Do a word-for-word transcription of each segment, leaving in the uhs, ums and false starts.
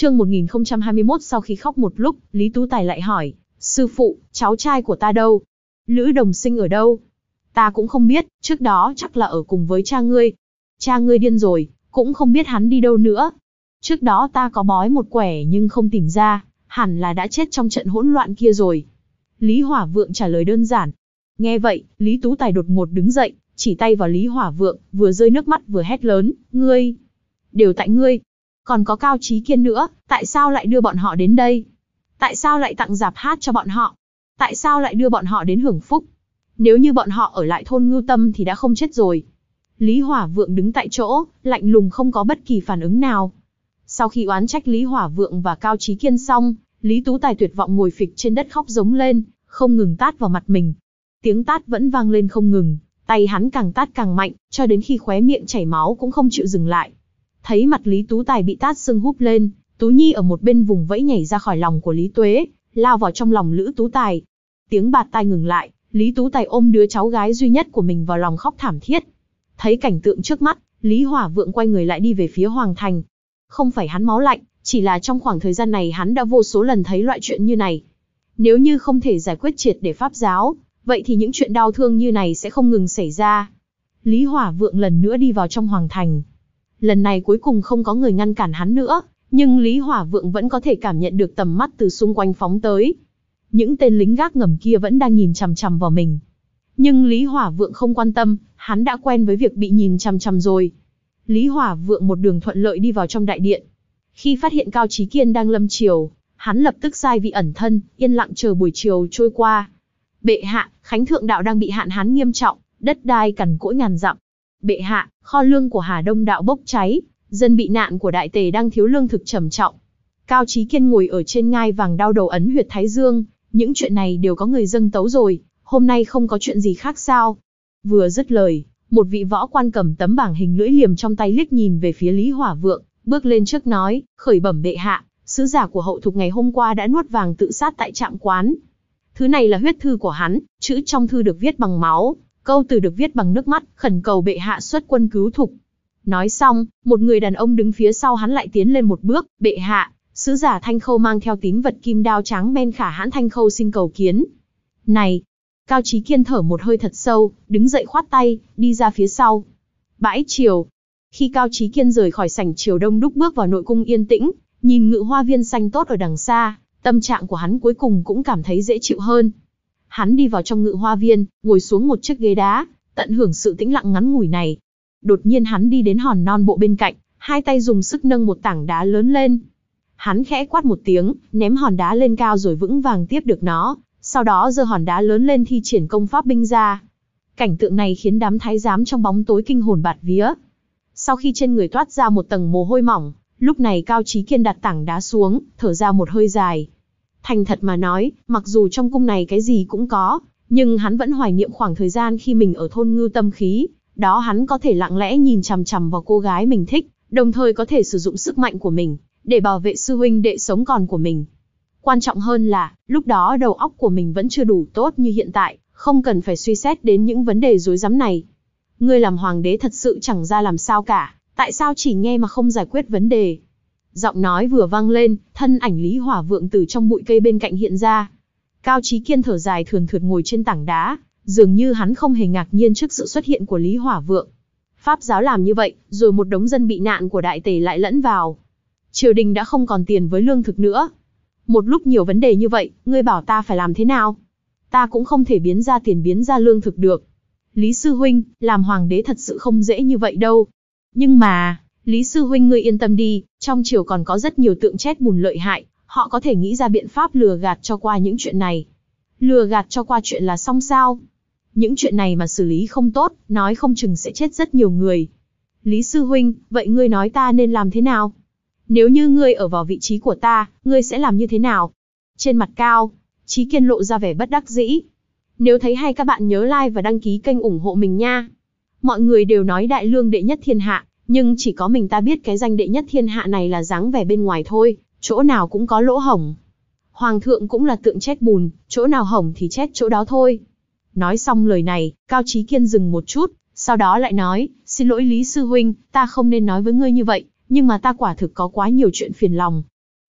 Chương một nghìn không trăm hai mươi mốt. Sau khi khóc một lúc, Lý Tú Tài lại hỏi, sư phụ, cháu trai của ta đâu? Lữ Đồng Sinh ở đâu? Ta cũng không biết, trước đó chắc là ở cùng với cha ngươi. Cha ngươi điên rồi, cũng không biết hắn đi đâu nữa. Trước đó ta có bói một quẻ nhưng không tìm ra, hẳn là đã chết trong trận hỗn loạn kia rồi. Lý Hỏa Vượng trả lời đơn giản. Nghe vậy, Lý Tú Tài đột ngột đứng dậy, chỉ tay vào Lý Hỏa Vượng, vừa rơi nước mắt vừa hét lớn, ngươi, đều tại ngươi. Còn có Cao Chí Kiên nữa, tại sao lại đưa bọn họ đến đây? Tại sao lại tặng rạp hát cho bọn họ? Tại sao lại đưa bọn họ đến hưởng phúc? Nếu như bọn họ ở lại thôn Ngưu Tâm thì đã không chết rồi. Lý Hỏa Vượng đứng tại chỗ, lạnh lùng không có bất kỳ phản ứng nào. Sau khi oán trách Lý Hỏa Vượng và Cao Chí Kiên xong, Lý Tú Tài tuyệt vọng ngồi phịch trên đất khóc giống lên, không ngừng tát vào mặt mình. Tiếng tát vẫn vang lên không ngừng, tay hắn càng tát càng mạnh, cho đến khi khóe miệng chảy máu cũng không chịu dừng lại. Thấy mặt Lý Tú Tài bị tát sưng húp lên, Tú Nhi ở một bên vùng vẫy nhảy ra khỏi lòng của Lý Tuế, lao vào trong lòng Lữ Tú Tài. Tiếng bạt tai ngừng lại, Lý Tú Tài ôm đứa cháu gái duy nhất của mình vào lòng khóc thảm thiết. Thấy cảnh tượng trước mắt, Lý Hỏa Vượng quay người lại đi về phía Hoàng Thành. Không phải hắn máu lạnh, chỉ là trong khoảng thời gian này hắn đã vô số lần thấy loại chuyện như này. Nếu như không thể giải quyết triệt để pháp giáo, vậy thì những chuyện đau thương như này sẽ không ngừng xảy ra. Lý Hỏa Vượng lần nữa đi vào trong Hoàng Thành. Lần này cuối cùng không có người ngăn cản hắn nữa, nhưng Lý Hỏa Vượng vẫn có thể cảm nhận được tầm mắt từ xung quanh phóng tới. Những tên lính gác ngầm kia vẫn đang nhìn chằm chằm vào mình. Nhưng Lý Hỏa Vượng không quan tâm, hắn đã quen với việc bị nhìn chằm chằm rồi. Lý Hỏa Vượng một đường thuận lợi đi vào trong đại điện. Khi phát hiện Cao Chí Kiên đang lâm triều, hắn lập tức sai vị ẩn thân, yên lặng chờ buổi chiều trôi qua. Bệ hạ, Khánh Thượng Đạo đang bị hạn hán nghiêm trọng, đất đai cằn cỗi ngàn dặm. Bệ hạ, kho lương của Hà Đông Đạo bốc cháy, dân bị nạn của Đại Tề đang thiếu lương thực trầm trọng. Cao Chí Kiên ngồi ở trên ngai vàng đao đầu ấn huyệt thái dương, những chuyện này đều có người dâng tấu rồi, hôm nay không có chuyện gì khác sao? Vừa dứt lời, một vị võ quan cầm tấm bảng hình lưỡi liềm trong tay liếc nhìn về phía Lý Hỏa Vượng, bước lên trước nói, khởi bẩm bệ hạ, sứ giả của hậu thục ngày hôm qua đã nuốt vàng tự sát tại trạm quán. Thứ này là huyết thư của hắn, chữ trong thư được viết bằng máu, câu từ được viết bằng nước mắt, khẩn cầu bệ hạ xuất quân cứu thục. Nói xong, một người đàn ông đứng phía sau hắn lại tiến lên một bước, bệ hạ, sứ giả Thanh Khâu mang theo tín vật kim đao tráng men khả hãn Thanh Khâu xin cầu kiến. Này! Cao Chí Kiên thở một hơi thật sâu, đứng dậy khoát tay, đi ra phía sau. Bãi triều. Khi Cao Chí Kiên rời khỏi sảnh triều đông đúc bước vào nội cung yên tĩnh, nhìn ngự hoa viên xanh tốt ở đằng xa, tâm trạng của hắn cuối cùng cũng cảm thấy dễ chịu hơn. Hắn đi vào trong ngự hoa viên, ngồi xuống một chiếc ghế đá, tận hưởng sự tĩnh lặng ngắn ngủi này. Đột nhiên hắn đi đến hòn non bộ bên cạnh, hai tay dùng sức nâng một tảng đá lớn lên. Hắn khẽ quát một tiếng, ném hòn đá lên cao rồi vững vàng tiếp được nó, sau đó giơ hòn đá lớn lên thi triển công pháp binh ra. Cảnh tượng này khiến đám thái giám trong bóng tối kinh hồn bạt vía. Sau khi trên người toát ra một tầng mồ hôi mỏng, lúc này Cao Chí Kiên đặt tảng đá xuống, thở ra một hơi dài. Thành thật mà nói, mặc dù trong cung này cái gì cũng có, nhưng hắn vẫn hoài niệm khoảng thời gian khi mình ở thôn Ngưu Tâm khí, đó hắn có thể lặng lẽ nhìn chằm chằm vào cô gái mình thích, đồng thời có thể sử dụng sức mạnh của mình để bảo vệ sư huynh đệ sống còn của mình. Quan trọng hơn là, lúc đó đầu óc của mình vẫn chưa đủ tốt như hiện tại, không cần phải suy xét đến những vấn đề rối rắm này. Ngươi làm hoàng đế thật sự chẳng ra làm sao cả, tại sao chỉ nghe mà không giải quyết vấn đề? Giọng nói vừa vang lên, thân ảnh Lý Hỏa Vượng từ trong bụi cây bên cạnh hiện ra. Cao Chí Kiên thở dài thườn thượt ngồi trên tảng đá, dường như hắn không hề ngạc nhiên trước sự xuất hiện của Lý Hỏa Vượng. Pháp giáo làm như vậy, rồi một đống dân bị nạn của Đại Tề lại lẫn vào. Triều đình đã không còn tiền với lương thực nữa. Một lúc nhiều vấn đề như vậy, ngươi bảo ta phải làm thế nào? Ta cũng không thể biến ra tiền biến ra lương thực được. Lý sư huynh, làm hoàng đế thật sự không dễ như vậy đâu. Nhưng mà, Lý sư huynh ngươi yên tâm đi, trong triều còn có rất nhiều tượng chét bùn lợi hại, họ có thể nghĩ ra biện pháp lừa gạt cho qua những chuyện này. Lừa gạt cho qua chuyện là xong sao? Những chuyện này mà xử lý không tốt, nói không chừng sẽ chết rất nhiều người. Lý sư huynh, vậy ngươi nói ta nên làm thế nào? Nếu như ngươi ở vào vị trí của ta, ngươi sẽ làm như thế nào? Trên mặt Cao Chí Kiên lộ ra vẻ bất đắc dĩ. Nếu thấy hay các bạn nhớ like và đăng ký kênh ủng hộ mình nha. Mọi người đều nói đại lương đệ nhất thiên hạ, nhưng chỉ có mình ta biết cái danh đệ nhất thiên hạ này là dáng vẻ bên ngoài thôi, chỗ nào cũng có lỗ hổng. Hoàng thượng cũng là tượng chét bùn, chỗ nào hổng thì chét chỗ đó thôi. Nói xong lời này, Cao Chí Kiên dừng một chút, sau đó lại nói, xin lỗi Lý sư huynh, ta không nên nói với ngươi như vậy, nhưng mà ta quả thực có quá nhiều chuyện phiền lòng.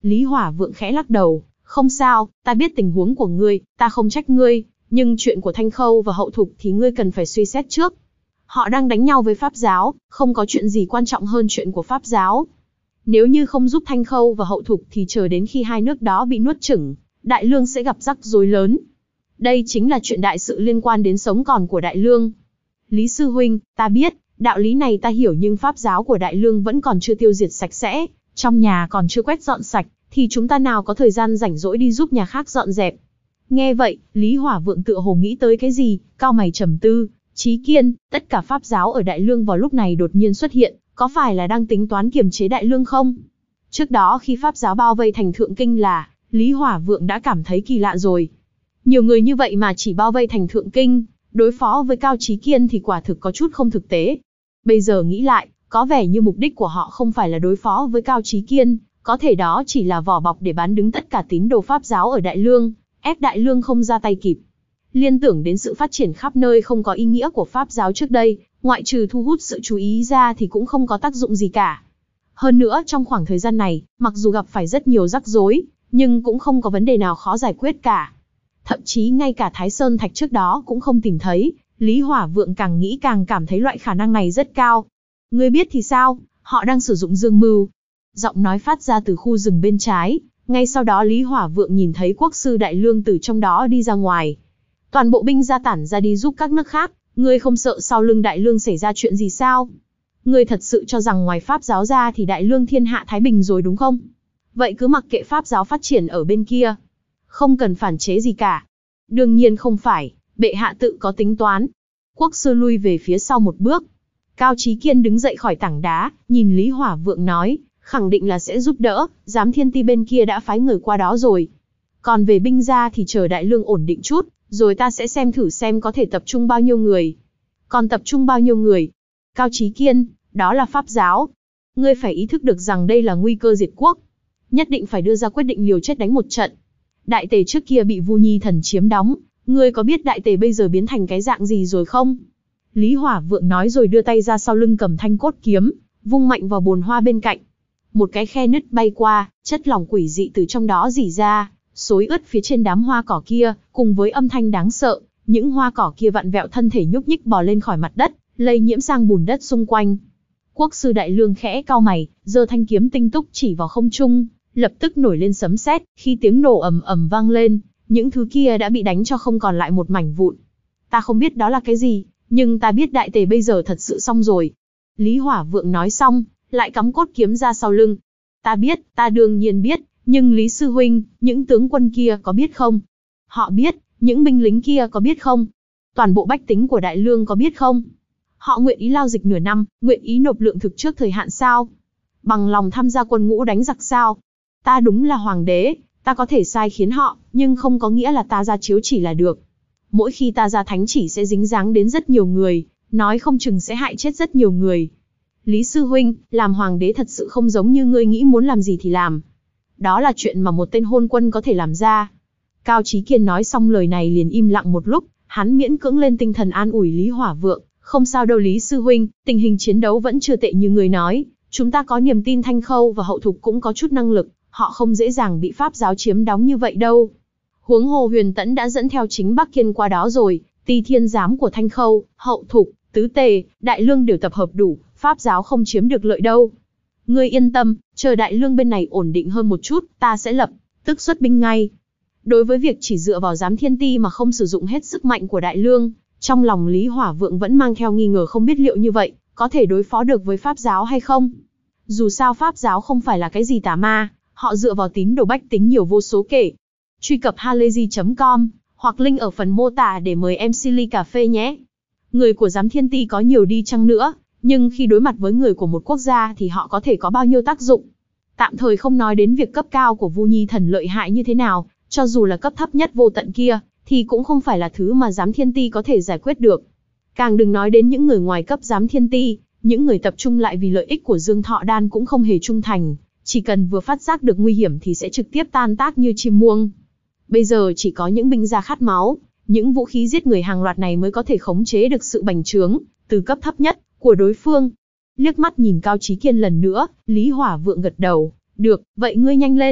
Lý Hỏa Vượng khẽ lắc đầu, không sao, ta biết tình huống của ngươi, ta không trách ngươi, nhưng chuyện của Thanh Khâu và Hậu Thục thì ngươi cần phải suy xét trước. Họ đang đánh nhau với Pháp giáo, không có chuyện gì quan trọng hơn chuyện của Pháp giáo. Nếu như không giúp Thanh Khâu và Hậu Thục thì chờ đến khi hai nước đó bị nuốt chửng, Đại Lương sẽ gặp rắc rối lớn. Đây chính là chuyện đại sự liên quan đến sống còn của Đại Lương. Lý sư huynh, ta biết, đạo lý này ta hiểu, nhưng Pháp giáo của Đại Lương vẫn còn chưa tiêu diệt sạch sẽ, trong nhà còn chưa quét dọn sạch, thì chúng ta nào có thời gian rảnh rỗi đi giúp nhà khác dọn dẹp. Nghe vậy, Lý Hỏa Vượng tựa hồ nghĩ tới cái gì, cau mày trầm tư. Chí Kiên, tất cả Pháp giáo ở Đại Lương vào lúc này đột nhiên xuất hiện, có phải là đang tính toán kiềm chế Đại Lương không? Trước đó khi Pháp giáo bao vây thành Thượng Kinh là, Lý Hỏa Vượng đã cảm thấy kỳ lạ rồi. Nhiều người như vậy mà chỉ bao vây thành Thượng Kinh, đối phó với Cao Chí Kiên thì quả thực có chút không thực tế. Bây giờ nghĩ lại, có vẻ như mục đích của họ không phải là đối phó với Cao Chí Kiên, có thể đó chỉ là vỏ bọc để bán đứng tất cả tín đồ Pháp giáo ở Đại Lương, ép Đại Lương không ra tay kịp. Liên tưởng đến sự phát triển khắp nơi không có ý nghĩa của Pháp giáo trước đây, ngoại trừ thu hút sự chú ý ra thì cũng không có tác dụng gì cả. Hơn nữa trong khoảng thời gian này, mặc dù gặp phải rất nhiều rắc rối, nhưng cũng không có vấn đề nào khó giải quyết cả. Thậm chí ngay cả Thái Sơn Thạch trước đó cũng không tìm thấy, Lý Hỏa Vượng càng nghĩ càng cảm thấy loại khả năng này rất cao. Ngươi biết thì sao, họ đang sử dụng dương mưu. Giọng nói phát ra từ khu rừng bên trái, ngay sau đó Lý Hỏa Vượng nhìn thấy quốc sư Đại Lương từ trong đó đi ra ngoài. Toàn bộ binh gia tản ra đi giúp các nước khác, ngươi không sợ sau lưng Đại Lương xảy ra chuyện gì sao? Ngươi thật sự cho rằng ngoài Pháp giáo ra thì Đại Lương thiên hạ thái bình rồi đúng không? Vậy cứ mặc kệ Pháp giáo phát triển ở bên kia, không cần phản chế gì cả. Đương nhiên không phải, bệ hạ tự có tính toán. Quốc sư lui về phía sau một bước. Cao Chí Kiên đứng dậy khỏi tảng đá, nhìn Lý Hỏa Vượng nói, khẳng định là sẽ giúp đỡ, Giám Thiên Ti bên kia đã phái người qua đó rồi. Còn về binh gia thì chờ Đại Lương ổn định chút, rồi ta sẽ xem thử xem có thể tập trung bao nhiêu người. Còn tập trung bao nhiêu người? Cao Chí Kiên, đó là Pháp giáo. Ngươi phải ý thức được rằng đây là nguy cơ diệt quốc. Nhất định phải đưa ra quyết định liều chết đánh một trận. Đại Tề trước kia bị Vu Nhi Thần chiếm đóng, ngươi có biết Đại Tề bây giờ biến thành cái dạng gì rồi không? Lý Hỏa Vượng nói rồi đưa tay ra sau lưng cầm thanh cốt kiếm, vung mạnh vào bồn hoa bên cạnh. Một cái khe nứt bay qua, chất lỏng quỷ dị từ trong đó rỉ ra, xối ướt phía trên đám hoa cỏ kia, cùng với âm thanh đáng sợ, những hoa cỏ kia vặn vẹo thân thể nhúc nhích bò lên khỏi mặt đất, lây nhiễm sang bùn đất xung quanh. Quốc sư Đại Lương khẽ cau mày, giơ thanh kiếm tinh túc chỉ vào không trung, lập tức nổi lên sấm sét, khi tiếng nổ ầm ầm vang lên, những thứ kia đã bị đánh cho không còn lại một mảnh vụn. Ta không biết đó là cái gì, nhưng ta biết Đại Tề bây giờ thật sự xong rồi. Lý Hỏa Vượng nói xong, lại cắm cốt kiếm ra sau lưng. Ta biết, ta đương nhiên biết, nhưng Lý sư huynh, những tướng quân kia có biết không? Họ biết, những binh lính kia có biết không? Toàn bộ bách tính của Đại Lương có biết không? Họ nguyện ý lao dịch nửa năm, nguyện ý nộp lượng thực trước thời hạn sao? Bằng lòng tham gia quân ngũ đánh giặc sao? Ta đúng là hoàng đế, ta có thể sai khiến họ, nhưng không có nghĩa là ta ra chiếu chỉ là được. Mỗi khi ta ra thánh chỉ sẽ dính dáng đến rất nhiều người, nói không chừng sẽ hại chết rất nhiều người. Lý sư huynh, làm hoàng đế thật sự không giống như ngươi nghĩ muốn làm gì thì làm. Đó là chuyện mà một tên hôn quân có thể làm ra. Cao Chí Kiên nói xong lời này liền im lặng một lúc, hắn miễn cưỡng lên tinh thần an ủi Lý Hỏa Vượng. Không sao đâu Lý sư huynh, tình hình chiến đấu vẫn chưa tệ như người nói. Chúng ta có niềm tin Thanh Khâu và Hậu Thục cũng có chút năng lực, họ không dễ dàng bị Pháp giáo chiếm đóng như vậy đâu. Huống hồ Huyền Tẫn đã dẫn theo chính Bắc Kiên qua đó rồi, Ti Thiên giám của Thanh Khâu, Hậu Thục, Tứ Tề, Đại Lương đều tập hợp đủ, Pháp giáo không chiếm được lợi đâu. Ngươi yên tâm, chờ Đại Lương bên này ổn định hơn một chút, ta sẽ lập tức xuất binh ngay. Đối với việc chỉ dựa vào Giám Thiên Ti mà không sử dụng hết sức mạnh của Đại Lương, trong lòng Lý Hỏa Vượng vẫn mang theo nghi ngờ không biết liệu như vậy, có thể đối phó được với Pháp giáo hay không. Dù sao Pháp giáo không phải là cái gì tà ma, họ dựa vào tín đồ bách tính nhiều vô số kể. Truy cập halayzi chấm com, hoặc link ở phần mô tả để mời em xê ly cà phê nhé. Người của Giám Thiên Ti có nhiều đi chăng nữa, nhưng khi đối mặt với người của một quốc gia thì họ có thể có bao nhiêu tác dụng. Tạm thời không nói đến việc cấp cao của Vu Nhi Thần lợi hại như thế nào, cho dù là cấp thấp nhất vô tận kia, thì cũng không phải là thứ mà Giám Thiên Ti có thể giải quyết được. Càng đừng nói đến những người ngoài cấp Giám Thiên Ti, những người tập trung lại vì lợi ích của Dương Thọ Đan cũng không hề trung thành, chỉ cần vừa phát giác được nguy hiểm thì sẽ trực tiếp tan tác như chim muông. Bây giờ chỉ có những binh gia khát máu, những vũ khí giết người hàng loạt này mới có thể khống chế được sự bành trướng, từ cấp thấp nhất, của đối phương. Liếc mắt nhìn Cao Chí Kiên lần nữa, Lý Hỏa Vượng gật đầu, được, vậy ngươi nhanh lên,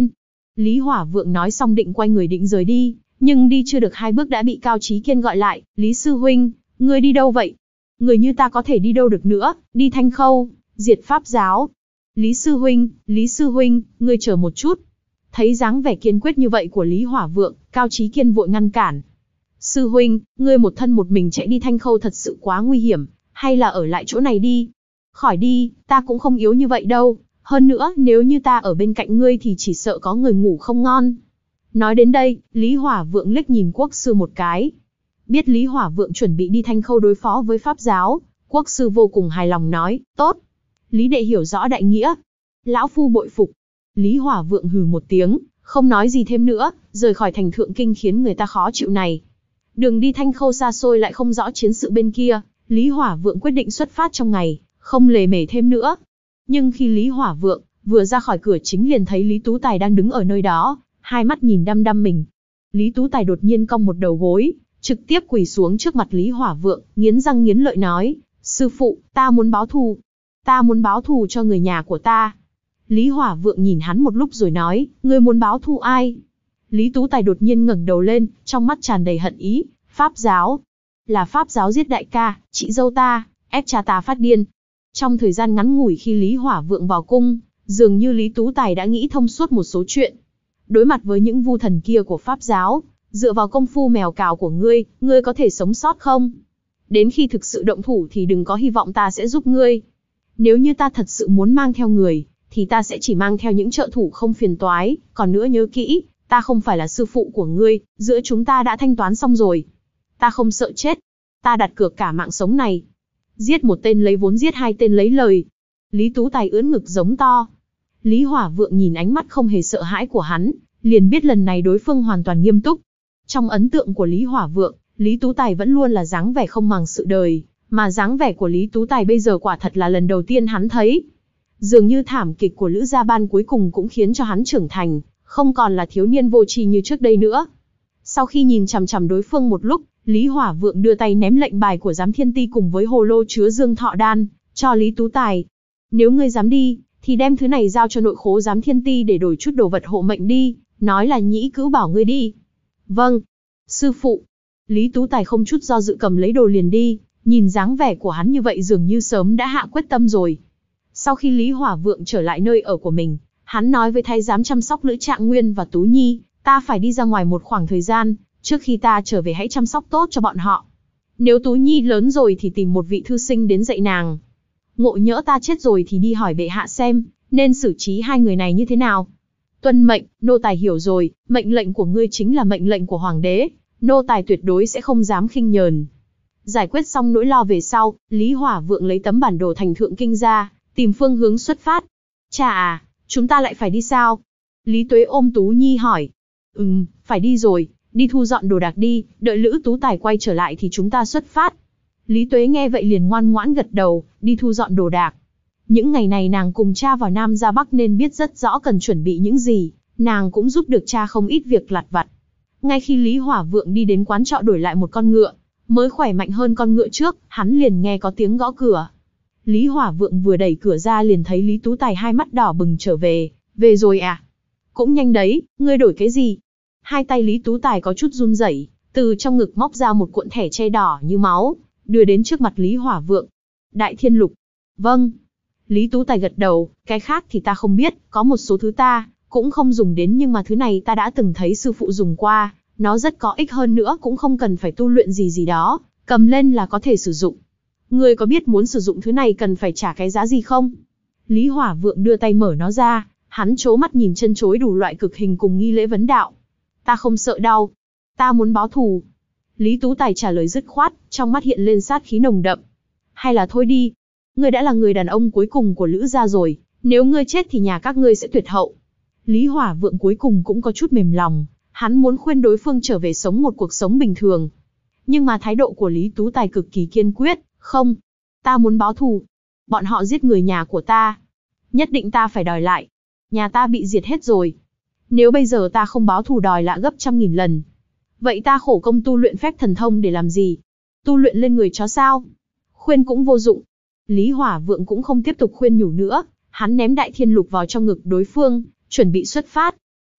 Lý Hỏa Vượng nói xong định quay người định rời đi, nhưng đi chưa được hai bước đã bị Cao Chí Kiên gọi lại. Lý sư huynh, ngươi đi đâu vậy? Người như ta có thể đi đâu được nữa, đi Thanh Khâu, diệt pháp giáo. Lý sư huynh, Lý sư huynh, ngươi chờ một chút. Thấy dáng vẻ kiên quyết như vậy của Lý Hỏa Vượng, Cao Chí Kiên vội ngăn cản. Sư huynh, ngươi một thân một mình chạy đi Thanh Khâu thật sự quá nguy hiểm, hay là ở lại chỗ này đi? Khỏi đi, ta cũng không yếu như vậy đâu. Hơn nữa, nếu như ta ở bên cạnh ngươi thì chỉ sợ có người ngủ không ngon. Nói đến đây, Lý Hỏa Vượng liếc nhìn Quốc sư một cái. Biết Lý Hỏa Vượng chuẩn bị đi Thanh Khâu đối phó với pháp giáo, Quốc sư vô cùng hài lòng nói, tốt. Lý đệ hiểu rõ đại nghĩa. Lão phu bội phục. Lý Hỏa Vượng hừ một tiếng, không nói gì thêm nữa, rời khỏi thành Thượng Kinh khiến người ta khó chịu này. Đường đi Thanh Khâu xa xôi lại không rõ chiến sự bên kia, Lý Hỏa Vượng quyết định xuất phát trong ngày, không lề mề thêm nữa. Nhưng khi Lý Hỏa Vượng vừa ra khỏi cửa chính liền thấy Lý Tú Tài đang đứng ở nơi đó, hai mắt nhìn đăm đăm mình. Lý Tú Tài đột nhiên cong một đầu gối, trực tiếp quỳ xuống trước mặt Lý Hỏa Vượng, nghiến răng nghiến lợi nói, sư phụ, ta muốn báo thù. Ta muốn báo thù cho người nhà của ta. Lý Hỏa Vượng nhìn hắn một lúc rồi nói, ngươi muốn báo thù ai? Lý Tú Tài đột nhiên ngẩng đầu lên, trong mắt tràn đầy hận ý, pháp giáo. Là pháp giáo giết đại ca, chị dâu ta, ép cha ta phát điên. Trong thời gian ngắn ngủi khi Lý Hỏa Vượng vào cung, dường như Lý Tú Tài đã nghĩ thông suốt một số chuyện. Đối mặt với những vu thần kia của pháp giáo, dựa vào công phu mèo cào của ngươi, ngươi có thể sống sót không? Đến khi thực sự động thủ thì đừng có hy vọng ta sẽ giúp ngươi. Nếu như ta thật sự muốn mang theo người, thì ta sẽ chỉ mang theo những trợ thủ không phiền toái, còn nữa nhớ kỹ, ta không phải là sư phụ của ngươi, giữa chúng ta đã thanh toán xong rồi. Ta không sợ chết, ta đặt cược cả mạng sống này. Giết một tên lấy vốn giết hai tên lấy lời. Lý Tú Tài ưỡn ngực giống to. Lý Hỏa Vượng nhìn ánh mắt không hề sợ hãi của hắn, liền biết lần này đối phương hoàn toàn nghiêm túc. Trong ấn tượng của Lý Hỏa Vượng, Lý Tú Tài vẫn luôn là dáng vẻ không màng sự đời, mà dáng vẻ của Lý Tú Tài bây giờ quả thật là lần đầu tiên hắn thấy. Dường như thảm kịch của Lữ Gia Ban cuối cùng cũng khiến cho hắn trưởng thành, không còn là thiếu niên vô tri như trước đây nữa. Sau khi nhìn chằm chằm đối phương một lúc, Lý Hỏa Vượng đưa tay ném lệnh bài của Giám Thiên Ti cùng với hồ lô chứa Dương Thọ Đan cho Lý Tú Tài. Nếu ngươi dám đi, thì đem thứ này giao cho nội khố Giám Thiên Ti để đổi chút đồ vật hộ mệnh đi, nói là nhĩ cữu bảo ngươi đi. Vâng, sư phụ. Lý Tú Tài không chút do dự cầm lấy đồ liền đi, nhìn dáng vẻ của hắn như vậy dường như sớm đã hạ quyết tâm rồi. Sau khi Lý Hỏa Vượng trở lại nơi ở của mình, hắn nói với thái giám chăm sóc Lữ Trạng Nguyên và Tú Nhi, ta phải đi ra ngoài một khoảng thời gian, trước khi ta trở về hãy chăm sóc tốt cho bọn họ. Nếu Tú Nhi lớn rồi thì tìm một vị thư sinh đến dạy nàng. Ngộ nhỡ ta chết rồi thì đi hỏi bệ hạ xem, nên xử trí hai người này như thế nào. Tuân mệnh, nô tài hiểu rồi, mệnh lệnh của ngươi chính là mệnh lệnh của hoàng đế, nô tài tuyệt đối sẽ không dám khinh nhờn. Giải quyết xong nỗi lo về sau, Lý Hỏa Vượng lấy tấm bản đồ thành Thượng Kinh ra, tìm phương hướng xuất phát. Cha à, chúng ta lại phải đi sao? Lý Tuế ôm Tú Nhi hỏi. Ừm, phải đi rồi, đi thu dọn đồ đạc đi, đợi Lữ Tú Tài quay trở lại thì chúng ta xuất phát. Lý Tuế nghe vậy liền ngoan ngoãn gật đầu, đi thu dọn đồ đạc. Những ngày này nàng cùng cha vào Nam ra Bắc nên biết rất rõ cần chuẩn bị những gì, nàng cũng giúp được cha không ít việc lặt vặt. Ngay khi Lý Hỏa Vượng đi đến quán trọ đổi lại một con ngựa, mới khỏe mạnh hơn con ngựa trước, hắn liền nghe có tiếng gõ cửa. Lý Hỏa Vượng vừa đẩy cửa ra liền thấy Lý Tú Tài hai mắt đỏ bừng trở về, về rồi à? Cũng nhanh đấy, ngươi đổi cái gì? Hai tay Lý Tú Tài có chút run rẩy, từ trong ngực móc ra một cuộn thẻ tre đỏ như máu, đưa đến trước mặt Lý Hỏa Vượng. Đại Thiên Lục. Vâng. Lý Tú Tài gật đầu, cái khác thì ta không biết, có một số thứ ta cũng không dùng đến nhưng mà thứ này ta đã từng thấy sư phụ dùng qua, nó rất có ích hơn nữa cũng không cần phải tu luyện gì gì đó, cầm lên là có thể sử dụng. Ngươi có biết muốn sử dụng thứ này cần phải trả cái giá gì không? Lý Hỏa Vượng đưa tay mở nó ra, hắn trố mắt nhìn chân chối đủ loại cực hình cùng nghi lễ vấn đạo. Ta không sợ đau, ta muốn báo thù. Lý Tú Tài trả lời dứt khoát, trong mắt hiện lên sát khí nồng đậm. Hay là thôi đi, ngươi đã là người đàn ông cuối cùng của Lữ gia rồi, nếu ngươi chết thì nhà các ngươi sẽ tuyệt hậu. Lý Hỏa Vượng cuối cùng cũng có chút mềm lòng, hắn muốn khuyên đối phương trở về sống một cuộc sống bình thường. Nhưng mà thái độ của Lý Tú Tài cực kỳ kiên quyết, không, ta muốn báo thù. Bọn họ giết người nhà của ta, nhất định ta phải đòi lại. Nhà ta bị diệt hết rồi. Nếu bây giờ ta không báo thù đòi lại gấp trăm nghìn lần, vậy ta khổ công tu luyện phép thần thông để làm gì? Tu luyện lên người chó sao? Khuyên cũng vô dụng. Lý Hỏa Vượng cũng không tiếp tục khuyên nhủ nữa, hắn ném Đại Thiên Lục vào trong ngực đối phương, chuẩn bị xuất phát.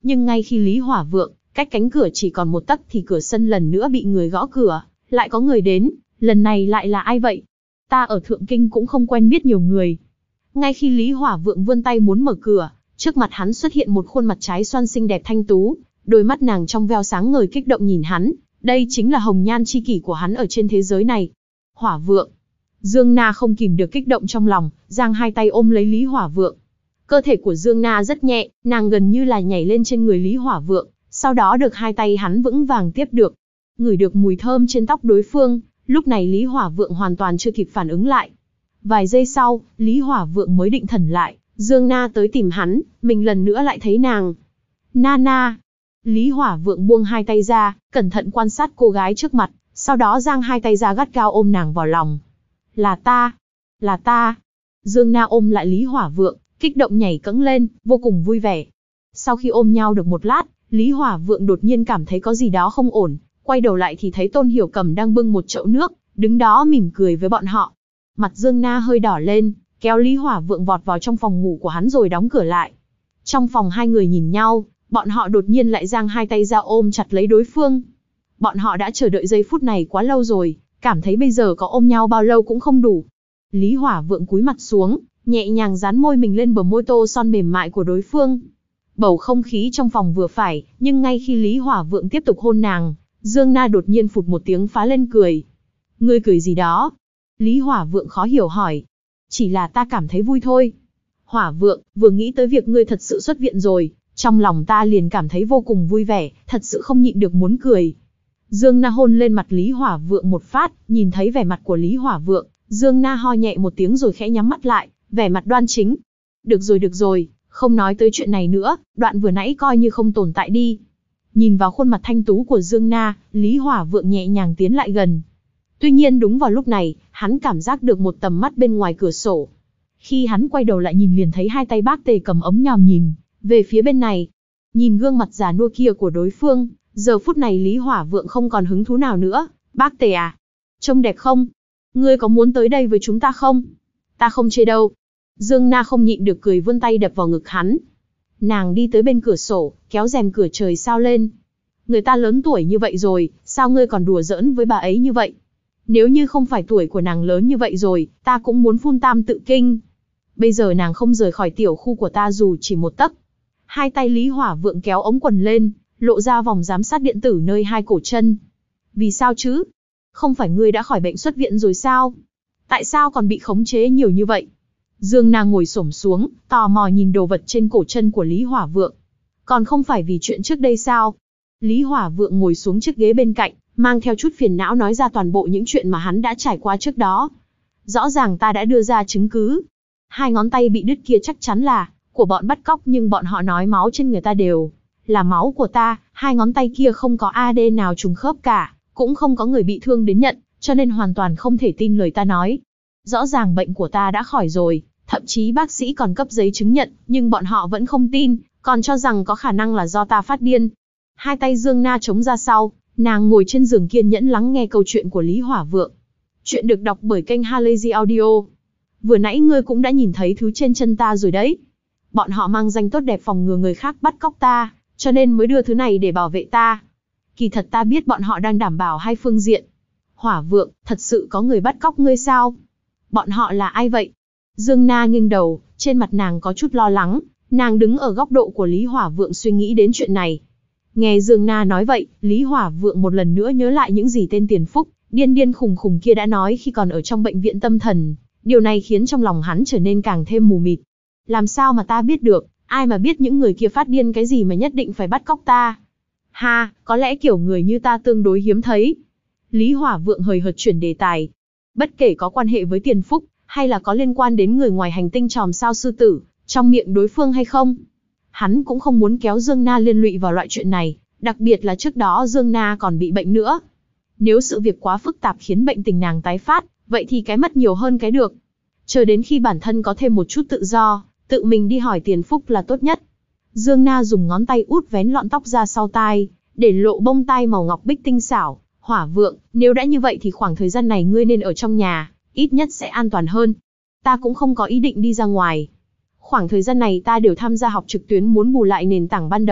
Nhưng ngay khi Lý Hỏa Vượng, cách cánh cửa chỉ còn một tấc thì cửa sân lần nữa bị người gõ cửa, lại có người đến, lần này lại là ai vậy? Ta ở Thượng Kinh cũng không quen biết nhiều người. Ngay khi Lý Hỏa Vượng vươn tay muốn mở cửa, trước mặt hắn xuất hiện một khuôn mặt trái xoan xinh đẹp thanh tú, đôi mắt nàng trong veo sáng ngời kích động nhìn hắn, đây chính là hồng nhan chi kỷ của hắn ở trên thế giới này. Hỏa Vượng. Dương Na không kìm được kích động trong lòng, giang hai tay ôm lấy Lý Hỏa Vượng. Cơ thể của Dương Na rất nhẹ, nàng gần như là nhảy lên trên người Lý Hỏa Vượng, sau đó được hai tay hắn vững vàng tiếp được. Ngửi được mùi thơm trên tóc đối phương, lúc này Lý Hỏa Vượng hoàn toàn chưa kịp phản ứng lại. Vài giây sau, Lý Hỏa Vượng mới định thần lại, Dương Na tới tìm hắn, mình lần nữa lại thấy nàng. Nana. Lý Hỏa Vượng buông hai tay ra, cẩn thận quan sát cô gái trước mặt, sau đó giang hai tay ra gắt gao ôm nàng vào lòng. Là ta, là ta. Dương Na ôm lại Lý Hỏa Vượng, kích động nhảy cẫng lên, vô cùng vui vẻ. Sau khi ôm nhau được một lát, Lý Hỏa Vượng đột nhiên cảm thấy có gì đó không ổn, quay đầu lại thì thấy Tôn Hiểu Cẩm đang bưng một chậu nước, đứng đó mỉm cười với bọn họ. Mặt Dương Na hơi đỏ lên, kéo Lý Hỏa Vượng vọt vào trong phòng ngủ của hắn rồi đóng cửa lại. Trong phòng hai người nhìn nhau, bọn họ đột nhiên lại giang hai tay ra ôm chặt lấy đối phương. Bọn họ đã chờ đợi giây phút này quá lâu rồi, cảm thấy bây giờ có ôm nhau bao lâu cũng không đủ. Lý Hỏa Vượng cúi mặt xuống, nhẹ nhàng dán môi mình lên bờ môi tô son mềm mại của đối phương. Bầu không khí trong phòng vừa phải, nhưng ngay khi Lý Hỏa Vượng tiếp tục hôn nàng, Dương Na đột nhiên phụt một tiếng phá lên cười. Ngươi cười gì đó? Lý Hỏa Vượng khó hiểu hỏi. Chỉ là ta cảm thấy vui thôi. Hỏa Vượng, vừa nghĩ tới việc ngươi thật sự xuất viện rồi, trong lòng ta liền cảm thấy vô cùng vui vẻ, thật sự không nhịn được muốn cười. Dương Na hôn lên mặt Lý Hỏa Vượng một phát, nhìn thấy vẻ mặt của Lý Hỏa Vượng, Dương Na ho nhẹ một tiếng rồi khẽ nhắm mắt lại, vẻ mặt đoan chính. Được rồi được rồi, không nói tới chuyện này nữa, đoạn vừa nãy coi như không tồn tại đi. Nhìn vào khuôn mặt thanh tú của Dương Na, Lý Hỏa Vượng nhẹ nhàng tiến lại gần. Tuy nhiên đúng vào lúc này, hắn cảm giác được một tầm mắt bên ngoài cửa sổ. Khi hắn quay đầu lại nhìn liền thấy hai tay bác Tề cầm ống nhòm nhìn về phía bên này. Nhìn gương mặt già nua kia của đối phương, giờ phút này Lý Hỏa Vượng không còn hứng thú nào nữa. Bác Tề à? Trông đẹp không? Ngươi có muốn tới đây với chúng ta không? Ta không chê đâu. Dương Na không nhịn được cười vươn tay đập vào ngực hắn. Nàng đi tới bên cửa sổ, kéo rèm cửa trời sao lên. Người ta lớn tuổi như vậy rồi, sao ngươi còn đùa giỡn với bà ấy như vậy? Nếu như không phải tuổi của nàng lớn như vậy rồi, ta cũng muốn phun tam tự kinh. Bây giờ nàng không rời khỏi tiểu khu của ta dù chỉ một tấc. Hai tay Lý Hỏa Vượng kéo ống quần lên, lộ ra vòng giám sát điện tử nơi hai cổ chân. Vì sao chứ? Không phải ngươi đã khỏi bệnh xuất viện rồi sao? Tại sao còn bị khống chế nhiều như vậy? Dương Na ngồi xổm xuống, tò mò nhìn đồ vật trên cổ chân của Lý Hỏa Vượng. Còn không phải vì chuyện trước đây sao? Lý Hỏa Vượng ngồi xuống chiếc ghế bên cạnh, mang theo chút phiền não nói ra toàn bộ những chuyện mà hắn đã trải qua trước đó. Rõ ràng ta đã đưa ra chứng cứ. Hai ngón tay bị đứt kia chắc chắn là của bọn bắt cóc, nhưng bọn họ nói máu trên người ta đều là máu của ta, hai ngón tay kia không có a đê en nào trùng khớp cả, cũng không có người bị thương đến nhận, cho nên hoàn toàn không thể tin lời ta nói. Rõ ràng bệnh của ta đã khỏi rồi, thậm chí bác sĩ còn cấp giấy chứng nhận, nhưng bọn họ vẫn không tin, còn cho rằng có khả năng là do ta phát điên. Hai tay Dương Na chống ra sau, nàng ngồi trên giường kiên nhẫn lắng nghe câu chuyện của Lý Hỏa Vượng. Chuyện được đọc bởi kênh Halazy Audio. Vừa nãy ngươi cũng đã nhìn thấy thứ trên chân ta rồi đấy. Bọn họ mang danh tốt đẹp phòng ngừa người khác bắt cóc ta, cho nên mới đưa thứ này để bảo vệ ta. Kỳ thật ta biết bọn họ đang đảm bảo hai phương diện. Hỏa Vượng, thật sự có người bắt cóc ngươi sao? Bọn họ là ai vậy? Dương Na nghiêng đầu, trên mặt nàng có chút lo lắng, nàng đứng ở góc độ của Lý Hỏa Vượng suy nghĩ đến chuyện này. Nghe Dương Na nói vậy, Lý Hỏa Vượng một lần nữa nhớ lại những gì tên Tiền Phúc, điên điên khùng khùng kia đã nói khi còn ở trong bệnh viện tâm thần. Điều này khiến trong lòng hắn trở nên càng thêm mù mịt. Làm sao mà ta biết được, ai mà biết những người kia phát điên cái gì mà nhất định phải bắt cóc ta? Ha, có lẽ kiểu người như ta tương đối hiếm thấy. Lý Hỏa Vượng hời hợt chuyển đề tài. Bất kể có quan hệ với Tiền Phúc, hay là có liên quan đến người ngoài hành tinh chòm sao sư tử, trong miệng đối phương hay không. Hắn cũng không muốn kéo Dương Na liên lụy vào loại chuyện này, đặc biệt là trước đó Dương Na còn bị bệnh nữa. Nếu sự việc quá phức tạp khiến bệnh tình nàng tái phát, vậy thì cái mất nhiều hơn cái được. Chờ đến khi bản thân có thêm một chút tự do, tự mình đi hỏi Tiền Phúc là tốt nhất. Dương Na dùng ngón tay út vén lọn tóc ra sau tai, để lộ bông tai màu ngọc bích tinh xảo. Hỏa Vượng, nếu đã như vậy thì khoảng thời gian này ngươi nên ở trong nhà, ít nhất sẽ an toàn hơn. Ta cũng không có ý định đi ra ngoài. Khoảng thời gian này ta đều tham gia học trực tuyến muốn bù lại nền tảng ban đầu,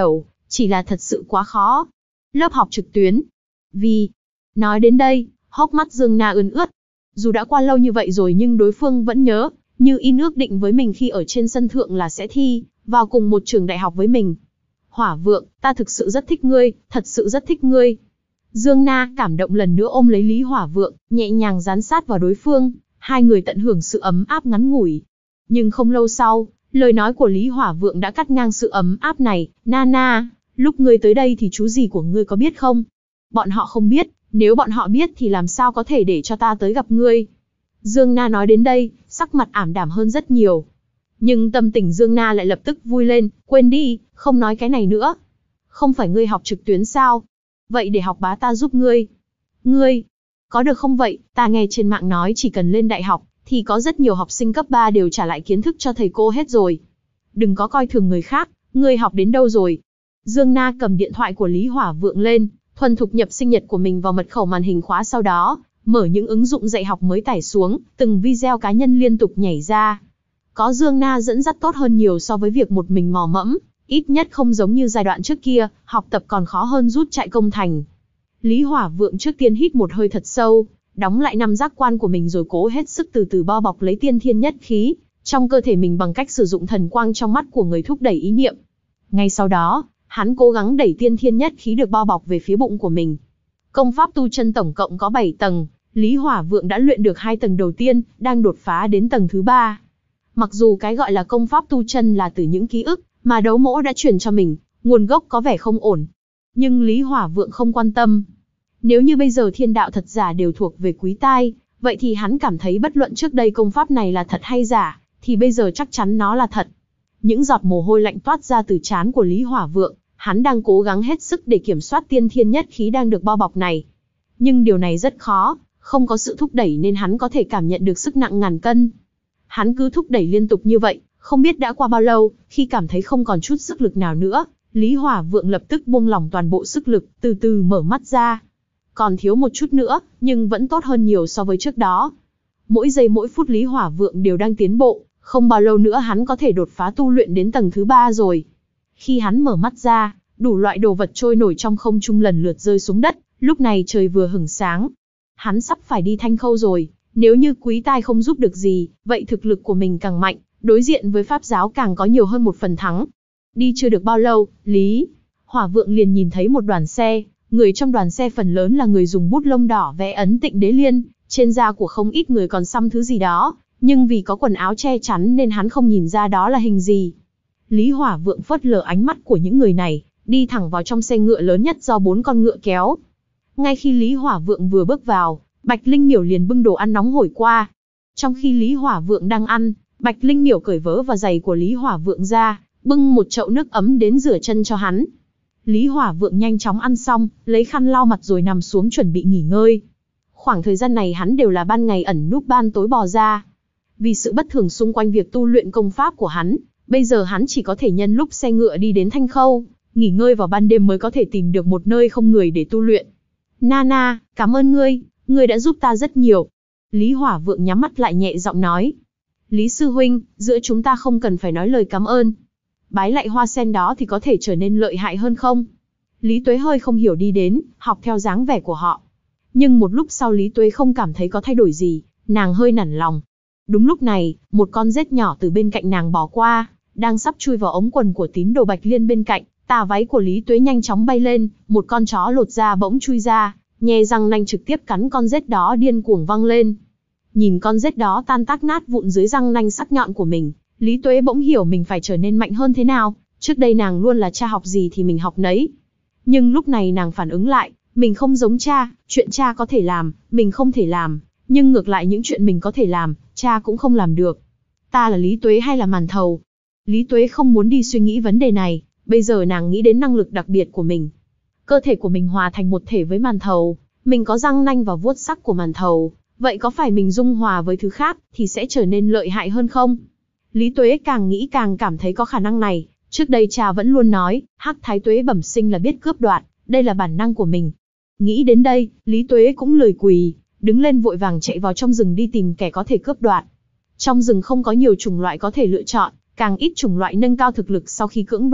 chỉ là thật sự quá khó. Lớp học trực tuyến. Vì, nói đến đây, hốc mắt Dương Na ươn ướt. Dù đã qua lâu như vậy rồi nhưng đối phương vẫn nhớ, như in ước định với mình khi ở trên sân thượng là sẽ thi vào cùng một trường đại học với mình. Hỏa Vượng, ta thực sự rất thích ngươi, thật sự rất thích ngươi. Dương Na cảm động lần nữa ôm lấy Lý Hỏa Vượng, nhẹ nhàng dán sát vào đối phương, hai người tận hưởng sự ấm áp ngắn ngủi. Nhưng không lâu sau, lời nói của Lý Hỏa Vượng đã cắt ngang sự ấm áp này. Nana, lúc ngươi tới đây thì chú gì của ngươi có biết không? Bọn họ không biết, nếu bọn họ biết thì làm sao có thể để cho ta tới gặp ngươi. Dương Na nói đến đây, sắc mặt ảm đạm hơn rất nhiều. Nhưng tâm tình Dương Na lại lập tức vui lên, quên đi, không nói cái này nữa. Không phải ngươi học trực tuyến sao? Vậy để học bá ta giúp ngươi. Ngươi, có được không vậy? Ta nghe trên mạng nói chỉ cần lên đại học, thì có rất nhiều học sinh cấp ba đều trả lại kiến thức cho thầy cô hết rồi. Đừng có coi thường người khác, ngươi học đến đâu rồi? Dương Na cầm điện thoại của Lý Hỏa Vượng lên, thuần thục nhập sinh nhật của mình vào mật khẩu màn hình khóa, sau đó mở những ứng dụng dạy học mới tải xuống, từng video cá nhân liên tục nhảy ra. Có Dương Na dẫn dắt tốt hơn nhiều so với việc một mình mò mẫm, ít nhất không giống như giai đoạn trước kia, học tập còn khó hơn rút chạy công thành. Lý Hỏa Vượng trước tiên hít một hơi thật sâu, đóng lại năm giác quan của mình rồi cố hết sức từ từ bao bọc lấy tiên thiên nhất khí trong cơ thể mình bằng cách sử dụng thần quang trong mắt của người thúc đẩy ý niệm. Ngay sau đó, hắn cố gắng đẩy tiên thiên nhất khí được bao bọc về phía bụng của mình. Công pháp tu chân tổng cộng có bảy tầng, Lý Hỏa Vượng đã luyện được hai tầng đầu tiên, đang đột phá đến tầng thứ ba. Mặc dù cái gọi là công pháp tu chân là từ những ký ức mà đấu mỗ đã truyền cho mình, nguồn gốc có vẻ không ổn. Nhưng Lý Hỏa Vượng không quan tâm. Nếu như bây giờ thiên đạo thật giả đều thuộc về Quý Tai, vậy thì hắn cảm thấy bất luận trước đây công pháp này là thật hay giả, thì bây giờ chắc chắn nó là thật. Những giọt mồ hôi lạnh toát ra từ trán của Lý Hỏa Vượng, hắn đang cố gắng hết sức để kiểm soát tiên thiên nhất khí đang được bao bọc này. Nhưng điều này rất khó, không có sự thúc đẩy nên hắn có thể cảm nhận được sức nặng ngàn cân. Hắn cứ thúc đẩy liên tục như vậy, không biết đã qua bao lâu, khi cảm thấy không còn chút sức lực nào nữa, Lý Hỏa Vượng lập tức buông lỏng toàn bộ sức lực, từ từ mở mắt ra. Còn thiếu một chút nữa, nhưng vẫn tốt hơn nhiều so với trước đó. Mỗi giây mỗi phút Lý Hỏa Vượng đều đang tiến bộ, không bao lâu nữa hắn có thể đột phá tu luyện đến tầng thứ ba rồi. Khi hắn mở mắt ra, đủ loại đồ vật trôi nổi trong không trung lần lượt rơi xuống đất, lúc này trời vừa hửng sáng. Hắn sắp phải đi Thanh Khâu rồi, nếu như Quý Tai không giúp được gì, vậy thực lực của mình càng mạnh, đối diện với Pháp giáo càng có nhiều hơn một phần thắng. Đi chưa được bao lâu, Lý Hỏa Vượng liền nhìn thấy một đoàn xe, người trong đoàn xe phần lớn là người dùng bút lông đỏ vẽ ấn Tịnh Đế Liên, trên da của không ít người còn xăm thứ gì đó, nhưng vì có quần áo che chắn nên hắn không nhìn ra đó là hình gì. Lý Hỏa Vượng phớt lờ ánh mắt của những người này, đi thẳng vào trong xe ngựa lớn nhất do bốn con ngựa kéo. Ngay khi Lý Hỏa Vượng vừa bước vào, Bạch Linh Miểu liền bưng đồ ăn nóng hổi qua. Trong khi Lý Hỏa Vượng đang ăn, Bạch Linh Miểu cởi vớ và giày của Lý Hỏa Vượng ra, bưng một chậu nước ấm đến rửa chân cho hắn. Lý Hỏa Vượng nhanh chóng ăn xong, lấy khăn lau mặt rồi nằm xuống chuẩn bị nghỉ ngơi. Khoảng thời gian này hắn đều là ban ngày ẩn núp ban tối bò ra. Vì sự bất thường xung quanh việc tu luyện công pháp của hắn, bây giờ hắn chỉ có thể nhân lúc xe ngựa đi đến Thanh Khâu, nghỉ ngơi vào ban đêm mới có thể tìm được một nơi không người để tu luyện. Nana, cảm ơn ngươi, ngươi đã giúp ta rất nhiều. Lý Hỏa Vượng nhắm mắt lại nhẹ giọng nói. Lý sư huynh, giữa chúng ta không cần phải nói lời cảm ơn. Bái lại hoa sen đó thì có thể trở nên lợi hại hơn không? Lý Tuế hơi không hiểu đi đến, học theo dáng vẻ của họ. Nhưng một lúc sau Lý Tuế không cảm thấy có thay đổi gì, nàng hơi nản lòng. Đúng lúc này, một con rết nhỏ từ bên cạnh nàng bò qua, đang sắp chui vào ống quần của tín đồ Bạch Liên bên cạnh. Tà váy của Lý Tuế nhanh chóng bay lên, một con chó lột da bỗng chui ra, nhe răng nanh trực tiếp cắn con rết đó điên cuồng văng lên. Nhìn con rết đó tan tác nát vụn dưới răng nanh sắc nhọn của mình, Lý Tuế bỗng hiểu mình phải trở nên mạnh hơn thế nào. Trước đây nàng luôn là cha học gì thì mình học nấy. Nhưng lúc này nàng phản ứng lại, mình không giống cha, chuyện cha có thể làm, mình không thể làm. Nhưng ngược lại những chuyện mình có thể làm, cha cũng không làm được. Ta là Lý Tuế hay là màn thầu? Lý Tuế không muốn đi suy nghĩ vấn đề này, bây giờ nàng nghĩ đến năng lực đặc biệt của mình. Cơ thể của mình hòa thành một thể với màn thầu, mình có răng nanh và vuốt sắc của màn thầu, vậy có phải mình dung hòa với thứ khác thì sẽ trở nên lợi hại hơn không? Lý Tuế càng nghĩ càng cảm thấy có khả năng này, trước đây cha vẫn luôn nói, Hắc Thái Tuế bẩm sinh là biết cướp đoạt, đây là bản năng của mình. Nghĩ đến đây, Lý Tuế cũng lười quỳ, đứng lên vội vàng chạy vào trong rừng đi tìm kẻ có thể cướp đoạt. Trong rừng không có nhiều chủng loại có thể lựa chọn, càng ít chủng loại nâng cao thực lực sau khi cưỡng đoạt,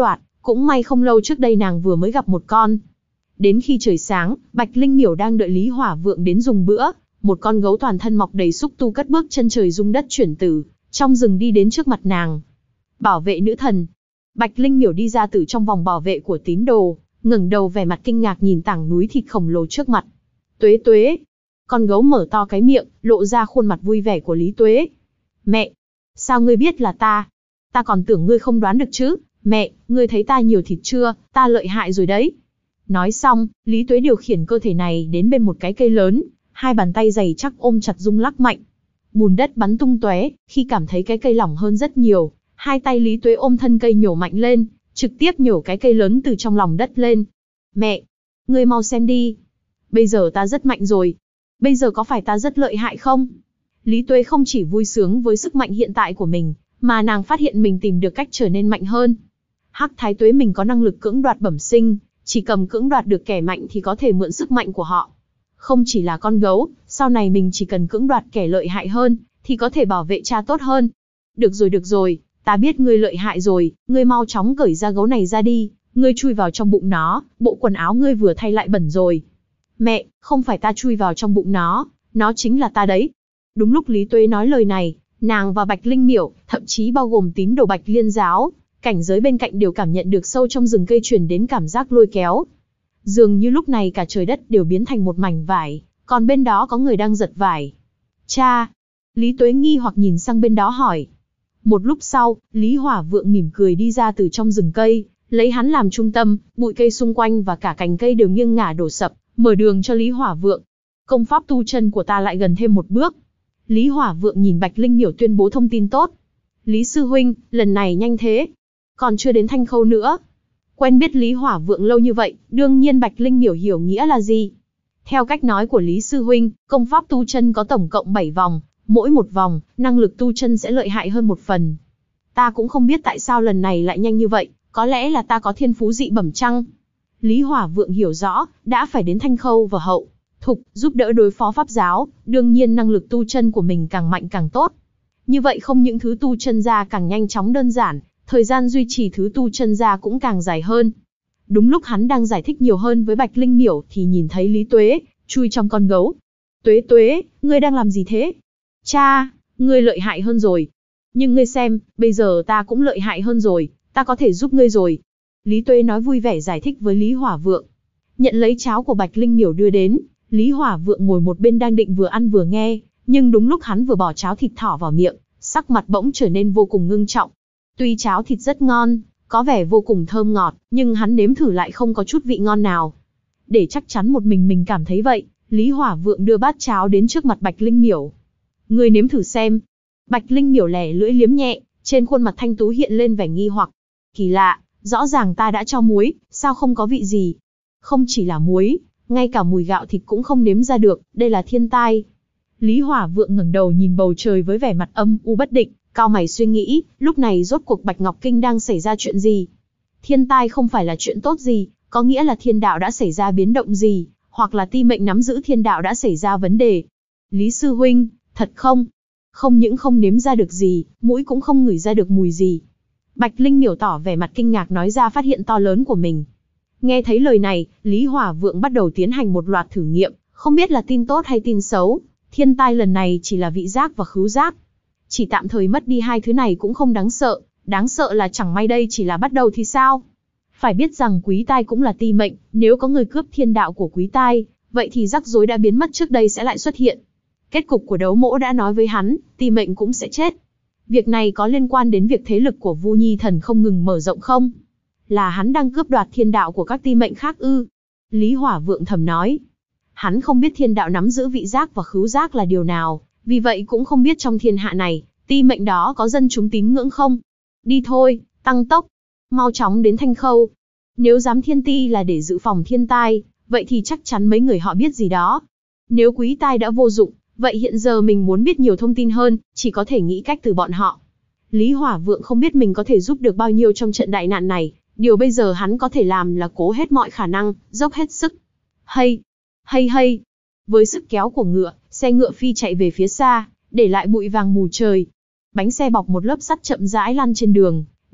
Cũng may không lâu trước đây nàng vừa mới gặp một con. Đến khi trời sáng, Bạch Linh Miểu đang đợi Lý Hỏa Vượng đến dùng bữa, một con gấu toàn thân mọc đầy xúc tu cất bước chân trời rung đất chuyển tử, trong rừng đi đến trước mặt nàng. Bảo vệ nữ thần. Bạch Linh Miểu đi ra từ trong vòng bảo vệ của tín đồ, ngẩng đầu vẻ mặt kinh ngạc nhìn tảng núi thịt khổng lồ trước mặt. Tuế Tuế. Con gấu mở to cái miệng, lộ ra khuôn mặt vui vẻ của Lý Tuế. Mẹ, sao ngươi biết là ta? Ta còn tưởng ngươi không đoán được chứ. Mẹ, ngươi thấy ta nhiều thịt chưa, ta lợi hại rồi đấy. Nói xong, Lý Tuế điều khiển cơ thể này đến bên một cái cây lớn, hai bàn tay dày chắc ôm chặt rung lắc mạnh. Bùn đất bắn tung tóe, khi cảm thấy cái cây lỏng hơn rất nhiều, hai tay Lý Tuế ôm thân cây nhổ mạnh lên, trực tiếp nhổ cái cây lớn từ trong lòng đất lên. Mẹ, ngươi mau xem đi. Bây giờ ta rất mạnh rồi. Bây giờ có phải ta rất lợi hại không? Lý Tuế không chỉ vui sướng với sức mạnh hiện tại của mình, mà nàng phát hiện mình tìm được cách trở nên mạnh hơn. Hắc Thái Tuế mình có năng lực cưỡng đoạt bẩm sinh, chỉ cầm cưỡng đoạt được kẻ mạnh thì có thể mượn sức mạnh của họ. Không chỉ là con gấu, sau này mình chỉ cần cưỡng đoạt kẻ lợi hại hơn, thì có thể bảo vệ cha tốt hơn. Được rồi được rồi, ta biết ngươi lợi hại rồi, ngươi mau chóng cởi ra gấu này ra đi, ngươi chui vào trong bụng nó, bộ quần áo ngươi vừa thay lại bẩn rồi. Mẹ, không phải ta chui vào trong bụng nó, nó chính là ta đấy. Đúng lúc Lý Tuế nói lời này, nàng và Bạch Linh Miểu, thậm chí bao gồm tín đồ Bạch Liên giáo, cảnh giới bên cạnh đều cảm nhận được sâu trong rừng cây truyền đến cảm giác lôi kéo. Dường như lúc này cả trời đất đều biến thành một mảnh vải, còn bên đó có người đang giật vải. Cha! Lý Tuế nghi hoặc nhìn sang bên đó hỏi. Một lúc sau, Lý Hỏa Vượng mỉm cười đi ra từ trong rừng cây, lấy hắn làm trung tâm, bụi cây xung quanh và cả cành cây đều nghiêng ngả đổ sập, mở đường cho Lý Hỏa Vượng. Công pháp tu chân của ta lại gần thêm một bước. Lý Hỏa Vượng nhìn Bạch Linh Miểu tuyên bố thông tin tốt. Lý sư huynh, lần này nhanh thế. Còn chưa đến Thanh Khâu nữa. Quen biết Lý Hỏa Vượng lâu như vậy, đương nhiên Bạch Linh Miểu hiểu nghĩa là gì. Theo cách nói của Lý sư huynh, công pháp tu chân có tổng cộng bảy vòng, mỗi một vòng, năng lực tu chân sẽ lợi hại hơn một phần. Ta cũng không biết tại sao lần này lại nhanh như vậy, có lẽ là ta có thiên phú dị bẩm chăng? Lý Hỏa Vượng hiểu rõ, đã phải đến Thanh Khâu và Hậu Thục, giúp đỡ đối phó pháp giáo, đương nhiên năng lực tu chân của mình càng mạnh càng tốt. Như vậy không những thứ tu chân ra càng nhanh chóng đơn giản, thời gian duy trì thứ tu chân ra cũng càng dài hơn. Đúng lúc hắn đang giải thích nhiều hơn với Bạch Linh Miểu thì nhìn thấy Lý Tuế, chui trong con gấu. Tuế Tuế, ngươi đang làm gì thế? Cha, ngươi lợi hại hơn rồi. Nhưng ngươi xem, bây giờ ta cũng lợi hại hơn rồi, ta có thể giúp ngươi rồi. Lý Tuế nói vui vẻ giải thích với Lý Hỏa Vượng. Nhận lấy cháo của Bạch Linh Miểu đưa đến, Lý Hỏa Vượng ngồi một bên đang định vừa ăn vừa nghe, nhưng đúng lúc hắn vừa bỏ cháo thịt thỏ vào miệng, sắc mặt bỗng trở nên vô cùng ngưng trọng. Tuy cháo thịt rất ngon, có vẻ vô cùng thơm ngọt, nhưng hắn nếm thử lại không có chút vị ngon nào. Để chắc chắn một mình mình cảm thấy vậy, Lý Hỏa Vượng đưa bát cháo đến trước mặt Bạch Linh Miểu. Ngươi nếm thử xem. Bạch Linh Miểu lẻ lưỡi liếm nhẹ, trên khuôn mặt thanh tú hiện lên vẻ nghi hoặc. Kỳ lạ, rõ ràng ta đã cho muối, sao không có vị gì? Không chỉ là muối, ngay cả mùi gạo thịt cũng không nếm ra được, đây là thiên tai. Lý Hỏa Vượng ngẩng đầu nhìn bầu trời với vẻ mặt âm u bất định, cau mày suy nghĩ, lúc này rốt cuộc Bạch Ngọc Kinh đang xảy ra chuyện gì? Thiên tai không phải là chuyện tốt gì, có nghĩa là thiên đạo đã xảy ra biến động gì, hoặc là ti mệnh nắm giữ thiên đạo đã xảy ra vấn đề. Lý sư huynh, thật không? Không những không nếm ra được gì, mũi cũng không ngửi ra được mùi gì. Bạch Linh Miểu tỏ vẻ mặt kinh ngạc nói ra phát hiện to lớn của mình. Nghe thấy lời này, Lý Hỏa Vượng bắt đầu tiến hành một loạt thử nghiệm, không biết là tin tốt hay tin xấu. Thiên tai lần này chỉ là vị giác và khứu giác. Chỉ tạm thời mất đi hai thứ này cũng không đáng sợ, đáng sợ là chẳng may đây chỉ là bắt đầu thì sao? Phải biết rằng quý tai cũng là ti mệnh, nếu có người cướp thiên đạo của quý tai, vậy thì rắc rối đã biến mất trước đây sẽ lại xuất hiện. Kết cục của đấu mỗ đã nói với hắn, ti mệnh cũng sẽ chết. Việc này có liên quan đến việc thế lực của Vu Nhi Thần không ngừng mở rộng không? Là hắn đang cướp đoạt thiên đạo của các ti mệnh khác ư? Lý Hỏa Vượng thầm nói. Hắn không biết thiên đạo nắm giữ vị giác và khứu giác là điều nào, vì vậy cũng không biết trong thiên hạ này, ti mệnh đó có dân chúng tín ngưỡng không? Đi thôi, tăng tốc, mau chóng đến Thanh Khâu. Nếu dám thiên ti là để dự phòng thiên tai, vậy thì chắc chắn mấy người họ biết gì đó. Nếu quý tai đã vô dụng, vậy hiện giờ mình muốn biết nhiều thông tin hơn, chỉ có thể nghĩ cách từ bọn họ. Lý Hỏa Vượng không biết mình có thể giúp được bao nhiêu trong trận đại nạn này, điều bây giờ hắn có thể làm là cố hết mọi khả năng, dốc hết sức. Hay, hay hay, với sức kéo của ngựa, xe ngựa phi chạy về phía xa, để lại bụi vàng mù trời. Bánh xe bọc một lớp sắt chậm rãi lăn trên đường,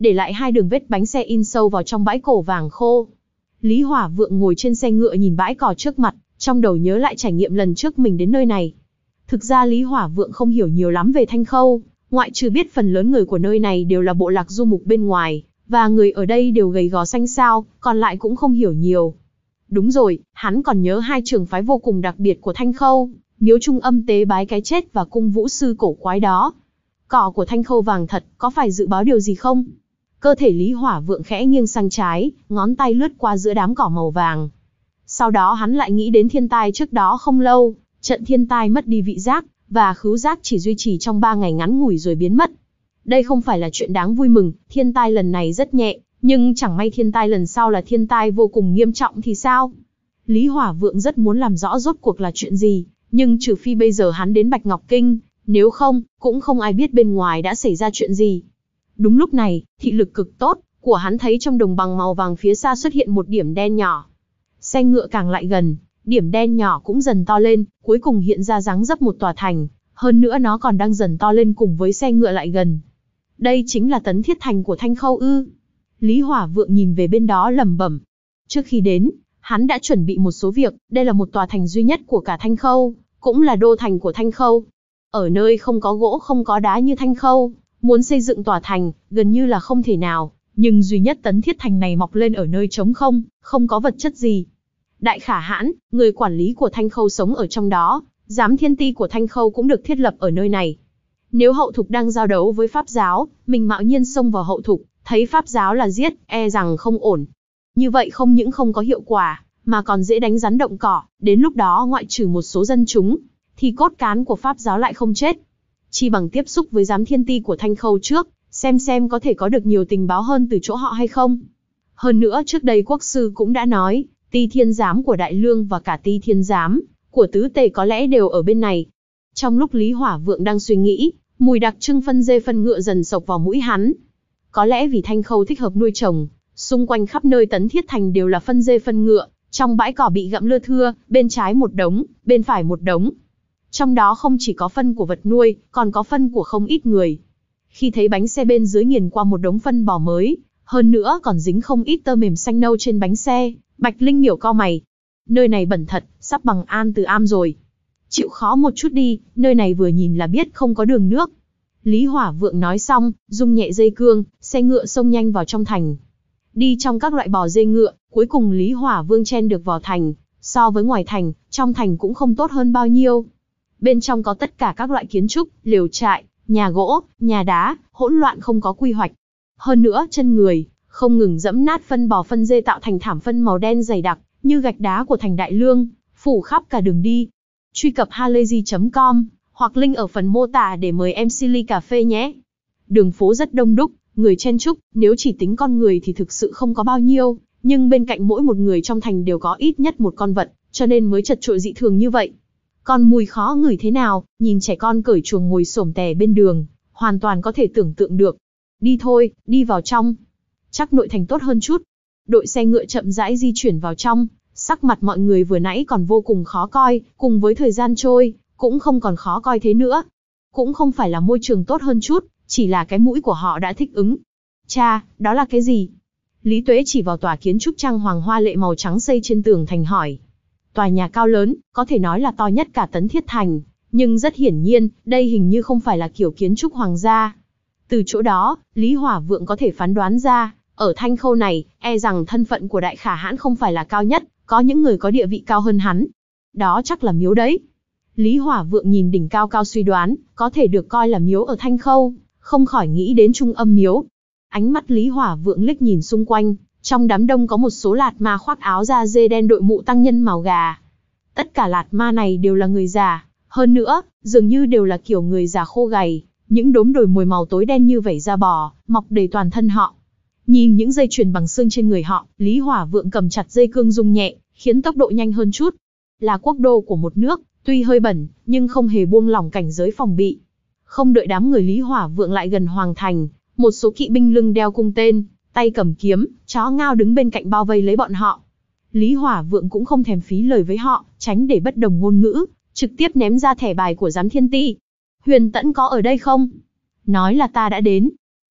để lại hai đường vết bánh xe in sâu vào trong bãi cỏ vàng khô. Lý Hỏa Vượng ngồi trên xe ngựa nhìn bãi cỏ trước mặt, trong đầu nhớ lại trải nghiệm lần trước mình đến nơi này. Thực ra Lý Hỏa Vượng không hiểu nhiều lắm về Thanh Khâu, ngoại trừ biết phần lớn người của nơi này đều là bộ lạc du mục bên ngoài, và người ở đây đều gầy gò xanh xao, còn lại cũng không hiểu nhiều. Đúng rồi, hắn còn nhớ hai trường phái vô cùng đặc biệt của Thanh Khâu, miếu trung âm tế bái cái chết và cung vũ sư cổ quái đó. Cỏ của Thanh Khâu vàng thật, có phải dự báo điều gì không? Cơ thể Lý Hỏa Vượng khẽ nghiêng sang trái, ngón tay lướt qua giữa đám cỏ màu vàng. Sau đó hắn lại nghĩ đến thiên tai trước đó không lâu, trận thiên tai mất đi vị giác, và khứu giác chỉ duy trì trong ba ngày ngắn ngủi rồi biến mất. Đây không phải là chuyện đáng vui mừng, thiên tai lần này rất nhẹ, nhưng chẳng may thiên tai lần sau là thiên tai vô cùng nghiêm trọng thì sao? Lý Hỏa Vượng rất muốn làm rõ rốt cuộc là chuyện gì, nhưng trừ phi bây giờ hắn đến Bạch Ngọc Kinh, nếu không, cũng không ai biết bên ngoài đã xảy ra chuyện gì. Đúng lúc này, thị lực cực tốt của hắn thấy trong đồng bằng màu vàng phía xa xuất hiện một điểm đen nhỏ. Xe ngựa càng lại gần, điểm đen nhỏ cũng dần to lên, cuối cùng hiện ra dáng dấp một tòa thành, hơn nữa nó còn đang dần to lên cùng với xe ngựa lại gần. Đây chính là Tấn Thiết Thành của Thanh Khâu ư? Lý Hỏa Vượng nhìn về bên đó lẩm bẩm. Trước khi đến, hắn đã chuẩn bị một số việc, đây là một tòa thành duy nhất của cả Thanh Khâu, cũng là đô thành của Thanh Khâu. Ở nơi không có gỗ không có đá như Thanh Khâu, muốn xây dựng tòa thành, gần như là không thể nào, nhưng duy nhất Tấn Thiết Thành này mọc lên ở nơi trống không, không có vật chất gì. Đại Khả Hãn, người quản lý của Thanh Khâu sống ở trong đó, giám thiên ti của Thanh Khâu cũng được thiết lập ở nơi này. Nếu hậu thục đang giao đấu với pháp giáo, mình mạo nhiên xông vào hậu thục, thấy pháp giáo là giết, e rằng không ổn. Như vậy không những không có hiệu quả, mà còn dễ đánh rắn động cỏ, đến lúc đó ngoại trừ một số dân chúng, thì cốt cán của pháp giáo lại không chết. Chi bằng tiếp xúc với giám thiên ti của Thanh Khâu trước, xem xem có thể có được nhiều tình báo hơn từ chỗ họ hay không. Hơn nữa trước đây quốc sư cũng đã nói, ti thiên giám của Đại Lương và cả ti thiên giám của Tứ Tề có lẽ đều ở bên này. Trong lúc Lý Hỏa Vượng đang suy nghĩ, mùi đặc trưng phân dê phân ngựa dần sộc vào mũi hắn. Có lẽ vì Thanh Khâu thích hợp nuôi trồng, xung quanh khắp nơi Tấn Thiết Thành đều là phân dê phân ngựa, trong bãi cỏ bị gặm lưa thưa, bên trái một đống, bên phải một đống. Trong đó không chỉ có phân của vật nuôi, còn có phân của không ít người. Khi thấy bánh xe bên dưới nghiền qua một đống phân bò mới, hơn nữa còn dính không ít tơ mềm xanh nâu trên bánh xe, Bạch Linh Miểu cau mày. Nơi này bẩn thật, sắp bằng An Từ Am rồi. Chịu khó một chút đi, nơi này vừa nhìn là biết không có đường nước. Lý Hỏa Vượng nói xong, rung nhẹ dây cương, xe ngựa xông nhanh vào trong thành. Đi trong các loại bò dê ngựa, cuối cùng Lý Hỏa Vương chen được vào thành. So với ngoài thành, trong thành cũng không tốt hơn bao nhiêu. Bên trong có tất cả các loại kiến trúc, lều trại, nhà gỗ, nhà đá, hỗn loạn không có quy hoạch. Hơn nữa chân người, không ngừng dẫm nát phân bò phân dê tạo thành thảm phân màu đen dày đặc, như gạch đá của thành Đại Lương, phủ khắp cả đường đi. Truy cập halayzi chấm com, hoặc link ở phần mô tả để mời em xê ly cà phê nhé. Đường phố rất đông đúc, người chen chúc, nếu chỉ tính con người thì thực sự không có bao nhiêu, nhưng bên cạnh mỗi một người trong thành đều có ít nhất một con vật, cho nên mới chật chội dị thường như vậy. Còn mùi khó ngửi thế nào, nhìn trẻ con cởi chuồng ngồi xổm tè bên đường, hoàn toàn có thể tưởng tượng được. Đi thôi, đi vào trong. Chắc nội thành tốt hơn chút. Đội xe ngựa chậm rãi di chuyển vào trong, sắc mặt mọi người vừa nãy còn vô cùng khó coi, cùng với thời gian trôi, cũng không còn khó coi thế nữa. Cũng không phải là môi trường tốt hơn chút, chỉ là cái mũi của họ đã thích ứng. Cha, đó là cái gì? Lý Tuế chỉ vào tòa kiến trúc trang hoàng hoa lệ màu trắng xây trên tường thành hỏi. Tòa nhà cao lớn, có thể nói là to nhất cả Tấn Thiết Thành, nhưng rất hiển nhiên, đây hình như không phải là kiểu kiến trúc hoàng gia. Từ chỗ đó, Lý Hỏa Vượng có thể phán đoán ra, ở Thanh Khâu này, e rằng thân phận của Đại Khả Hãn không phải là cao nhất, có những người có địa vị cao hơn hắn. Đó chắc là miếu đấy. Lý Hỏa Vượng nhìn đỉnh cao cao suy đoán, có thể được coi là miếu ở Thanh Khâu, không khỏi nghĩ đến Trung Âm miếu. Ánh mắt Lý Hỏa Vượng liếc nhìn xung quanh, trong đám đông có một số lạt ma khoác áo da dê đen đội mũ tăng nhân màu gà. Tất cả lạt ma này đều là người già, hơn nữa, dường như đều là kiểu người già khô gầy, những đốm đồi mồi màu tối đen như vảy da bò, mọc đầy toàn thân họ. Nhìn những dây chuyền bằng xương trên người họ, Lý Hỏa Vượng cầm chặt dây cương rung nhẹ, khiến tốc độ nhanh hơn chút. Là quốc đô của một nước, tuy hơi bẩn, nhưng không hề buông lỏng cảnh giới phòng bị. Không đợi đám người Lý Hỏa Vượng lại gần hoàng thành, một số kỵ binh lưng đeo cung tên, tay cầm kiếm, chó ngao đứng bên cạnh bao vây lấy bọn họ. Lý Hỏa Vượng cũng không thèm phí lời với họ, tránh để bất đồng ngôn ngữ, trực tiếp ném ra thẻ bài của giám thiên ti. Huyền Tẫn có ở đây không? Nói là ta đã đến.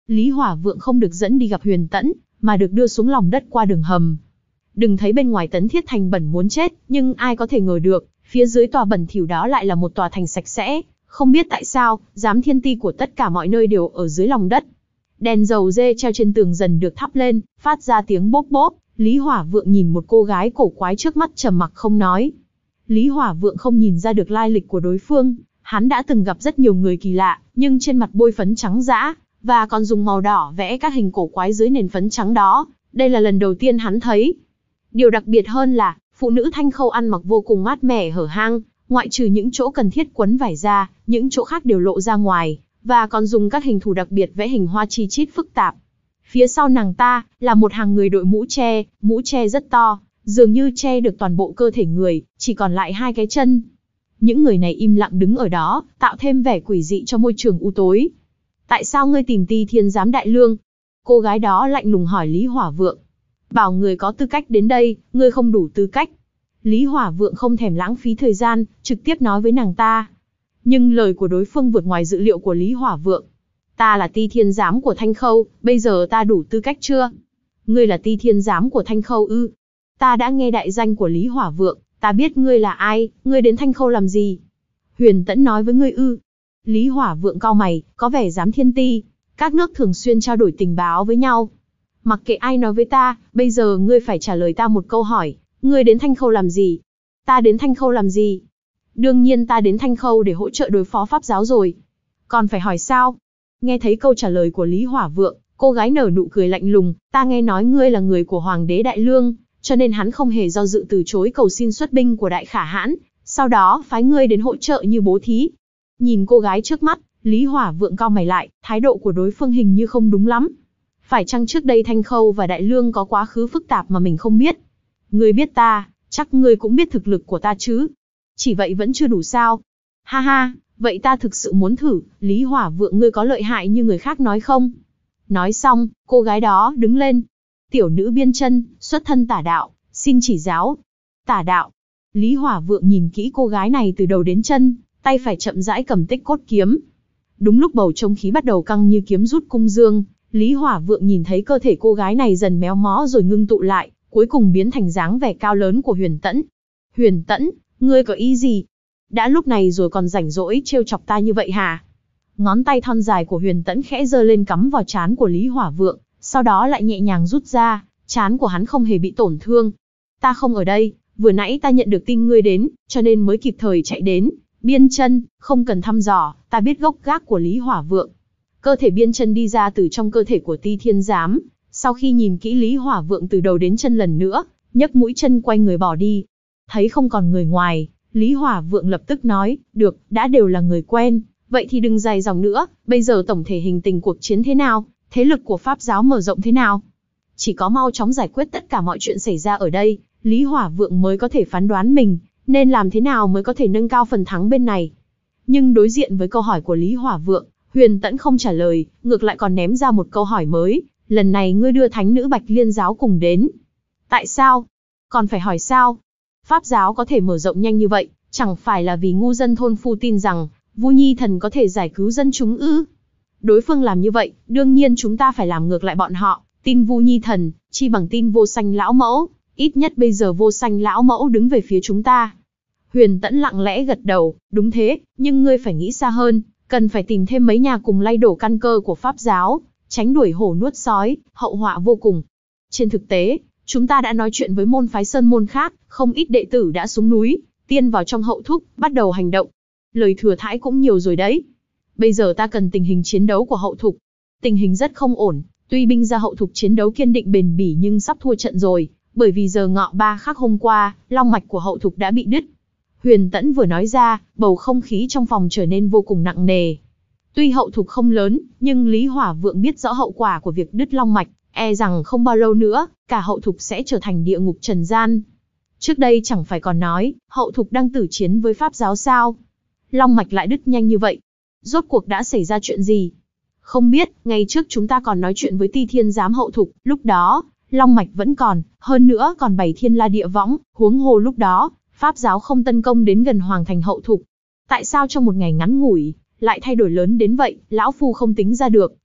Lý Hỏa Vượng không được dẫn đi gặp Huyền Tẫn, mà được đưa xuống lòng đất qua đường hầm. Đừng thấy bên ngoài Tấn Thiết Thành bẩn muốn chết, nhưng ai có thể ngờ được, phía dưới tòa bẩn thỉu đó lại là một tòa thành sạch sẽ. Không biết tại sao, giám thiên ti của tất cả mọi nơi đều ở dưới lòng đất. Đèn dầu dê treo trên tường dần được thắp lên, phát ra tiếng bốp bốp. Lý Hỏa Vượng nhìn một cô gái cổ quái trước mắt trầm mặc không nói. Lý Hỏa Vượng không nhìn ra được lai lịch của đối phương, hắn đã từng gặp rất nhiều người kỳ lạ, nhưng trên mặt bôi phấn trắng dã, và còn dùng màu đỏ vẽ các hình cổ quái dưới nền phấn trắng đó, đây là lần đầu tiên hắn thấy. Điều đặc biệt hơn là, phụ nữ Thanh Khâu ăn mặc vô cùng mát mẻ hở hang, ngoại trừ những chỗ cần thiết quấn vải ra, những chỗ khác đều lộ ra ngoài, và còn dùng các hình thù đặc biệt vẽ hình hoa chi chít phức tạp. Phía sau nàng ta, là một hàng người đội mũ che, mũ che rất to, dường như che được toàn bộ cơ thể người, chỉ còn lại hai cái chân. Những người này im lặng đứng ở đó, tạo thêm vẻ quỷ dị cho môi trường u tối. Tại sao ngươi tìm Ti Thiên Giám Đại Lương? Cô gái đó lạnh lùng hỏi Lý Hỏa Vượng. Bảo người có tư cách đến đây, ngươi không đủ tư cách. Lý Hỏa Vượng không thèm lãng phí thời gian, trực tiếp nói với nàng ta. Nhưng lời của đối phương vượt ngoài dự liệu của Lý Hỏa Vượng. Ta là Ti Thiên Giám của Thanh Khâu, bây giờ ta đủ tư cách chưa? Ngươi là Ti Thiên Giám của Thanh Khâu ư? Ta đã nghe đại danh của Lý Hỏa Vượng, ta biết ngươi là ai, ngươi đến Thanh Khâu làm gì? Huyền Tẫn nói với ngươi ư? Lý Hỏa Vượng cau mày, có vẻ giám thiên ti. Các nước thường xuyên trao đổi tình báo với nhau. Mặc kệ ai nói với ta, bây giờ ngươi phải trả lời ta một câu hỏi. Ngươi đến Thanh Khâu làm gì? Ta đến Thanh Khâu làm gì? Đương nhiên ta đến Thanh Khâu để hỗ trợ đối phó Pháp giáo rồi. Còn phải hỏi sao? Nghe thấy câu trả lời của Lý Hỏa Vượng, cô gái nở nụ cười lạnh lùng. Ta nghe nói ngươi là người của Hoàng đế Đại Lương, cho nên hắn không hề do dự từ chối cầu xin xuất binh của Đại Khả Hãn, sau đó phái ngươi đến hỗ trợ như bố thí. Nhìn cô gái trước mắt, Lý Hỏa Vượng cau mày lại, thái độ của đối phương hình như không đúng lắm. Phải chăng trước đây Thanh Khâu và Đại Lương có quá khứ phức tạp mà mình không biết? Ngươi biết ta, chắc ngươi cũng biết thực lực của ta chứ? Chỉ vậy vẫn chưa đủ sao? Ha ha, vậy ta thực sự muốn thử, Lý Hỏa Vượng ngươi có lợi hại như người khác nói không? Nói xong, cô gái đó đứng lên. Tiểu nữ Biên Chân, xuất thân tả đạo, xin chỉ giáo. Tả đạo. Lý Hỏa Vượng nhìn kỹ cô gái này từ đầu đến chân, tay phải chậm rãi cầm tích cốt kiếm. Đúng lúc bầu không khí bắt đầu căng như kiếm rút cung dương, Lý Hỏa Vượng nhìn thấy cơ thể cô gái này dần méo mó rồi ngưng tụ lại, cuối cùng biến thành dáng vẻ cao lớn của Huyền Tẫn. Huyền Tẫn, ngươi có ý gì? Đã lúc này rồi còn rảnh rỗi trêu chọc ta như vậy hả? Ngón tay thon dài của Huyền Tẫn khẽ giơ lên cắm vào trán của Lý Hỏa Vượng, sau đó lại nhẹ nhàng rút ra, trán của hắn không hề bị tổn thương. Ta không ở đây, vừa nãy ta nhận được tin ngươi đến, cho nên mới kịp thời chạy đến. Biên Chân, không cần thăm dò, ta biết gốc gác của Lý Hỏa Vượng. Cơ thể Biên Chân đi ra từ trong cơ thể của Ti Thiên Giám, sau khi nhìn kỹ Lý Hỏa Vượng từ đầu đến chân lần nữa, nhấc mũi chân quay người bỏ đi. Thấy không còn người ngoài, Lý Hỏa Vượng lập tức nói, được, đã đều là người quen, vậy thì đừng dài dòng nữa, bây giờ tổng thể hình tình cuộc chiến thế nào, thế lực của Pháp giáo mở rộng thế nào? Chỉ có mau chóng giải quyết tất cả mọi chuyện xảy ra ở đây, Lý Hỏa Vượng mới có thể phán đoán mình, nên làm thế nào mới có thể nâng cao phần thắng bên này. Nhưng đối diện với câu hỏi của Lý Hỏa Vượng, Huyền Tẫn không trả lời, ngược lại còn ném ra một câu hỏi mới, lần này ngươi đưa thánh nữ Bạch Liên giáo cùng đến. Tại sao? Còn phải hỏi sao? Pháp giáo có thể mở rộng nhanh như vậy, chẳng phải là vì ngu dân thôn phu tin rằng, Vu Nhi Thần có thể giải cứu dân chúng ư? Đối phương làm như vậy, đương nhiên chúng ta phải làm ngược lại bọn họ, tin Vu Nhi Thần, chi bằng tin Vô Sanh lão mẫu, ít nhất bây giờ Vô Sanh lão mẫu đứng về phía chúng ta. Huyền Tẫn lặng lẽ gật đầu, đúng thế, nhưng ngươi phải nghĩ xa hơn, cần phải tìm thêm mấy nhà cùng lay đổ căn cơ của Pháp giáo, tránh đuổi hổ nuốt sói, hậu họa vô cùng. Trên thực tế, chúng ta đã nói chuyện với môn phái sơn môn khác, không ít đệ tử đã xuống núi, tiên vào trong hậu thúc, bắt đầu hành động. Lời thừa thãi cũng nhiều rồi đấy. Bây giờ ta cần tình hình chiến đấu của hậu thục. Tình hình rất không ổn, tuy binh gia hậu thục chiến đấu kiên định bền bỉ nhưng sắp thua trận rồi, bởi vì giờ ngọ ba khắc hôm qua, long mạch của hậu thục đã bị đứt. Huyền Tẫn vừa nói ra, bầu không khí trong phòng trở nên vô cùng nặng nề. Tuy hậu thục không lớn, nhưng Lý Hỏa Vượng biết rõ hậu quả của việc đứt long mạch, e rằng không bao lâu nữa, cả hậu thục sẽ trở thành địa ngục trần gian. Trước đây chẳng phải còn nói, hậu thục đang tử chiến với Pháp giáo sao? Long mạch lại đứt nhanh như vậy. Rốt cuộc đã xảy ra chuyện gì? Không biết, ngày trước chúng ta còn nói chuyện với Ti Thiên Giám hậu thục, lúc đó, long mạch vẫn còn, hơn nữa còn bảy thiên la địa võng, huống hồ lúc đó, Pháp giáo không tấn công đến gần hoàng thành hậu thục. Tại sao trong một ngày ngắn ngủi, lại thay đổi lớn đến vậy, lão phu không tính ra được,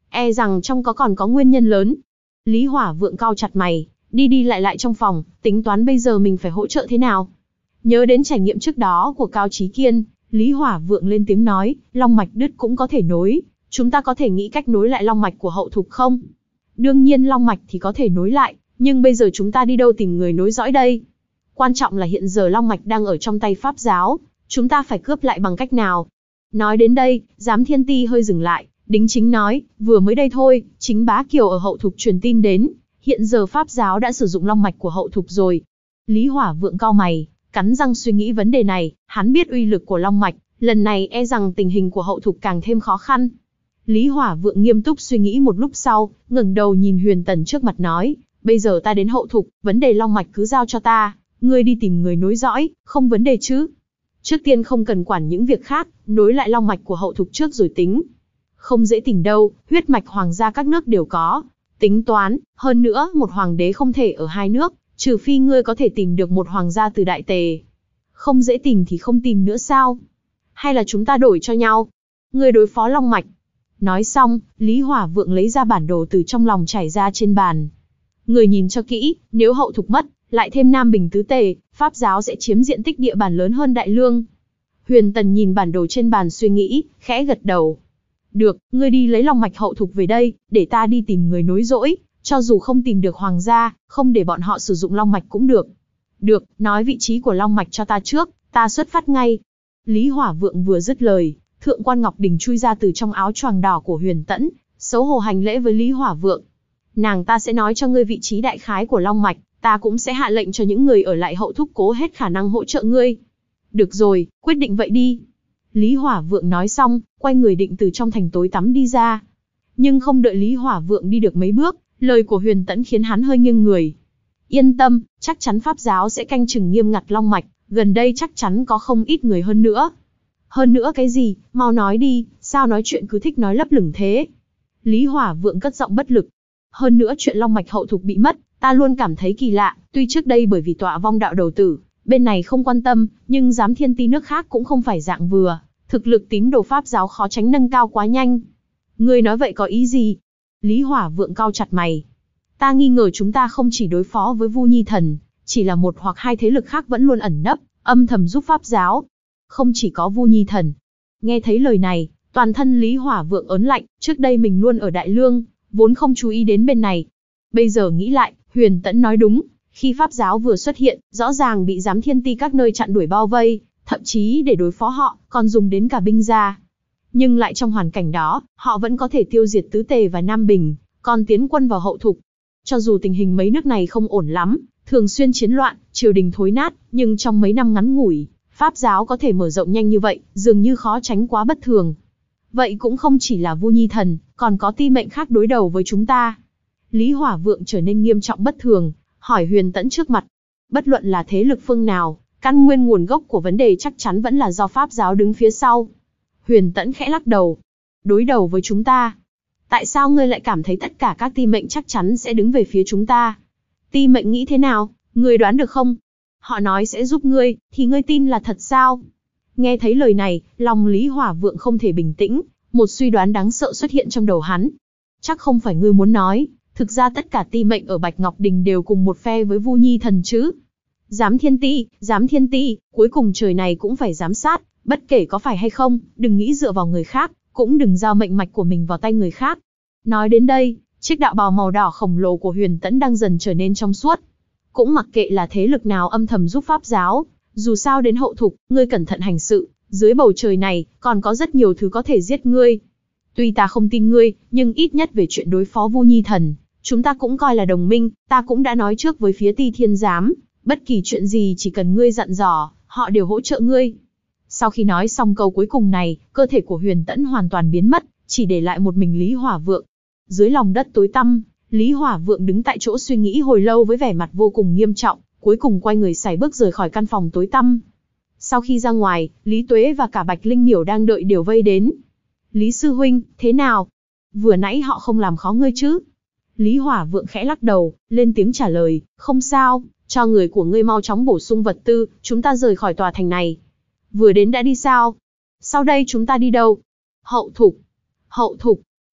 E rằng trong có còn có nguyên nhân lớn. Lý Hỏa Vượng cau chặt mày, đi đi lại lại trong phòng, tính toán bây giờ mình phải hỗ trợ thế nào. Nhớ đến trải nghiệm trước đó của Cao Chí Kiên, Lý Hỏa Vượng lên tiếng nói, long mạch đứt cũng có thể nối, chúng ta có thể nghĩ cách nối lại long mạch của hậu thục không? Đương nhiên long mạch thì có thể nối lại, nhưng bây giờ chúng ta đi đâu tìm người nối dõi đây? Quan trọng là hiện giờ long mạch đang ở trong tay Pháp giáo, chúng ta phải cướp lại bằng cách nào? Nói đến đây, Giám Thiên Ti hơi dừng lại, đính chính nói, vừa mới đây thôi, chính Bá Kiều ở hậu thục truyền tin đến, hiện giờ Pháp giáo đã sử dụng long mạch của hậu thục rồi. Lý Hỏa Vượng cau mày, cắn răng suy nghĩ vấn đề này, hắn biết uy lực của long mạch, lần này e rằng tình hình của hậu thục càng thêm khó khăn. Lý Hỏa Vượng nghiêm túc suy nghĩ một lúc sau, ngẩng đầu nhìn Huyền Tần trước mặt nói, bây giờ ta đến hậu thục, vấn đề long mạch cứ giao cho ta, ngươi đi tìm người nối dõi, không vấn đề chứ? Trước tiên không cần quản những việc khác, nối lại long mạch của hậu thục trước rồi tính. Không dễ tìm đâu, huyết mạch hoàng gia các nước đều có. Tính toán, hơn nữa, một hoàng đế không thể ở hai nước, trừ phi ngươi có thể tìm được một hoàng gia từ Đại Tề. Không dễ tìm thì không tìm nữa sao? Hay là chúng ta đổi cho nhau? Ngươi đối phó long mạch. Nói xong, Lý Hỏa Vượng lấy ra bản đồ từ trong lòng trải ra trên bàn. Người nhìn cho kỹ, nếu hậu thục mất, lại thêm Nam Bình Tứ Tề, Pháp giáo sẽ chiếm diện tích địa bàn lớn hơn Đại Lương. Huyền Tần nhìn bản đồ trên bàn suy nghĩ, khẽ gật đầu. Được, ngươi đi lấy long mạch hậu thục về đây, để ta đi tìm người nối dõi, cho dù không tìm được hoàng gia, không để bọn họ sử dụng long mạch cũng được. Được, nói vị trí của long mạch cho ta trước, ta xuất phát ngay. Lý Hỏa Vượng vừa dứt lời, Thượng quan Ngọc Đình chui ra từ trong áo choàng đỏ của Huyền Tẫn, xấu hổ hành lễ với Lý Hỏa Vượng. Nàng ta sẽ nói cho ngươi vị trí đại khái của long mạch, ta cũng sẽ hạ lệnh cho những người ở lại hậu thúc cố hết khả năng hỗ trợ ngươi. Được rồi, quyết định vậy đi. Lý Hỏa Vượng nói xong, quay người định từ trong thành tối tắm đi ra. Nhưng không đợi Lý Hỏa Vượng đi được mấy bước, lời của Huyền Tẫn khiến hắn hơi nghiêng người. Yên tâm, chắc chắn Pháp giáo sẽ canh chừng nghiêm ngặt long mạch, gần đây chắc chắn có không ít người hơn nữa. Hơn nữa cái gì, mau nói đi, sao nói chuyện cứ thích nói lấp lửng thế? Lý Hỏa Vượng cất giọng bất lực. Hơn nữa chuyện long mạch hậu thục bị mất, ta luôn cảm thấy kỳ lạ, tuy trước đây bởi vì tọa vong đạo đầu tử, bên này không quan tâm, nhưng Giám Thiên Ti nước khác cũng không phải dạng vừa, thực lực tín đồ Pháp giáo khó tránh nâng cao quá nhanh. Ngươi nói vậy có ý gì? Lý Hỏa Vượng cau chặt mày. Ta nghi ngờ chúng ta không chỉ đối phó với Vu Nhi Thần, chỉ là một hoặc hai thế lực khác vẫn luôn ẩn nấp, âm thầm giúp Pháp giáo. Không chỉ có Vu Nhi Thần. Nghe thấy lời này, toàn thân Lý Hỏa Vượng ớn lạnh, trước đây mình luôn ở Đại Lương, vốn không chú ý đến bên này. Bây giờ nghĩ lại, Huyền Tẫn nói đúng, khi Pháp giáo vừa xuất hiện, rõ ràng bị Giám Thiên Ti các nơi chặn đuổi bao vây, thậm chí để đối phó họ, còn dùng đến cả binh gia. Nhưng lại trong hoàn cảnh đó, họ vẫn có thể tiêu diệt Tứ Tề và Nam Bình, còn tiến quân vào hậu thục. Cho dù tình hình mấy nước này không ổn lắm, thường xuyên chiến loạn, triều đình thối nát, nhưng trong mấy năm ngắn ngủi, Pháp giáo có thể mở rộng nhanh như vậy, dường như khó tránh quá bất thường. Vậy cũng không chỉ là Vu Nhi Thần, còn có ti mệnh khác đối đầu với chúng ta. Lý Hỏa Vượng trở nên nghiêm trọng bất thường, hỏi Huyền Tẫn trước mặt. Bất luận là thế lực phương nào, căn nguyên nguồn gốc của vấn đề chắc chắn vẫn là do Pháp giáo đứng phía sau. Huyền Tẫn khẽ lắc đầu. Đối đầu với chúng ta. Tại sao ngươi lại cảm thấy tất cả các ti mệnh chắc chắn sẽ đứng về phía chúng ta? Ti mệnh nghĩ thế nào, ngươi đoán được không? Họ nói sẽ giúp ngươi, thì ngươi tin là thật sao? Nghe thấy lời này, lòng Lý Hỏa Vượng không thể bình tĩnh, một suy đoán đáng sợ xuất hiện trong đầu hắn. Chắc không phải ngươi muốn nói, thực ra tất cả ti mệnh ở Bạch Ngọc Đình đều cùng một phe với Vu Nhi Thần chứ? Giám Thiên Ti, Giám Thiên Ti, cuối cùng trời này cũng phải giám sát, bất kể có phải hay không, đừng nghĩ dựa vào người khác, cũng đừng giao mệnh mạch của mình vào tay người khác. Nói đến đây, chiếc đạo bào màu đỏ khổng lồ của Huyền Tẫn đang dần trở nên trong suốt. Cũng mặc kệ là thế lực nào âm thầm giúp Pháp giáo, dù sao đến hậu thục, ngươi cẩn thận hành sự, dưới bầu trời này, còn có rất nhiều thứ có thể giết ngươi. Tuy ta không tin ngươi, nhưng ít nhất về chuyện đối phó Vu Nhi Thần, chúng ta cũng coi là đồng minh, ta cũng đã nói trước với phía Ti Thiên Giám, bất kỳ chuyện gì chỉ cần ngươi dặn dò, họ đều hỗ trợ ngươi. Sau khi nói xong câu cuối cùng này, cơ thể của Huyền Tẫn hoàn toàn biến mất, chỉ để lại một mình Lý Hỏa Vượng. Dưới lòng đất tối tăm, Lý Hỏa Vượng đứng tại chỗ suy nghĩ hồi lâu với vẻ mặt vô cùng nghiêm trọng, cuối cùng quay người sải bước rời khỏi căn phòng tối tăm. Sau khi ra ngoài, Lý Tuế và cả Bạch Linh Miểu đang đợi đều vây đến. Lý sư huynh, thế nào? Vừa nãy họ không làm khó ngươi chứ? Lý Hỏa Vượng khẽ lắc đầu, lên tiếng trả lời, không sao, cho người của ngươi mau chóng bổ sung vật tư, chúng ta rời khỏi tòa thành này. Vừa đến đã đi sao? Sau đây chúng ta đi đâu? Hậu thục. Hậu thục.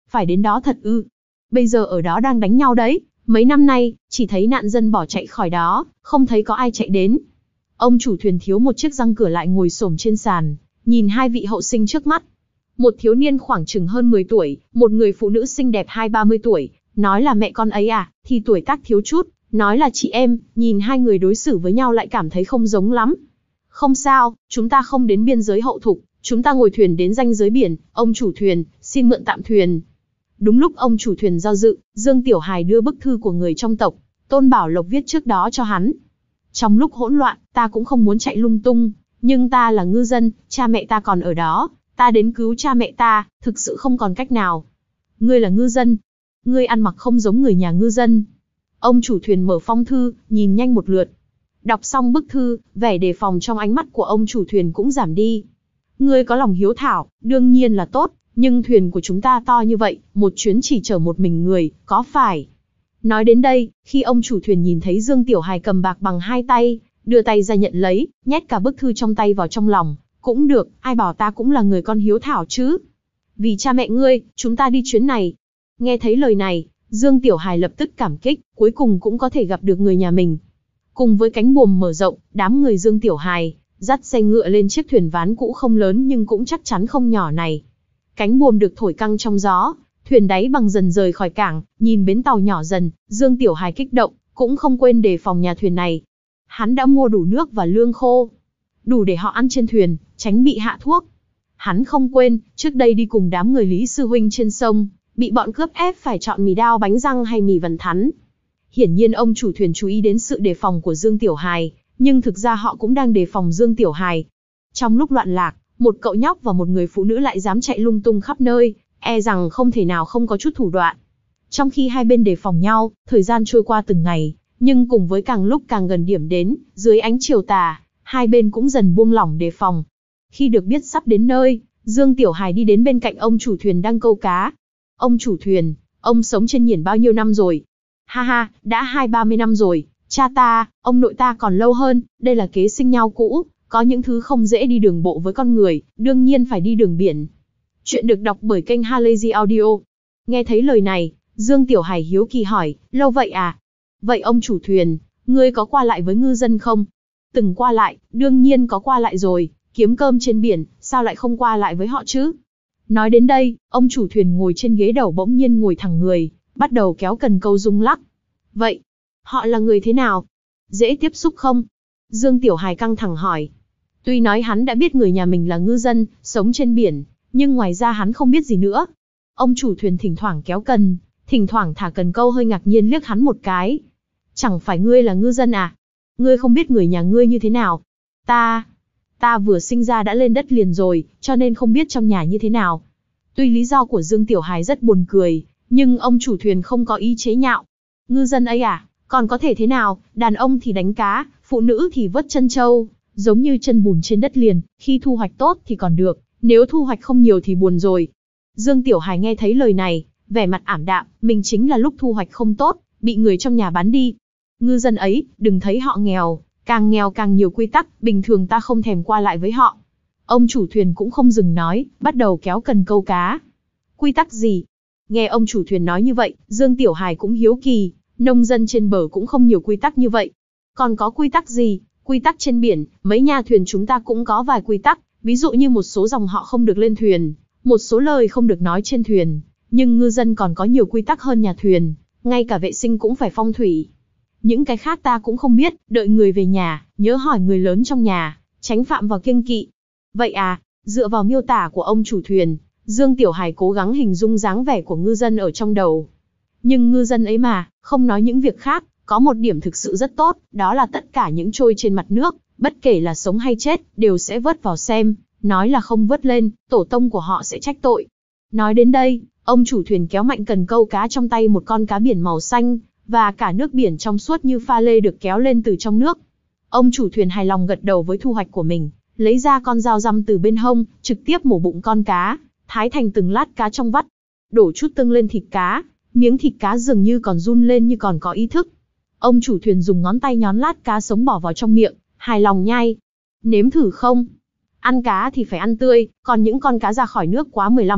Phải đến đó thật ư? Bây giờ ở đó đang đánh nhau đấy, mấy năm nay, chỉ thấy nạn dân bỏ chạy khỏi đó, không thấy có ai chạy đến. Ông chủ thuyền thiếu một chiếc răng cửa lại ngồi xổm trên sàn, nhìn hai vị hậu sinh trước mắt. Một thiếu niên khoảng chừng hơn mười tuổi, một người phụ nữ xinh đẹp hai ba mươi tuổi, nói là mẹ con ấy à, thì tuổi tác thiếu chút, nói là chị em, nhìn hai người đối xử với nhau lại cảm thấy không giống lắm. Không sao, chúng ta không đến biên giới hậu thục, chúng ta ngồi thuyền đến ranh giới biển, ông chủ thuyền, xin mượn tạm thuyền. Đúng lúc ông chủ thuyền do dự, Dương Tiểu Hài đưa bức thư của người trong tộc, Tôn Bảo Lộc viết trước đó cho hắn. Trong lúc hỗn loạn, ta cũng không muốn chạy lung tung, nhưng ta là ngư dân, cha mẹ ta còn ở đó, ta đến cứu cha mẹ ta, thực sự không còn cách nào. Ngươi là ngư dân, ngươi ăn mặc không giống người nhà ngư dân. Ông chủ thuyền mở phong thư, nhìn nhanh một lượt. Đọc xong bức thư, vẻ đề phòng trong ánh mắt của ông chủ thuyền cũng giảm đi. Ngươi có lòng hiếu thảo, đương nhiên là tốt, nhưng thuyền của chúng ta to như vậy, một chuyến chỉ chở một mình người, có phải? Nói đến đây, khi ông chủ thuyền nhìn thấy Dương Tiểu Hài cầm bạc bằng hai tay, đưa tay ra nhận lấy, nhét cả bức thư trong tay vào trong lòng. Cũng được, ai bảo ta cũng là người con hiếu thảo chứ. Vì cha mẹ ngươi, chúng ta đi chuyến này. Nghe thấy lời này, Dương Tiểu Hài lập tức cảm kích, cuối cùng cũng có thể gặp được người nhà mình. Cùng với cánh buồm mở rộng, đám người Dương Tiểu Hài dắt xe ngựa lên chiếc thuyền ván cũ không lớn nhưng cũng chắc chắn không nhỏ này. Cánh buồm được thổi căng trong gió, thuyền đáy bằng dần rời khỏi cảng, nhìn bến tàu nhỏ dần, Dương Tiểu Hài kích động, cũng không quên đề phòng nhà thuyền này. Hắn đã mua đủ nước và lương khô, đủ để họ ăn trên thuyền, tránh bị hạ thuốc. Hắn không quên, trước đây đi cùng đám người Lý Sư Huynh trên sông, bị bọn cướp ép phải chọn mì đao bánh răng hay mì vằn thắn. Hiển nhiên ông chủ thuyền chú ý đến sự đề phòng của Dương Tiểu Hài, nhưng thực ra họ cũng đang đề phòng Dương Tiểu Hài. Trong lúc loạn lạc, một cậu nhóc và một người phụ nữ lại dám chạy lung tung khắp nơi, e rằng không thể nào không có chút thủ đoạn. Trong khi hai bên đề phòng nhau, thời gian trôi qua từng ngày, nhưng cùng với càng lúc càng gần điểm đến, dưới ánh chiều tà, hai bên cũng dần buông lỏng đề phòng. Khi được biết sắp đến nơi, Dương Tiểu Hài đi đến bên cạnh ông chủ thuyền đang câu cá. Ông chủ thuyền, ông sống trên biển bao nhiêu năm rồi? Ha ha, đã hai ba mươi năm rồi, cha ta, ông nội ta còn lâu hơn, đây là kế sinh nhau cũ, có những thứ không dễ đi đường bộ với con người, đương nhiên phải đi đường biển. Chuyện được đọc bởi kênh Halazy Audio. Nghe thấy lời này, Dương Tiểu Hài hiếu kỳ hỏi, lâu vậy à? Vậy ông chủ thuyền, ngươi có qua lại với ngư dân không? Từng qua lại, đương nhiên có qua lại rồi, kiếm cơm trên biển, sao lại không qua lại với họ chứ? Nói đến đây, ông chủ thuyền ngồi trên ghế đầu bỗng nhiên ngồi thẳng người, bắt đầu kéo cần câu rung lắc. Vậy, họ là người thế nào? Dễ tiếp xúc không? Dương Tiểu Hài căng thẳng hỏi. Tuy nói hắn đã biết người nhà mình là ngư dân, sống trên biển, nhưng ngoài ra hắn không biết gì nữa. Ông chủ thuyền thỉnh thoảng kéo cần, thỉnh thoảng thả cần câu hơi ngạc nhiên liếc hắn một cái. Chẳng phải ngươi là ngư dân à? Ngươi không biết người nhà ngươi như thế nào? Ta, ta vừa sinh ra đã lên đất liền rồi, cho nên không biết trong nhà như thế nào. Tuy lý do của Dương Tiểu Hài rất buồn cười, nhưng ông chủ thuyền không có ý chế nhạo. Ngư dân ấy à, còn có thể thế nào, đàn ông thì đánh cá, phụ nữ thì vớt chân trâu, giống như chân bùn trên đất liền, khi thu hoạch tốt thì còn được, nếu thu hoạch không nhiều thì buồn rồi. Dương Tiểu Hài nghe thấy lời này, vẻ mặt ảm đạm, mình chính là lúc thu hoạch không tốt, bị người trong nhà bán đi. Ngư dân ấy, đừng thấy họ nghèo, càng nghèo càng nhiều quy tắc, bình thường ta không thèm qua lại với họ. Ông chủ thuyền cũng không dừng nói, bắt đầu kéo cần câu cá. Quy tắc gì? Nghe ông chủ thuyền nói như vậy, Dương Tiểu Hài cũng hiếu kỳ, nông dân trên bờ cũng không nhiều quy tắc như vậy. Còn có quy tắc gì? Quy tắc trên biển, mấy nhà thuyền chúng ta cũng có vài quy tắc, ví dụ như một số dòng họ không được lên thuyền, một số lời không được nói trên thuyền, nhưng ngư dân còn có nhiều quy tắc hơn nhà thuyền, ngay cả vệ sinh cũng phải phong thủy. Những cái khác ta cũng không biết, đợi người về nhà, nhớ hỏi người lớn trong nhà, tránh phạm vào kiêng kỵ. Vậy à, dựa vào miêu tả của ông chủ thuyền, Dương Tiểu Hài cố gắng hình dung dáng vẻ của ngư dân ở trong đầu. Nhưng ngư dân ấy mà, không nói những việc khác, có một điểm thực sự rất tốt, đó là tất cả những trôi trên mặt nước, bất kể là sống hay chết, đều sẽ vớt vào xem, nói là không vớt lên, tổ tông của họ sẽ trách tội. Nói đến đây, ông chủ thuyền kéo mạnh cần câu cá trong tay, một con cá biển màu xanh, và cả nước biển trong suốt như pha lê được kéo lên từ trong nước. Ông chủ thuyền hài lòng gật đầu với thu hoạch của mình, lấy ra con dao răm từ bên hông, trực tiếp mổ bụng con cá, thái thành từng lát cá trong vắt, đổ chút tương lên thịt cá, miếng thịt cá dường như còn run lên như còn có ý thức. Ông chủ thuyền dùng ngón tay nhón lát cá sống bỏ vào trong miệng, hài lòng nhai. Nếm thử không? Ăn cá thì phải ăn tươi, còn những con cá ra khỏi nước quá mười lăm phút,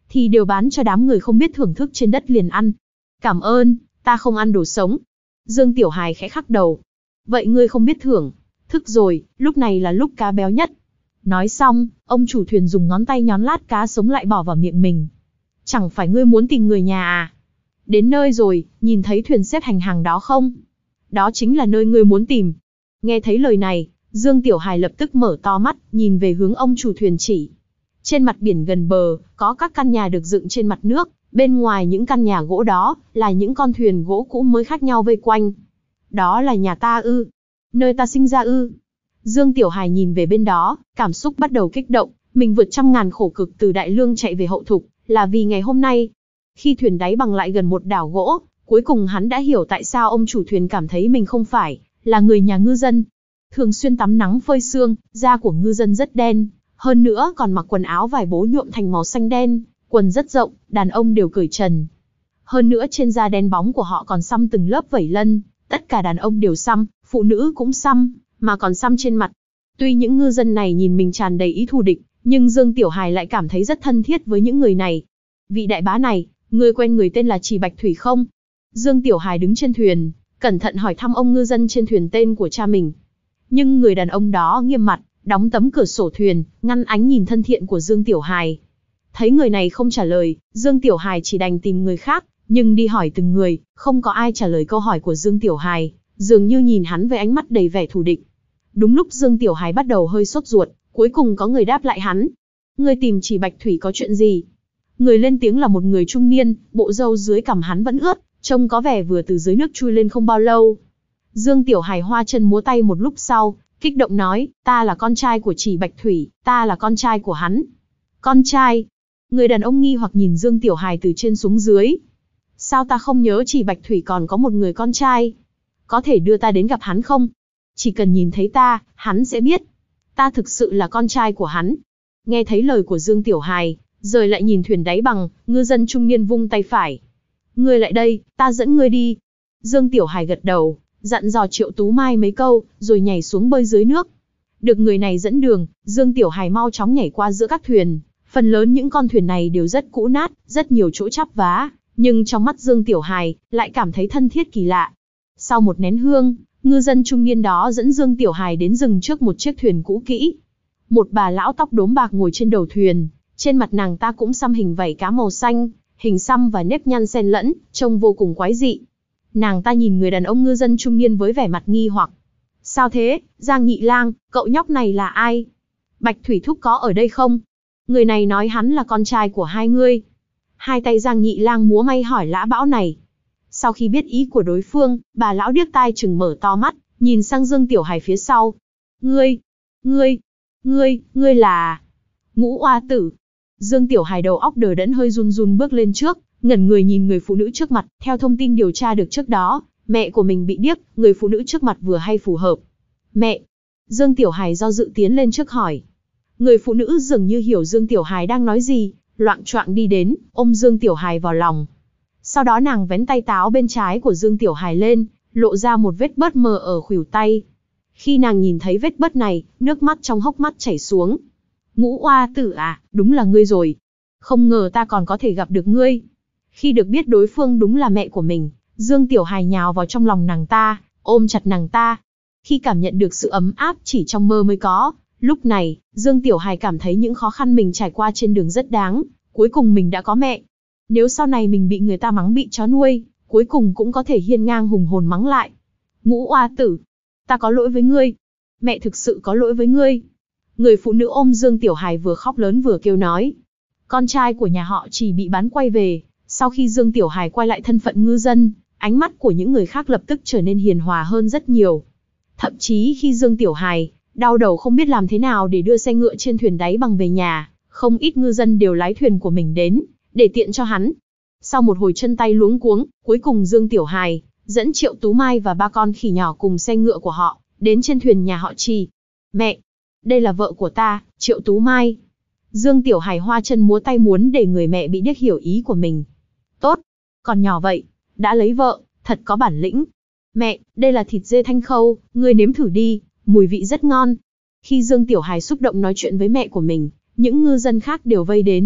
thì đều bán cho đám người không biết thưởng thức trên đất liền ăn. Cảm ơn, ta không ăn đồ sống. Dương Tiểu Hài khẽ khắc đầu. Vậy ngươi không biết thưởng. Thức rồi, lúc này là lúc cá béo nhất. Nói xong, ông chủ thuyền dùng ngón tay nhón lát cá sống lại bỏ vào miệng mình. Chẳng phải ngươi muốn tìm người nhà à? Đến nơi rồi, nhìn thấy thuyền xếp hành hàng đó không? Đó chính là nơi ngươi muốn tìm. Nghe thấy lời này, Dương Tiểu Hài lập tức mở to mắt, nhìn về hướng ông chủ thuyền chỉ. Trên mặt biển gần bờ, có các căn nhà được dựng trên mặt nước, bên ngoài những căn nhà gỗ đó, là những con thuyền gỗ cũ mới khác nhau vây quanh. Đó là nhà ta ư? Nơi ta sinh ra ư? Dương Tiểu Hài nhìn về bên đó, cảm xúc bắt đầu kích động, mình vượt trăm ngàn khổ cực từ Đại Lương chạy về Hậu Thục, là vì ngày hôm nay. Khi thuyền đáy bằng lại gần một đảo gỗ, cuối cùng hắn đã hiểu tại sao ông chủ thuyền cảm thấy mình không phải là người nhà ngư dân. Thường xuyên tắm nắng phơi sương, da của ngư dân rất đen, hơn nữa còn mặc quần áo vải bố nhuộm thành màu xanh đen, quần rất rộng, đàn ông đều cởi trần. Hơn nữa trên da đen bóng của họ còn xăm từng lớp vảy lân, tất cả đàn ông đều xăm, phụ nữ cũng xăm, mà còn xăm trên mặt. Tuy những ngư dân này nhìn mình tràn đầy ý thù địch, nhưng Dương Tiểu Hài lại cảm thấy rất thân thiết với những người này. Vị đại bá này, ngươi quen người tên là Trì Bạch Thủy không? Dương Tiểu Hài đứng trên thuyền, cẩn thận hỏi thăm ông ngư dân trên thuyền tên của cha mình. Nhưng người đàn ông đó nghiêm mặt, đóng tấm cửa sổ thuyền, ngăn ánh nhìn thân thiện của Dương Tiểu Hài. Thấy người này không trả lời, Dương Tiểu Hài chỉ đành tìm người khác, nhưng đi hỏi từng người, không có ai trả lời câu hỏi của Dương Tiểu Hài, dường như nhìn hắn với ánh mắt đầy vẻ thù địch. Đúng lúc Dương Tiểu Hài bắt đầu hơi sốt ruột, cuối cùng có người đáp lại hắn. Ngươi tìm Trì Bạch Thủy có chuyện gì? Người lên tiếng là một người trung niên, bộ râu dưới cằm hắn vẫn ướt, trông có vẻ vừa từ dưới nước chui lên không bao lâu. Dương Tiểu Hài hoa chân múa tay một lúc sau, kích động nói, ta là con trai của Trì Bạch Thủy, ta là con trai của hắn. Con trai? Người đàn ông nghi hoặc nhìn Dương Tiểu Hài từ trên xuống dưới. Sao ta không nhớ Trì Bạch Thủy còn có một người con trai? Có thể đưa ta đến gặp hắn không? Chỉ cần nhìn thấy ta, hắn sẽ biết. Ta thực sự là con trai của hắn. Nghe thấy lời của Dương Tiểu Hài, rời lại nhìn thuyền đáy bằng, ngư dân trung niên vung tay phải. Ngươi lại đây, ta dẫn ngươi đi. Dương Tiểu Hài gật đầu, dặn dò Triệu Tú Mai mấy câu, rồi nhảy xuống bơi dưới nước. Được người này dẫn đường, Dương Tiểu Hài mau chóng nhảy qua giữa các thuyền. Phần lớn những con thuyền này đều rất cũ nát, rất nhiều chỗ chắp vá, nhưng trong mắt Dương Tiểu Hài, lại cảm thấy thân thiết kỳ lạ. Sau một nén hương, ngư dân trung niên đó dẫn Dương Tiểu Hài đến dừng trước một chiếc thuyền cũ kỹ. Một bà lão tóc đốm bạc ngồi trên đầu thuyền, trên mặt nàng ta cũng xăm hình vảy cá màu xanh, hình xăm và nếp nhăn xen lẫn, trông vô cùng quái dị. Nàng ta nhìn người đàn ông ngư dân trung niên với vẻ mặt nghi hoặc. Sao thế, Giang Nhị Lang, cậu nhóc này là ai? Bạch Thủy Thúc có ở đây không? Người này nói hắn là con trai của hai ngươi. Hai tay Giang Nhị Lang múa may hỏi lã bão này. Sau khi biết ý của đối phương, bà lão điếc tai chừng mở to mắt, nhìn sang Dương Tiểu Hài phía sau. Ngươi, ngươi, ngươi, ngươi là... Ngũ Oa Tử. Dương Tiểu Hài đầu óc đờ đẫn hơi run run bước lên trước, ngẩn người nhìn người phụ nữ trước mặt. Theo thông tin điều tra được trước đó, mẹ của mình bị điếc, người phụ nữ trước mặt vừa hay phù hợp. Mẹ. Dương Tiểu Hài do dự tiến lên trước hỏi. Người phụ nữ dường như hiểu Dương Tiểu Hài đang nói gì, loạng choạng đi đến, ôm Dương Tiểu Hài vào lòng. Sau đó nàng vén tay táo bên trái của Dương Tiểu Hài lên, lộ ra một vết bớt mờ ở khuỷu tay. Khi nàng nhìn thấy vết bớt này, nước mắt trong hốc mắt chảy xuống. Ngũ Oa Tử à, đúng là ngươi rồi. Không ngờ ta còn có thể gặp được ngươi. Khi được biết đối phương đúng là mẹ của mình, Dương Tiểu Hài nhào vào trong lòng nàng ta, ôm chặt nàng ta. Khi cảm nhận được sự ấm áp chỉ trong mơ mới có, lúc này, Dương Tiểu Hài cảm thấy những khó khăn mình trải qua trên đường rất đáng, cuối cùng mình đã có mẹ. Nếu sau này mình bị người ta mắng bị chó nuôi, cuối cùng cũng có thể hiên ngang hùng hồn mắng lại. Ngũ Oa Tử, ta có lỗi với ngươi. Mẹ thực sự có lỗi với ngươi. Người phụ nữ ôm Dương Tiểu Hài vừa khóc lớn vừa kêu nói. Con trai của nhà họ chỉ bị bán quay về, sau khi Dương Tiểu Hài quay lại thân phận ngư dân, ánh mắt của những người khác lập tức trở nên hiền hòa hơn rất nhiều. Thậm chí khi Dương Tiểu Hài đau đầu không biết làm thế nào để đưa xe ngựa trên thuyền đáy bằng về nhà, không ít ngư dân đều lái thuyền của mình đến, để tiện cho hắn. Sau một hồi chân tay luống cuống, cuối cùng Dương Tiểu Hài dẫn Triệu Tú Mai và ba con khỉ nhỏ cùng xe ngựa của họ, đến trên thuyền nhà họ Trì. Mẹ, đây là vợ của ta, Triệu Tú Mai. Dương Tiểu Hài hoa chân múa tay muốn để người mẹ bị điếc hiểu ý của mình. Tốt, còn nhỏ vậy, đã lấy vợ, thật có bản lĩnh. Mẹ, đây là thịt dê thanh khâu, ngươi nếm thử đi, mùi vị rất ngon. Khi Dương Tiểu Hài xúc động nói chuyện với mẹ của mình, những ngư dân khác đều vây đến,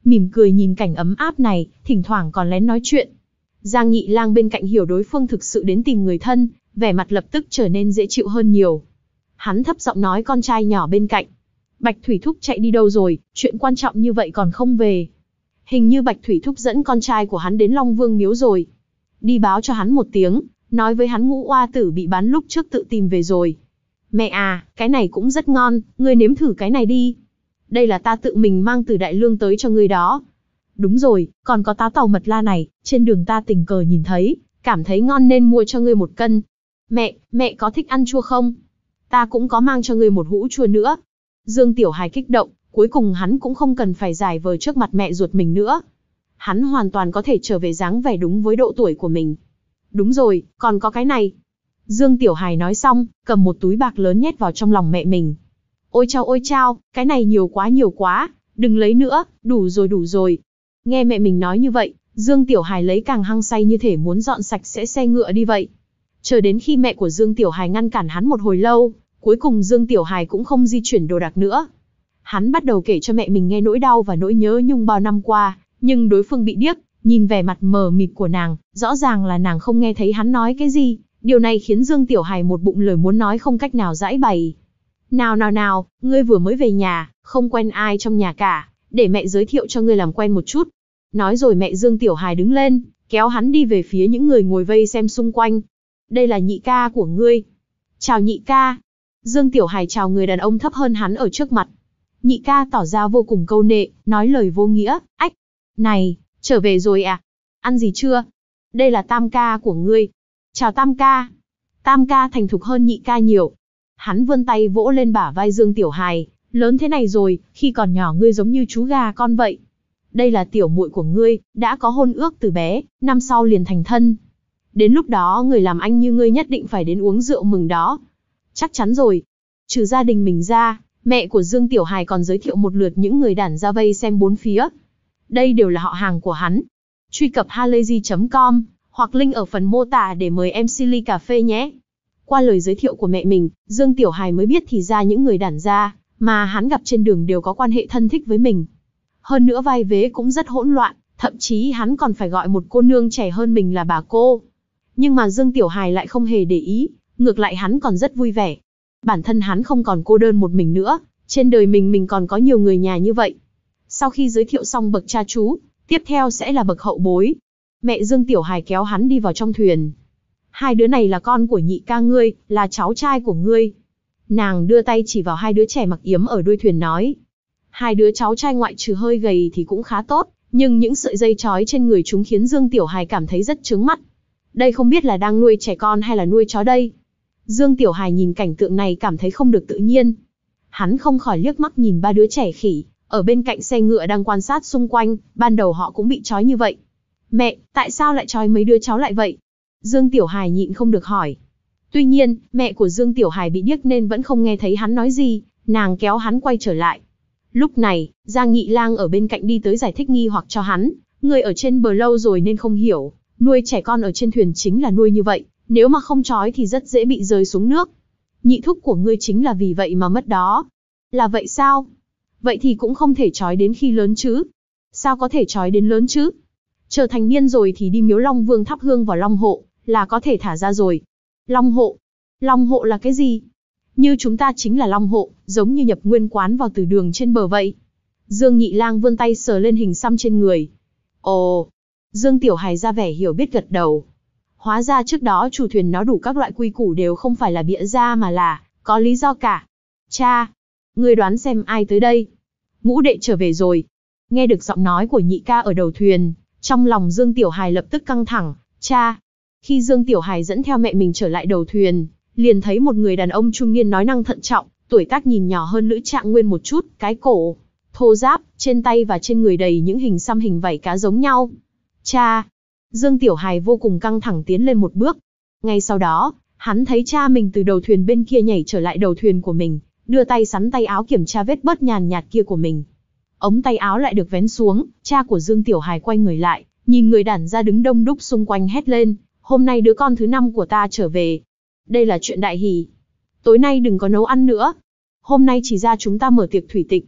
mỉm cười nhìn cảnh ấm áp này, thỉnh thoảng còn lén nói chuyện. Giang Nhị Lang bên cạnh hiểu đối phương thực sự đến tìm người thân, vẻ mặt lập tức trở nên dễ chịu hơn nhiều. Hắn thấp giọng nói con trai nhỏ bên cạnh. Bạch Thủy Thúc chạy đi đâu rồi, chuyện quan trọng như vậy còn không về. Hình như Bạch Thủy Thúc dẫn con trai của hắn đến Long Vương miếu rồi. Đi báo cho hắn một tiếng, nói với hắn Ngũ Oa Tử bị bán lúc trước tự tìm về rồi. Mẹ à, cái này cũng rất ngon, ngươi nếm thử cái này đi. Đây là ta tự mình mang từ Đại Lương tới cho ngươi đó. Đúng rồi, còn có táo tàu mật la này, trên đường ta tình cờ nhìn thấy, cảm thấy ngon nên mua cho ngươi một cân. Mẹ, mẹ có thích ăn chua không? Ta cũng có mang cho ngươi một hũ chua nữa. Dương Tiểu Hài kích động, cuối cùng hắn cũng không cần phải giải vờ trước mặt mẹ ruột mình nữa. Hắn hoàn toàn có thể trở về dáng vẻ đúng với độ tuổi của mình. Đúng rồi, còn có cái này. Dương Tiểu Hài nói xong, cầm một túi bạc lớn nhét vào trong lòng mẹ mình. Ôi chao ôi chao, cái này nhiều quá nhiều quá, đừng lấy nữa, đủ rồi đủ rồi. Nghe mẹ mình nói như vậy, Dương Tiểu Hài lấy càng hăng say như thể muốn dọn sạch sẽ xe ngựa đi vậy. Chờ đến khi mẹ của Dương Tiểu Hài ngăn cản hắn một hồi lâu, cuối cùng Dương Tiểu Hài cũng không di chuyển đồ đạc nữa. Hắn bắt đầu kể cho mẹ mình nghe nỗi đau và nỗi nhớ nhung bao năm qua, nhưng đối phương bị điếc, nhìn vẻ mặt mờ mịt của nàng, rõ ràng là nàng không nghe thấy hắn nói cái gì. Điều này khiến Dương Tiểu Hài một bụng lời muốn nói không cách nào giãi bày. Nào nào nào, ngươi vừa mới về nhà, không quen ai trong nhà cả, để mẹ giới thiệu cho ngươi làm quen một chút. Nói rồi mẹ Dương Tiểu Hài đứng lên, kéo hắn đi về phía những người ngồi vây xem xung quanh. Đây là nhị ca của ngươi. Chào nhị ca. Dương Tiểu Hài chào người đàn ông thấp hơn hắn ở trước mặt. Nhị ca tỏ ra vô cùng câu nệ, nói lời vô nghĩa, ách. Này, trở về rồi à? Ăn gì chưa? Đây là tam ca của ngươi. Chào tam ca. Tam ca thành thục hơn nhị ca nhiều. Hắn vươn tay vỗ lên bả vai Dương Tiểu Hài, lớn thế này rồi, khi còn nhỏ ngươi giống như chú gà con vậy. Đây là tiểu muội của ngươi, đã có hôn ước từ bé, năm sau liền thành thân. Đến lúc đó người làm anh như ngươi nhất định phải đến uống rượu mừng đó. Chắc chắn rồi. Trừ gia đình mình ra, mẹ của Dương Tiểu Hài còn giới thiệu một lượt những người đàn ra vây xem bốn phía. Đây đều là họ hàng của hắn. Truy cập halayzi chấm com hoặc link ở phần mô tả để mời em xê ly cà phê nhé. Qua lời giới thiệu của mẹ mình, Dương Tiểu Hài mới biết thì ra những người đàn gia mà hắn gặp trên đường đều có quan hệ thân thích với mình. Hơn nữa vai vế cũng rất hỗn loạn, thậm chí hắn còn phải gọi một cô nương trẻ hơn mình là bà cô. Nhưng mà Dương Tiểu Hài lại không hề để ý, ngược lại hắn còn rất vui vẻ. Bản thân hắn không còn cô đơn một mình nữa, trên đời mình mình còn có nhiều người nhà như vậy. Sau khi giới thiệu xong bậc cha chú, tiếp theo sẽ là bậc hậu bối. Mẹ Dương Tiểu Hài kéo hắn đi vào trong thuyền. Hai đứa này là con của nhị ca ngươi, là cháu trai của ngươi. Nàng đưa tay chỉ vào hai đứa trẻ mặc yếm ở đuôi thuyền nói. Hai đứa cháu trai ngoại trừ hơi gầy thì cũng khá tốt, nhưng những sợi dây trói trên người chúng khiến Dương Tiểu Hài cảm thấy rất chướng mắt. Đây không biết là đang nuôi trẻ con hay là nuôi chó đây. Dương Tiểu Hài nhìn cảnh tượng này cảm thấy không được tự nhiên. Hắn không khỏi liếc mắt nhìn ba đứa trẻ khỉ, ở bên cạnh xe ngựa đang quan sát xung quanh, ban đầu họ cũng bị trói như vậy. Mẹ, tại sao lại trói mấy đứa cháu lại vậy? Dương Tiểu Hài nhịn không được hỏi. Tuy nhiên, mẹ của Dương Tiểu Hài bị điếc nên vẫn không nghe thấy hắn nói gì, nàng kéo hắn quay trở lại. Lúc này, Giang Nhị Lang ở bên cạnh đi tới giải thích nghi hoặc cho hắn, người ở trên bờ lâu rồi nên không hiểu, nuôi trẻ con ở trên thuyền chính là nuôi như vậy, nếu mà không trói thì rất dễ bị rơi xuống nước. Nhị thúc của ngươi chính là vì vậy mà mất đó. Là vậy sao? Vậy thì cũng không thể trói đến khi lớn chứ? Sao có thể trói đến lớn chứ? Chờ thành niên rồi thì đi miếu Long Vương thắp hương vào Long Hộ, là có thể thả ra rồi. Long Hộ? Long Hộ là cái gì? Như chúng ta chính là Long Hộ, giống như nhập nguyên quán vào từ đường trên bờ vậy. Dương Nhị Lang vươn tay sờ lên hình xăm trên người. Ồ! Dương Tiểu Hài ra vẻ hiểu biết gật đầu. Hóa ra trước đó chủ thuyền nó đủ các loại quy củ đều không phải là bịa ra mà là có lý do cả. Cha! Ngươi đoán xem ai tới đây? Ngũ đệ trở về rồi. Nghe được giọng nói của nhị ca ở đầu thuyền, trong lòng Dương Tiểu Hài lập tức căng thẳng. Cha! Khi Dương Tiểu Hài dẫn theo mẹ mình trở lại đầu thuyền, liền thấy một người đàn ông trung niên nói năng thận trọng, tuổi tác nhìn nhỏ hơn Lữ Trạng Nguyên một chút, cái cổ thô ráp, trên tay và trên người đầy những hình xăm hình vảy cá giống nhau. Cha! Dương Tiểu Hài vô cùng căng thẳng tiến lên một bước. Ngay sau đó, hắn thấy cha mình từ đầu thuyền bên kia nhảy trở lại đầu thuyền của mình, đưa tay sắn tay áo kiểm tra vết bớt nhàn nhạt kia của mình. Ống tay áo lại được vén xuống, cha của Dương Tiểu Hài quay người lại, nhìn người đàn gia đứng đông đúc xung quanh hét lên, hôm nay đứa con thứ năm của ta trở về. Đây là chuyện đại hỷ. Tối nay đừng có nấu ăn nữa. Hôm nay chỉ ra chúng ta mở tiệc thủy tịch.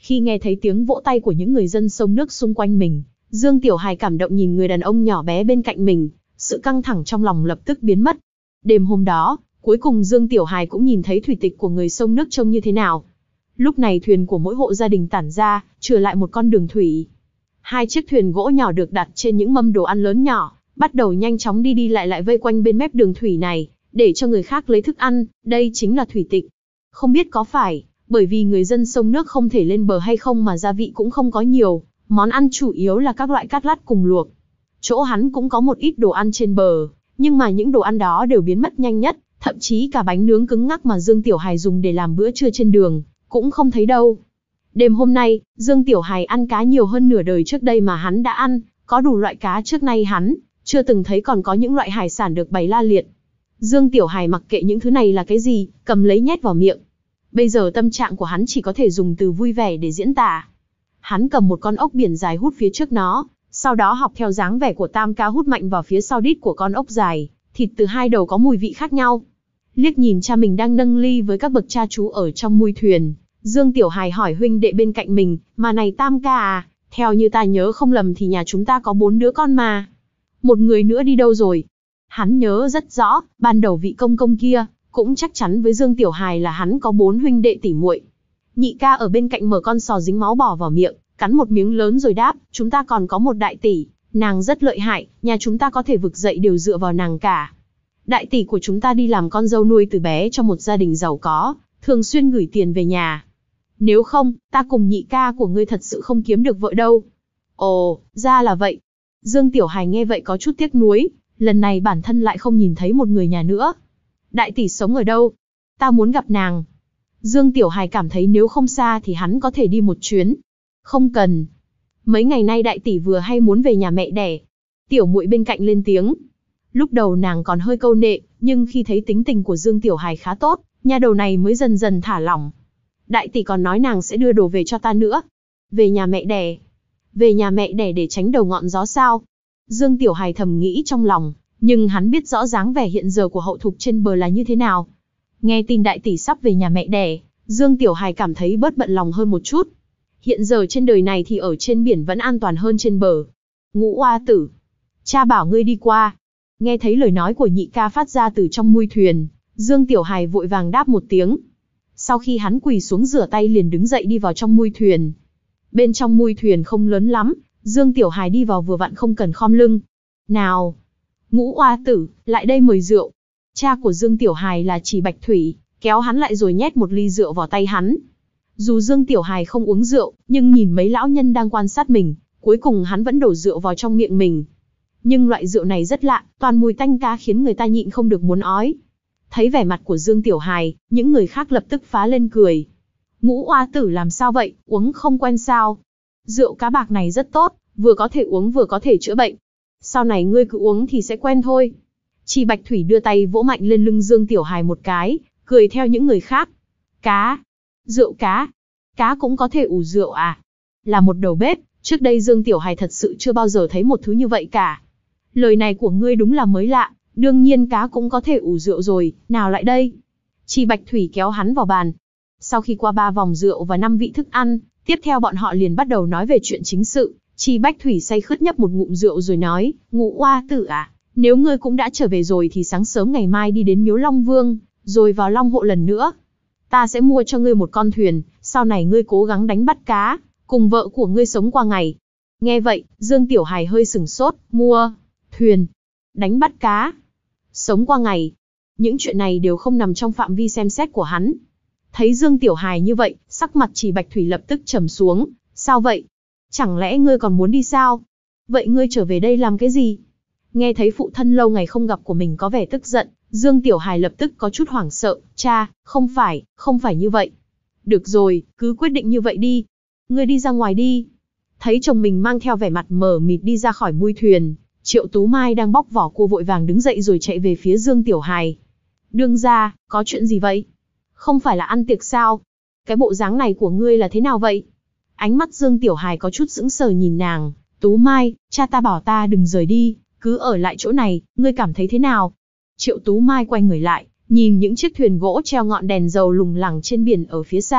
Khi nghe thấy tiếng vỗ tay của những người dân sông nước xung quanh mình, Dương Tiểu Hài cảm động nhìn người đàn ông nhỏ bé bên cạnh mình, sự căng thẳng trong lòng lập tức biến mất. Đêm hôm đó, cuối cùng Dương Tiểu Hài cũng nhìn thấy thủy tịch của người sông nước trông như thế nào. Lúc này thuyền của mỗi hộ gia đình tản ra, trở lại một con đường thủy. Hai chiếc thuyền gỗ nhỏ được đặt trên những mâm đồ ăn lớn nhỏ, bắt đầu nhanh chóng đi đi lại lại vây quanh bên mép đường thủy này, để cho người khác lấy thức ăn, đây chính là thủy tịch. Không biết có phải, bởi vì người dân sông nước không thể lên bờ hay không mà gia vị cũng không có nhiều, món ăn chủ yếu là các loại cát lát cùng luộc. Chỗ hắn cũng có một ít đồ ăn trên bờ, nhưng mà những đồ ăn đó đều biến mất nhanh nhất, thậm chí cả bánh nướng cứng ngắc mà Dương Tiểu Hài dùng để làm bữa trưa trên đường, cũng không thấy đâu. Đêm hôm nay, Dương Tiểu Hài ăn cá nhiều hơn nửa đời trước đây mà hắn đã ăn, có đủ loại cá trước nay hắn chưa từng thấy, còn có những loại hải sản được bày la liệt. Dương Tiểu Hài mặc kệ những thứ này là cái gì, cầm lấy nhét vào miệng. Bây giờ tâm trạng của hắn chỉ có thể dùng từ vui vẻ để diễn tả. Hắn cầm một con ốc biển dài hút phía trước nó, sau đó học theo dáng vẻ của tam ca hút mạnh vào phía sau đít của con ốc dài, thịt từ hai đầu có mùi vị khác nhau. Liếc nhìn cha mình đang nâng ly với các bậc cha chú ở trong mui thuyền, Dương Tiểu Hài hỏi huynh đệ bên cạnh mình, mà này tam ca à, theo như ta nhớ không lầm thì nhà chúng ta có bốn đứa con mà. Một người nữa đi đâu rồi? Hắn nhớ rất rõ, ban đầu vị công công kia cũng chắc chắn với Dương Tiểu Hài là hắn có bốn huynh đệ tỉ muội. Nhị ca ở bên cạnh mở con sò dính máu bỏ vào miệng, cắn một miếng lớn rồi đáp, chúng ta còn có một đại tỷ, nàng rất lợi hại, nhà chúng ta có thể vực dậy đều dựa vào nàng cả. Đại tỷ của chúng ta đi làm con dâu nuôi từ bé cho một gia đình giàu có, thường xuyên gửi tiền về nhà. Nếu không, ta cùng nhị ca của ngươi thật sự không kiếm được vợ đâu. Ồ, ra là vậy. Dương Tiểu Hài nghe vậy có chút tiếc nuối, lần này bản thân lại không nhìn thấy một người nhà nữa. Đại tỷ sống ở đâu? Ta muốn gặp nàng. Dương Tiểu Hài cảm thấy nếu không xa thì hắn có thể đi một chuyến. Không cần. Mấy ngày nay đại tỷ vừa hay muốn về nhà mẹ đẻ. Tiểu muội bên cạnh lên tiếng. Lúc đầu nàng còn hơi câu nệ, nhưng khi thấy tính tình của Dương Tiểu Hài khá tốt, nha đầu này mới dần dần thả lỏng. Đại tỷ còn nói nàng sẽ đưa đồ về cho ta nữa. Về nhà mẹ đẻ. Về nhà mẹ đẻ để tránh đầu ngọn gió sao? Dương Tiểu Hài thầm nghĩ trong lòng, nhưng hắn biết rõ dáng vẻ hiện giờ của hậu thục trên bờ là như thế nào. Nghe tin đại tỷ sắp về nhà mẹ đẻ, Dương Tiểu Hài cảm thấy bớt bận lòng hơn một chút. Hiện giờ trên đời này thì ở trên biển vẫn an toàn hơn trên bờ. Ngũ oa tử, cha bảo ngươi đi qua. Nghe thấy lời nói của nhị ca phát ra từ trong mui thuyền, Dương Tiểu Hài vội vàng đáp một tiếng. Sau khi hắn quỳ xuống rửa tay liền đứng dậy đi vào trong mui thuyền. Bên trong mui thuyền không lớn lắm, Dương Tiểu Hài đi vào vừa vặn không cần khom lưng. Nào, Ngũ oa tử, lại đây mời rượu. Cha của Dương Tiểu Hài là Chỉ Bạch Thủy, kéo hắn lại rồi nhét một ly rượu vào tay hắn. Dù Dương Tiểu Hài không uống rượu, nhưng nhìn mấy lão nhân đang quan sát mình, cuối cùng hắn vẫn đổ rượu vào trong miệng mình. Nhưng loại rượu này rất lạ, toàn mùi tanh cá khiến người ta nhịn không được muốn ói. Thấy vẻ mặt của Dương Tiểu Hài, những người khác lập tức phá lên cười. Ngũ oa tử làm sao vậy, uống không quen sao? Rượu cá bạc này rất tốt, vừa có thể uống vừa có thể chữa bệnh. Sau này ngươi cứ uống thì sẽ quen thôi. Chỉ Bạch Thủy đưa tay vỗ mạnh lên lưng Dương Tiểu Hài một cái, cười theo những người khác. Cá? Rượu cá? Cá cũng có thể ủ rượu à? Là một đầu bếp, trước đây Dương Tiểu Hài thật sự chưa bao giờ thấy một thứ như vậy cả. Lời này của ngươi đúng là mới lạ, đương nhiên cá cũng có thể ủ rượu rồi, nào lại đây. Chỉ Bạch Thủy kéo hắn vào bàn. Sau khi qua ba vòng rượu và năm vị thức ăn, tiếp theo bọn họ liền bắt đầu nói về chuyện chính sự. Chỉ Bạch Thủy say khướt nhấp một ngụm rượu rồi nói, Ngũ oa tử à, nếu ngươi cũng đã trở về rồi thì sáng sớm ngày mai đi đến Miếu Long Vương, rồi vào Long Hộ lần nữa. Ta sẽ mua cho ngươi một con thuyền, sau này ngươi cố gắng đánh bắt cá, cùng vợ của ngươi sống qua ngày. Nghe vậy, Dương Tiểu Hài hơi sửng sốt, mua thuyền, đánh bắt cá, sống qua ngày. Những chuyện này đều không nằm trong phạm vi xem xét của hắn. Thấy Dương Tiểu Hài như vậy, sắc mặt Chỉ Bạch Thủy lập tức trầm xuống. Sao vậy? Chẳng lẽ ngươi còn muốn đi sao? Vậy ngươi trở về đây làm cái gì? Nghe thấy phụ thân lâu ngày không gặp của mình có vẻ tức giận, Dương Tiểu Hài lập tức có chút hoảng sợ. Cha, không phải, không phải như vậy. Được rồi, cứ quyết định như vậy đi. Ngươi đi ra ngoài đi. Thấy chồng mình mang theo vẻ mặt mờ mịt đi ra khỏi mui thuyền, Triệu Tú Mai đang bóc vỏ cua vội vàng đứng dậy rồi chạy về phía Dương Tiểu Hài. Đương gia, có chuyện gì vậy? Không phải là ăn tiệc sao? Cái bộ dáng này của ngươi là thế nào vậy? Ánh mắt Dương Tiểu Hài có chút sững sờ nhìn nàng. Tú Mai, cha ta bảo ta đừng rời đi, cứ ở lại chỗ này, ngươi cảm thấy thế nào? Triệu Tú Mai quay người lại, nhìn những chiếc thuyền gỗ treo ngọn đèn dầu lủng lẳng trên biển ở phía xa,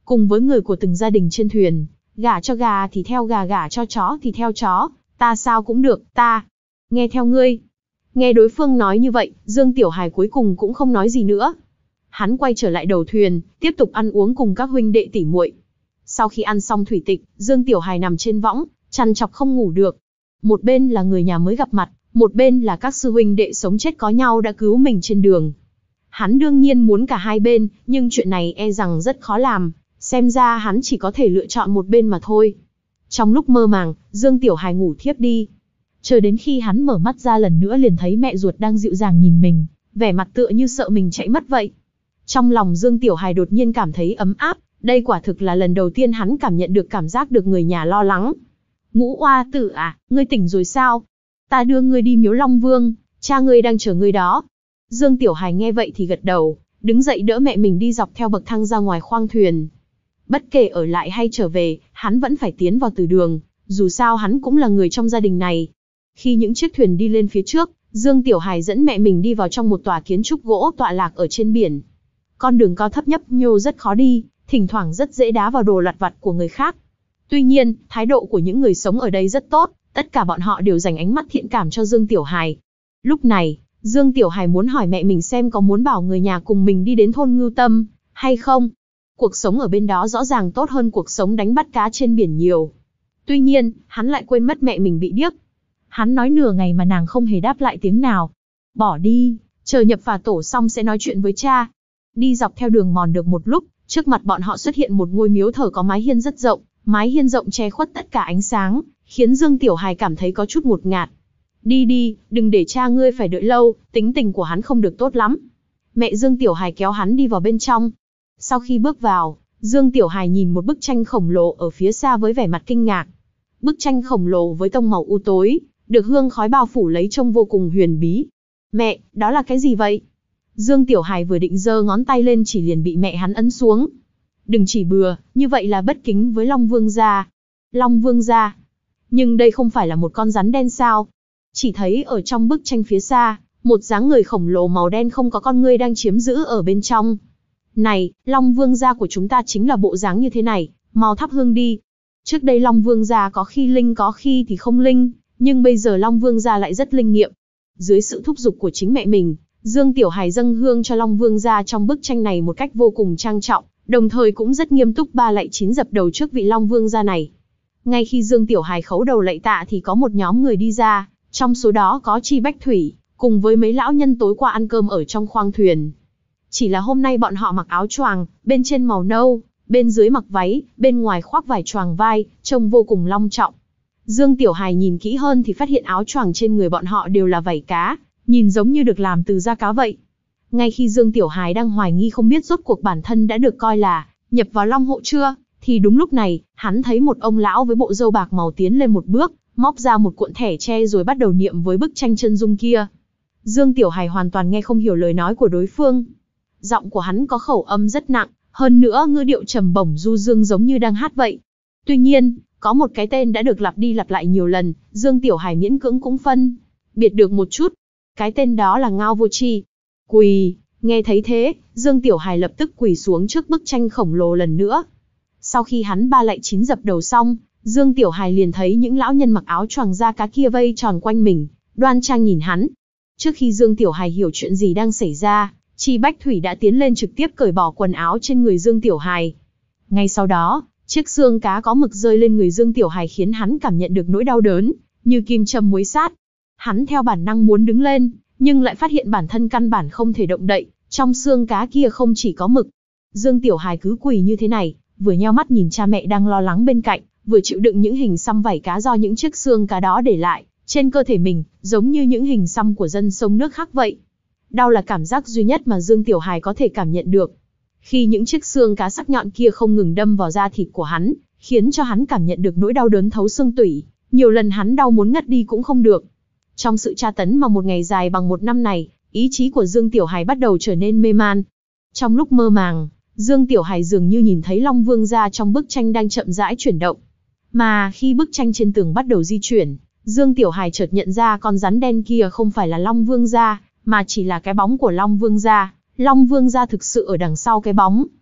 cùng với người của từng gia đình trên thuyền, gả cho gà thì theo gà, gả cho chó thì theo chó, ta sao cũng được, ta nghe theo ngươi. Nghe đối phương nói như vậy, Dương Tiểu Hài cuối cùng cũng không nói gì nữa. Hắn quay trở lại đầu thuyền, tiếp tục ăn uống cùng các huynh đệ tỷ muội. Sau khi ăn xong thủy tịch, Dương Tiểu Hài nằm trên võng, trằn trọc không ngủ được. Một bên là người nhà mới gặp mặt, một bên là các sư huynh đệ sống chết có nhau đã cứu mình trên đường. Hắn đương nhiên muốn cả hai bên, nhưng chuyện này e rằng rất khó làm, xem ra hắn chỉ có thể lựa chọn một bên mà thôi. Trong lúc mơ màng, Dương Tiểu Hài ngủ thiếp đi. Chờ đến khi hắn mở mắt ra lần nữa liền thấy mẹ ruột đang dịu dàng nhìn mình, vẻ mặt tựa như sợ mình chạy mất vậy. Trong lòng Dương Tiểu Hài đột nhiên cảm thấy ấm áp, đây quả thực là lần đầu tiên hắn cảm nhận được cảm giác được người nhà lo lắng. Ngũ oa tử à, ngươi tỉnh rồi sao? Ta đưa ngươi đi miếu Long Vương, cha ngươi đang chờ ngươi đó. Dương Tiểu Hài nghe vậy thì gật đầu, đứng dậy đỡ mẹ mình đi dọc theo bậc thang ra ngoài khoang thuyền. Bất kể ở lại hay trở về, hắn vẫn phải tiến vào từ đường, dù sao hắn cũng là người trong gia đình này. Khi những chiếc thuyền đi lên phía trước, Dương Tiểu Hài dẫn mẹ mình đi vào trong một tòa kiến trúc gỗ tọa lạc ở trên biển. Con đường cao thấp nhấp nhô rất khó đi, thỉnh thoảng rất dễ đá vào đồ lặt vặt của người khác. Tuy nhiên, thái độ của những người sống ở đây rất tốt, tất cả bọn họ đều dành ánh mắt thiện cảm cho Dương Tiểu Hài. Lúc này, Dương Tiểu Hài muốn hỏi mẹ mình xem có muốn bảo người nhà cùng mình đi đến thôn Ngưu Tâm, hay không. Cuộc sống ở bên đó rõ ràng tốt hơn cuộc sống đánh bắt cá trên biển nhiều. Tuy nhiên, hắn lại quên mất mẹ mình bị điếc. Hắn nói nửa ngày mà nàng không hề đáp lại tiếng nào. Bỏ đi, chờ nhập phà tổ xong sẽ nói chuyện với cha. Đi dọc theo đường mòn được một lúc, trước mặt bọn họ xuất hiện một ngôi miếu thờ có mái hiên rất rộng, mái hiên rộng che khuất tất cả ánh sáng, khiến Dương Tiểu Hài cảm thấy có chút ngột ngạt. Đi đi, đừng để cha ngươi phải đợi lâu, tính tình của hắn không được tốt lắm. Mẹ Dương Tiểu Hài kéo hắn đi vào bên trong. Sau khi bước vào, Dương Tiểu Hài nhìn một bức tranh khổng lồ ở phía xa với vẻ mặt kinh ngạc. Bức tranh khổng lồ với tông màu u tối, được hương khói bao phủ lấy trông vô cùng huyền bí. Mẹ, đó là cái gì vậy? Dương Tiểu Hài vừa định giơ ngón tay lên chỉ liền bị mẹ hắn ấn xuống. Đừng chỉ bừa, như vậy là bất kính với Long Vương gia. Long Vương gia? Nhưng đây không phải là một con rắn đen sao? Chỉ thấy ở trong bức tranh phía xa, một dáng người khổng lồ màu đen không có con ngươi đang chiếm giữ ở bên trong. Này, Long Vương gia của chúng ta chính là bộ dáng như thế này, mau thắp hương đi. Trước đây Long Vương gia có khi linh có khi thì không linh, nhưng bây giờ Long Vương gia lại rất linh nghiệm. Dưới sự thúc giục của chính mẹ mình, Dương Tiểu Hài dâng hương cho Long Vương gia trong bức tranh này một cách vô cùng trang trọng, đồng thời cũng rất nghiêm túc ba lạy chín dập đầu trước vị Long Vương gia này. Ngay khi Dương Tiểu Hài khấu đầu lạy tạ thì có một nhóm người đi ra, trong số đó có Chi Bách Thủy, cùng với mấy lão nhân tối qua ăn cơm ở trong khoang thuyền. Chỉ là hôm nay bọn họ mặc áo choàng, bên trên màu nâu, bên dưới mặc váy, bên ngoài khoác vải choàng vai, trông vô cùng long trọng. Dương Tiểu Hài nhìn kỹ hơn thì phát hiện áo choàng trên người bọn họ đều là vảy cá, nhìn giống như được làm từ da cá vậy. Ngay khi Dương Tiểu Hài đang hoài nghi không biết rốt cuộc bản thân đã được coi là nhập vào Long hộ chưa, thì đúng lúc này, hắn thấy một ông lão với bộ râu bạc màu tiến lên một bước, móc ra một cuộn thẻ tre rồi bắt đầu niệm với bức tranh chân dung kia. Dương Tiểu Hài hoàn toàn nghe không hiểu lời nói của đối phương. Giọng của hắn có khẩu âm rất nặng, hơn nữa ngữ điệu trầm bổng du dương giống như đang hát vậy. Tuy nhiên, có một cái tên đã được lặp đi lặp lại nhiều lần, Dương Tiểu Hài miễn cưỡng cũng phân biệt được một chút. Cái tên đó là Ngao Vô Chi. Quỳ, nghe thấy thế, Dương Tiểu Hài lập tức quỳ xuống trước bức tranh khổng lồ lần nữa. Sau khi hắn ba lạy chín dập đầu xong, Dương Tiểu Hài liền thấy những lão nhân mặc áo choàng da cá kia vây tròn quanh mình, đoan trang nhìn hắn. Trước khi Dương Tiểu Hài hiểu chuyện gì đang xảy ra, Chi Bách Thủy đã tiến lên trực tiếp cởi bỏ quần áo trên người Dương Tiểu Hài. Ngay sau đó, chiếc xương cá có mực rơi lên người Dương Tiểu Hài khiến hắn cảm nhận được nỗi đau đớn, như kim châm muối sát. Hắn theo bản năng muốn đứng lên, nhưng lại phát hiện bản thân căn bản không thể động đậy, trong xương cá kia không chỉ có mực. Dương Tiểu Hài cứ quỳ như thế này, vừa nheo mắt nhìn cha mẹ đang lo lắng bên cạnh, vừa chịu đựng những hình xăm vảy cá do những chiếc xương cá đó để lại trên cơ thể mình, giống như những hình xăm của dân sông nước khác vậy. Đau là cảm giác duy nhất mà Dương Tiểu Hài có thể cảm nhận được. Khi những chiếc xương cá sắc nhọn kia không ngừng đâm vào da thịt của hắn, khiến cho hắn cảm nhận được nỗi đau đớn thấu xương tủy, nhiều lần hắn đau muốn ngất đi cũng không được. Trong sự tra tấn mà một ngày dài bằng một năm này, ý chí của Dương Tiểu Hài bắt đầu trở nên mê man. Trong lúc mơ màng, Dương Tiểu Hài dường như nhìn thấy Long Vương gia trong bức tranh đang chậm rãi chuyển động. Mà khi bức tranh trên tường bắt đầu di chuyển, Dương Tiểu Hài chợt nhận ra con rắn đen kia không phải là Long Vương gia, mà chỉ là cái bóng của Long Vương gia. Long Vương gia thực sự ở đằng sau cái bóng.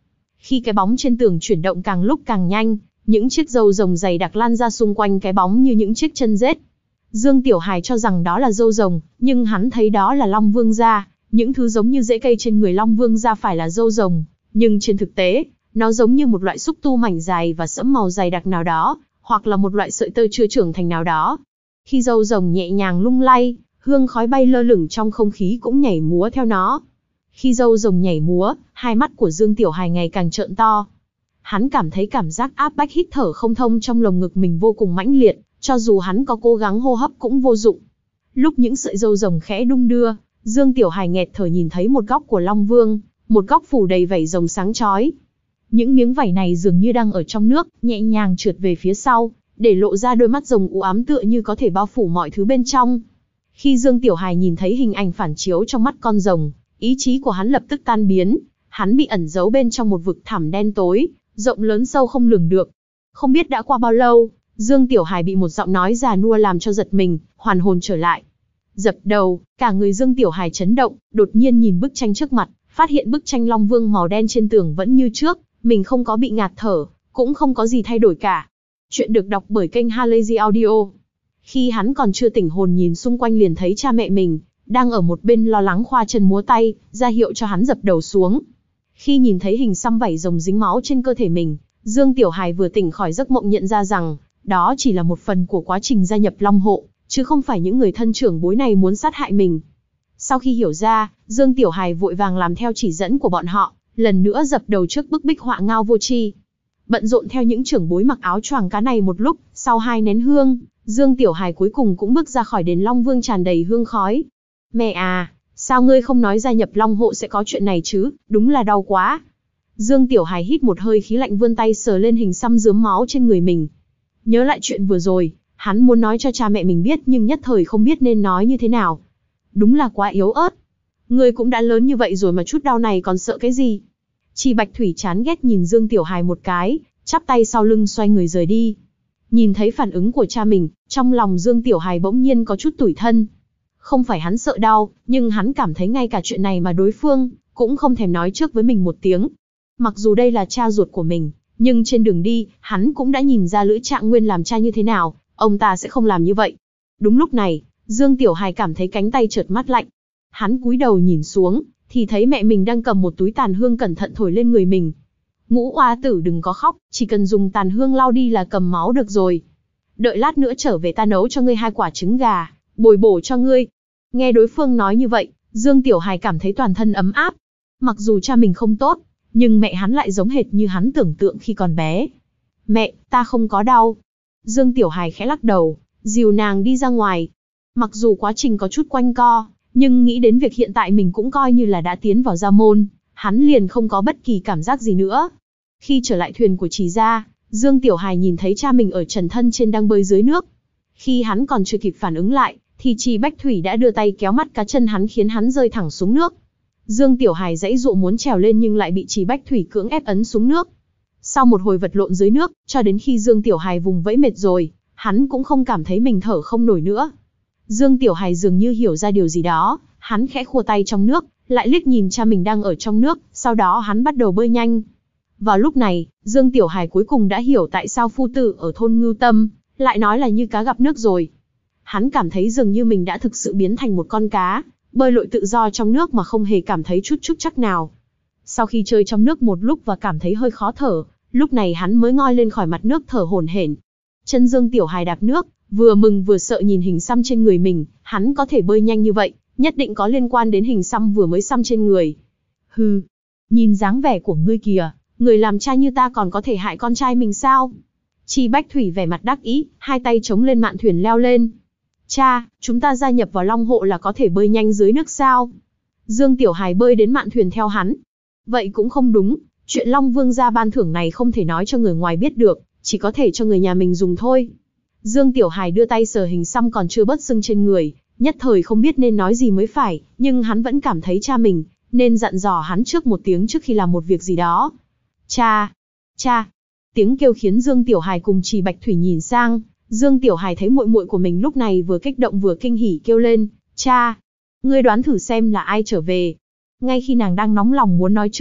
Khi cái bóng trên tường chuyển động càng lúc càng nhanh, những chiếc râu rồng dày đặc lan ra xung quanh cái bóng như những chiếc chân rết. Dương Tiểu Hài cho rằng đó là râu rồng, nhưng hắn thấy đó là Long Vương da, những thứ giống như rễ cây trên người Long Vương da phải là râu rồng, nhưng trên thực tế, nó giống như một loại xúc tu mảnh dài và sẫm màu dày đặc nào đó, hoặc là một loại sợi tơ chưa trưởng thành nào đó. Khi râu rồng nhẹ nhàng lung lay, hương khói bay lơ lửng trong không khí cũng nhảy múa theo nó. Khi râu rồng nhảy múa, hai mắt của Dương Tiểu Hài ngày càng trợn to. Hắn cảm thấy cảm giác áp bách hít thở không thông trong lồng ngực mình vô cùng mãnh liệt, cho dù hắn có cố gắng hô hấp cũng vô dụng. Lúc những sợi râu rồng khẽ đung đưa, Dương Tiểu Hài nghẹt thở nhìn thấy một góc của Long Vương, một góc phủ đầy vảy rồng sáng chói. Những miếng vảy này dường như đang ở trong nước, nhẹ nhàng trượt về phía sau, để lộ ra đôi mắt rồng u ám tựa như có thể bao phủ mọi thứ bên trong. Khi Dương Tiểu Hài nhìn thấy hình ảnh phản chiếu trong mắt con rồng, ý chí của hắn lập tức tan biến, hắn bị ẩn giấu bên trong một vực thẳm đen tối, rộng lớn sâu không lường được. Không biết đã qua bao lâu, Dương Tiểu Hài bị một giọng nói già nua làm cho giật mình, hoàn hồn trở lại. Dập đầu, cả người Dương Tiểu Hài chấn động, đột nhiên nhìn bức tranh trước mặt, phát hiện bức tranh Long Vương màu đen trên tường vẫn như trước, mình không có bị ngạt thở, cũng không có gì thay đổi cả. Chuyện được đọc bởi kênh Halazy Audio. Khi hắn còn chưa tỉnh hồn nhìn xung quanh liền thấy cha mẹ mình, đang ở một bên lo lắng khoa chân múa tay, ra hiệu cho hắn dập đầu xuống. Khi nhìn thấy hình xăm vảy rồng dính máu trên cơ thể mình, Dương Tiểu Hài vừa tỉnh khỏi giấc mộng nhận ra rằng, đó chỉ là một phần của quá trình gia nhập Long Hộ, chứ không phải những người thân trưởng bối này muốn sát hại mình. Sau khi hiểu ra, Dương Tiểu Hài vội vàng làm theo chỉ dẫn của bọn họ, lần nữa dập đầu trước bức bích họa Ngao Vô Tri. Bận rộn theo những trưởng bối mặc áo choàng cá này một lúc, sau hai nén hương, Dương Tiểu Hài cuối cùng cũng bước ra khỏi đền Long Vương tràn đầy hương khói. Mẹ à, sao ngươi không nói gia nhập Long Hộ sẽ có chuyện này chứ, đúng là đau quá. Dương Tiểu Hài hít một hơi khí lạnh vươn tay sờ lên hình xăm rướm máu trên người mình. Nhớ lại chuyện vừa rồi, hắn muốn nói cho cha mẹ mình biết nhưng nhất thời không biết nên nói như thế nào. Đúng là quá yếu ớt. Ngươi cũng đã lớn như vậy rồi mà chút đau này còn sợ cái gì? Chỉ Bạch Thủy chán ghét nhìn Dương Tiểu Hài một cái, chắp tay sau lưng xoay người rời đi. Nhìn thấy phản ứng của cha mình, trong lòng Dương Tiểu Hài bỗng nhiên có chút tủi thân. Không phải hắn sợ đau, nhưng hắn cảm thấy ngay cả chuyện này mà đối phương cũng không thèm nói trước với mình một tiếng. Mặc dù đây là cha ruột của mình, nhưng trên đường đi, hắn cũng đã nhìn ra Lữ Trạng Nguyên làm cha như thế nào, ông ta sẽ không làm như vậy. Đúng lúc này, Dương Tiểu Hài cảm thấy cánh tay chợt mát lạnh. Hắn cúi đầu nhìn xuống, thì thấy mẹ mình đang cầm một túi tàn hương cẩn thận thổi lên người mình. Ngũ oa tử đừng có khóc, chỉ cần dùng tàn hương lau đi là cầm máu được rồi. Đợi lát nữa trở về ta nấu cho ngươi hai quả trứng gà, bồi bổ cho ngươi. Nghe đối phương nói như vậy, Dương Tiểu Hài cảm thấy toàn thân ấm áp. Mặc dù cha mình không tốt, nhưng mẹ hắn lại giống hệt như hắn tưởng tượng khi còn bé. Mẹ, ta không có đau. Dương Tiểu Hài khẽ lắc đầu, dìu nàng đi ra ngoài. Mặc dù quá trình có chút quanh co, nhưng nghĩ đến việc hiện tại mình cũng coi như là đã tiến vào gia môn, hắn liền không có bất kỳ cảm giác gì nữa. Khi trở lại thuyền của Trì gia, Dương Tiểu Hài nhìn thấy cha mình ở trần thân trên đang bơi dưới nước. Khi hắn còn chưa kịp phản ứng lại, thì Trì Bách Thủy đã đưa tay kéo mắt cá chân hắn khiến hắn rơi thẳng xuống nước. Dương Tiểu Hài giãy dụa muốn trèo lên nhưng lại bị Trì Bách Thủy cưỡng ép ấn xuống nước. Sau một hồi vật lộn dưới nước, cho đến khi Dương Tiểu Hài vùng vẫy mệt rồi, hắn cũng không cảm thấy mình thở không nổi nữa. Dương Tiểu Hài dường như hiểu ra điều gì đó, hắn khẽ khua tay trong nước, lại liếc nhìn cha mình đang ở trong nước, sau đó hắn bắt đầu bơi nhanh. Vào lúc này, Dương Tiểu Hài cuối cùng đã hiểu tại sao phu tử ở thôn Ngưu Tâm lại nói là như cá gặp nước rồi. Hắn cảm thấy dường như mình đã thực sự biến thành một con cá, bơi lội tự do trong nước mà không hề cảm thấy chút chút chắc nào. Sau khi chơi trong nước một lúc và cảm thấy hơi khó thở, lúc này hắn mới ngoi lên khỏi mặt nước thở hổn hển. Chân Dương Tiểu Hài đạp nước, vừa mừng vừa sợ nhìn hình xăm trên người mình, hắn có thể bơi nhanh như vậy, nhất định có liên quan đến hình xăm vừa mới xăm trên người. Hừ, nhìn dáng vẻ của ngươi kìa, người làm cha như ta còn có thể hại con trai mình sao? Trì Bách Thủy vẻ mặt đắc ý, hai tay chống lên mạn thuyền leo lên. Cha, chúng ta gia nhập vào Long Hộ là có thể bơi nhanh dưới nước sao? Dương Tiểu Hài bơi đến mạn thuyền theo hắn. Vậy cũng không đúng, chuyện Long Vương gia ban thưởng này không thể nói cho người ngoài biết được, chỉ có thể cho người nhà mình dùng thôi. Dương Tiểu Hài đưa tay sờ hình xăm còn chưa bớt sưng trên người, nhất thời không biết nên nói gì mới phải, nhưng hắn vẫn cảm thấy cha mình nên dặn dò hắn trước một tiếng trước khi làm một việc gì đó. Cha! Cha! Tiếng kêu khiến Dương Tiểu Hài cùng Trì Bạch Thủy nhìn sang. Dương Tiểu Hài thấy muội muội của mình lúc này vừa kích động vừa kinh hỉ kêu lên, cha! Ngươi đoán thử xem là ai trở về. Ngay khi nàng đang nóng lòng muốn nói trước,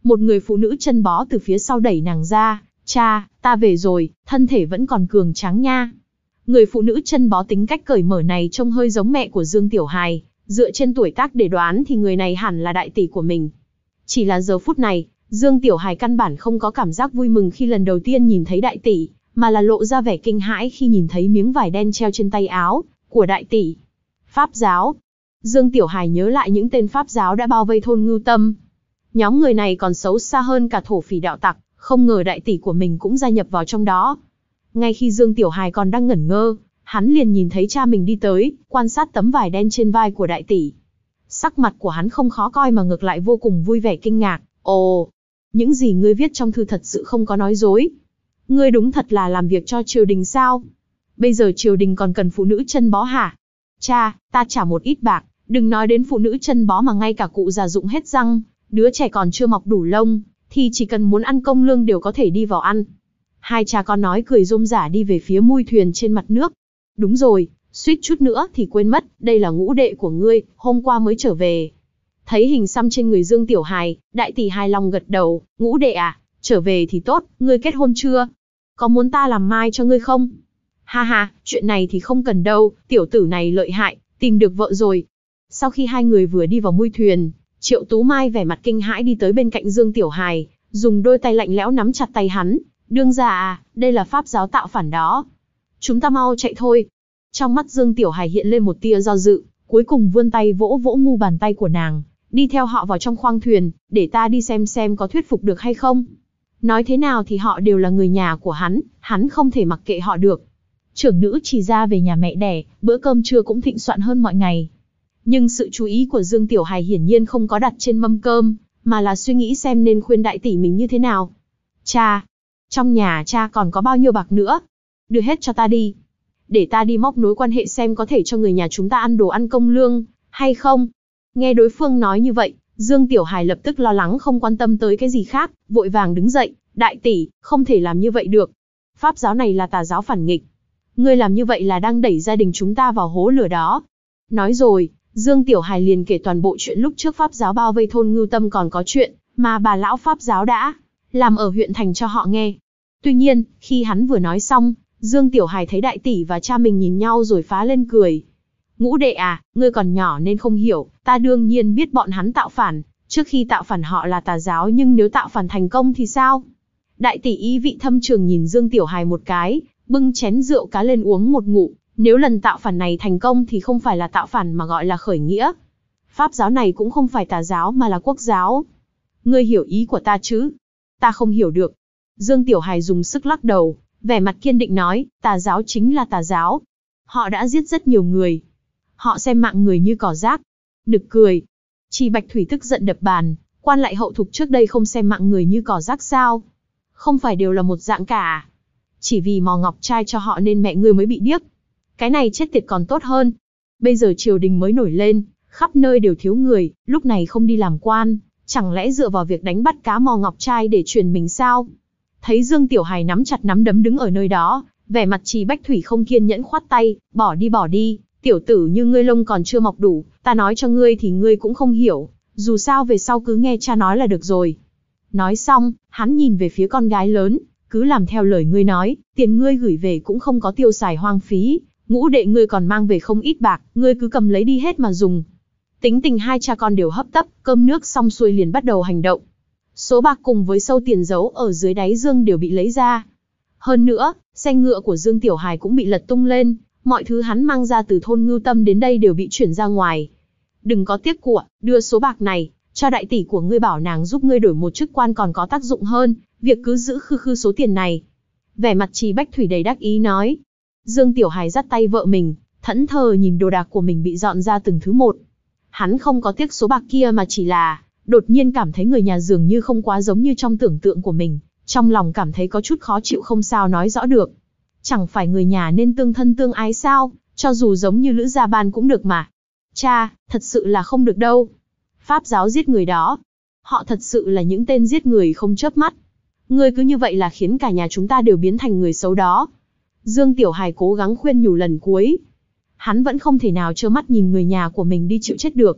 Một người phụ nữ chân bó từ phía sau đẩy nàng ra. Cha, ta về rồi, thân thể vẫn còn cường tráng nha. Người phụ nữ chân bó tính cách cởi mở này trông hơi giống mẹ của Dương Tiểu Hài, dựa trên tuổi tác để đoán thì người này hẳn là đại tỷ của mình. Chỉ là giờ phút này, Dương Tiểu Hài căn bản không có cảm giác vui mừng khi lần đầu tiên nhìn thấy đại tỷ, mà là lộ ra vẻ kinh hãi khi nhìn thấy miếng vải đen treo trên tay áo của đại tỷ. Pháp giáo. Dương Tiểu Hài nhớ lại những tên pháp giáo đã bao vây thôn Ngưu Tâm. Nhóm người này còn xấu xa hơn cả thổ phỉ đạo tặc, không ngờ đại tỷ của mình cũng gia nhập vào trong đó. Ngay khi Dương Tiểu Hài còn đang ngẩn ngơ, hắn liền nhìn thấy cha mình đi tới, quan sát tấm vải đen trên vai của đại tỷ. Sắc mặt của hắn không khó coi mà ngược lại vô cùng vui vẻ kinh ngạc. Ồ, những gì ngươi viết trong thư thật sự không có nói dối. Ngươi đúng thật là làm việc cho triều đình sao? Bây giờ triều đình còn cần phụ nữ chân bó hả? Cha, ta trả một ít bạc, đừng nói đến phụ nữ chân bó mà ngay cả cụ già rụng hết răng, đứa trẻ còn chưa mọc đủ lông, thì chỉ cần muốn ăn công lương đều có thể đi vào ăn. Hai cha con nói cười rôm rả đi về phía mui thuyền trên mặt nước. Đúng rồi, suýt chút nữa thì quên mất, đây là ngũ đệ của ngươi, hôm qua mới trở về. Thấy hình xăm trên người Dương Tiểu Hài, đại tỷ hài lòng gật đầu. Ngũ đệ à, trở về thì tốt, ngươi kết hôn chưa? Có muốn ta làm mai cho ngươi không? Ha ha, chuyện này thì không cần đâu, tiểu tử này lợi hại, tìm được vợ rồi. Sau khi hai người vừa đi vào mui thuyền, Triệu Tú Mai vẻ mặt kinh hãi đi tới bên cạnh Dương Tiểu Hài, dùng đôi tay lạnh lẽo nắm chặt tay hắn. Đương gia à, đây là pháp giáo tạo phản đó. Chúng ta mau chạy thôi. Trong mắt Dương Tiểu Hài hiện lên một tia do dự, cuối cùng vươn tay vỗ vỗ mu bàn tay của nàng, đi theo họ vào trong khoang thuyền, để ta đi xem xem có thuyết phục được hay không. Nói thế nào thì họ đều là người nhà của hắn, hắn không thể mặc kệ họ được. Trưởng nữ chỉ ra về nhà mẹ đẻ, bữa cơm trưa cũng thịnh soạn hơn mọi ngày. Nhưng sự chú ý của Dương Tiểu Hài hiển nhiên không có đặt trên mâm cơm, mà là suy nghĩ xem nên khuyên đại tỷ mình như thế nào. Cha, trong nhà cha còn có bao nhiêu bạc nữa? Đưa hết cho ta đi. Để ta đi móc nối quan hệ xem có thể cho người nhà chúng ta ăn đồ ăn công lương, hay không? Nghe đối phương nói như vậy, Dương Tiểu Hài lập tức lo lắng không quan tâm tới cái gì khác, vội vàng đứng dậy. Đại tỷ, không thể làm như vậy được. Pháp giáo này là tà giáo phản nghịch. Ngươi làm như vậy là đang đẩy gia đình chúng ta vào hố lửa đó. Nói rồi, Dương Tiểu Hài liền kể toàn bộ chuyện lúc trước pháp giáo bao vây thôn Ngưu Tâm, còn có chuyện mà bà lão pháp giáo đã làm ở huyện thành cho họ nghe. Tuy nhiên, khi hắn vừa nói xong, Dương Tiểu Hài thấy đại tỷ và cha mình nhìn nhau rồi phá lên cười. Ngũ đệ à, ngươi còn nhỏ nên không hiểu, ta đương nhiên biết bọn hắn tạo phản, trước khi tạo phản họ là tà giáo, nhưng nếu tạo phản thành công thì sao? Đại tỷ ý vị thâm trường nhìn Dương Tiểu Hài một cái, bưng chén rượu cá lên uống một ngụm. Nếu lần tạo phản này thành công thì không phải là tạo phản mà gọi là khởi nghĩa. Pháp giáo này cũng không phải tà giáo mà là quốc giáo. Ngươi hiểu ý của ta chứ? Ta không hiểu được. Dương Tiểu Hài dùng sức lắc đầu, vẻ mặt kiên định nói, tà giáo chính là tà giáo. Họ đã giết rất nhiều người. Họ xem mạng người như cỏ rác. Nực cười. Chỉ Bạch Thủy tức giận đập bàn, quan lại hậu thục trước đây không xem mạng người như cỏ rác sao? Không phải đều là một dạng cả. Chỉ vì mò ngọc trai cho họ nên mẹ ngươi mới bị điếc. Cái này chết tiệt còn tốt hơn. Bây giờ triều đình mới nổi lên, khắp nơi đều thiếu người, lúc này không đi làm quan, chẳng lẽ dựa vào việc đánh bắt cá mò ngọc trai để truyền mình sao? Thấy Dương Tiểu Hài nắm chặt nắm đấm đứng ở nơi đó, vẻ mặt Trì Bách Thủy không kiên nhẫn khoát tay, bỏ đi bỏ đi, tiểu tử như ngươi lông còn chưa mọc đủ, ta nói cho ngươi thì ngươi cũng không hiểu, dù sao về sau cứ nghe cha nói là được rồi. Nói xong, hắn nhìn về phía con gái lớn, cứ làm theo lời ngươi nói, tiền ngươi gửi về cũng không có tiêu xài hoang phí, ngũ đệ ngươi còn mang về không ít bạc, ngươi cứ cầm lấy đi hết mà dùng. Tính tình hai cha con đều hấp tấp, cơm nước xong xuôi liền bắt đầu hành động. Số bạc cùng với sâu tiền giấu ở dưới đáy dương đều bị lấy ra. Hơn nữa, xe ngựa của Dương Tiểu Hài cũng bị lật tung lên, mọi thứ hắn mang ra từ thôn Ngưu Tâm đến đây đều bị chuyển ra ngoài. Đừng có tiếc của, đưa số bạc này cho đại tỷ của ngươi, bảo nàng giúp ngươi đổi một chức quan còn có tác dụng hơn, việc cứ giữ khư khư số tiền này. Vẻ mặt Trì Bách Thủy đầy đắc ý nói. Dương Tiểu Hài dắt tay vợ mình, thẫn thờ nhìn đồ đạc của mình bị dọn ra từng thứ một. Hắn không có tiếc số bạc kia mà chỉ là đột nhiên cảm thấy người nhà dường như không quá giống như trong tưởng tượng của mình, trong lòng cảm thấy có chút khó chịu không sao nói rõ được. Chẳng phải người nhà nên tương thân tương ái sao, cho dù giống như Lữ Gia Ban cũng được mà. Cha, thật sự là không được đâu. Pháp giáo giết người đó. Họ thật sự là những tên giết người không chớp mắt. Ngươi cứ như vậy là khiến cả nhà chúng ta đều biến thành người xấu đó. Dương Tiểu Hài cố gắng khuyên nhủ lần cuối. Hắn vẫn không thể nào trơ mắt nhìn người nhà của mình đi chịu chết được.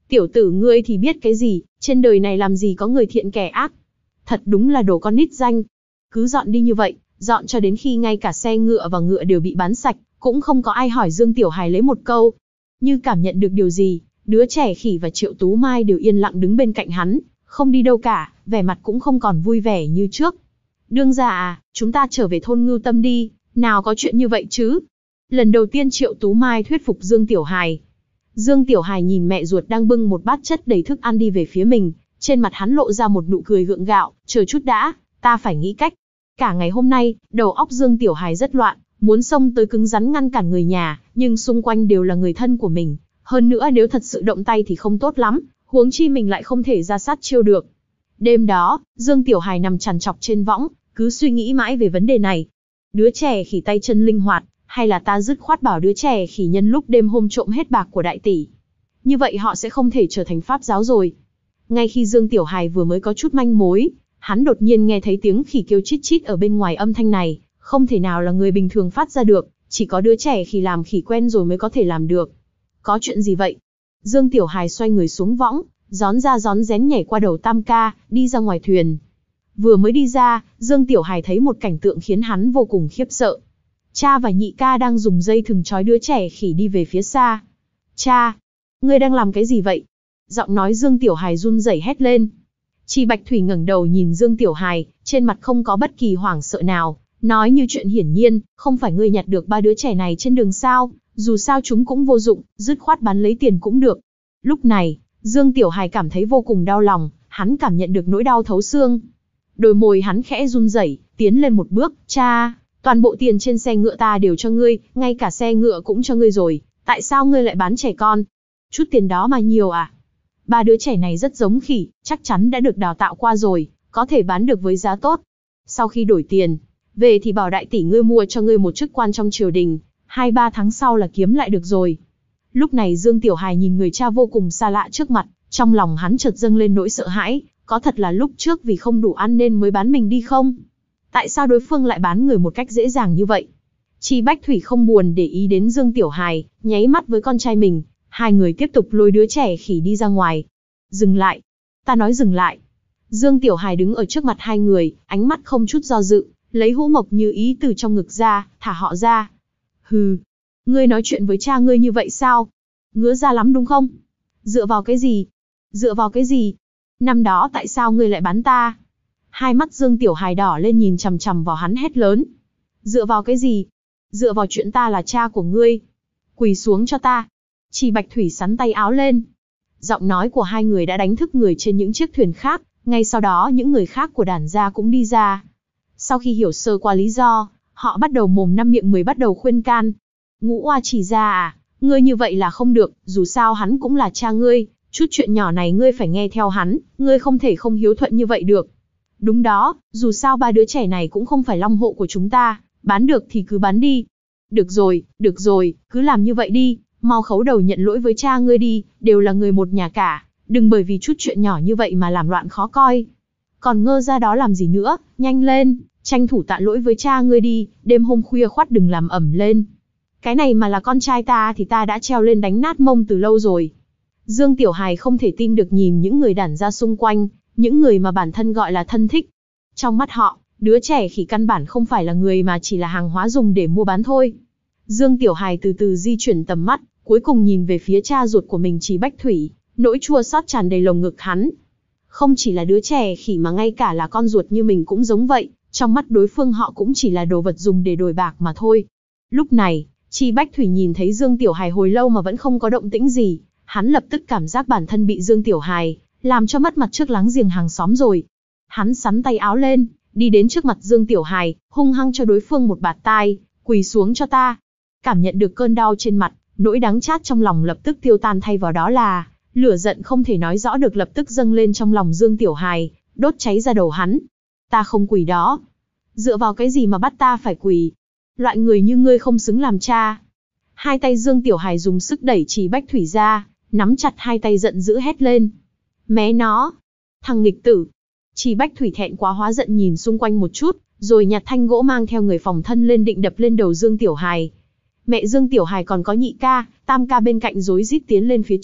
Tiểu tử ngươi thì biết cái gì, trên đời này làm gì có người thiện kẻ ác. Thật đúng là đồ con nít danh. Cứ dọn đi như vậy, dọn cho đến khi ngay cả xe ngựa và ngựa đều bị bán sạch, cũng không có ai hỏi Dương Tiểu Hài lấy một câu. Như cảm nhận được điều gì, đứa trẻ khỉ và Triệu Tú Mai đều yên lặng đứng bên cạnh hắn, không đi đâu cả, vẻ mặt cũng không còn vui vẻ như trước. Đương gia à, chúng ta trở về thôn Ngưu Tâm đi, nào có chuyện như vậy chứ. Lần đầu tiên Triệu Tú Mai thuyết phục Dương Tiểu Hài. Dương Tiểu Hài nhìn mẹ ruột đang bưng một bát chất đầy thức ăn đi về phía mình, trên mặt hắn lộ ra một nụ cười gượng gạo, chờ chút đã, ta phải nghĩ cách. Cả ngày hôm nay, đầu óc Dương Tiểu Hài rất loạn, muốn xông tới cứng rắn ngăn cản người nhà, nhưng xung quanh đều là người thân của mình. Hơn nữa nếu thật sự động tay thì không tốt lắm, huống chi mình lại không thể ra sát chiêu được. Đêm đó, Dương Tiểu Hài nằm trằn trọc trên võng, cứ suy nghĩ mãi về vấn đề này. Đứa trẻ khỉ tay chân linh hoạt, hay là ta dứt khoát bảo đứa trẻ khỉ nhân lúc đêm hôm trộm hết bạc của đại tỷ. Như vậy họ sẽ không thể trở thành pháp giáo rồi. Ngay khi Dương Tiểu Hài vừa mới có chút manh mối, hắn đột nhiên nghe thấy tiếng khỉ kêu chít chít ở bên ngoài. Âm thanh này, không thể nào là người bình thường phát ra được, chỉ có đứa trẻ khỉ làm khỉ quen rồi mới có thể làm được. Có chuyện gì vậy? Dương Tiểu Hài xoay người xuống võng, rón ra rón rén nhảy qua đầu Tam Ca, đi ra ngoài thuyền. Vừa mới đi ra, Dương Tiểu Hài thấy một cảnh tượng khiến hắn vô cùng khiếp sợ. Cha và nhị ca đang dùng dây thừng trói đứa trẻ khỉ đi về phía xa. Cha, ngươi đang làm cái gì vậy? Giọng nói Dương Tiểu Hài run rẩy hét lên. Chi Bạch Thủy ngẩng đầu nhìn Dương Tiểu Hài, trên mặt không có bất kỳ hoảng sợ nào, nói như chuyện hiển nhiên, không phải ngươi nhặt được ba đứa trẻ này trên đường sao, dù sao chúng cũng vô dụng, dứt khoát bán lấy tiền cũng được. Lúc này, Dương Tiểu Hài cảm thấy vô cùng đau lòng, hắn cảm nhận được nỗi đau thấu xương. Đôi môi hắn khẽ run rẩy, tiến lên một bước, cha, toàn bộ tiền trên xe ngựa ta đều cho ngươi, ngay cả xe ngựa cũng cho ngươi rồi, tại sao ngươi lại bán trẻ con? Chút tiền đó mà nhiều à? Ba đứa trẻ này rất giống khỉ, chắc chắn đã được đào tạo qua rồi, có thể bán được với giá tốt. Sau khi đổi tiền, về thì bảo đại tỷ ngươi mua cho ngươi một chức quan trong triều đình, hai ba tháng sau là kiếm lại được rồi. Lúc này Dương Tiểu Hài nhìn người cha vô cùng xa lạ trước mặt, trong lòng hắn chợt dâng lên nỗi sợ hãi, có thật là lúc trước vì không đủ ăn nên mới bán mình đi không? Tại sao đối phương lại bán người một cách dễ dàng như vậy? Chi Bách Thủy không buồn để ý đến Dương Tiểu Hài, nháy mắt với con trai mình, hai người tiếp tục lôi đứa trẻ khỉ đi ra ngoài. Dừng lại! Ta nói dừng lại! Dương Tiểu Hài đứng ở trước mặt hai người, ánh mắt không chút do dự, lấy hũ mộc như ý từ trong ngực ra, thả họ ra. Hừ! Ngươi nói chuyện với cha ngươi như vậy sao? Ngứa ra lắm đúng không? Dựa vào cái gì? Dựa vào cái gì? Năm đó tại sao ngươi lại bán ta? Hai mắt Dương Tiểu Hài đỏ lên nhìn chằm chằm vào hắn hét lớn. Dựa vào cái gì? Dựa vào chuyện ta là cha của ngươi. Quỳ xuống cho ta. Chi Bạch Thủy sắn tay áo lên. Giọng nói của hai người đã đánh thức người trên những chiếc thuyền khác, ngay sau đó những người khác của đàn gia cũng đi ra. Sau khi hiểu sơ qua lý do, họ bắt đầu mồm năm miệng mười bắt đầu khuyên can. Ngũ Oa Chỉ ra à, ngươi như vậy là không được, dù sao hắn cũng là cha ngươi, chút chuyện nhỏ này ngươi phải nghe theo hắn, ngươi không thể không hiếu thuận như vậy được. Đúng đó, dù sao ba đứa trẻ này cũng không phải long hộ của chúng ta, bán được thì cứ bán đi. Được rồi, được rồi, cứ làm như vậy đi, mau khấu đầu nhận lỗi với cha ngươi đi, đều là người một nhà cả, đừng bởi vì chút chuyện nhỏ như vậy mà làm loạn khó coi. Còn ngơ ra đó làm gì nữa, nhanh lên, tranh thủ tạ lỗi với cha ngươi đi, đêm hôm khuya khoắt đừng làm ẩm lên. Cái này mà là con trai ta thì ta đã treo lên đánh nát mông từ lâu rồi. Dương Tiểu Hài không thể tin được nhìn những người đàn gia xung quanh, những người mà bản thân gọi là thân thích. Trong mắt họ, đứa trẻ khỉ căn bản không phải là người mà chỉ là hàng hóa dùng để mua bán thôi. Dương Tiểu Hài từ từ di chuyển tầm mắt, cuối cùng nhìn về phía cha ruột của mình Chi Bách Thủy, nỗi chua xót tràn đầy lồng ngực hắn. Không chỉ là đứa trẻ khỉ mà ngay cả là con ruột như mình cũng giống vậy, trong mắt đối phương họ cũng chỉ là đồ vật dùng để đổi bạc mà thôi. Lúc này, Chi Bách Thủy nhìn thấy Dương Tiểu Hài hồi lâu mà vẫn không có động tĩnh gì, hắn lập tức cảm giác bản thân bị Dương Tiểu Hài làm cho mất mặt trước láng giềng hàng xóm rồi. Hắn sắn tay áo lên, đi đến trước mặt Dương Tiểu Hài, hung hăng cho đối phương một bạt tai, quỳ xuống cho ta. Cảm nhận được cơn đau trên mặt, nỗi đắng chát trong lòng lập tức tiêu tan, thay vào đó là lửa giận không thể nói rõ được lập tức dâng lên trong lòng Dương Tiểu Hài, đốt cháy ra đầu hắn. Ta không quỳ đó. Dựa vào cái gì mà bắt ta phải quỳ? Loại người như ngươi không xứng làm cha. Hai tay Dương Tiểu Hài dùng sức đẩy Chi Bách Thủy ra, nắm chặt hai tay giận dữ hét lên. Mé nó! Thằng nghịch tử! Chi Bách Thủy thẹn quá hóa giận nhìn xung quanh một chút, rồi nhặt thanh gỗ mang theo người phòng thân lên định đập lên đầu Dương Tiểu Hài. Mẹ Dương Tiểu Hài còn có nhị ca, tam ca bên cạnh rối rít tiến lên phía trước,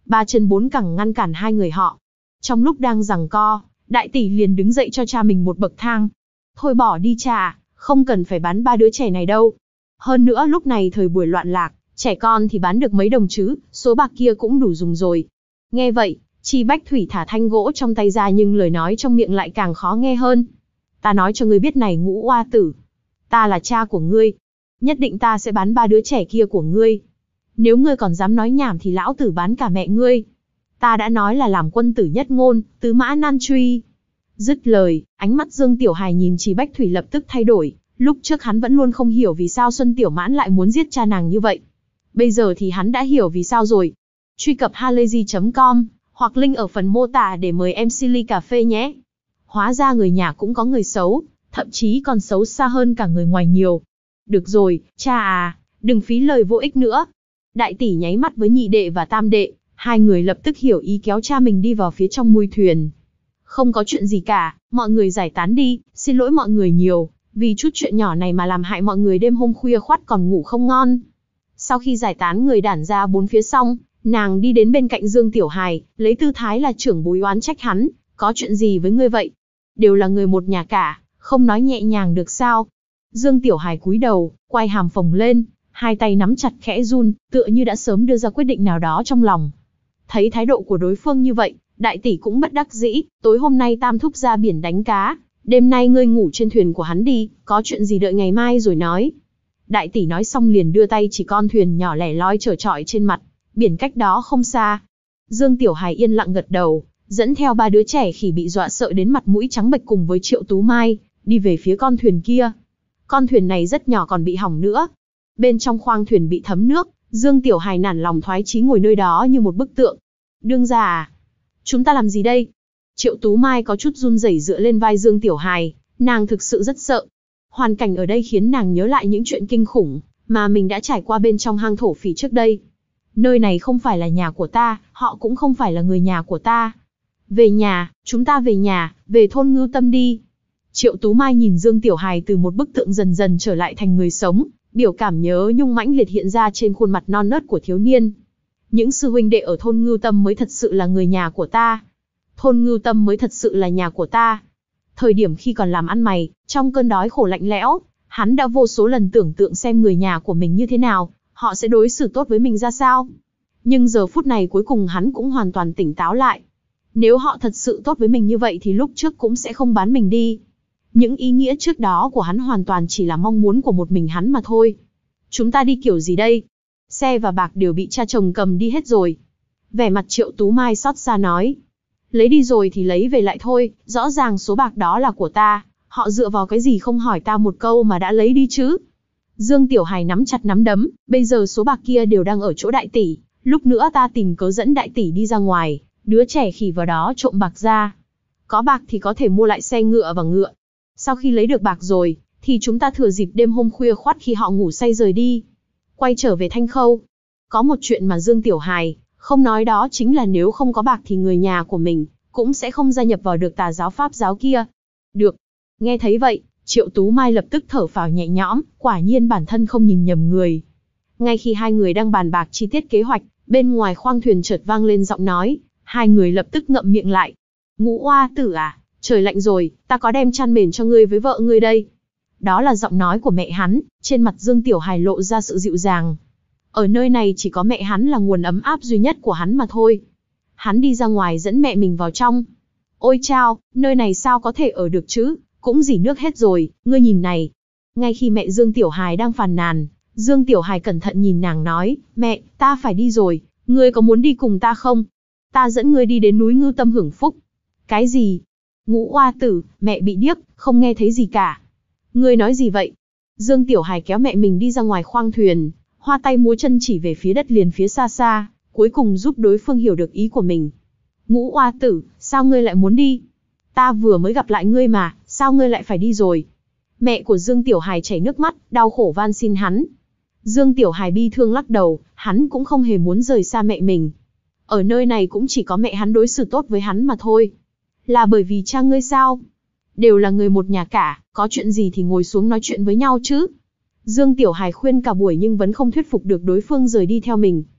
ba chân bốn cẳng ngăn cản hai người họ. Trong lúc đang giằng co, đại tỷ liền đứng dậy cho cha mình một bậc thang. Thôi bỏ đi cha, không cần phải bán ba đứa trẻ này đâu. Hơn nữa lúc này thời buổi loạn lạc, trẻ con thì bán được mấy đồng chứ, số bạc kia cũng đủ dùng rồi. Nghe vậy, Chi Bách Thủy thả thanh gỗ trong tay ra nhưng lời nói trong miệng lại càng khó nghe hơn. Ta nói cho ngươi biết này Ngũ Oa tử, ta là cha của ngươi, nhất định ta sẽ bán ba đứa trẻ kia của ngươi. Nếu ngươi còn dám nói nhảm thì lão tử bán cả mẹ ngươi. Ta đã nói là làm quân tử nhất ngôn, tứ mã nan truy. Dứt lời, ánh mắt Dương Tiểu Hài nhìn Chi Bách Thủy lập tức thay đổi. Lúc trước hắn vẫn luôn không hiểu vì sao Xuân Tiểu Mãn lại muốn giết cha nàng như vậy. Bây giờ thì hắn đã hiểu vì sao rồi. Truy cập halayzi chấm com hoặc link ở phần mô tả để mời em xê ly cà phê nhé. Hóa ra người nhà cũng có người xấu, thậm chí còn xấu xa hơn cả người ngoài nhiều. Được rồi, cha à, đừng phí lời vô ích nữa. Đại tỷ nháy mắt với nhị đệ và tam đệ, hai người lập tức hiểu ý kéo cha mình đi vào phía trong mui thuyền. Không có chuyện gì cả, mọi người giải tán đi, xin lỗi mọi người nhiều, vì chút chuyện nhỏ này mà làm hại mọi người đêm hôm khuya khoắt còn ngủ không ngon. Sau khi giải tán người đản ra bốn phía xong, nàng đi đến bên cạnh Dương Tiểu Hài, lấy tư thái là trưởng bối oán trách hắn, có chuyện gì với ngươi vậy? Đều là người một nhà cả, không nói nhẹ nhàng được sao? Dương Tiểu Hài cúi đầu, quay hàm phồng lên, hai tay nắm chặt khẽ run, tựa như đã sớm đưa ra quyết định nào đó trong lòng. Thấy thái độ của đối phương như vậy, đại tỷ cũng bất đắc dĩ, tối hôm nay Tam thúc ra biển đánh cá, đêm nay ngươi ngủ trên thuyền của hắn đi, có chuyện gì đợi ngày mai rồi nói. Đại tỷ nói xong liền đưa tay chỉ con thuyền nhỏ lẻ loi chở trọi trên mặt, biển cách đó không xa. Dương Tiểu Hài yên lặng gật đầu, dẫn theo ba đứa trẻ khỉ bị dọa sợ đến mặt mũi trắng bệch cùng với Triệu Tú Mai, đi về phía con thuyền kia. Con thuyền này rất nhỏ còn bị hỏng nữa. Bên trong khoang thuyền bị thấm nước, Dương Tiểu Hài nản lòng thoái chí ngồi nơi đó như một bức tượng. Đương gia à? Chúng ta làm gì đây? Triệu Tú Mai có chút run rẩy dựa lên vai Dương Tiểu Hài, nàng thực sự rất sợ. Hoàn cảnh ở đây khiến nàng nhớ lại những chuyện kinh khủng mà mình đã trải qua bên trong hang thổ phỉ trước đây. Nơi này không phải là nhà của ta, họ cũng không phải là người nhà của ta. Về nhà, chúng ta về nhà, về thôn Ngưu Tâm đi. Triệu Tú Mai nhìn Dương Tiểu Hài từ một bức tượng dần dần trở lại thành người sống, biểu cảm nhớ nhung mãnh liệt hiện ra trên khuôn mặt non nớt của thiếu niên. Những sư huynh đệ ở thôn Ngưu Tâm mới thật sự là người nhà của ta. Thôn Ngưu Tâm mới thật sự là nhà của ta. Thời điểm khi còn làm ăn mày, trong cơn đói khổ lạnh lẽo, hắn đã vô số lần tưởng tượng xem người nhà của mình như thế nào, họ sẽ đối xử tốt với mình ra sao. Nhưng giờ phút này cuối cùng hắn cũng hoàn toàn tỉnh táo lại. Nếu họ thật sự tốt với mình như vậy thì lúc trước cũng sẽ không bán mình đi. Những ý nghĩa trước đó của hắn hoàn toàn chỉ là mong muốn của một mình hắn mà thôi. Chúng ta đi kiểu gì đây? Xe và bạc đều bị cha chồng cầm đi hết rồi. Vẻ mặt Triệu Tú Mai xót xa nói. Lấy đi rồi thì lấy về lại thôi, rõ ràng số bạc đó là của ta, họ dựa vào cái gì không hỏi ta một câu mà đã lấy đi chứ? Dương Tiểu Hài nắm chặt nắm đấm, bây giờ số bạc kia đều đang ở chỗ đại tỷ, lúc nữa ta tìm cớ dẫn đại tỷ đi ra ngoài, đứa trẻ khỉ vào đó trộm bạc ra. Có bạc thì có thể mua lại xe ngựa và ngựa. Sau khi lấy được bạc rồi, thì chúng ta thừa dịp đêm hôm khuya khoắt khi họ ngủ say rời đi, quay trở về Thanh Khâu. Có một chuyện mà Dương Tiểu Hài không nói đó chính là nếu không có bạc thì người nhà của mình cũng sẽ không gia nhập vào được tà giáo Pháp giáo kia. Được. Nghe thấy vậy, Triệu Tú Mai lập tức thở phào nhẹ nhõm, quả nhiên bản thân không nhìn nhầm người. Ngay khi hai người đang bàn bạc chi tiết kế hoạch, bên ngoài khoang thuyền chợt vang lên giọng nói, hai người lập tức ngậm miệng lại. Ngũ Oa tử à, trời lạnh rồi, ta có đem chăn mền cho ngươi với vợ ngươi đây. Đó là giọng nói của mẹ hắn, trên mặt Dương Tiểu Hài lộ ra sự dịu dàng. Ở nơi này chỉ có mẹ hắn là nguồn ấm áp duy nhất của hắn mà thôi. Hắn đi ra ngoài dẫn mẹ mình vào trong. Ôi chao, nơi này sao có thể ở được chứ, cũng dỉ nước hết rồi, ngươi nhìn này. Ngay khi mẹ Dương Tiểu Hài đang phàn nàn, Dương Tiểu Hài cẩn thận nhìn nàng nói, mẹ, ta phải đi rồi, ngươi có muốn đi cùng ta không? Ta dẫn ngươi đi đến núi Ngưu Tâm hưởng phúc. Cái gì? Ngũ Oa tử, mẹ bị điếc, không nghe thấy gì cả. Ngươi nói gì vậy? Dương Tiểu Hài kéo mẹ mình đi ra ngoài khoang thuyền, hoa tay múa chân chỉ về phía đất liền phía xa xa, cuối cùng giúp đối phương hiểu được ý của mình. Ngũ Oa tử, sao ngươi lại muốn đi? Ta vừa mới gặp lại ngươi mà, sao ngươi lại phải đi rồi? Mẹ của Dương Tiểu Hài chảy nước mắt, đau khổ van xin hắn. Dương Tiểu Hài bi thương lắc đầu, hắn cũng không hề muốn rời xa mẹ mình. Ở nơi này cũng chỉ có mẹ hắn đối xử tốt với hắn mà thôi. Là bởi vì cha ngươi sao? Đều là người một nhà cả, có chuyện gì thì ngồi xuống nói chuyện với nhau chứ. Dương Tiểu Hài khuyên cả buổi nhưng vẫn không thuyết phục được đối phương rời đi theo mình.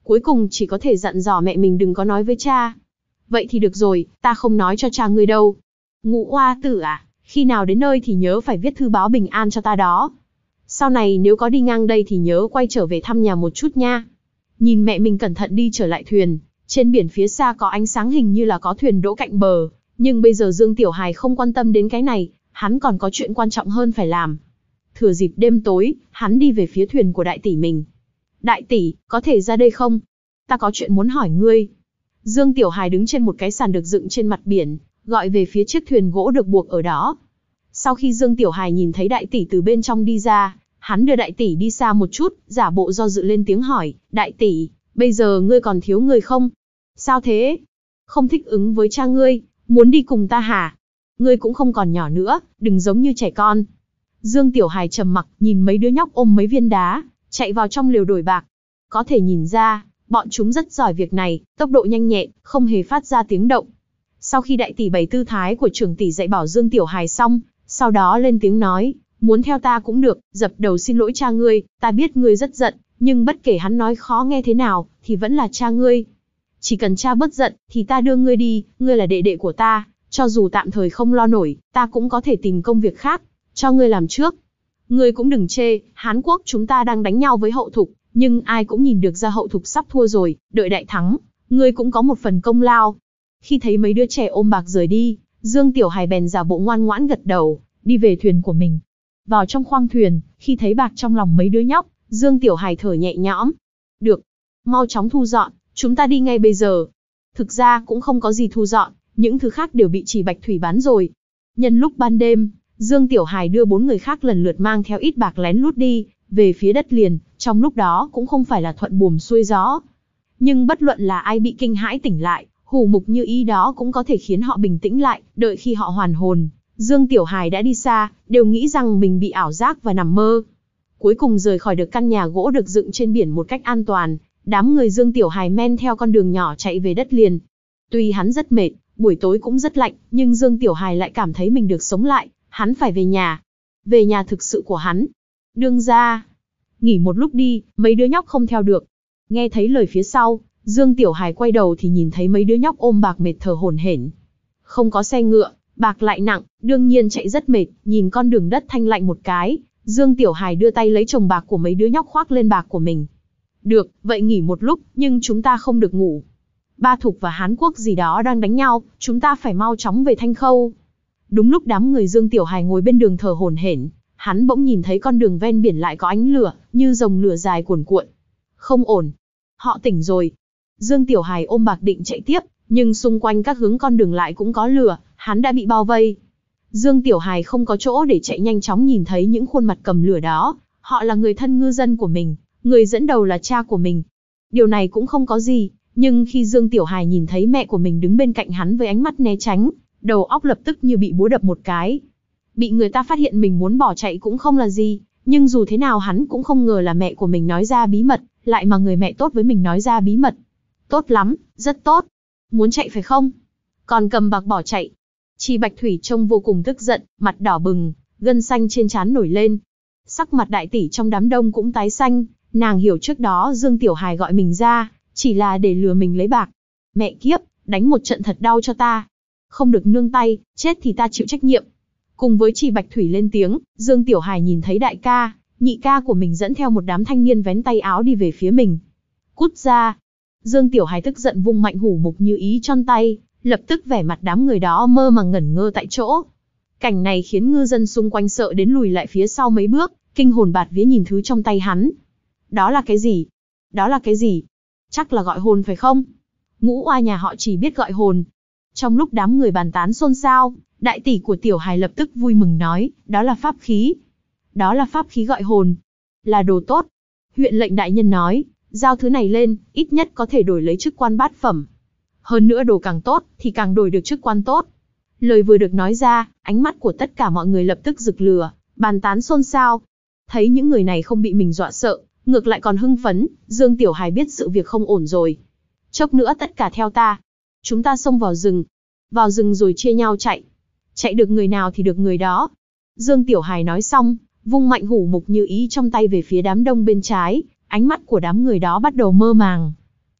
cuối cùng chỉ có thể dặn dò mẹ mình đừng có nói với cha. Vậy thì được rồi, ta không nói cho cha ngươi đâu. Ngũ oa tử à, khi nào đến nơi thì nhớ phải viết thư báo bình an cho ta đó. Sau này nếu có đi ngang đây thì nhớ quay trở về thăm nhà một chút nha. Nhìn mẹ mình cẩn thận đi trở lại thuyền, trên biển phía xa có ánh sáng hình như là có thuyền đỗ cạnh bờ, nhưng bây giờ Dương Tiểu Hài không quan tâm đến cái này, hắn còn có chuyện quan trọng hơn phải làm. Thừa dịp đêm tối, hắn đi về phía thuyền của đại tỷ mình. Đại tỷ, có thể ra đây không? Ta có chuyện muốn hỏi ngươi. Dương Tiểu Hài đứng trên một cái sàn được dựng trên mặt biển, gọi về phía chiếc thuyền gỗ được buộc ở đó. Sau khi Dương Tiểu Hài nhìn thấy đại tỷ từ bên trong đi ra, hắn đưa đại tỷ đi xa một chút, giả bộ do dự lên tiếng hỏi, đại tỷ, bây giờ ngươi còn thiếu người không? Sao thế? Không thích ứng với cha ngươi, muốn đi cùng ta hả? Ngươi cũng không còn nhỏ nữa, đừng giống như trẻ con. Dương Tiểu Hài trầm mặc, nhìn mấy đứa nhóc ôm mấy viên đá, chạy vào trong lều đổi bạc. Có thể nhìn ra, bọn chúng rất giỏi việc này, tốc độ nhanh nhẹn, không hề phát ra tiếng động. Sau khi đại tỷ bày tư thái của trưởng tỷ dạy bảo Dương Tiểu Hài xong, sau đó lên tiếng nói, muốn theo ta cũng được, dập đầu xin lỗi cha ngươi, ta biết ngươi rất giận, nhưng bất kể hắn nói khó nghe thế nào, thì vẫn là cha ngươi. Chỉ cần cha bớt giận, thì ta đưa ngươi đi, ngươi là đệ đệ của ta, cho dù tạm thời không lo nổi, ta cũng có thể tìm công việc khác, cho ngươi làm trước. Ngươi cũng đừng chê, Hán Quốc chúng ta đang đánh nhau với Hậu Thục, nhưng ai cũng nhìn được ra Hậu Thục sắp thua rồi, đợi đại thắng, ngươi cũng có một phần công lao. Khi thấy mấy đứa trẻ ôm bạc rời đi, Dương Tiểu Hài bèn giả bộ ngoan ngoãn gật đầu, đi về thuyền của mình. Vào trong khoang thuyền, khi thấy bạc trong lòng mấy đứa nhóc, Dương Tiểu Hài thở nhẹ nhõm. Được, mau chóng thu dọn, chúng ta đi ngay bây giờ. Thực ra cũng không có gì thu dọn, những thứ khác đều bị Chỉ Bạch Thủy bán rồi. Nhân lúc ban đêm, Dương Tiểu Hài đưa bốn người khác lần lượt mang theo ít bạc lén lút đi, về phía đất liền, trong lúc đó cũng không phải là thuận buồm xuôi gió. Nhưng bất luận là ai bị kinh hãi tỉnh lại, hủ mục như ý đó cũng có thể khiến họ bình tĩnh lại, đợi khi họ hoàn hồn. Dương Tiểu Hài đã đi xa, đều nghĩ rằng mình bị ảo giác và nằm mơ. Cuối cùng rời khỏi được căn nhà gỗ được dựng trên biển một cách an toàn, đám người Dương Tiểu Hài men theo con đường nhỏ chạy về đất liền. Tuy hắn rất mệt, buổi tối cũng rất lạnh, nhưng Dương Tiểu Hài lại cảm thấy mình được sống lại, hắn phải về nhà. Về nhà thực sự của hắn. Đương ra, nghỉ một lúc đi, mấy đứa nhóc không theo được. Nghe thấy lời phía sau, Dương Tiểu Hài quay đầu thì nhìn thấy mấy đứa nhóc ôm bạc mệt thở hổn hển. Không có xe ngựa, bạc lại nặng, đương nhiên chạy rất mệt, nhìn con đường đất thanh lạnh một cái, Dương Tiểu Hài đưa tay lấy chồng bạc của mấy đứa nhóc khoác lên bạc của mình. Được, vậy nghỉ một lúc, nhưng chúng ta không được ngủ. Ba Thục và Hán Quốc gì đó đang đánh nhau, chúng ta phải mau chóng về Thanh Khâu. Đúng lúc đám người Dương Tiểu Hài ngồi bên đường thở hổn hển, hắn bỗng nhìn thấy con đường ven biển lại có ánh lửa, như dòng lửa dài cuồn cuộn. Không ổn. Họ tỉnh rồi. Dương Tiểu Hài ôm bạc định chạy tiếp, nhưng xung quanh các hướng con đường lại cũng có lửa, hắn đã bị bao vây. Dương Tiểu Hài không có chỗ để chạy, nhanh chóng nhìn thấy những khuôn mặt cầm lửa đó, họ là người thân ngư dân của mình, người dẫn đầu là cha của mình. Điều này cũng không có gì, nhưng khi Dương Tiểu Hài nhìn thấy mẹ của mình đứng bên cạnh hắn với ánh mắt né tránh, đầu óc lập tức như bị búa đập một cái. Bị người ta phát hiện mình muốn bỏ chạy cũng không là gì, nhưng dù thế nào hắn cũng không ngờ là mẹ của mình nói ra bí mật, lại mà người mẹ tốt với mình nói ra bí mật. Tốt lắm, rất tốt. Muốn chạy phải không? Còn cầm bạc bỏ chạy. Chỉ Bạch Thủy trông vô cùng tức giận, mặt đỏ bừng, gân xanh trên trán nổi lên. Sắc mặt đại tỷ trong đám đông cũng tái xanh, nàng hiểu trước đó Dương Tiểu Hài gọi mình ra, chỉ là để lừa mình lấy bạc. Mẹ kiếp, đánh một trận thật đau cho ta. Không được nương tay, chết thì ta chịu trách nhiệm. Cùng với Chỉ Bạch Thủy lên tiếng, Dương Tiểu Hài nhìn thấy đại ca, nhị ca của mình dẫn theo một đám thanh niên vén tay áo đi về phía mình. Cút ra. Dương Tiểu Hài tức giận vung mạnh hủ mục như ý trong tay, lập tức vẻ mặt đám người đó mơ màng ngẩn ngơ tại chỗ. Cảnh này khiến ngư dân xung quanh sợ đến lùi lại phía sau mấy bước, kinh hồn bạt vía nhìn thứ trong tay hắn. Đó là cái gì? Đó là cái gì? Chắc là gọi hồn phải không? Ngũ oa nhà họ chỉ biết gọi hồn. Trong lúc đám người bàn tán xôn xao, đại tỷ của Tiểu Hài lập tức vui mừng nói, đó là pháp khí. Đó là pháp khí gọi hồn. Là đồ tốt. Huyện lệnh đại nhân nói, giao thứ này lên, ít nhất có thể đổi lấy chức quan bát phẩm. Hơn nữa đồ càng tốt, thì càng đổi được chức quan tốt. Lời vừa được nói ra, ánh mắt của tất cả mọi người lập tức rực lửa, bàn tán xôn xao. Thấy những người này không bị mình dọa sợ, ngược lại còn hưng phấn, Dương Tiểu Hài biết sự việc không ổn rồi. Chốc nữa tất cả theo ta. Chúng ta xông vào rừng. Vào rừng rồi chia nhau chạy. Chạy được người nào thì được người đó. Dương Tiểu Hài nói xong, vung mạnh hủ mục như ý trong tay về phía đám đông bên trái, ánh mắt của đám người đó bắt đầu mơ màng.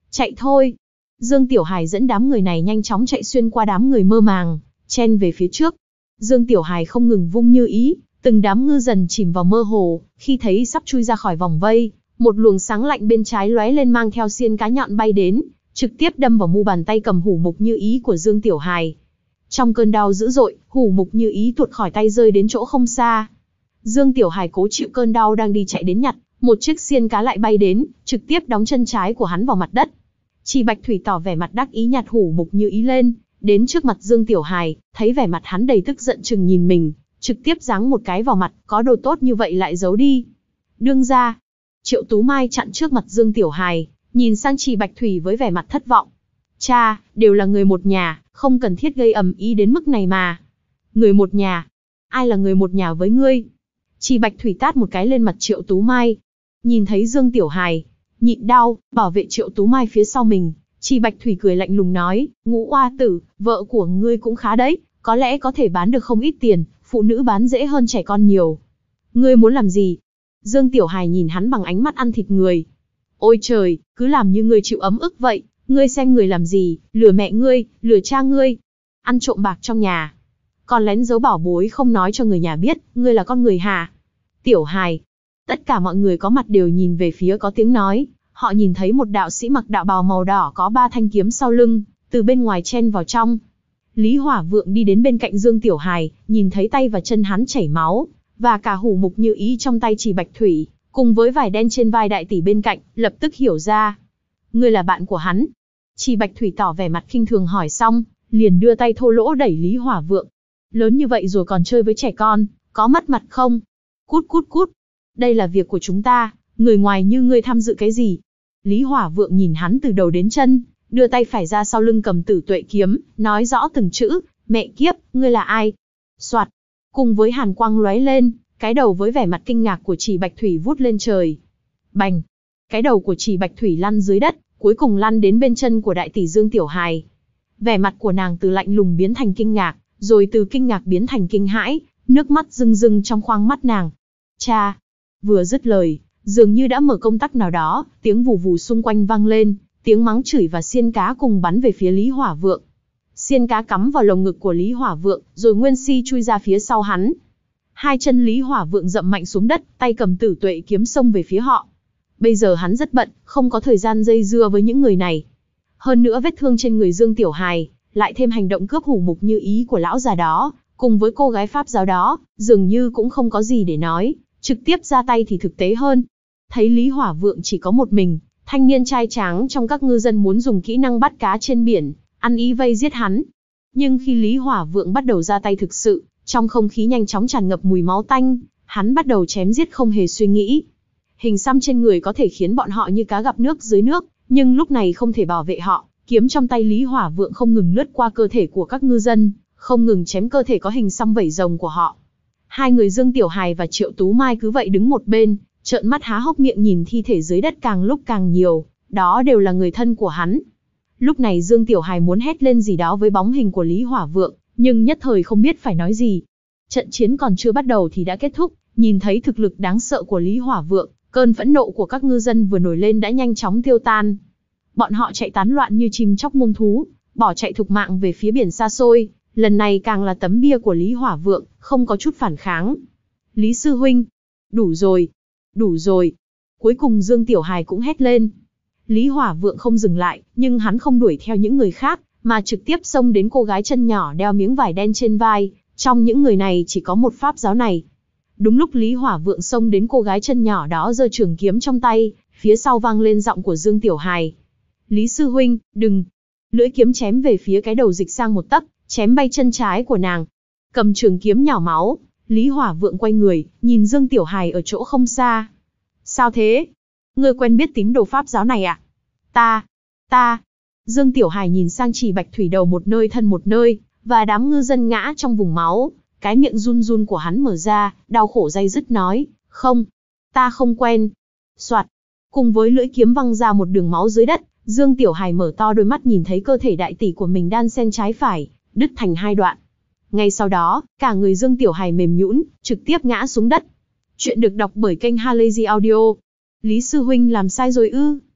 Chạy thôi. Dương Tiểu Hài dẫn đám người này nhanh chóng chạy xuyên qua đám người mơ màng, chen về phía trước. Dương Tiểu Hài không ngừng vung như ý, từng đám ngư dần chìm vào mơ hồ, khi thấy sắp chui ra khỏi vòng vây, một luồng sáng lạnh bên trái lóe lên mang theo xiên cá nhọn bay đến, trực tiếp đâm vào mu bàn tay cầm hủ mục như ý của Dương Tiểu Hài. Trong cơn đau dữ dội, hủ mục như ý tuột khỏi tay rơi đến chỗ không xa. Dương Tiểu Hài cố chịu cơn đau đang đi chạy đến nhặt, một chiếc xiên cá lại bay đến, trực tiếp đóng chân trái của hắn vào mặt đất. Chỉ Bạch Thủy tỏ vẻ mặt đắc ý nhặt hủ mục như ý lên, đến trước mặt Dương Tiểu Hài, thấy vẻ mặt hắn đầy tức giận chừng nhìn mình, trực tiếp giáng một cái vào mặt, có đồ tốt như vậy lại giấu đi. Đương ra, Triệu Tú Mai chặn trước mặt Dương Tiểu Hài, nhìn sang Chỉ Bạch Thủy với vẻ mặt thất vọng. Cha, đều là người một nhà, không cần thiết gây ầm ĩ đến mức này mà. Người một nhà? Ai là người một nhà với ngươi? Chỉ Bạch Thủy tát một cái lên mặt Triệu Tú Mai. Nhìn thấy Dương Tiểu Hài, nhịn đau, bảo vệ Triệu Tú Mai phía sau mình, Chỉ Bạch Thủy cười lạnh lùng nói, Ngũ oa tử, vợ của ngươi cũng khá đấy, có lẽ có thể bán được không ít tiền, phụ nữ bán dễ hơn trẻ con nhiều. Ngươi muốn làm gì? Dương Tiểu Hài nhìn hắn bằng ánh mắt ăn thịt người. Ôi trời, cứ làm như ngươi chịu ấm ức vậy, ngươi xem người làm gì, lừa mẹ ngươi, lừa cha ngươi, ăn trộm bạc trong nhà, còn lén giấu bảo bối không nói cho người nhà biết, ngươi là con người hả? Tiểu Hài. Tất cả mọi người có mặt đều nhìn về phía có tiếng nói, họ nhìn thấy một đạo sĩ mặc đạo bào màu đỏ có ba thanh kiếm sau lưng, từ bên ngoài chen vào trong. Lý Hỏa Vượng đi đến bên cạnh Dương Tiểu Hài, nhìn thấy tay và chân hắn chảy máu, và cả hủ mục như ý trong tay Chỉ Bạch Thủy, cùng với vải đen trên vai đại tỷ bên cạnh, lập tức hiểu ra. Ngươi là bạn của hắn. Chỉ Bạch Thủy tỏ vẻ mặt khinh thường hỏi xong, liền đưa tay thô lỗ đẩy Lý Hỏa Vượng. Lớn như vậy rồi còn chơi với trẻ con, có mất mặt không? Cút cút cút. Đây là việc của chúng ta, người ngoài như ngươi tham dự cái gì? Lý Hỏa Vượng nhìn hắn từ đầu đến chân, đưa tay phải ra sau lưng cầm Tử Tuệ kiếm, nói rõ từng chữ, mẹ kiếp, ngươi là ai? Soạt. Cùng với hàn quang lóe lên, cái đầu với vẻ mặt kinh ngạc của Chỉ Bạch Thủy vút lên trời. Bành. Cái đầu của Chỉ Bạch Thủy lăn dưới đất, cuối cùng lăn đến bên chân của đại tỷ Dương Tiểu Hài. Vẻ mặt của nàng từ lạnh lùng biến thành kinh ngạc, rồi từ kinh ngạc biến thành kinh hãi, nước mắt rưng rưng trong khoang mắt nàng. Cha. Vừa dứt lời, dường như đã mở công tắc nào đó, tiếng vù vù xung quanh vang lên, tiếng mắng chửi và xiên cá cùng bắn về phía Lý Hỏa Vượng. Xiên cá cắm vào lồng ngực của Lý Hỏa Vượng, rồi nguyên si chui ra phía sau hắn. Hai chân Lý Hỏa Vượng dậm mạnh xuống đất, tay cầm Tử Tuệ kiếm xông về phía họ. Bây giờ hắn rất bận, không có thời gian dây dưa với những người này. Hơn nữa vết thương trên người Dương Tiểu Hài, lại thêm hành động cướp hủ mục như ý của lão già đó, cùng với cô gái Pháp giáo đó, dường như cũng không có gì để nói, trực tiếp ra tay thì thực tế hơn. Thấy Lý Hỏa Vượng chỉ có một mình, thanh niên trai tráng trong các ngư dân muốn dùng kỹ năng bắt cá trên biển, ăn ý vây giết hắn. Nhưng khi Lý Hỏa Vượng bắt đầu ra tay thực sự, trong không khí nhanh chóng tràn ngập mùi máu tanh, hắn bắt đầu chém giết không hề suy nghĩ. Hình xăm trên người có thể khiến bọn họ như cá gặp nước dưới nước, nhưng lúc này không thể bảo vệ họ. Kiếm trong tay Lý Hỏa Vượng không ngừng lướt qua cơ thể của các ngư dân, không ngừng chém cơ thể có hình xăm vảy rồng của họ. Hai người Dương Tiểu Hài và Triệu Tú Mai cứ vậy đứng một bên, trợn mắt há hốc miệng nhìn thi thể dưới đất càng lúc càng nhiều, đó đều là người thân của hắn. Lúc này Dương Tiểu Hài muốn hét lên gì đó với bóng hình của Lý Hỏa Vượng, nhưng nhất thời không biết phải nói gì. Trận chiến còn chưa bắt đầu thì đã kết thúc, nhìn thấy thực lực đáng sợ của Lý Hỏa Vượng, cơn phẫn nộ của các ngư dân vừa nổi lên đã nhanh chóng tiêu tan. Bọn họ chạy tán loạn như chim chóc muông thú, bỏ chạy thục mạng về phía biển xa xôi, lần này càng là tấm bia của Lý Hỏa Vượng, không có chút phản kháng. Lý sư huynh, đủ rồi, đủ rồi. Cuối cùng Dương Tiểu Hài cũng hét lên. Lý Hỏa Vượng không dừng lại, nhưng hắn không đuổi theo những người khác, mà trực tiếp xông đến cô gái chân nhỏ đeo miếng vải đen trên vai, trong những người này chỉ có một pháp giáo này. Đúng lúc Lý Hỏa Vượng xông đến cô gái chân nhỏ đó giơ trường kiếm trong tay, phía sau vang lên giọng của Dương Tiểu Hài. Lý sư huynh, đừng. Lưỡi kiếm chém về phía cái đầu dịch sang một tấc, chém bay chân trái của nàng. Cầm trường kiếm nhỏ máu, Lý Hỏa Vượng quay người, nhìn Dương Tiểu Hài ở chỗ không xa. Sao thế? Ngươi quen biết tín đồ pháp giáo này à? Ta, ta. Dương Tiểu Hài nhìn sang Chỉ Bạch Thủy đầu một nơi thân một nơi, và đám ngư dân ngã trong vùng máu. Cái miệng run run của hắn mở ra, đau khổ day dứt nói, không, ta không quen. Soạt, cùng với lưỡi kiếm văng ra một đường máu dưới đất, Dương Tiểu Hài mở to đôi mắt nhìn thấy cơ thể đại tỷ của mình đan xen trái phải, đứt thành hai đoạn. Ngay sau đó, cả người Dương Tiểu Hài mềm nhũn, trực tiếp ngã xuống đất. Chuyện được đọc bởi kênh Halazy Audio. Lý sư huynh làm sai rồi ư?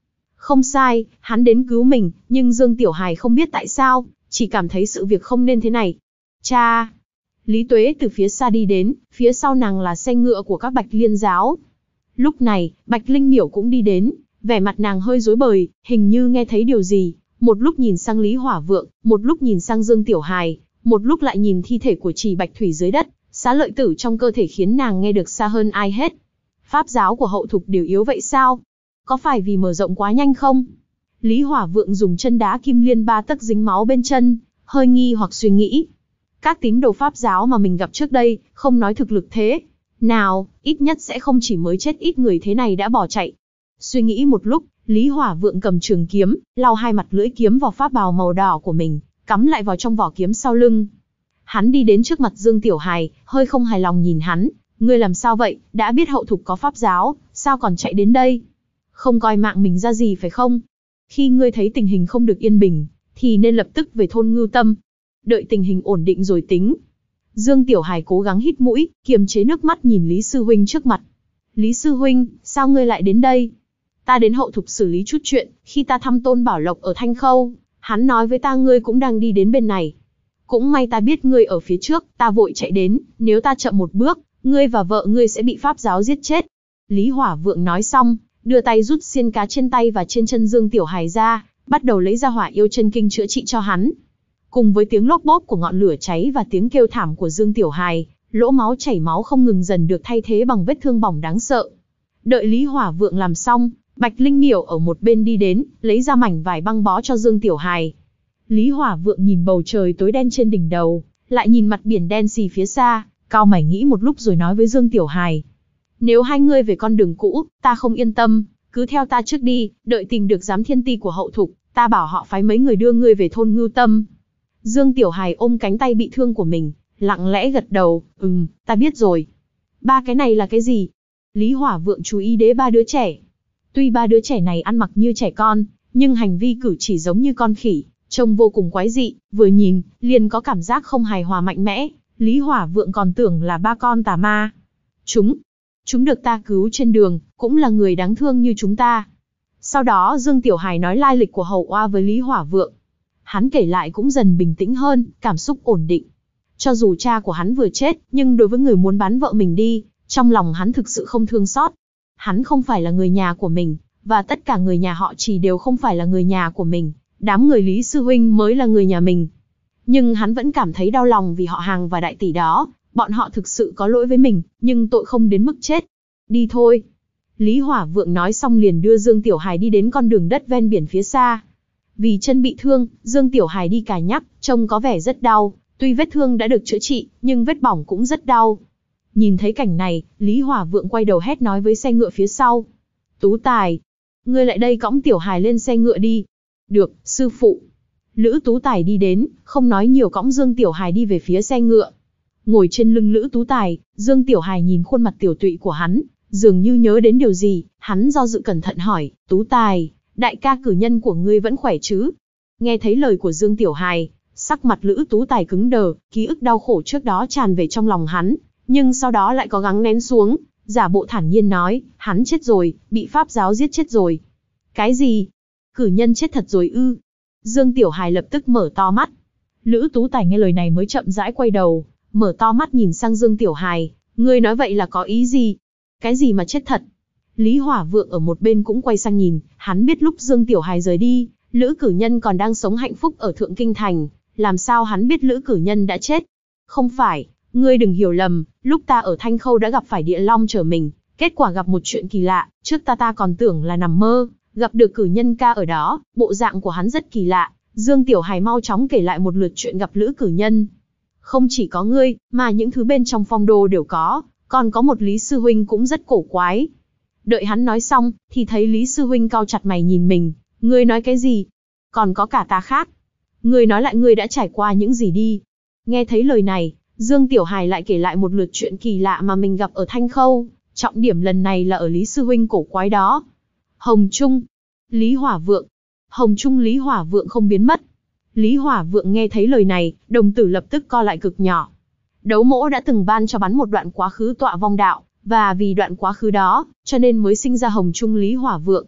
Không sai, hắn đến cứu mình, nhưng Dương Tiểu Hài không biết tại sao, chỉ cảm thấy sự việc không nên thế này. Cha! Lý Tuế từ phía xa đi đến, phía sau nàng là xe ngựa của các Bạch Liên giáo. Lúc này, Bạch Linh Miểu cũng đi đến, vẻ mặt nàng hơi rối bời, hình như nghe thấy điều gì, một lúc nhìn sang Lý Hỏa Vượng, một lúc nhìn sang Dương Tiểu Hài, một lúc lại nhìn thi thể của Trì Bạch Thủy dưới đất, xá lợi tử trong cơ thể khiến nàng nghe được xa hơn ai hết. Pháp giáo của hậu thục đều yếu vậy sao? Có phải vì mở rộng quá nhanh không? Lý Hỏa Vượng dùng chân đá kim liên ba tấc dính máu bên chân, hơi nghi hoặc suy nghĩ. Các tín đồ pháp giáo mà mình gặp trước đây, không nói thực lực thế nào, ít nhất sẽ không chỉ mới chết ít người thế này đã bỏ chạy. Suy nghĩ một lúc, Lý Hỏa Vượng cầm trường kiếm, lau hai mặt lưỡi kiếm vào pháp bào màu đỏ của mình, cắm lại vào trong vỏ kiếm sau lưng. Hắn đi đến trước mặt Dương Tiểu Hài, hơi không hài lòng nhìn hắn, ngươi làm sao vậy, đã biết hậu thục có pháp giáo, sao còn chạy đến đây? Không coi mạng mình ra gì phải không? Khi ngươi thấy tình hình không được yên bình, thì nên lập tức về thôn Ngưu Tâm. Đợi tình hình ổn định rồi tính. Dương Tiểu Hài cố gắng hít mũi, kiềm chế nước mắt nhìn Lý Sư Huynh trước mặt. Lý Sư Huynh, sao ngươi lại đến đây? Ta đến hậu thục xử lý chút chuyện, khi ta thăm Tôn Bảo Lộc ở Thanh Khâu, hắn nói với ta ngươi cũng đang đi đến bên này. Cũng may ta biết ngươi ở phía trước, ta vội chạy đến, nếu ta chậm một bước, ngươi và vợ ngươi sẽ bị pháp giáo giết chết. Lý Hỏa Vượng nói xong, đưa tay rút xiên cá trên tay và trên chân Dương Tiểu Hài ra, bắt đầu lấy ra hỏa yêu chân kinh chữa trị cho hắn. Cùng với tiếng lốp bốp của ngọn lửa cháy và tiếng kêu thảm của Dương Tiểu Hài, lỗ máu chảy máu không ngừng dần được thay thế bằng vết thương bỏng đáng sợ. Đợi Lý Hỏa Vượng làm xong, Bạch Linh Miểu ở một bên đi đến, lấy ra mảnh vải băng bó cho Dương Tiểu Hài. Lý Hỏa Vượng nhìn bầu trời tối đen trên đỉnh đầu, lại nhìn mặt biển đen xì phía xa, cau mày nghĩ một lúc rồi nói với Dương Tiểu Hài. Nếu hai ngươi về con đường cũ, ta không yên tâm, cứ theo ta trước đi, đợi tìm được giám thiên ti của hậu thục, ta bảo họ phái mấy người đưa ngươi về thôn Ngưu Tâm. Dương Tiểu Hài ôm cánh tay bị thương của mình, lặng lẽ gật đầu, ừm, ta biết rồi. Ba cái này là cái gì? Lý Hỏa Vượng chú ý đến ba đứa trẻ. Tuy ba đứa trẻ này ăn mặc như trẻ con, nhưng hành vi cử chỉ giống như con khỉ, trông vô cùng quái dị, vừa nhìn, liền có cảm giác không hài hòa mạnh mẽ. Lý Hỏa Vượng còn tưởng là ba con tà ma. Chúng, chúng được ta cứu trên đường, cũng là người đáng thương như chúng ta. Sau đó Dương Tiểu Hài nói lai lịch của Hầu Oa với Lý Hỏa Vượng. Hắn kể lại cũng dần bình tĩnh hơn, cảm xúc ổn định. Cho dù cha của hắn vừa chết, nhưng đối với người muốn bán vợ mình đi, trong lòng hắn thực sự không thương xót. Hắn không phải là người nhà của mình, và tất cả người nhà họ Trì đều không phải là người nhà của mình. Đám người Lý Sư Huynh mới là người nhà mình. Nhưng hắn vẫn cảm thấy đau lòng vì họ hàng và đại tỷ đó, bọn họ thực sự có lỗi với mình, nhưng tội không đến mức chết. Đi thôi. Lý Hỏa Vượng nói xong liền đưa Dương Tiểu Hài đi đến con đường đất ven biển phía xa. Vì chân bị thương, Dương Tiểu Hài đi cà nhắc, trông có vẻ rất đau, tuy vết thương đã được chữa trị, nhưng vết bỏng cũng rất đau. Nhìn thấy cảnh này, Lý Hỏa Vượng quay đầu hét nói với xe ngựa phía sau. Tú Tài, ngươi lại đây cõng Tiểu Hài lên xe ngựa đi. Được, sư phụ. Lữ Tú Tài đi đến, không nói nhiều cõng Dương Tiểu Hài đi về phía xe ngựa. Ngồi trên lưng Lữ Tú Tài, Dương Tiểu Hài nhìn khuôn mặt tiểu tụy của hắn, dường như nhớ đến điều gì, hắn do dự cẩn thận hỏi, Tú Tài, đại ca cử nhân của ngươi vẫn khỏe chứ? Nghe thấy lời của Dương Tiểu Hài, sắc mặt Lữ Tú Tài cứng đờ, ký ức đau khổ trước đó tràn về trong lòng hắn, nhưng sau đó lại có gắng nén xuống, giả bộ thản nhiên nói, hắn chết rồi, bị pháp giáo giết chết rồi. Cái gì? Cử nhân chết thật rồi ư? Dương Tiểu Hài lập tức mở to mắt. Lữ Tú Tài nghe lời này mới chậm rãi quay đầu, mở to mắt nhìn sang Dương Tiểu Hài, ngươi nói vậy là có ý gì? Cái gì mà chết thật? Lý Hỏa Vượng ở một bên cũng quay sang nhìn, hắn biết lúc Dương Tiểu Hài rời đi, Lữ cử nhân còn đang sống hạnh phúc ở Thượng Kinh Thành, làm sao hắn biết Lữ cử nhân đã chết? Không phải, ngươi đừng hiểu lầm, lúc ta ở Thanh Khâu đã gặp phải địa long chở mình, kết quả gặp một chuyện kỳ lạ, trước ta ta còn tưởng là nằm mơ, gặp được cử nhân ca ở đó, bộ dạng của hắn rất kỳ lạ. Dương Tiểu Hài mau chóng kể lại một lượt chuyện gặp Lữ cử nhân. Không chỉ có ngươi, mà những thứ bên trong phong đô đều có, còn có một Lý Sư Huynh cũng rất cổ quái. Đợi hắn nói xong, thì thấy Lý Sư Huynh cau chặt mày nhìn mình, ngươi nói cái gì? Còn có cả ta khác. Ngươi nói lại ngươi đã trải qua những gì đi. Nghe thấy lời này, Dương Tiểu Hài lại kể lại một lượt chuyện kỳ lạ mà mình gặp ở Thanh Khâu, trọng điểm lần này là ở Lý Sư Huynh cổ quái đó. Hồng Trung, Lý Hỏa Vượng. Hồng Trung Lý Hỏa Vượng không biến mất. Lý Hỏa Vượng nghe thấy lời này, đồng tử lập tức co lại cực nhỏ. Đấu Mỗ đã từng ban cho bắn một đoạn quá khứ tọa vong đạo, và vì đoạn quá khứ đó, cho nên mới sinh ra Hồng Trung Lý Hỏa Vượng.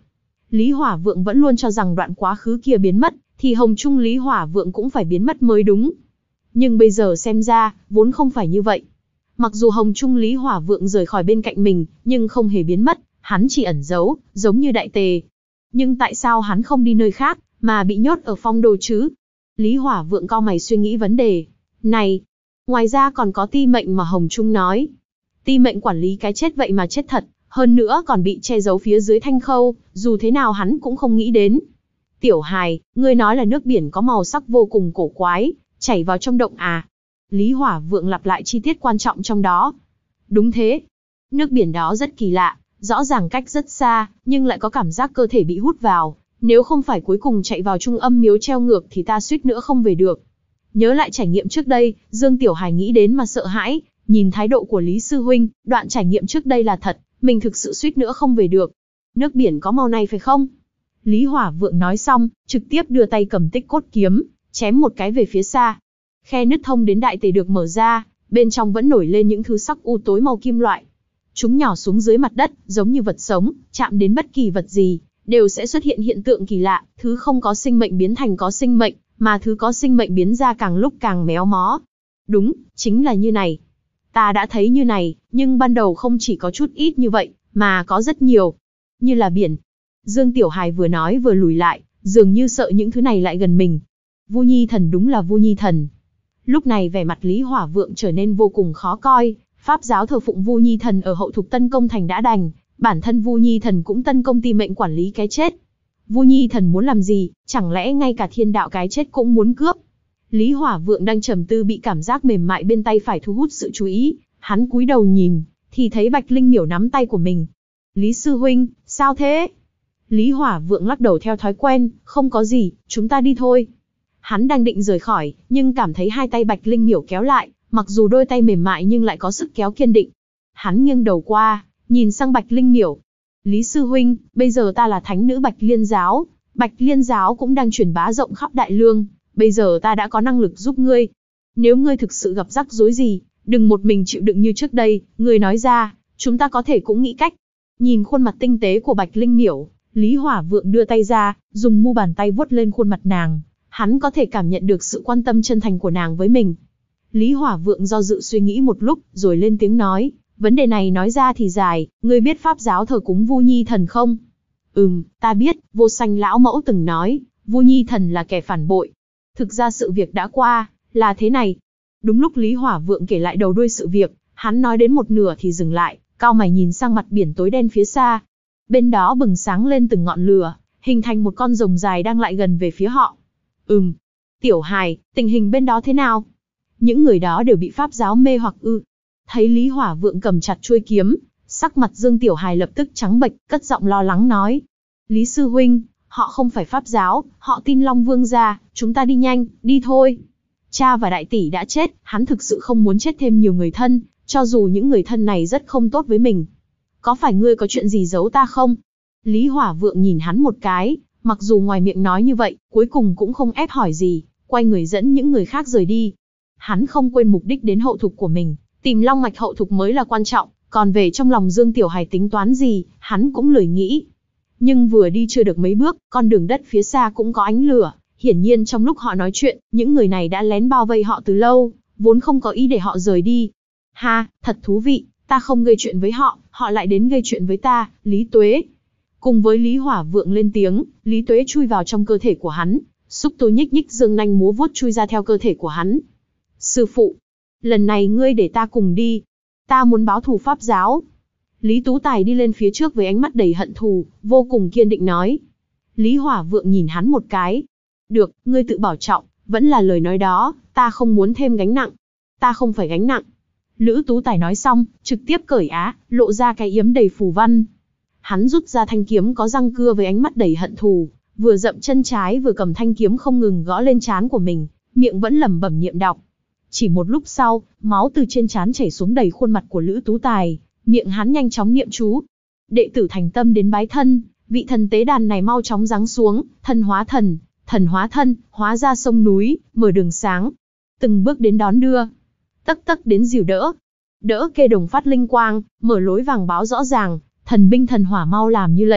Lý Hỏa Vượng vẫn luôn cho rằng đoạn quá khứ kia biến mất, thì Hồng Trung Lý Hỏa Vượng cũng phải biến mất mới đúng. Nhưng bây giờ xem ra, vốn không phải như vậy. Mặc dù Hồng Trung Lý Hỏa Vượng rời khỏi bên cạnh mình, nhưng không hề biến mất, hắn chỉ ẩn giấu, giống như Đại Tề. Nhưng tại sao hắn không đi nơi khác, mà bị nhốt ở Phong Đô chứ? Lý Hỏa Vượng cau mày suy nghĩ vấn đề này. Ngoài ra còn có ti mệnh mà Hồng Trung nói. Ti mệnh quản lý cái chết vậy mà chết thật, hơn nữa còn bị che giấu phía dưới thanh khâu, dù thế nào hắn cũng không nghĩ đến. Tiểu hài, ngươi nói là nước biển có màu sắc vô cùng cổ quái, chảy vào trong động à? Lý Hỏa Vượng lặp lại chi tiết quan trọng trong đó. Đúng thế. Nước biển đó rất kỳ lạ, rõ ràng cách rất xa, nhưng lại có cảm giác cơ thể bị hút vào. Nếu không phải cuối cùng chạy vào trung âm miếu treo ngược thì ta suýt nữa không về được. Nhớ lại trải nghiệm trước đây, Dương Tiểu Hài nghĩ đến mà sợ hãi, nhìn thái độ của Lý Sư Huynh, đoạn trải nghiệm trước đây là thật, mình thực sự suýt nữa không về được. Nước biển có màu này phải không? Lý Hỏa Vượng nói xong, trực tiếp đưa tay cầm tích cốt kiếm, chém một cái về phía xa. Khe nứt thông đến Đại Tề được mở ra, bên trong vẫn nổi lên những thứ sắc u tối màu kim loại. Chúng nhỏ xuống dưới mặt đất, giống như vật sống, chạm đến bất kỳ vật gì, đều sẽ xuất hiện hiện tượng kỳ lạ, thứ không có sinh mệnh biến thành có sinh mệnh, mà thứ có sinh mệnh biến ra càng lúc càng méo mó. Đúng, chính là như này. Ta đã thấy như này, nhưng ban đầu không chỉ có chút ít như vậy, mà có rất nhiều. Như là biển. Dương Tiểu Hài vừa nói vừa lùi lại, dường như sợ những thứ này lại gần mình. Vu Nhi Thần đúng là Vu Nhi Thần. Lúc này vẻ mặt Lý Hỏa Vượng trở nên vô cùng khó coi, pháp giáo thờ phụng Vu Nhi Thần ở hậu thục Tân Công Thành đã đành, bản thân Vu Nhi Thần cũng tân công ti mệnh quản lý cái chết. Vu Nhi Thần muốn làm gì, chẳng lẽ ngay cả thiên đạo cái chết cũng muốn cướp? Lý Hỏa Vượng đang trầm tư bị cảm giác mềm mại bên tay phải thu hút sự chú ý, hắn cúi đầu nhìn, thì thấy Bạch Linh Miểu nắm tay của mình. Lý Sư Huynh, sao thế? Lý Hỏa Vượng lắc đầu theo thói quen, không có gì, chúng ta đi thôi. Hắn đang định rời khỏi, nhưng cảm thấy hai tay Bạch Linh Miểu kéo lại, mặc dù đôi tay mềm mại nhưng lại có sức kéo kiên định. Hắn nghiêng đầu qua, nhìn sang Bạch Linh Miểu. Lý Sư Huynh, bây giờ ta là thánh nữ Bạch Liên Giáo, Bạch Liên Giáo cũng đang truyền bá rộng khắp Đại Lương, bây giờ ta đã có năng lực giúp ngươi. Nếu ngươi thực sự gặp rắc rối gì, đừng một mình chịu đựng như trước đây, ngươi nói ra, chúng ta có thể cũng nghĩ cách. Nhìn khuôn mặt tinh tế của Bạch Linh Miểu, Lý Hỏa Vượng đưa tay ra, dùng mu bàn tay vuốt lên khuôn mặt nàng, hắn có thể cảm nhận được sự quan tâm chân thành của nàng với mình. Lý Hỏa Vượng do dự suy nghĩ một lúc, rồi lên tiếng nói, vấn đề này nói ra thì dài, ngươi biết pháp giáo thờ cúng Vu Nhi Thần không? Ừm, ta biết, Vô Sanh lão mẫu từng nói, Vu Nhi Thần là kẻ phản bội. Thực ra sự việc đã qua, là thế này. Đúng lúc Lý Hỏa Vượng kể lại đầu đuôi sự việc, hắn nói đến một nửa thì dừng lại, cau mày nhìn sang mặt biển tối đen phía xa. Bên đó bừng sáng lên từng ngọn lửa, hình thành một con rồng dài đang lại gần về phía họ. Ừm, Tiểu Hài, tình hình bên đó thế nào? Những người đó đều bị pháp giáo mê hoặc ư? Thấy Lý Hỏa Vượng cầm chặt chuôi kiếm, sắc mặt Dương Tiểu Hài lập tức trắng bệch, cất giọng lo lắng nói. Lý Sư Huynh, họ không phải pháp giáo, họ tin Long Vương gia, chúng ta đi nhanh, đi thôi. Cha và đại tỷ đã chết, hắn thực sự không muốn chết thêm nhiều người thân, cho dù những người thân này rất không tốt với mình. Có phải ngươi có chuyện gì giấu ta không? Lý Hỏa Vượng nhìn hắn một cái, mặc dù ngoài miệng nói như vậy, cuối cùng cũng không ép hỏi gì, quay người dẫn những người khác rời đi. Hắn không quên mục đích đến hậu thục của mình, tìm long mạch hậu thục mới là quan trọng, còn về trong lòng Dương Tiểu Hài tính toán gì, hắn cũng lười nghĩ. Nhưng vừa đi chưa được mấy bước, con đường đất phía xa cũng có ánh lửa, hiển nhiên trong lúc họ nói chuyện, những người này đã lén bao vây họ từ lâu, vốn không có ý để họ rời đi. Ha, thật thú vị, ta không gây chuyện với họ, họ lại đến gây chuyện với ta, Lý Tuế. Cùng với Lý Hỏa Vượng lên tiếng, Lý Tuế chui vào trong cơ thể của hắn, xúc tu nhích nhích dương nanh múa vuốt chui ra theo cơ thể của hắn. Sư phụ, lần này ngươi để ta cùng đi, ta muốn báo thù pháp giáo. Lý Tú Tài đi lên phía trước với ánh mắt đầy hận thù, vô cùng kiên định nói. Lý Hỏa Vượng nhìn hắn một cái. Được, ngươi tự bảo trọng, vẫn là lời nói đó, ta không muốn thêm gánh nặng. Ta không phải gánh nặng. Lữ Tú Tài nói xong, trực tiếp cởi á, lộ ra cái yếm đầy phù văn. Hắn rút ra thanh kiếm có răng cưa với ánh mắt đầy hận thù, vừa dậm chân trái vừa cầm thanh kiếm không ngừng gõ lên trán của mình, miệng vẫn lẩm bẩm niệm đọc. Chỉ một lúc sau, máu từ trên trán chảy xuống đầy khuôn mặt của Lữ Tú Tài, miệng hắn nhanh chóng niệm chú. Đệ tử thành tâm đến bái thân, vị thần tế đàn này mau chóng giáng xuống, thân hóa thần, thần hóa thân, hóa ra sông núi, mở đường sáng. Từng bước đến đón đưa, tấc tấc đến dìu đỡ. Đỡ kê đồng phát linh quang, mở lối vàng báo rõ ràng, thần binh thần hỏa mau làm như lệnh.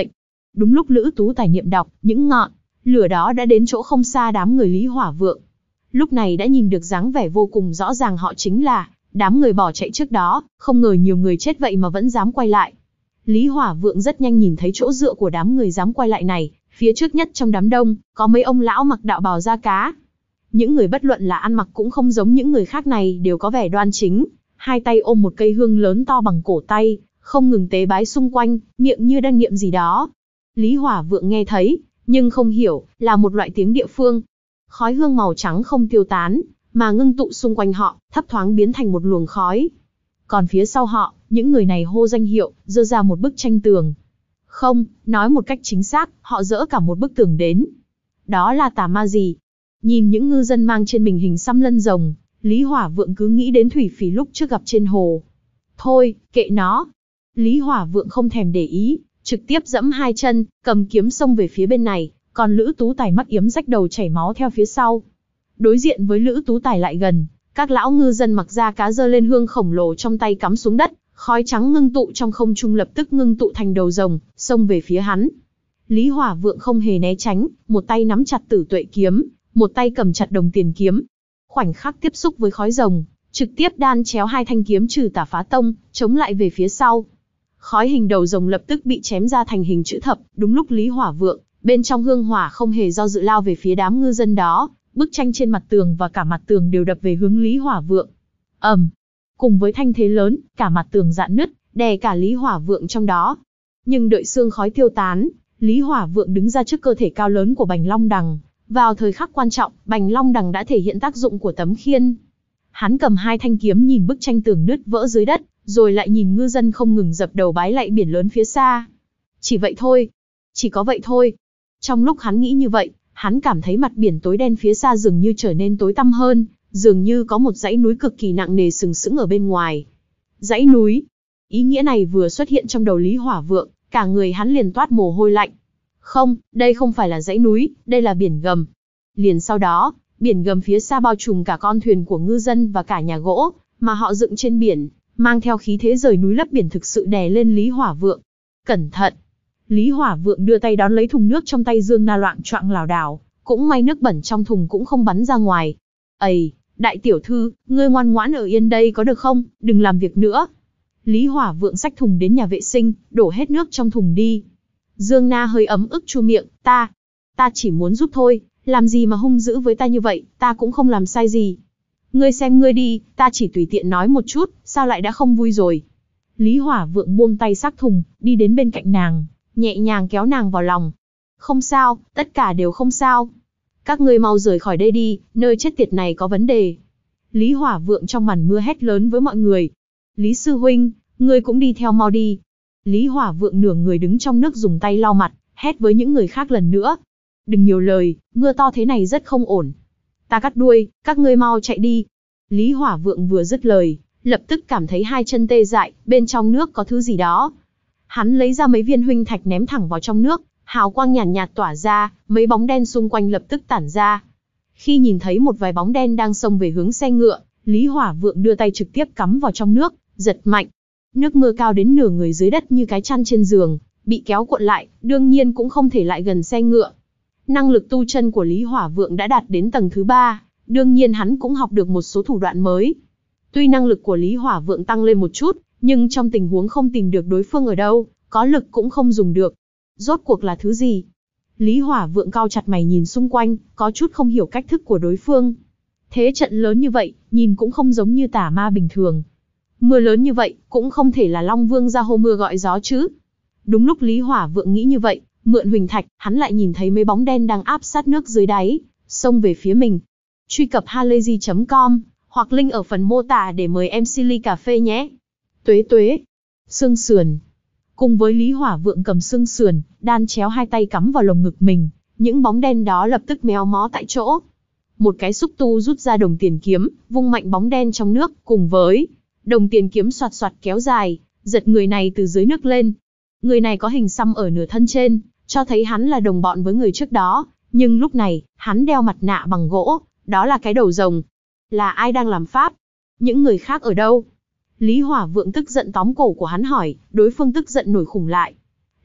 Đúng lúc Lữ Tú Tài niệm đọc, những ngọn lửa đó đã đến chỗ không xa đám người Lý Hỏa Vượng. Lúc này đã nhìn được dáng vẻ vô cùng rõ ràng họ chính là đám người bỏ chạy trước đó, không ngờ nhiều người chết vậy mà vẫn dám quay lại. Lý Hỏa Vượng rất nhanh nhìn thấy chỗ dựa của đám người dám quay lại này, phía trước nhất trong đám đông, có mấy ông lão mặc đạo bào da cá. Những người bất luận là ăn mặc cũng không giống những người khác này đều có vẻ đoan chính, hai tay ôm một cây hương lớn to bằng cổ tay, không ngừng tế bái xung quanh, miệng như đang niệm gì đó. Lý Hỏa Vượng nghe thấy, nhưng không hiểu, là một loại tiếng địa phương. Khói hương màu trắng không tiêu tán, mà ngưng tụ xung quanh họ, thấp thoáng biến thành một luồng khói. Còn phía sau họ, những người này hô danh hiệu, giơ ra một bức tranh tường. Không, nói một cách chính xác, họ dỡ cả một bức tường đến. Đó là tà ma gì? Nhìn những ngư dân mang trên mình hình xăm lân rồng, Lý Hỏa Vượng cứ nghĩ đến thủy phỉ lúc trước gặp trên hồ. Thôi, kệ nó. Lý Hỏa Vượng không thèm để ý, trực tiếp giẫm hai chân, cầm kiếm xông về phía bên này, còn Lữ Tú Tài mắc yếm rách đầu chảy máu theo phía sau. Đối diện với Lữ Tú Tài lại gần, các lão ngư dân mặc da cá giơ lên hương khổng lồ trong tay cắm xuống đất, khói trắng ngưng tụ trong không trung lập tức ngưng tụ thành đầu rồng, xông về phía hắn. Lý Hỏa Vượng không hề né tránh, một tay nắm chặt Tử Tuệ kiếm, một tay cầm chặt Đồng Tiền kiếm. Khoảnh khắc tiếp xúc với khói rồng, trực tiếp đan chéo hai thanh kiếm Trừ Tà Phá Tông, chống lại về phía sau. Khói hình đầu rồng lập tức bị chém ra thành hình chữ thập, đúng lúc Lý Hỏa Vượng, bên trong hương hỏa không hề do dự lao về phía đám ngư dân đó, bức tranh trên mặt tường và cả mặt tường đều đập về hướng Lý Hỏa Vượng. ầm, um, cùng với thanh thế lớn, cả mặt tường rạn nứt, đè cả Lý Hỏa Vượng trong đó. Nhưng đợi sương khói tiêu tán, Lý Hỏa Vượng đứng ra trước cơ thể cao lớn của Bành Long Đằng. Vào thời khắc quan trọng, Bành Long Đằng đã thể hiện tác dụng của tấm khiên. Hắn cầm hai thanh kiếm nhìn bức tranh tường nứt vỡ dưới đất, rồi lại nhìn ngư dân không ngừng dập đầu bái lạy biển lớn phía xa. Chỉ vậy thôi. Chỉ có vậy thôi. Trong lúc hắn nghĩ như vậy, hắn cảm thấy mặt biển tối đen phía xa dường như trở nên tối tăm hơn, dường như có một dãy núi cực kỳ nặng nề sừng sững ở bên ngoài. Dãy núi. Ý nghĩa này vừa xuất hiện trong đầu Lý Hỏa Vượng, cả người hắn liền toát mồ hôi lạnh. Không, đây không phải là dãy núi, đây là biển gầm. Liền sau đó, biển gầm phía xa bao trùm cả con thuyền của ngư dân và cả nhà gỗ, mà họ dựng trên biển, mang theo khí thế rời núi lấp biển thực sự đè lên Lý Hỏa Vượng. Cẩn thận! Lý Hỏa Vượng đưa tay đón lấy thùng nước trong tay Dương Na loạng choạng lảo đảo, cũng may nước bẩn trong thùng cũng không bắn ra ngoài. Ây, đại tiểu thư, ngươi ngoan ngoãn ở yên đây có được không, đừng làm việc nữa. Lý Hỏa Vượng xách thùng đến nhà vệ sinh, đổ hết nước trong thùng đi. Dương Na hơi ấm ức chu miệng, ta, ta chỉ muốn giúp thôi, làm gì mà hung dữ với ta như vậy, ta cũng không làm sai gì. Ngươi xem ngươi đi, ta chỉ tùy tiện nói một chút, sao lại đã không vui rồi. Lý Hỏa Vượng buông tay xách thùng, đi đến bên cạnh nàng, nhẹ nhàng kéo nàng vào lòng. Không sao, tất cả đều không sao. Các ngươi mau rời khỏi đây đi, nơi chết tiệt này có vấn đề. Lý Hỏa Vượng trong màn mưa hét lớn với mọi người. Lý sư huynh, ngươi cũng đi theo mau đi. Lý Hỏa Vượng nửa người đứng trong nước dùng tay lau mặt, hét với những người khác lần nữa. Đừng nhiều lời, mưa to thế này rất không ổn. Ta cắt đuôi, các ngươi mau chạy đi. Lý Hỏa Vượng vừa dứt lời, lập tức cảm thấy hai chân tê dại, bên trong nước có thứ gì đó. Hắn lấy ra mấy viên huynh thạch ném thẳng vào trong nước, hào quang nhàn nhạt, nhạt tỏa ra, mấy bóng đen xung quanh lập tức tản ra. Khi nhìn thấy một vài bóng đen đang xông về hướng xe ngựa, Lý Hỏa Vượng đưa tay trực tiếp cắm vào trong nước, giật mạnh. Nước mưa cao đến nửa người dưới đất như cái chăn trên giường, bị kéo cuộn lại, đương nhiên cũng không thể lại gần xe ngựa. Năng lực tu chân của Lý Hỏa Vượng đã đạt đến tầng thứ ba, đương nhiên hắn cũng học được một số thủ đoạn mới. Tuy năng lực của Lý Hỏa Vượng tăng lên một chút, nhưng trong tình huống không tìm được đối phương ở đâu, có lực cũng không dùng được. Rốt cuộc là thứ gì? Lý Hỏa Vượng cau chặt mày nhìn xung quanh, có chút không hiểu cách thức của đối phương. Thế trận lớn như vậy, nhìn cũng không giống như tà ma bình thường. Mưa lớn như vậy, cũng không thể là Long Vương ra hô mưa gọi gió chứ. Đúng lúc Lý Hỏa Vượng nghĩ như vậy, mượn huỳnh thạch, hắn lại nhìn thấy mấy bóng đen đang áp sát nước dưới đáy, xông về phía mình. Truy cập halayzi chấm com, hoặc link ở phần mô tả để mời em xê ly cà phê nhé. Tuế tuế, xương sườn. Cùng với Lý Hỏa Vượng cầm xương sườn, đan chéo hai tay cắm vào lồng ngực mình, những bóng đen đó lập tức méo mó tại chỗ. Một cái xúc tu rút ra đồng tiền kiếm, vung mạnh bóng đen trong nước, cùng với đồng tiền kiếm xoạt xoạt kéo dài, giật người này từ dưới nước lên. Người này có hình xăm ở nửa thân trên, cho thấy hắn là đồng bọn với người trước đó, nhưng lúc này, hắn đeo mặt nạ bằng gỗ, đó là cái đầu rồng. Là ai đang làm pháp? Những người khác ở đâu? Lý Hỏa Vượng tức giận tóm cổ của hắn hỏi, đối phương tức giận nổi khủng lại.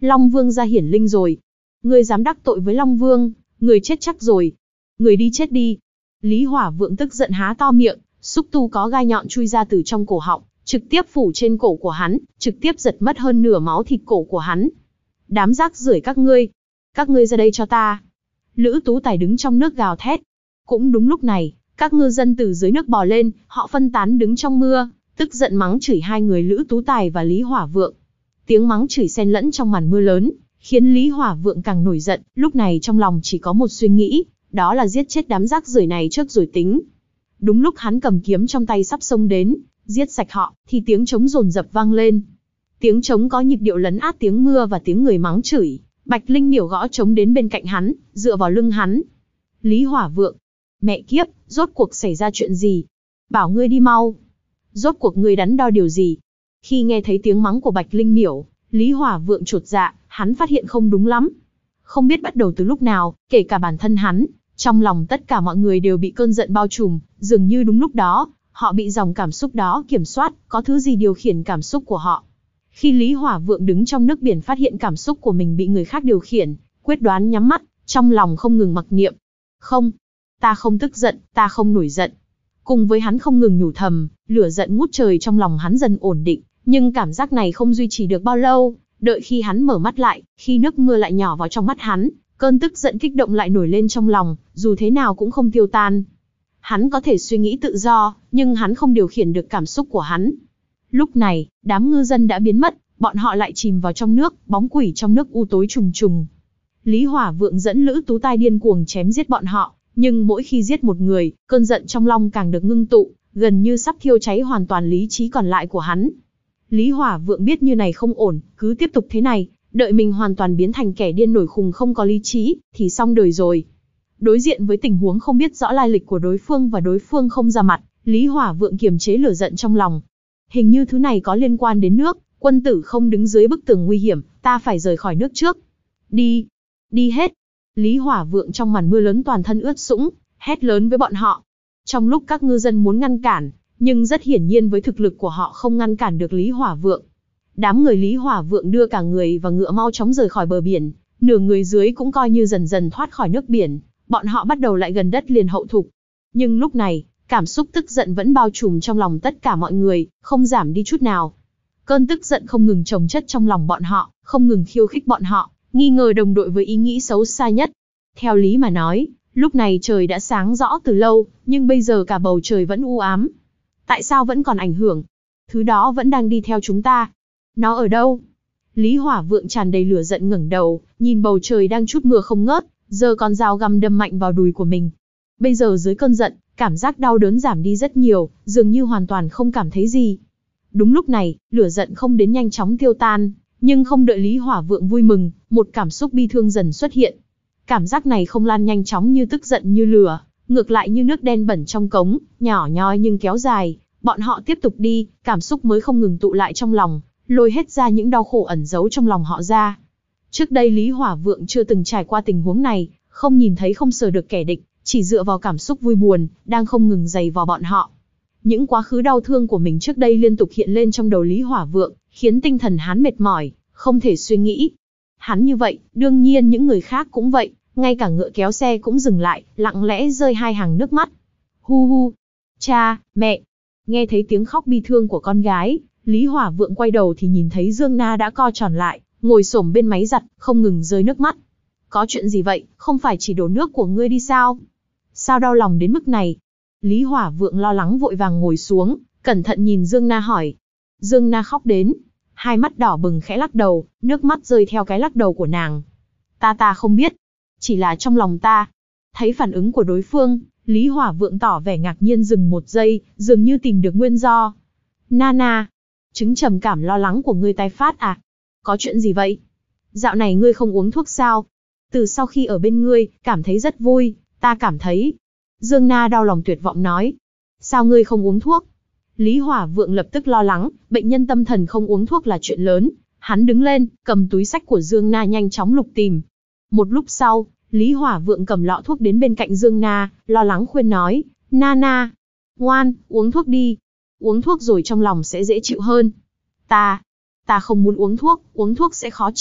Long Vương ra hiển linh rồi. Ngươi dám đắc tội với Long Vương, người chết chắc rồi. Người đi chết đi. Lý Hỏa Vượng tức giận há to miệng, xúc tu có gai nhọn chui ra từ trong cổ họng, trực tiếp phủ trên cổ của hắn, trực tiếp giật mất hơn nửa máu thịt cổ của hắn. Đám rác rưởi các ngươi, các ngươi ra đây cho ta. Lữ Tú Tài đứng trong nước gào thét. Cũng đúng lúc này, các ngư dân từ dưới nước bò lên, họ phân tán đứng trong mưa, tức giận mắng chửi hai người Lữ Tú Tài và Lý Hỏa Vượng. Tiếng mắng chửi xen lẫn trong màn mưa lớn, khiến Lý Hỏa Vượng càng nổi giận, lúc này trong lòng chỉ có một suy nghĩ, đó là giết chết đám rác rưởi này trước rồi tính. Đúng lúc hắn cầm kiếm trong tay sắp xông đến, giết sạch họ, thì tiếng trống rồn rập vang lên. Tiếng trống có nhịp điệu lấn át tiếng mưa và tiếng người mắng chửi. Bạch Linh Miểu gõ trống đến bên cạnh hắn, dựa vào lưng hắn. Lý Hỏa Vượng, mẹ kiếp, rốt cuộc xảy ra chuyện gì? Bảo ngươi đi mau. Rốt cuộc ngươi đắn đo điều gì? Khi nghe thấy tiếng mắng của Bạch Linh Miểu, Lý Hỏa Vượng chột dạ, hắn phát hiện không đúng lắm. Không biết bắt đầu từ lúc nào, kể cả bản thân hắn, trong lòng tất cả mọi người đều bị cơn giận bao trùm, dường như đúng lúc đó, họ bị dòng cảm xúc đó kiểm soát, có thứ gì điều khiển cảm xúc của họ. Khi Lý Hỏa Vượng đứng trong nước biển phát hiện cảm xúc của mình bị người khác điều khiển, quyết đoán nhắm mắt, trong lòng không ngừng mặc niệm. Không, ta không tức giận, ta không nổi giận. Cùng với hắn không ngừng nhủ thầm, lửa giận ngút trời trong lòng hắn dần ổn định, nhưng cảm giác này không duy trì được bao lâu, đợi khi hắn mở mắt lại, khi nước mưa lại nhỏ vào trong mắt hắn, cơn tức giận kích động lại nổi lên trong lòng, dù thế nào cũng không tiêu tan. Hắn có thể suy nghĩ tự do, nhưng hắn không điều khiển được cảm xúc của hắn. Lúc này, đám ngư dân đã biến mất, bọn họ lại chìm vào trong nước, bóng quỷ trong nước u tối trùng trùng. Lý Hỏa Vượng dẫn Lữ Tú Tài điên cuồng chém giết bọn họ, nhưng mỗi khi giết một người, cơn giận trong lòng càng được ngưng tụ, gần như sắp thiêu cháy hoàn toàn lý trí còn lại của hắn. Lý Hỏa Vượng biết như này không ổn, cứ tiếp tục thế này, đợi mình hoàn toàn biến thành kẻ điên nổi khùng không có lý trí, thì xong đời rồi. Đối diện với tình huống không biết rõ lai lịch của đối phương và đối phương không ra mặt, Lý Hỏa Vượng kiềm chế lửa giận trong lòng. Hình như thứ này có liên quan đến nước, quân tử không đứng dưới bức tường nguy hiểm, ta phải rời khỏi nước trước. Đi, đi hết. Lý Hỏa Vượng trong màn mưa lớn toàn thân ướt sũng, hét lớn với bọn họ. Trong lúc các ngư dân muốn ngăn cản, nhưng rất hiển nhiên với thực lực của họ không ngăn cản được Lý Hỏa Vượng. Đám người Lý Hỏa Vượng đưa cả người và ngựa mau chóng rời khỏi bờ biển, nửa người dưới cũng coi như dần dần thoát khỏi nước biển, bọn họ bắt đầu lại gần đất liền hậu thục. Nhưng lúc này, cảm xúc tức giận vẫn bao trùm trong lòng tất cả mọi người, không giảm đi chút nào. Cơn tức giận không ngừng chồng chất trong lòng bọn họ, không ngừng khiêu khích bọn họ, nghi ngờ đồng đội với ý nghĩ xấu xa nhất. Theo lý mà nói, lúc này trời đã sáng rõ từ lâu, nhưng bây giờ cả bầu trời vẫn u ám. Tại sao vẫn còn ảnh hưởng? Thứ đó vẫn đang đi theo chúng ta. Nó ở đâu? Lý Hỏa Vượng tràn đầy lửa giận ngẩng đầu, nhìn bầu trời đang trút mưa không ngớt, giơ con dao găm đâm mạnh vào đùi của mình. Bây giờ dưới cơn giận, cảm giác đau đớn giảm đi rất nhiều, dường như hoàn toàn không cảm thấy gì. Đúng lúc này, lửa giận không đến nhanh chóng tiêu tan, nhưng không đợi Lý Hỏa Vượng vui mừng, một cảm xúc bi thương dần xuất hiện. Cảm giác này không lan nhanh chóng như tức giận như lửa, ngược lại như nước đen bẩn trong cống, nhỏ nhoi nhưng kéo dài. Bọn họ tiếp tục đi, cảm xúc mới không ngừng tụ lại trong lòng, lôi hết ra những đau khổ ẩn giấu trong lòng họ ra. Trước đây Lý Hỏa Vượng chưa từng trải qua tình huống này, không nhìn thấy không sờ được kẻ địch, chỉ dựa vào cảm xúc vui buồn, đang không ngừng dày vò bọn họ. Những quá khứ đau thương của mình trước đây liên tục hiện lên trong đầu Lý Hỏa Vượng, khiến tinh thần hắn mệt mỏi, không thể suy nghĩ. Hắn như vậy, đương nhiên những người khác cũng vậy, ngay cả ngựa kéo xe cũng dừng lại, lặng lẽ rơi hai hàng nước mắt. Hu hu, cha, mẹ. Nghe thấy tiếng khóc bi thương của con gái, Lý Hỏa Vượng quay đầu thì nhìn thấy Dương Na đã co tròn lại, ngồi xổm bên máy giặt, không ngừng rơi nước mắt. Có chuyện gì vậy, không phải chỉ đổ nước của ngươi đi sao? Sao đau lòng đến mức này? Lý Hỏa Vượng lo lắng vội vàng ngồi xuống, cẩn thận nhìn Dương Na hỏi. Dương Na khóc đến, hai mắt đỏ bừng khẽ lắc đầu, nước mắt rơi theo cái lắc đầu của nàng. Ta ta không biết, chỉ là trong lòng ta. Thấy phản ứng của đối phương, Lý Hỏa Vượng tỏ vẻ ngạc nhiên dừng một giây, dường như tìm được nguyên do. Nana, chứng trầm cảm lo lắng của ngươi tái phát à? Có chuyện gì vậy? Dạo này ngươi không uống thuốc sao? Từ sau khi ở bên ngươi, cảm thấy rất vui, ta cảm thấy. Dương Na đau lòng tuyệt vọng nói. Sao ngươi không uống thuốc? Lý Hỏa Vượng lập tức lo lắng, bệnh nhân tâm thần không uống thuốc là chuyện lớn. Hắn đứng lên, cầm túi xách của Dương Na nhanh chóng lục tìm. Một lúc sau, Lý Hỏa Vượng cầm lọ thuốc đến bên cạnh Dương Na, lo lắng khuyên nói. Nana, ngoan, uống thuốc đi. Uống thuốc rồi trong lòng sẽ dễ chịu hơn. Ta, ta không muốn uống thuốc, uống thuốc sẽ khó chịu.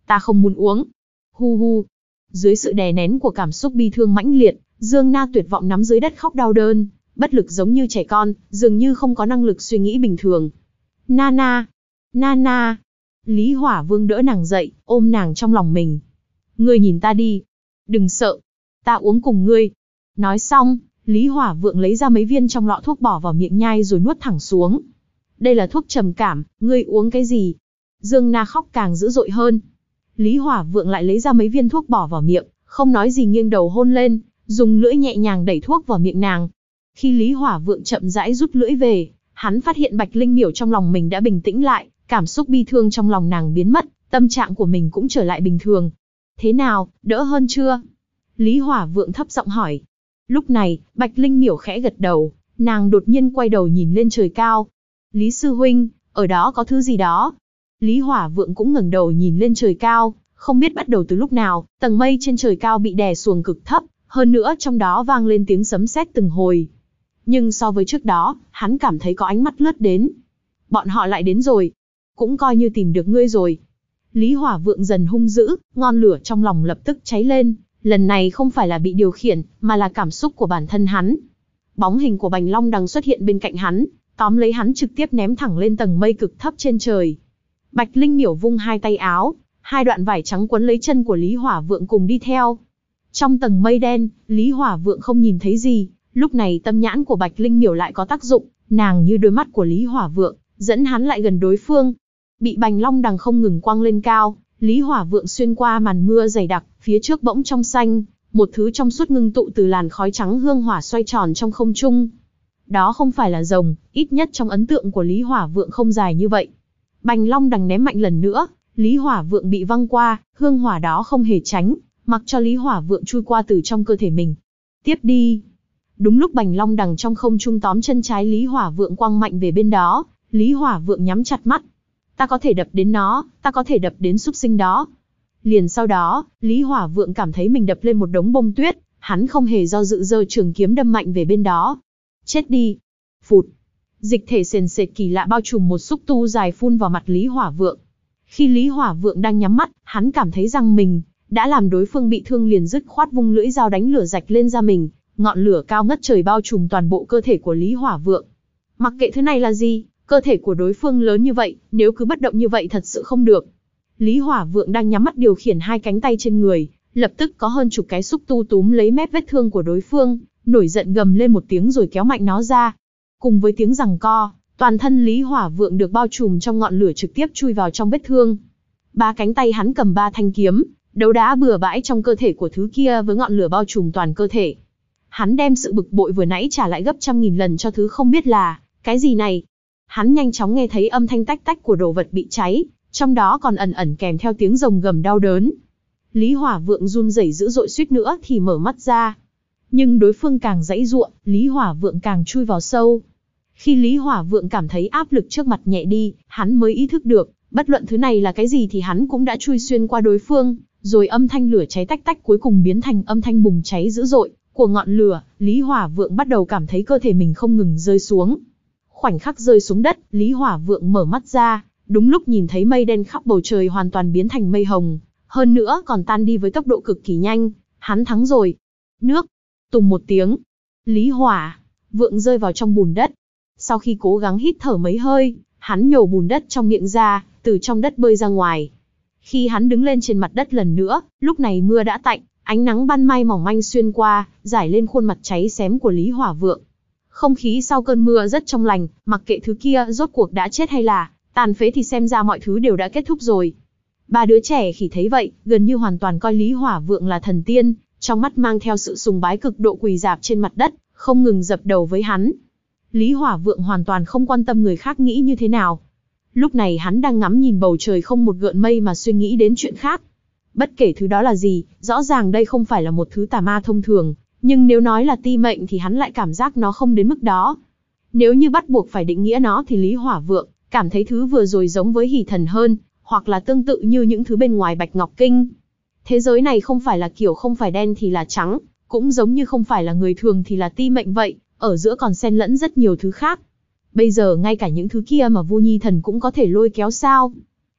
Ta không muốn uống. Hu hu. Dưới sự đè nén của cảm xúc bi thương mãnh liệt, Dương Na tuyệt vọng nắm dưới đất khóc đau đớn, bất lực giống như trẻ con, dường như không có năng lực suy nghĩ bình thường. Nana, Nana. Lý Hỏa Vương đỡ nàng dậy, ôm nàng trong lòng mình. Ngươi nhìn ta đi. Đừng sợ. Ta uống cùng ngươi. Nói xong, Lý Hỏa Vượng lấy ra mấy viên trong lọ thuốc bỏ vào miệng nhai rồi nuốt thẳng xuống. Đây là thuốc trầm cảm, ngươi uống cái gì? Dương Na khóc càng dữ dội hơn. Lý Hỏa Vượng lại lấy ra mấy viên thuốc bỏ vào miệng, không nói gì nghiêng đầu hôn lên, dùng lưỡi nhẹ nhàng đẩy thuốc vào miệng nàng. Khi Lý Hỏa Vượng chậm rãi rút lưỡi về, hắn phát hiện Bạch Linh Miểu trong lòng mình đã bình tĩnh lại, cảm xúc bi thương trong lòng nàng biến mất, tâm trạng của mình cũng trở lại bình thường. Thế nào, đỡ hơn chưa? Lý Hỏa Vượng thấp giọng hỏi. Lúc này, Bạch Linh Miểu khẽ gật đầu, nàng đột nhiên quay đầu nhìn lên trời cao. Lý sư huynh, ở đó có thứ gì đó. Lý Hỏa Vượng cũng ngẩng đầu nhìn lên trời cao, không biết bắt đầu từ lúc nào, tầng mây trên trời cao bị đè xuống cực thấp, hơn nữa trong đó vang lên tiếng sấm sét từng hồi. Nhưng so với trước đó, hắn cảm thấy có ánh mắt lướt đến. Bọn họ lại đến rồi. Cũng coi như tìm được ngươi rồi. Lý Hỏa Vượng dần hung dữ, ngọn lửa trong lòng lập tức cháy lên. Lần này không phải là bị điều khiển, mà là cảm xúc của bản thân hắn. Bóng hình của Bành Long Đằng xuất hiện bên cạnh hắn, tóm lấy hắn trực tiếp ném thẳng lên tầng mây cực thấp trên trời. Bạch Linh Miểu vung hai tay áo, hai đoạn vải trắng quấn lấy chân của Lý Hỏa Vượng cùng đi theo. Trong tầng mây đen, Lý Hỏa Vượng không nhìn thấy gì, lúc này tâm nhãn của Bạch Linh Miểu lại có tác dụng, nàng như đôi mắt của Lý Hỏa Vượng, dẫn hắn lại gần đối phương. Bị Bành Long Đằng không ngừng quăng lên cao, Lý Hỏa Vượng xuyên qua màn mưa dày đặc, phía trước bỗng trong xanh, một thứ trong suốt ngưng tụ từ làn khói trắng hương hỏa xoay tròn trong không trung. Đó không phải là rồng, ít nhất trong ấn tượng của Lý Hỏa Vượng không dài như vậy. Bành Long Đằng ném mạnh lần nữa, Lý Hỏa Vượng bị văng qua, hương hỏa đó không hề tránh, mặc cho Lý Hỏa Vượng chui qua từ trong cơ thể mình. Tiếp đi. Đúng lúc Bành Long Đằng trong không trung tóm chân trái Lý Hỏa Vượng quăng mạnh về bên đó, Lý Hỏa Vượng nhắm chặt mắt. Ta có thể đập đến nó, ta có thể đập đến súc sinh đó. Liền sau đó, Lý Hỏa Vượng cảm thấy mình đập lên một đống bông tuyết, hắn không hề do dự giơ trường kiếm đâm mạnh về bên đó. Chết đi. Phụt. Dịch thể sền sệt kỳ lạ bao trùm một xúc tu dài phun vào mặt Lý Hỏa Vượng. Khi Lý Hỏa Vượng đang nhắm mắt, hắn cảm thấy rằng mình đã làm đối phương bị thương, liền dứt khoát vung lưỡi dao đánh lửa rạch lên da mình, ngọn lửa cao ngất trời bao trùm toàn bộ cơ thể của Lý Hỏa Vượng. Mặc kệ thứ này là gì, cơ thể của đối phương lớn như vậy, nếu cứ bất động như vậy thật sự không được. Lý Hỏa Vượng đang nhắm mắt điều khiển hai cánh tay trên người, lập tức có hơn chục cái xúc tu túm lấy mép vết thương của đối phương, nổi giận gầm lên một tiếng rồi kéo mạnh nó ra. Cùng với tiếng giằng co, toàn thân Lý Hỏa Vượng được bao trùm trong ngọn lửa trực tiếp chui vào trong vết thương. Ba cánh tay hắn cầm ba thanh kiếm, đấu đá bừa bãi trong cơ thể của thứ kia với ngọn lửa bao trùm toàn cơ thể. Hắn đem sự bực bội vừa nãy trả lại gấp trăm nghìn lần cho thứ không biết là cái gì này. Hắn nhanh chóng nghe thấy âm thanh tách tách của đồ vật bị cháy, trong đó còn ẩn ẩn kèm theo tiếng rồng gầm đau đớn. Lý Hỏa Vượng run rẩy dữ dội, suýt nữa thì mở mắt ra. Nhưng đối phương càng giãy giụa, Lý Hỏa Vượng càng chui vào sâu. Khi Lý Hỏa Vượng cảm thấy áp lực trước mặt nhẹ đi, hắn mới ý thức được, bất luận thứ này là cái gì thì hắn cũng đã chui xuyên qua đối phương, rồi âm thanh lửa cháy tách tách cuối cùng biến thành âm thanh bùng cháy dữ dội của ngọn lửa. Lý Hỏa Vượng bắt đầu cảm thấy cơ thể mình không ngừng rơi xuống. Khoảnh khắc rơi xuống đất, Lý Hỏa Vượng mở mắt ra, đúng lúc nhìn thấy mây đen khắp bầu trời hoàn toàn biến thành mây hồng, hơn nữa còn tan đi với tốc độ cực kỳ nhanh. Hắn thắng rồi. Nước. Tùng một tiếng, Lý Hỏa Vượng rơi vào trong bùn đất. Sau khi cố gắng hít thở mấy hơi, hắn nhổ bùn đất trong miệng ra, từ trong đất bơi ra ngoài. Khi hắn đứng lên trên mặt đất lần nữa, lúc này mưa đã tạnh, ánh nắng ban mai mỏng manh xuyên qua, rải lên khuôn mặt cháy xém của Lý Hỏa Vượng. Không khí sau cơn mưa rất trong lành, mặc kệ thứ kia rốt cuộc đã chết hay là tàn phế thì xem ra mọi thứ đều đã kết thúc rồi. Ba đứa trẻ khi thấy vậy, gần như hoàn toàn coi Lý Hỏa Vượng là thần tiên, trong mắt mang theo sự sùng bái, cực độ quỳ rạp trên mặt đất, không ngừng dập đầu với hắn. Lý Hỏa Vượng hoàn toàn không quan tâm người khác nghĩ như thế nào. Lúc này hắn đang ngắm nhìn bầu trời không một gợn mây mà suy nghĩ đến chuyện khác. Bất kể thứ đó là gì, rõ ràng đây không phải là một thứ tà ma thông thường, nhưng nếu nói là ti mệnh thì hắn lại cảm giác nó không đến mức đó. Nếu như bắt buộc phải định nghĩa nó thì Lý Hỏa Vượng cảm thấy thứ vừa rồi giống với hỷ thần hơn, hoặc là tương tự như những thứ bên ngoài Bạch Ngọc Kinh. Thế giới này không phải là kiểu không phải đen thì là trắng, cũng giống như không phải là người thường thì là ti mệnh vậy, ở giữa còn xen lẫn rất nhiều thứ khác. Bây giờ ngay cả những thứ kia mà Vu Nhi Thần cũng có thể lôi kéo sao?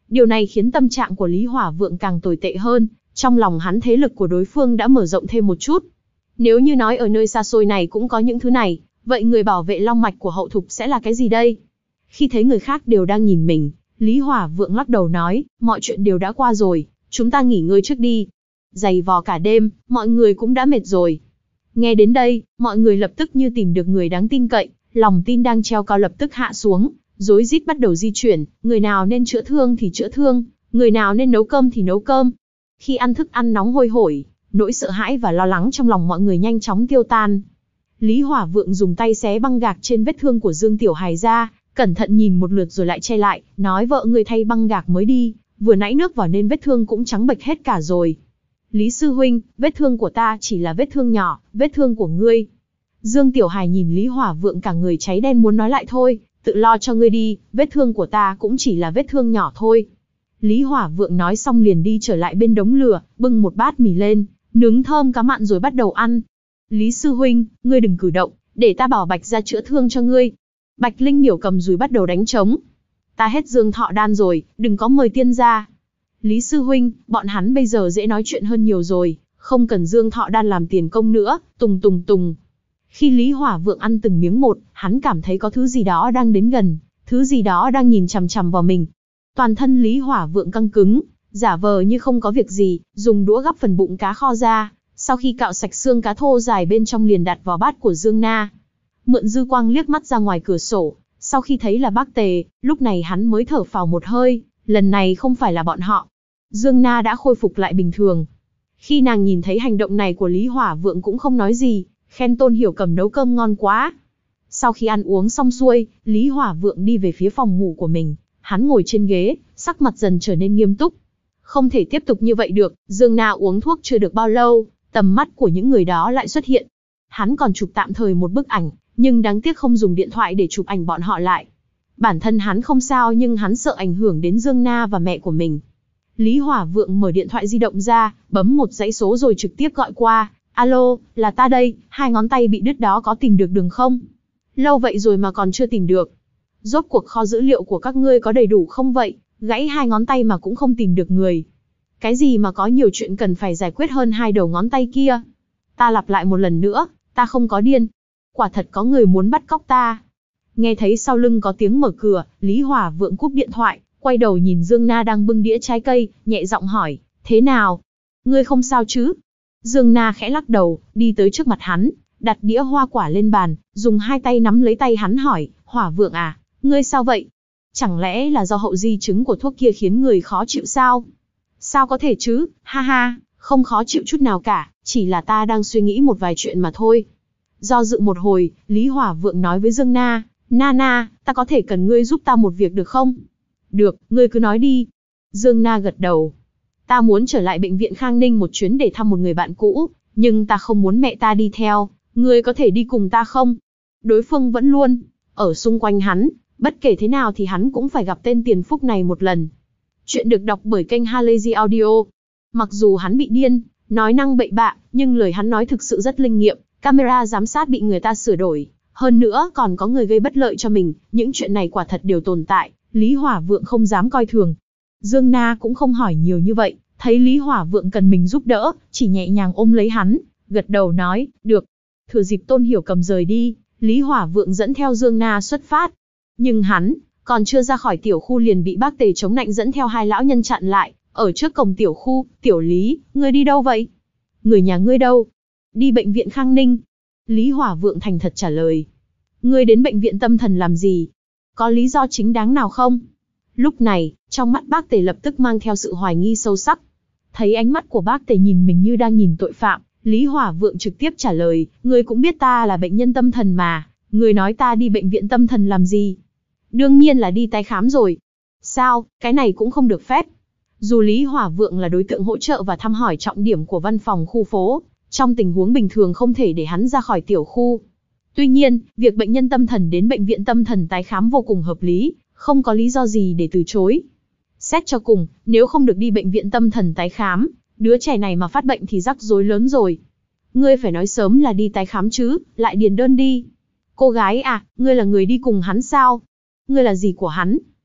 Điều này khiến tâm trạng của Lý Hỏa Vượng càng tồi tệ hơn, trong lòng hắn thế lực của đối phương đã mở rộng thêm một chút. Nếu như nói ở nơi xa xôi này cũng có những thứ này, vậy người bảo vệ long mạch của hậu thục sẽ là cái gì đây? Khi thấy người khác đều đang nhìn mình, Lý Hỏa Vượng lắc đầu nói, mọi chuyện đều đã qua rồi, chúng ta nghỉ ngơi trước đi. Giày vò cả đêm, mọi người cũng đã mệt rồi. Nghe đến đây, mọi người lập tức như tìm được người đáng tin cậy, lòng tin đang treo cao lập tức hạ xuống, rối rít bắt đầu di chuyển, người nào nên chữa thương thì chữa thương, người nào nên nấu cơm thì nấu cơm. Khi ăn thức ăn nóng hôi hổi, nỗi sợ hãi và lo lắng trong lòng mọi người nhanh chóng tiêu tan. Lý Hỏa Vượng dùng tay xé băng gạc trên vết thương của Dương Tiểu Hài ra, cẩn thận nhìn một lượt rồi lại che lại, nói vợ người thay băng gạc mới đi, vừa nãy nước vào nên vết thương cũng trắng bệch hết cả rồi. Lý sư huynh, vết thương của ta chỉ là vết thương nhỏ, vết thương của ngươi. Dương Tiểu Hài nhìn Lý Hỏa Vượng cả người cháy đen muốn nói lại thôi, tự lo cho ngươi đi, vết thương của ta cũng chỉ là vết thương nhỏ thôi. Lý Hỏa Vượng nói xong liền đi trở lại bên đống lửa, bưng một bát mì lên, nướng thơm cá mặn rồi bắt đầu ăn. Lý sư huynh, ngươi đừng cử động, để ta bảo Bạch ra chữa thương cho ngươi. Bạch Linh Miểu cầm dùi bắt đầu đánh trống. Ta hết dương thọ đan rồi, đừng có mời tiên ra. Lý sư huynh, bọn hắn bây giờ dễ nói chuyện hơn nhiều rồi, không cần dương thọ đan làm tiền công nữa, tùng tùng tùng. Khi Lý Hỏa Vượng ăn từng miếng một, hắn cảm thấy có thứ gì đó đang đến gần, thứ gì đó đang nhìn chằm chằm vào mình. Toàn thân Lý Hỏa Vượng căng cứng, giả vờ như không có việc gì, dùng đũa gắp phần bụng cá kho ra, sau khi cạo sạch xương cá thô dài bên trong liền đặt vào bát của Dương Na. Mượn dư quang liếc mắt ra ngoài cửa sổ, sau khi thấy là bác Tề, lúc này hắn mới thở phào một hơi, lần này không phải là bọn họ. Dương Na đã khôi phục lại bình thường. Khi nàng nhìn thấy hành động này của Lý Hỏa Vượng cũng không nói gì, khen Tôn Hiểu Cầm nấu cơm ngon quá. Sau khi ăn uống xong xuôi, Lý Hỏa Vượng đi về phía phòng ngủ của mình, hắn ngồi trên ghế, sắc mặt dần trở nên nghiêm túc. Không thể tiếp tục như vậy được, Dương Na uống thuốc chưa được bao lâu, tầm mắt của những người đó lại xuất hiện. Hắn còn chụp tạm thời một bức ảnh, nhưng đáng tiếc không dùng điện thoại để chụp ảnh bọn họ lại. Bản thân hắn không sao nhưng hắn sợ ảnh hưởng đến Dương Na và mẹ của mình. Lý Hỏa Vượng mở điện thoại di động ra, bấm một dãy số rồi trực tiếp gọi qua. Alo, là ta đây, hai ngón tay bị đứt đó có tìm được đường không? Lâu vậy rồi mà còn chưa tìm được. Rốt cuộc kho dữ liệu của các ngươi có đầy đủ không vậy? Gãy hai ngón tay mà cũng không tìm được người. Cái gì mà có nhiều chuyện cần phải giải quyết hơn hai đầu ngón tay kia? Ta lặp lại một lần nữa, ta không có điên. Quả thật có người muốn bắt cóc ta. Nghe thấy sau lưng có tiếng mở cửa, Lý Hỏa Vượng cúp điện thoại, quay đầu nhìn Dương Na đang bưng đĩa trái cây, nhẹ giọng hỏi, thế nào? Ngươi không sao chứ? Dương Na khẽ lắc đầu, đi tới trước mặt hắn, đặt đĩa hoa quả lên bàn, dùng hai tay nắm lấy tay hắn hỏi, Hỏa Vượng à, ngươi sao vậy? Chẳng lẽ là do hậu di chứng của thuốc kia khiến người khó chịu sao? Sao có thể chứ, ha ha, không khó chịu chút nào cả, chỉ là ta đang suy nghĩ một vài chuyện mà thôi. Do dự một hồi, Lý Hỏa Vượng nói với Dương Na, Na Na, ta có thể cần ngươi giúp ta một việc được không? Được, ngươi cứ nói đi. Dương Na gật đầu. Ta muốn trở lại bệnh viện Khang Ninh một chuyến để thăm một người bạn cũ, nhưng ta không muốn mẹ ta đi theo, ngươi có thể đi cùng ta không? Đối phương vẫn luôn ở xung quanh hắn, bất kể thế nào thì hắn cũng phải gặp tên tiền phúc này một lần. Chuyện được đọc bởi kênh Halazy Audio. Mặc dù hắn bị điên, nói năng bậy bạ, nhưng lời hắn nói thực sự rất linh nghiệm, camera giám sát bị người ta sửa đổi, hơn nữa còn có người gây bất lợi cho mình, những chuyện này quả thật đều tồn tại, Lý Hỏa Vượng không dám coi thường. Dương Na cũng không hỏi nhiều như vậy, thấy Lý Hỏa Vượng cần mình giúp đỡ, chỉ nhẹ nhàng ôm lấy hắn, gật đầu nói, được. Thừa dịp Tôn Hiểu Cầm rời đi, Lý Hỏa Vượng dẫn theo Dương Na xuất phát. Nhưng hắn, còn chưa ra khỏi tiểu khu liền bị bác Tề chống nạnh dẫn theo hai lão nhân chặn lại, ở trước cổng tiểu khu, tiểu Lý, ngươi đi đâu vậy? Người nhà ngươi đâu? Đi bệnh viện Khang Ninh. Lý Hỏa Vượng thành thật trả lời. Ngươi đến bệnh viện tâm thần làm gì? Có lý do chính đáng nào không? Lúc này, trong mắt bác Tề lập tức mang theo sự hoài nghi sâu sắc. Thấy ánh mắt của bác Tề nhìn mình như đang nhìn tội phạm, Lý Hỏa Vượng trực tiếp trả lời, ngươi cũng biết ta là bệnh nhân tâm thần mà, ngươi nói ta đi bệnh viện tâm thần làm gì? Đương nhiên là đi tái khám rồi. Sao, cái này cũng không được phép. Dù Lý Hỏa Vượng là đối tượng hỗ trợ và thăm hỏi trọng điểm của văn phòng khu phố, trong tình huống bình thường không thể để hắn ra khỏi tiểu khu. Tuy nhiên, việc bệnh nhân tâm thần đến bệnh viện tâm thần tái khám vô cùng hợp lý, không có lý do gì để từ chối. Xét cho cùng, nếu không được đi bệnh viện tâm thần tái khám, đứa trẻ này mà phát bệnh thì rắc rối lớn rồi. Ngươi phải nói sớm là đi tái khám chứ, lại điền đơn đi. Cô gái à, ngươi là người đi cùng hắn sao? Ngươi là gì của hắn?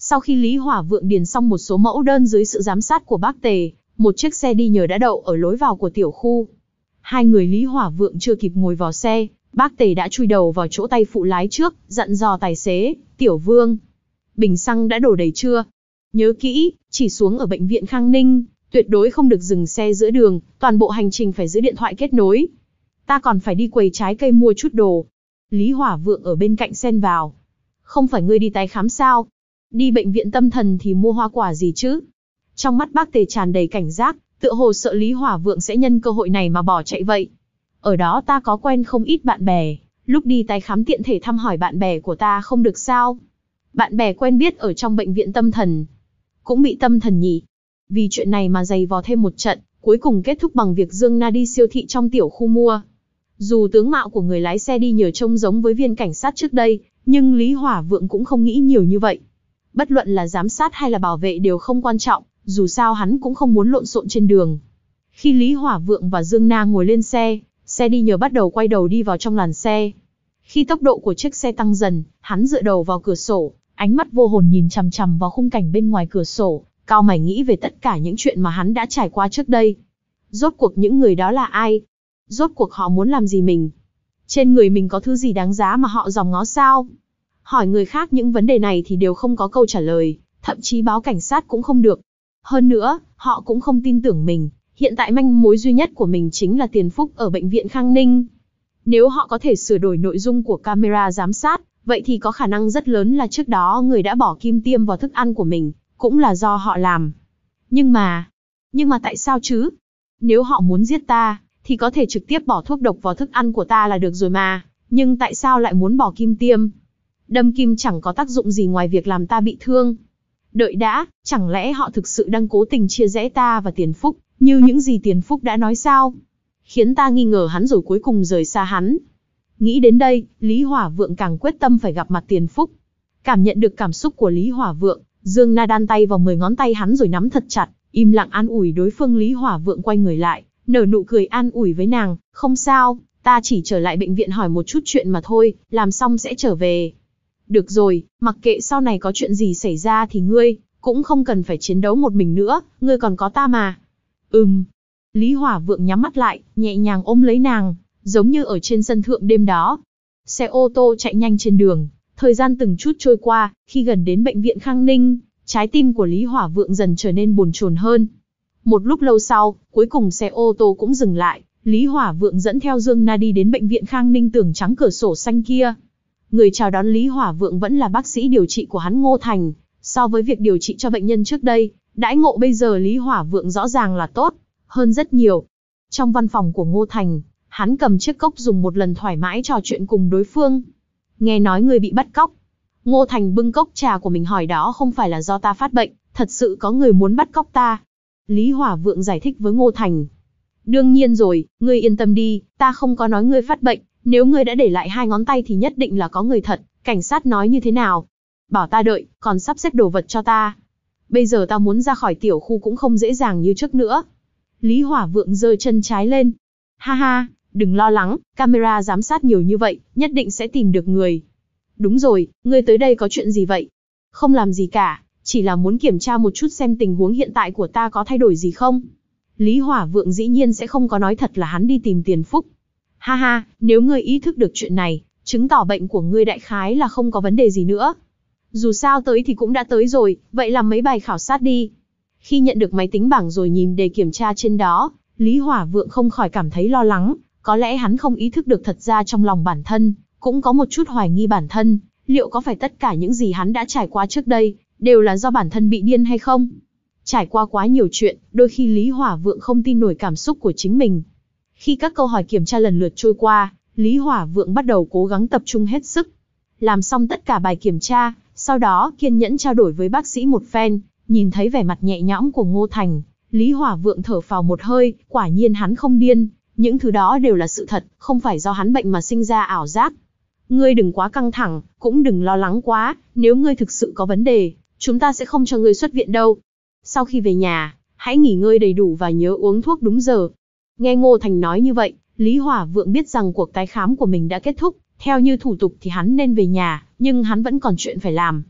Sau khi Lý Hỏa Vượng điền xong một số mẫu đơn dưới sự giám sát của bác Tề, một chiếc xe đi nhờ đã đậu ở lối vào của tiểu khu. Hai người Lý Hỏa Vượng chưa kịp ngồi vào xe, bác Tề đã chui đầu vào chỗ tay phụ lái trước, dặn dò tài xế, Tiểu Vương. Bình xăng đã đổ đầy chưa? Nhớ kỹ, chỉ xuống ở bệnh viện Khang Ninh, tuyệt đối không được dừng xe giữa đường, toàn bộ hành trình phải giữ điện thoại kết nối. Ta còn phải đi quầy trái cây mua chút đồ. Lý Hỏa Vượng ở bên cạnh xen vào. Không phải ngươi đi tái khám sao? Đi bệnh viện tâm thần thì mua hoa quả gì chứ? Trong mắt bác Tề tràn đầy cảnh giác, tựa hồ sợ Lý Hỏa Vượng sẽ nhân cơ hội này mà bỏ chạy vậy. Ở đó ta có quen không ít bạn bè, lúc đi tái khám tiện thể thăm hỏi bạn bè của ta không được sao? Bạn bè quen biết ở trong bệnh viện tâm thần, cũng bị tâm thần nhỉ? Vì chuyện này mà giày vò thêm một trận, cuối cùng kết thúc bằng việc Dương Na đi siêu thị trong tiểu khu mua. Dù tướng mạo của người lái xe đi nhờ trông giống với viên cảnh sát trước đây, nhưng Lý Hỏa Vượng cũng không nghĩ nhiều như vậy. Bất luận là giám sát hay là bảo vệ đều không quan trọng, dù sao hắn cũng không muốn lộn xộn trên đường. Khi Lý Hỏa Vượng và Dương Na ngồi lên xe, xe đi nhờ bắt đầu quay đầu đi vào trong làn xe. Khi tốc độ của chiếc xe tăng dần, hắn dựa đầu vào cửa sổ, ánh mắt vô hồn nhìn chằm chằm vào khung cảnh bên ngoài cửa sổ, cau mày nghĩ về tất cả những chuyện mà hắn đã trải qua trước đây. Rốt cuộc những người đó là ai? Rốt cuộc họ muốn làm gì mình? Trên người mình có thứ gì đáng giá mà họ dòm ngó sao? Hỏi người khác những vấn đề này thì đều không có câu trả lời, thậm chí báo cảnh sát cũng không được. Hơn nữa, họ cũng không tin tưởng mình, hiện tại manh mối duy nhất của mình chính là Tiền Phúc ở bệnh viện Khang Ninh. Nếu họ có thể sửa đổi nội dung của camera giám sát, vậy thì có khả năng rất lớn là trước đó người đã bỏ kim tiêm vào thức ăn của mình, cũng là do họ làm. Nhưng mà, nhưng mà tại sao chứ? Nếu họ muốn giết ta, thì có thể trực tiếp bỏ thuốc độc vào thức ăn của ta là được rồi mà, nhưng tại sao lại muốn bỏ kim tiêm? Đâm kim chẳng có tác dụng gì ngoài việc làm ta bị thương. Đợi đã, chẳng lẽ họ thực sự đang cố tình chia rẽ ta và Tiền Phúc, như những gì Tiền Phúc đã nói sao? Khiến ta nghi ngờ hắn rồi cuối cùng rời xa hắn. Nghĩ đến đây, Lý Hỏa Vượng càng quyết tâm phải gặp mặt Tiền Phúc. Cảm nhận được cảm xúc của Lý Hỏa Vượng, Dương Na đan tay vào mười ngón tay hắn rồi nắm thật chặt, im lặng an ủi đối phương. Lý Hỏa Vượng quay người lại, nở nụ cười an ủi với nàng, không sao, ta chỉ trở lại bệnh viện hỏi một chút chuyện mà thôi, làm xong sẽ trở về. Được rồi, mặc kệ sau này có chuyện gì xảy ra thì ngươi cũng không cần phải chiến đấu một mình nữa, ngươi còn có ta mà. Ừm. Lý Hỏa Vượng nhắm mắt lại, nhẹ nhàng ôm lấy nàng, giống như ở trên sân thượng đêm đó. Xe ô tô chạy nhanh trên đường, thời gian từng chút trôi qua, khi gần đến bệnh viện Khang Ninh, trái tim của Lý Hỏa Vượng dần trở nên bồn chồn hơn. Một lúc lâu sau, cuối cùng xe ô tô cũng dừng lại, Lý Hỏa Vượng dẫn theo Dương Na đi đến bệnh viện Khang Ninh tường trắng cửa sổ xanh kia. Người chào đón Lý Hỏa Vượng vẫn là bác sĩ điều trị của hắn Ngô Thành. So với việc điều trị cho bệnh nhân trước đây, đãi ngộ bây giờ Lý Hỏa Vượng rõ ràng là tốt hơn rất nhiều. Trong văn phòng của Ngô Thành, hắn cầm chiếc cốc dùng một lần thoải mái trò chuyện cùng đối phương. Nghe nói người bị bắt cóc. Ngô Thành bưng cốc trà của mình hỏi, đó không phải là do ta phát bệnh, thật sự có người muốn bắt cóc ta. Lý Hỏa Vượng giải thích với Ngô Thành. Đương nhiên rồi, ngươi yên tâm đi, ta không có nói ngươi phát bệnh, nếu ngươi đã để lại hai ngón tay thì nhất định là có người thật, cảnh sát nói như thế nào? Bảo ta đợi, còn sắp xếp đồ vật cho ta. Bây giờ ta muốn ra khỏi tiểu khu cũng không dễ dàng như trước nữa. Lý Hỏa Vượng giơ chân trái lên. Ha ha, đừng lo lắng, camera giám sát nhiều như vậy, nhất định sẽ tìm được người. Đúng rồi, ngươi tới đây có chuyện gì vậy? Không làm gì cả, chỉ là muốn kiểm tra một chút xem tình huống hiện tại của ta có thay đổi gì không. Lý Hỏa Vượng dĩ nhiên sẽ không có nói thật là hắn đi tìm Tiền Phúc. Ha ha, nếu ngươi ý thức được chuyện này, chứng tỏ bệnh của ngươi đại khái là không có vấn đề gì nữa. Dù sao tới thì cũng đã tới rồi, vậy làm mấy bài khảo sát đi. Khi nhận được máy tính bảng rồi nhìn đề kiểm tra trên đó, Lý Hỏa Vượng không khỏi cảm thấy lo lắng, có lẽ hắn không ý thức được thật ra trong lòng bản thân, cũng có một chút hoài nghi bản thân, liệu có phải tất cả những gì hắn đã trải qua trước đây, đều là do bản thân bị điên hay không? Trải qua quá nhiều chuyện, đôi khi Lý Hỏa Vượng không tin nổi cảm xúc của chính mình. Khi các câu hỏi kiểm tra lần lượt trôi qua, Lý Hỏa Vượng bắt đầu cố gắng tập trung hết sức. Làm xong tất cả bài kiểm tra, sau đó kiên nhẫn trao đổi với bác sĩ một phen, nhìn thấy vẻ mặt nhẹ nhõm của Ngô Thành, Lý Hỏa Vượng thở phào một hơi, quả nhiên hắn không điên, những thứ đó đều là sự thật, không phải do hắn bệnh mà sinh ra ảo giác. Ngươi đừng quá căng thẳng, cũng đừng lo lắng quá, nếu ngươi thực sự có vấn đề, chúng ta sẽ không cho ngươi xuất viện đâu. Sau khi về nhà, hãy nghỉ ngơi đầy đủ và nhớ uống thuốc đúng giờ. Nghe Ngô Thành nói như vậy, Lý Hỏa Vượng biết rằng cuộc tái khám của mình đã kết thúc, theo như thủ tục thì hắn nên về nhà, nhưng hắn vẫn còn chuyện phải làm.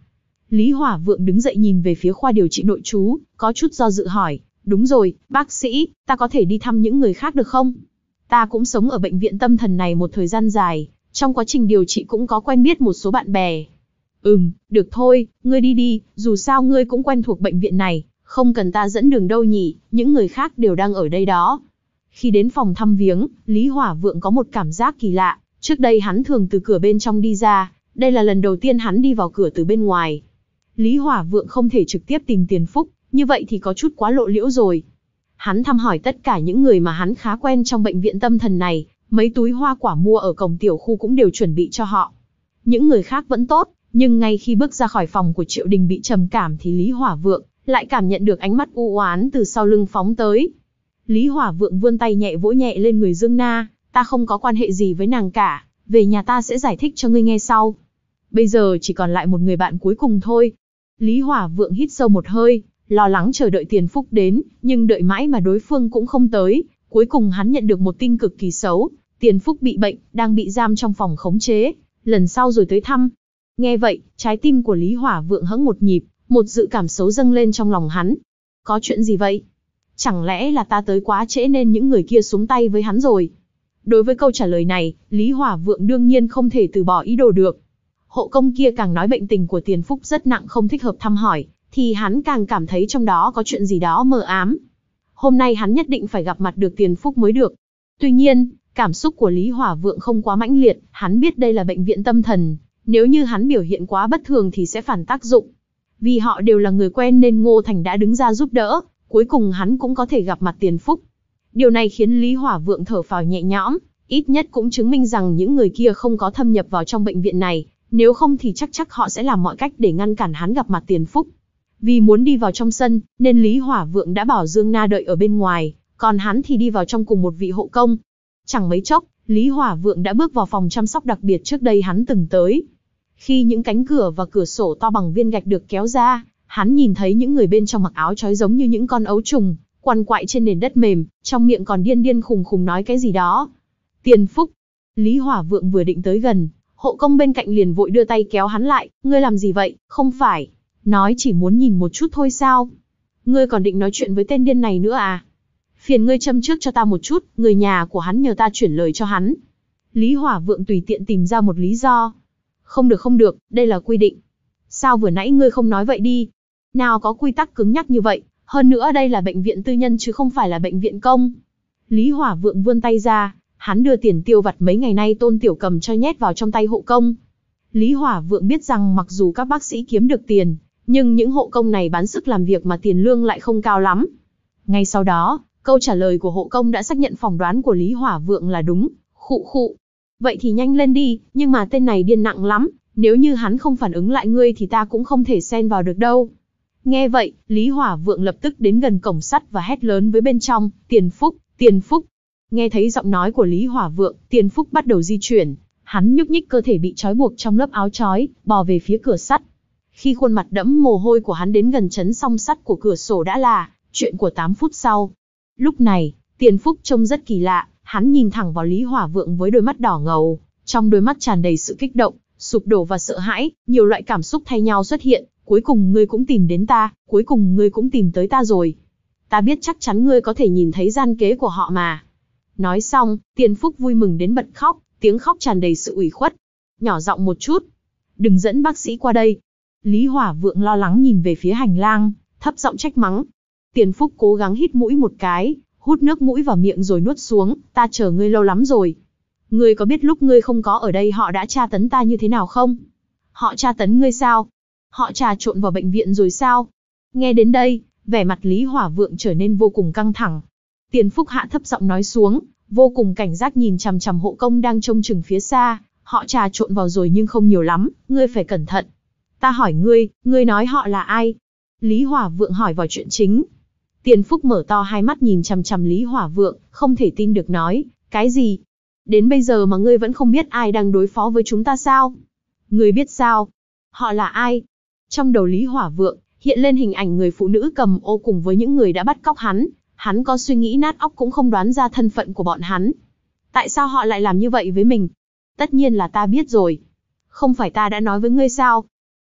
Lý Hỏa Vượng đứng dậy nhìn về phía khoa điều trị nội trú, có chút do dự hỏi, đúng rồi, bác sĩ, ta có thể đi thăm những người khác được không? Ta cũng sống ở bệnh viện tâm thần này một thời gian dài, trong quá trình điều trị cũng có quen biết một số bạn bè. Ừm, được thôi, ngươi đi đi, dù sao ngươi cũng quen thuộc bệnh viện này, không cần ta dẫn đường đâu nhỉ, những người khác đều đang ở đây đó. Khi đến phòng thăm viếng, Lý Hỏa Vượng có một cảm giác kỳ lạ, trước đây hắn thường từ cửa bên trong đi ra, đây là lần đầu tiên hắn đi vào cửa từ bên ngoài. Lý Hỏa Vượng không thể trực tiếp tìm Tiền Phúc, như vậy thì có chút quá lộ liễu rồi. Hắn thăm hỏi tất cả những người mà hắn khá quen trong bệnh viện tâm thần này, mấy túi hoa quả mua ở cổng tiểu khu cũng đều chuẩn bị cho họ. Những người khác vẫn tốt, nhưng ngay khi bước ra khỏi phòng của Triệu Đình bị trầm cảm thì Lý Hỏa Vượng lại cảm nhận được ánh mắt u oán từ sau lưng phóng tới. Lý Hỏa Vượng vươn tay nhẹ vỗ nhẹ lên người Dương Na, ta không có quan hệ gì với nàng cả, về nhà ta sẽ giải thích cho ngươi nghe sau. Bây giờ chỉ còn lại một người bạn cuối cùng thôi. Lý Hỏa Vượng hít sâu một hơi, lo lắng chờ đợi Tiền Phúc đến, nhưng đợi mãi mà đối phương cũng không tới. Cuối cùng hắn nhận được một tin cực kỳ xấu, Tiền Phúc bị bệnh, đang bị giam trong phòng khống chế, lần sau rồi tới thăm. Nghe vậy, trái tim của Lý Hỏa Vượng hững một nhịp, một dự cảm xấu dâng lên trong lòng hắn. Có chuyện gì vậy? Chẳng lẽ là ta tới quá trễ nên những người kia xuống tay với hắn rồi? Đối với câu trả lời này, Lý Hỏa Vượng đương nhiên không thể từ bỏ ý đồ được. Hộ công kia càng nói bệnh tình của Tiền Phúc rất nặng không thích hợp thăm hỏi, thì hắn càng cảm thấy trong đó có chuyện gì đó mờ ám. Hôm nay hắn nhất định phải gặp mặt được Tiền Phúc mới được. Tuy nhiên, cảm xúc của Lý Hỏa Vượng không quá mãnh liệt, hắn biết đây là bệnh viện tâm thần, nếu như hắn biểu hiện quá bất thường thì sẽ phản tác dụng. Vì họ đều là người quen nên Ngô Thành đã đứng ra giúp đỡ, cuối cùng hắn cũng có thể gặp mặt Tiền Phúc. Điều này khiến Lý Hỏa Vượng thở phào nhẹ nhõm, ít nhất cũng chứng minh rằng những người kia không có thâm nhập vào trong bệnh viện này, nếu không thì chắc chắc họ sẽ làm mọi cách để ngăn cản hắn gặp mặt Tiền Phúc. Vì muốn đi vào trong sân, nên Lý Hỏa Vượng đã bảo Dương Na đợi ở bên ngoài, còn hắn thì đi vào trong cùng một vị hộ công. Chẳng mấy chốc, Lý Hỏa Vượng đã bước vào phòng chăm sóc đặc biệt trước đây hắn từng tới. Khi những cánh cửa và cửa sổ to bằng viên gạch được kéo ra, hắn nhìn thấy những người bên trong mặc áo chói giống như những con ấu trùng, quằn quại trên nền đất mềm, trong miệng còn điên điên khùng khùng nói cái gì đó. Tiền Phúc. Lý Hỏa Vượng vừa định tới gần, hộ công bên cạnh liền vội đưa tay kéo hắn lại, ngươi làm gì vậy, không phải nói chỉ muốn nhìn một chút thôi sao? Ngươi còn định nói chuyện với tên điên này nữa à? Phiền ngươi châm trước cho ta một chút, người nhà của hắn nhờ ta chuyển lời cho hắn. Lý Hỏa Vượng tùy tiện tìm ra một lý do. Không được không được, đây là quy định. Sao vừa nãy ngươi không nói vậy đi? Nào có quy tắc cứng nhắc như vậy, hơn nữa đây là bệnh viện tư nhân chứ không phải là bệnh viện công. Lý Hỏa Vượng vươn tay ra, hắn đưa tiền tiêu vặt mấy ngày nay Tôn Tiểu Cầm cho nhét vào trong tay hộ công. Lý Hỏa Vượng biết rằng mặc dù các bác sĩ kiếm được tiền, nhưng những hộ công này bán sức làm việc mà tiền lương lại không cao lắm. Ngay sau đó, câu trả lời của hộ công đã xác nhận phỏng đoán của Lý Hỏa Vượng là đúng, khụ khụ. Vậy thì nhanh lên đi, nhưng mà tên này điên nặng lắm, nếu như hắn không phản ứng lại ngươi thì ta cũng không thể xen vào được đâu. Nghe vậy, Lý Hỏa Vượng lập tức đến gần cổng sắt và hét lớn với bên trong, Tiền Phúc, Tiền Phúc. Nghe thấy giọng nói của Lý Hỏa Vượng, Tiền Phúc bắt đầu di chuyển, hắn nhúc nhích cơ thể bị trói buộc trong lớp áo trói, bò về phía cửa sắt. Khi khuôn mặt đẫm mồ hôi của hắn đến gần chấn song sắt của cửa sổ đã là chuyện của tám phút sau. Lúc này, Tiền Phúc trông rất kỳ lạ, hắn nhìn thẳng vào Lý Hỏa Vượng với đôi mắt đỏ ngầu, trong đôi mắt tràn đầy sự kích động, sụp đổ và sợ hãi, nhiều loại cảm xúc thay nhau xuất hiện, cuối cùng ngươi cũng tìm đến ta, cuối cùng ngươi cũng tìm tới ta rồi. Ta biết chắc chắn ngươi có thể nhìn thấy gian kế của họ mà. Nói xong, Tiền Phúc vui mừng đến bật khóc, tiếng khóc tràn đầy sự ủy khuất. Nhỏ giọng một chút, đừng dẫn bác sĩ qua đây. Lý Hỏa Vượng lo lắng nhìn về phía hành lang, thấp giọng trách mắng. Tiền Phúc cố gắng hít mũi một cái, hút nước mũi vào miệng rồi nuốt xuống, ta chờ ngươi lâu lắm rồi. Ngươi có biết lúc ngươi không có ở đây họ đã tra tấn ta như thế nào không? Họ tra tấn ngươi sao? Họ trà trộn vào bệnh viện rồi sao? Nghe đến đây, vẻ mặt Lý Hỏa Vượng trở nên vô cùng căng thẳng. Tiền Phúc hạ thấp giọng nói xuống, vô cùng cảnh giác nhìn chằm chằm hộ công đang trông chừng phía xa. Họ trà trộn vào rồi nhưng không nhiều lắm, ngươi phải cẩn thận. Ta hỏi ngươi, ngươi nói họ là ai? Lý Hỏa Vượng hỏi vào chuyện chính. Tiền Phúc mở to hai mắt nhìn chằm chằm Lý Hỏa Vượng, không thể tin được nói, cái gì? Đến bây giờ mà ngươi vẫn không biết ai đang đối phó với chúng ta sao? Ngươi biết sao? Họ là ai? Trong đầu Lý Hỏa Vượng, hiện lên hình ảnh người phụ nữ cầm ô cùng với những người đã bắt cóc hắn. Hắn có suy nghĩ nát óc cũng không đoán ra thân phận của bọn hắn. Tại sao họ lại làm như vậy với mình? Tất nhiên là ta biết rồi. Không phải ta đã nói với ngươi sao?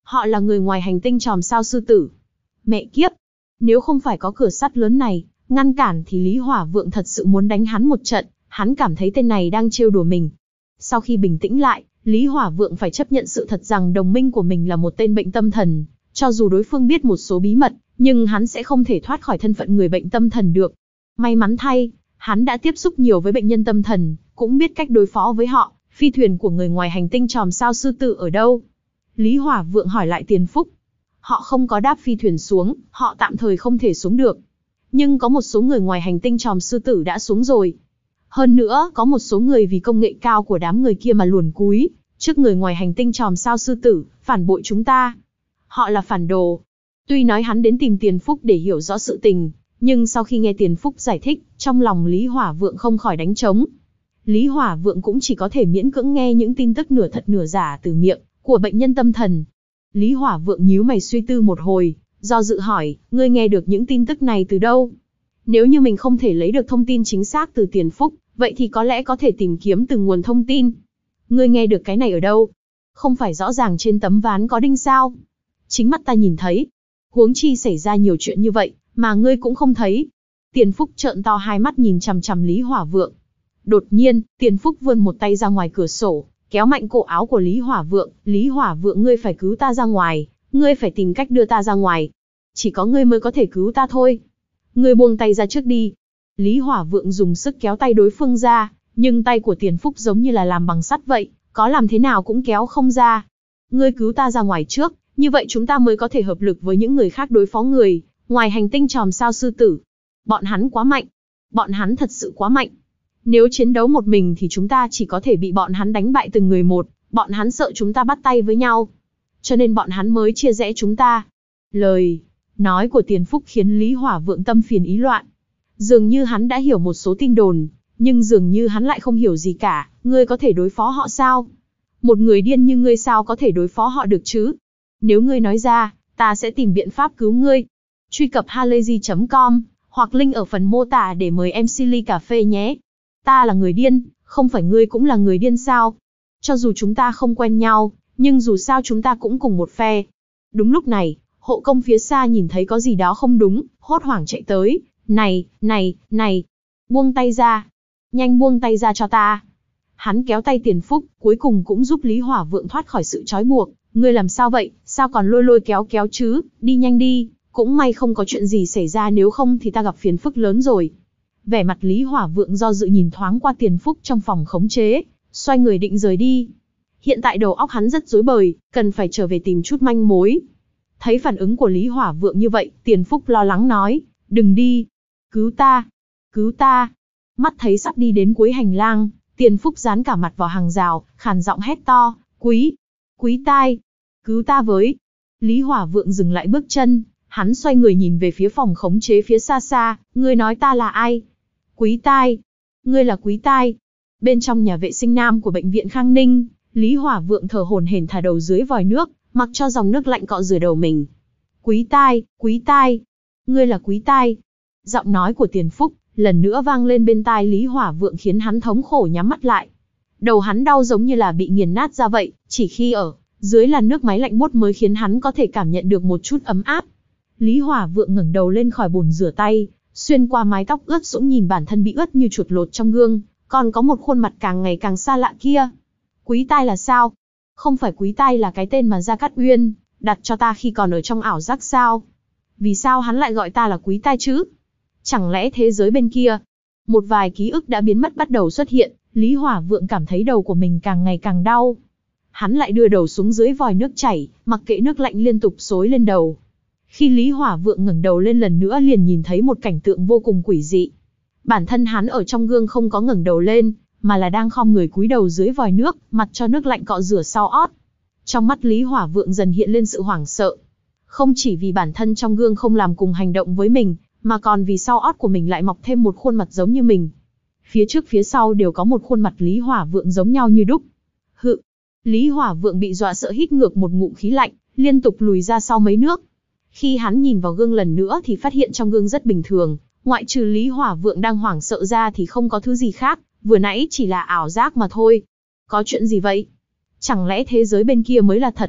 Họ là người ngoài hành tinh chòm sao sư tử. Mẹ kiếp! Nếu không phải có cửa sắt lớn này, ngăn cản thì Lý Hỏa Vượng thật sự muốn đánh hắn một trận, hắn cảm thấy tên này đang trêu đùa mình. Sau khi bình tĩnh lại, Lý Hỏa Vượng phải chấp nhận sự thật rằng đồng minh của mình là một tên bệnh tâm thần. Cho dù đối phương biết một số bí mật, nhưng hắn sẽ không thể thoát khỏi thân phận người bệnh tâm thần được. May mắn thay, hắn đã tiếp xúc nhiều với bệnh nhân tâm thần, cũng biết cách đối phó với họ. Phi thuyền của người ngoài hành tinh chòm sao sư tử ở đâu? Lý Hỏa Vượng hỏi lại Tiền Phúc. Họ không có đáp phi thuyền xuống, họ tạm thời không thể xuống được. Nhưng có một số người ngoài hành tinh chòm sư tử đã xuống rồi. Hơn nữa, có một số người vì công nghệ cao của đám người kia mà luồn cúi trước người ngoài hành tinh chòm sao sư tử, phản bội chúng ta. Họ là phản đồ. Tuy nói hắn đến tìm Tiền Phúc để hiểu rõ sự tình, nhưng sau khi nghe Tiền Phúc giải thích, trong lòng Lý Hỏa Vượng không khỏi đánh trống. Lý Hỏa Vượng cũng chỉ có thể miễn cưỡng nghe những tin tức nửa thật nửa giả từ miệng của bệnh nhân tâm thần. Lý Hỏa Vượng nhíu mày suy tư một hồi, do dự hỏi, ngươi nghe được những tin tức này từ đâu? Nếu như mình không thể lấy được thông tin chính xác từ Tiền Phúc, vậy thì có lẽ có thể tìm kiếm từ nguồn thông tin. Ngươi nghe được cái này ở đâu? Không phải rõ ràng trên tấm ván có đinh sao? Chính mắt ta nhìn thấy. Huống chi xảy ra nhiều chuyện như vậy, mà ngươi cũng không thấy. Tiền Phúc trợn to hai mắt nhìn chằm chằm Lý Hỏa Vượng. Đột nhiên, Tiền Phúc vươn một tay ra ngoài cửa sổ, kéo mạnh cổ áo của Lý Hỏa Vượng. Lý Hỏa Vượng, ngươi phải cứu ta ra ngoài, ngươi phải tìm cách đưa ta ra ngoài. Chỉ có ngươi mới có thể cứu ta thôi. Ngươi buông tay ra trước đi. Lý Hỏa Vượng dùng sức kéo tay đối phương ra, nhưng tay của Tiền Phúc giống như là làm bằng sắt vậy, có làm thế nào cũng kéo không ra. Ngươi cứu ta ra ngoài trước, như vậy chúng ta mới có thể hợp lực với những người khác đối phó người ngoài hành tinh chòm sao sư tử. Bọn hắn quá mạnh. Bọn hắn thật sự quá mạnh. Nếu chiến đấu một mình thì chúng ta chỉ có thể bị bọn hắn đánh bại từng người một, bọn hắn sợ chúng ta bắt tay với nhau. Cho nên bọn hắn mới chia rẽ chúng ta. Lời nói của Tiền Phúc khiến Lý Hỏa Vượng tâm phiền ý loạn. Dường như hắn đã hiểu một số tin đồn, nhưng dường như hắn lại không hiểu gì cả. Ngươi có thể đối phó họ sao? Một người điên như ngươi sao có thể đối phó họ được chứ? Nếu ngươi nói ra, ta sẽ tìm biện pháp cứu ngươi. Truy cập halayzi chấm com, hoặc link ở phần mô tả để mời em xê ly cà phê nhé. Ta là người điên, không phải ngươi cũng là người điên sao? Cho dù chúng ta không quen nhau, nhưng dù sao chúng ta cũng cùng một phe. Đúng lúc này, hộ công phía xa nhìn thấy có gì đó không đúng, hốt hoảng chạy tới. Này, này, này, buông tay ra. Nhanh buông tay ra cho ta. Hắn kéo tay Tiền Phúc, cuối cùng cũng giúp Lý Hỏa Vượng thoát khỏi sự trói buộc. Ngươi làm sao vậy, sao còn lôi lôi kéo kéo chứ, đi nhanh đi, cũng may không có chuyện gì xảy ra, nếu không thì ta gặp phiền phức lớn rồi. Vẻ mặt Lý Hỏa Vượng do dự nhìn thoáng qua Tiền Phúc trong phòng khống chế, xoay người định rời đi. Hiện tại đầu óc hắn rất rối bời, cần phải trở về tìm chút manh mối. Thấy phản ứng của Lý Hỏa Vượng như vậy, Tiền Phúc lo lắng nói, đừng đi, cứu ta, cứu ta. Mắt thấy sắp đi đến cuối hành lang, Tiền Phúc dán cả mặt vào hàng rào, khàn giọng hét to, quý, quý tai, cứu ta với. Lý Hỏa Vượng dừng lại bước chân, hắn xoay người nhìn về phía phòng khống chế phía xa xa, ngươi nói ta là ai? Quý tai, ngươi là Quý tai. Bên trong nhà vệ sinh nam của bệnh viện Khang Ninh, Lý Hỏa Vượng thở hổn hển thả đầu dưới vòi nước, mặc cho dòng nước lạnh cọ rửa đầu mình. Quý tai, Quý tai, ngươi là Quý tai. Giọng nói của Tiền Phúc lần nữa vang lên bên tai Lý Hỏa Vượng khiến hắn thống khổ nhắm mắt lại. Đầu hắn đau giống như là bị nghiền nát ra vậy, chỉ khi ở dưới làn nước máy lạnh buốt mới khiến hắn có thể cảm nhận được một chút ấm áp. Lý Hỏa Vượng ngẩng đầu lên khỏi bồn rửa tay, xuyên qua mái tóc ướt sũng nhìn bản thân bị ướt như chuột lột trong gương, còn có một khuôn mặt càng ngày càng xa lạ kia. Quý tai là sao? Không phải Quý tai là cái tên mà Gia Cát Uyên đặt cho ta khi còn ở trong ảo giác sao? Vì sao hắn lại gọi ta là Quý tai chứ? Chẳng lẽ thế giới bên kia? Một vài ký ức đã biến mất bắt đầu xuất hiện, Lý Hỏa Vượng cảm thấy đầu của mình càng ngày càng đau. Hắn lại đưa đầu xuống dưới vòi nước chảy, mặc kệ nước lạnh liên tục xối lên đầu. Khi Lý Hỏa Vượng ngẩng đầu lên lần nữa liền nhìn thấy một cảnh tượng vô cùng quỷ dị. Bản thân hắn ở trong gương không có ngẩng đầu lên, mà là đang khom người cúi đầu dưới vòi nước, mặt cho nước lạnh cọ rửa sau ót. Trong mắt Lý Hỏa Vượng dần hiện lên sự hoảng sợ. Không chỉ vì bản thân trong gương không làm cùng hành động với mình, mà còn vì sau ót của mình lại mọc thêm một khuôn mặt giống như mình. Phía trước phía sau đều có một khuôn mặt Lý Hỏa Vượng giống nhau như đúc. Hự! Lý Hỏa Vượng bị dọa sợ hít ngược một ngụm khí lạnh, liên tục lùi ra sau mấy nước. Khi hắn nhìn vào gương lần nữa thì phát hiện trong gương rất bình thường, ngoại trừ Lý Hỏa Vượng đang hoảng sợ ra thì không có thứ gì khác, vừa nãy chỉ là ảo giác mà thôi. Có chuyện gì vậy? Chẳng lẽ thế giới bên kia mới là thật?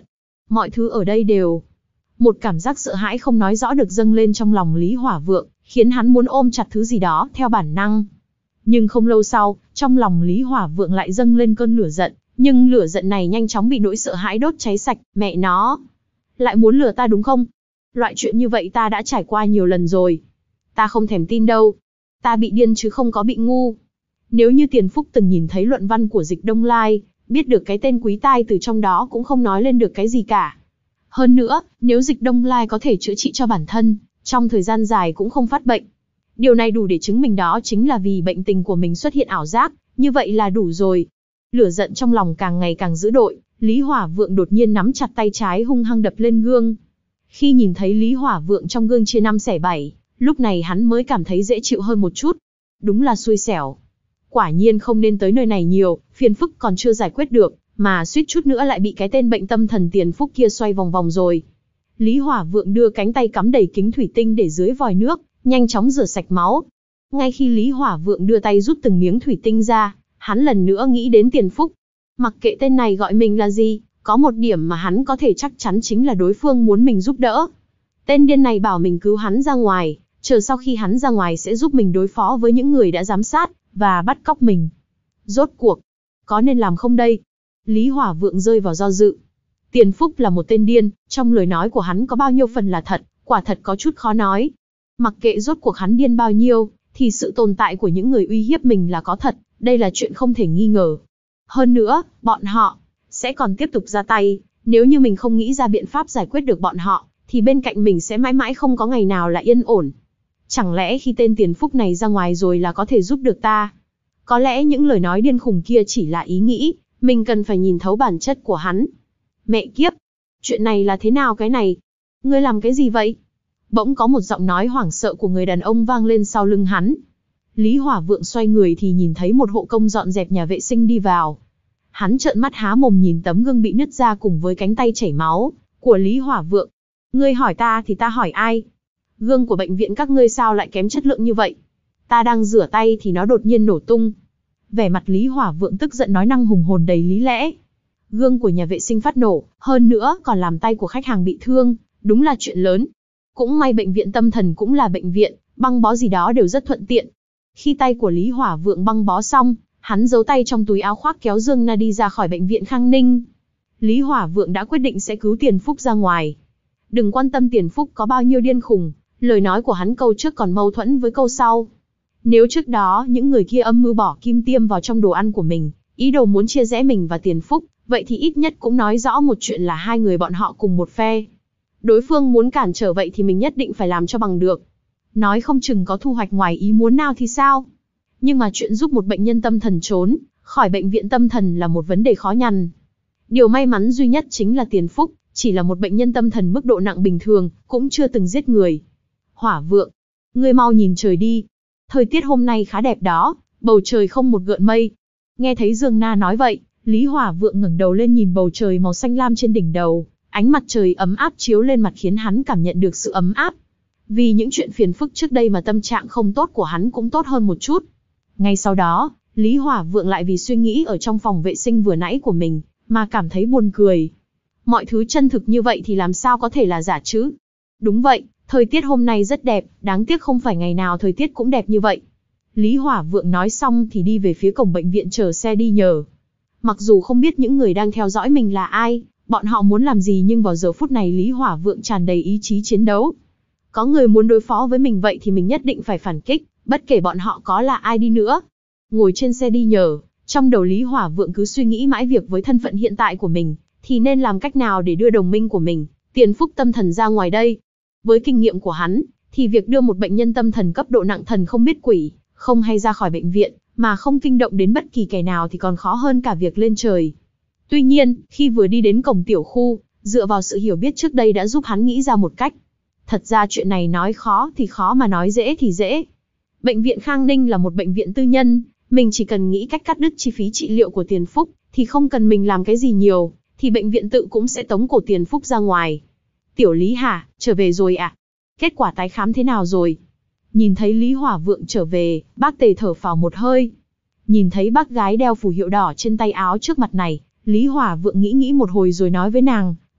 Mọi thứ ở đây đều... Một cảm giác sợ hãi không nói rõ được dâng lên trong lòng Lý Hỏa Vượng, khiến hắn muốn ôm chặt thứ gì đó theo bản năng. Nhưng không lâu sau, trong lòng Lý Hỏa Vượng lại dâng lên cơn lửa giận, nhưng lửa giận này nhanh chóng bị nỗi sợ hãi đốt cháy sạch. Mẹ nó! Lại muốn lừa ta đúng không? Loại chuyện như vậy ta đã trải qua nhiều lần rồi. Ta không thèm tin đâu. Ta bị điên chứ không có bị ngu. Nếu như Tiền Phúc từng nhìn thấy luận văn của Dịch Đông Lai, biết được cái tên Quý Tai từ trong đó cũng không nói lên được cái gì cả. Hơn nữa, nếu Dịch Đông Lai có thể chữa trị cho bản thân, trong thời gian dài cũng không phát bệnh. Điều này đủ để chứng minh đó chính là vì bệnh tình của mình xuất hiện ảo giác, như vậy là đủ rồi. Lửa giận trong lòng càng ngày càng dữ dội, Lý Hỏa Vượng đột nhiên nắm chặt tay trái hung hăng đập lên gương. Khi nhìn thấy Lý Hỏa Vượng trong gương chia năm xẻ bảy, lúc này hắn mới cảm thấy dễ chịu hơn một chút. Đúng là xui xẻo. Quả nhiên không nên tới nơi này nhiều, phiền phức còn chưa giải quyết được, mà suýt chút nữa lại bị cái tên bệnh tâm thần Tiền Phúc kia xoay vòng vòng rồi. Lý Hỏa Vượng đưa cánh tay cắm đầy kính thủy tinh để dưới vòi nước, nhanh chóng rửa sạch máu. Ngay khi Lý Hỏa Vượng đưa tay rút từng miếng thủy tinh ra, hắn lần nữa nghĩ đến Tiền Phúc. Mặc kệ tên này gọi mình là gì, có một điểm mà hắn có thể chắc chắn chính là đối phương muốn mình giúp đỡ. Tên điên này bảo mình cứu hắn ra ngoài, chờ sau khi hắn ra ngoài sẽ giúp mình đối phó với những người đã giám sát và bắt cóc mình. Rốt cuộc, có nên làm không đây? Lý Hỏa Vượng rơi vào do dự. Tiền Phúc là một tên điên, trong lời nói của hắn có bao nhiêu phần là thật, quả thật có chút khó nói. Mặc kệ rốt cuộc hắn điên bao nhiêu, thì sự tồn tại của những người uy hiếp mình là có thật, đây là chuyện không thể nghi ngờ. Hơn nữa, bọn họ sẽ còn tiếp tục ra tay, nếu như mình không nghĩ ra biện pháp giải quyết được bọn họ, thì bên cạnh mình sẽ mãi mãi không có ngày nào là yên ổn. Chẳng lẽ khi tên Tiền Phúc này ra ngoài rồi là có thể giúp được ta? Có lẽ những lời nói điên khùng kia chỉ là ý nghĩ, mình cần phải nhìn thấu bản chất của hắn. Mẹ kiếp! Chuyện này là thế nào cái này? Ngươi làm cái gì vậy? Bỗng có một giọng nói hoảng sợ của người đàn ông vang lên sau lưng hắn. Lý Hỏa Vượng xoay người thì nhìn thấy một hộ công dọn dẹp nhà vệ sinh đi vào. Hắn trợn mắt há mồm nhìn tấm gương bị nứt ra cùng với cánh tay chảy máu của Lý Hỏa Vượng. Ngươi hỏi ta thì ta hỏi ai? Gương của bệnh viện các ngươi sao lại kém chất lượng như vậy? Ta đang rửa tay thì nó đột nhiên nổ tung. Vẻ mặt Lý Hỏa Vượng tức giận nói năng hùng hồn đầy lý lẽ. Gương của nhà vệ sinh phát nổ, hơn nữa còn làm tay của khách hàng bị thương, đúng là chuyện lớn. Cũng may bệnh viện tâm thần cũng là bệnh viện, băng bó gì đó đều rất thuận tiện. Khi tay của Lý Hỏa Vượng băng bó xong, hắn giấu tay trong túi áo khoác kéo Dương Na đi ra khỏi bệnh viện Khang Ninh. Lý Hỏa Vượng đã quyết định sẽ cứu Tiền Phúc ra ngoài. Đừng quan tâm Tiền Phúc có bao nhiêu điên khùng, lời nói của hắn câu trước còn mâu thuẫn với câu sau. Nếu trước đó những người kia âm mưu bỏ kim tiêm vào trong đồ ăn của mình, ý đồ muốn chia rẽ mình và Tiền Phúc, vậy thì ít nhất cũng nói rõ một chuyện là hai người bọn họ cùng một phe. Đối phương muốn cản trở vậy thì mình nhất định phải làm cho bằng được. Nói không chừng có thu hoạch ngoài ý muốn nào thì sao? Nhưng mà chuyện giúp một bệnh nhân tâm thần trốn khỏi bệnh viện tâm thần là một vấn đề khó nhằn. Điều may mắn duy nhất chính là Tiền Phúc chỉ là một bệnh nhân tâm thần mức độ nặng bình thường, cũng chưa từng giết người. Hỏa Vượng, ngươi mau nhìn trời đi. Thời tiết hôm nay khá đẹp đó, bầu trời không một gợn mây. Nghe thấy Dương Na nói vậy, Lý Hỏa Vượng ngẩng đầu lên nhìn bầu trời màu xanh lam trên đỉnh đầu, ánh mặt trời ấm áp chiếu lên mặt khiến hắn cảm nhận được sự ấm áp. Vì những chuyện phiền phức trước đây mà tâm trạng không tốt của hắn cũng tốt hơn một chút. Ngay sau đó, Lý Hỏa Vượng lại vì suy nghĩ ở trong phòng vệ sinh vừa nãy của mình, mà cảm thấy buồn cười. Mọi thứ chân thực như vậy thì làm sao có thể là giả chứ? Đúng vậy, thời tiết hôm nay rất đẹp, đáng tiếc không phải ngày nào thời tiết cũng đẹp như vậy. Lý Hỏa Vượng nói xong thì đi về phía cổng bệnh viện chờ xe đi nhờ. Mặc dù không biết những người đang theo dõi mình là ai, bọn họ muốn làm gì, nhưng vào giờ phút này Lý Hỏa Vượng tràn đầy ý chí chiến đấu. Có người muốn đối phó với mình vậy thì mình nhất định phải phản kích, bất kể bọn họ có là ai đi nữa. Ngồi trên xe đi nhờ, trong đầu Lý Hỏa Vượng cứ suy nghĩ mãi việc với thân phận hiện tại của mình, thì nên làm cách nào để đưa đồng minh của mình, Tiền Phúc tâm thần ra ngoài đây. Với kinh nghiệm của hắn, thì việc đưa một bệnh nhân tâm thần cấp độ nặng thần không biết quỷ, không hay ra khỏi bệnh viện, mà không kinh động đến bất kỳ kẻ nào thì còn khó hơn cả việc lên trời. Tuy nhiên, khi vừa đi đến cổng tiểu khu, dựa vào sự hiểu biết trước đây đã giúp hắn nghĩ ra một cách. Thật ra chuyện này nói khó thì khó mà nói dễ thì dễ. Bệnh viện Khang Ninh là một bệnh viện tư nhân, mình chỉ cần nghĩ cách cắt đứt chi phí trị liệu của Tiền Phúc, thì không cần mình làm cái gì nhiều, thì bệnh viện tự cũng sẽ tống cổ Tiền Phúc ra ngoài. Tiểu Lý hả, trở về rồi à? Kết quả tái khám thế nào rồi? Nhìn thấy Lý Hỏa Vượng trở về, bác Tề thở phào một hơi. Nhìn thấy bác gái đeo phù hiệu đỏ trên tay áo trước mặt này, Lý Hỏa Vượng nghĩ nghĩ một hồi rồi nói với nàng,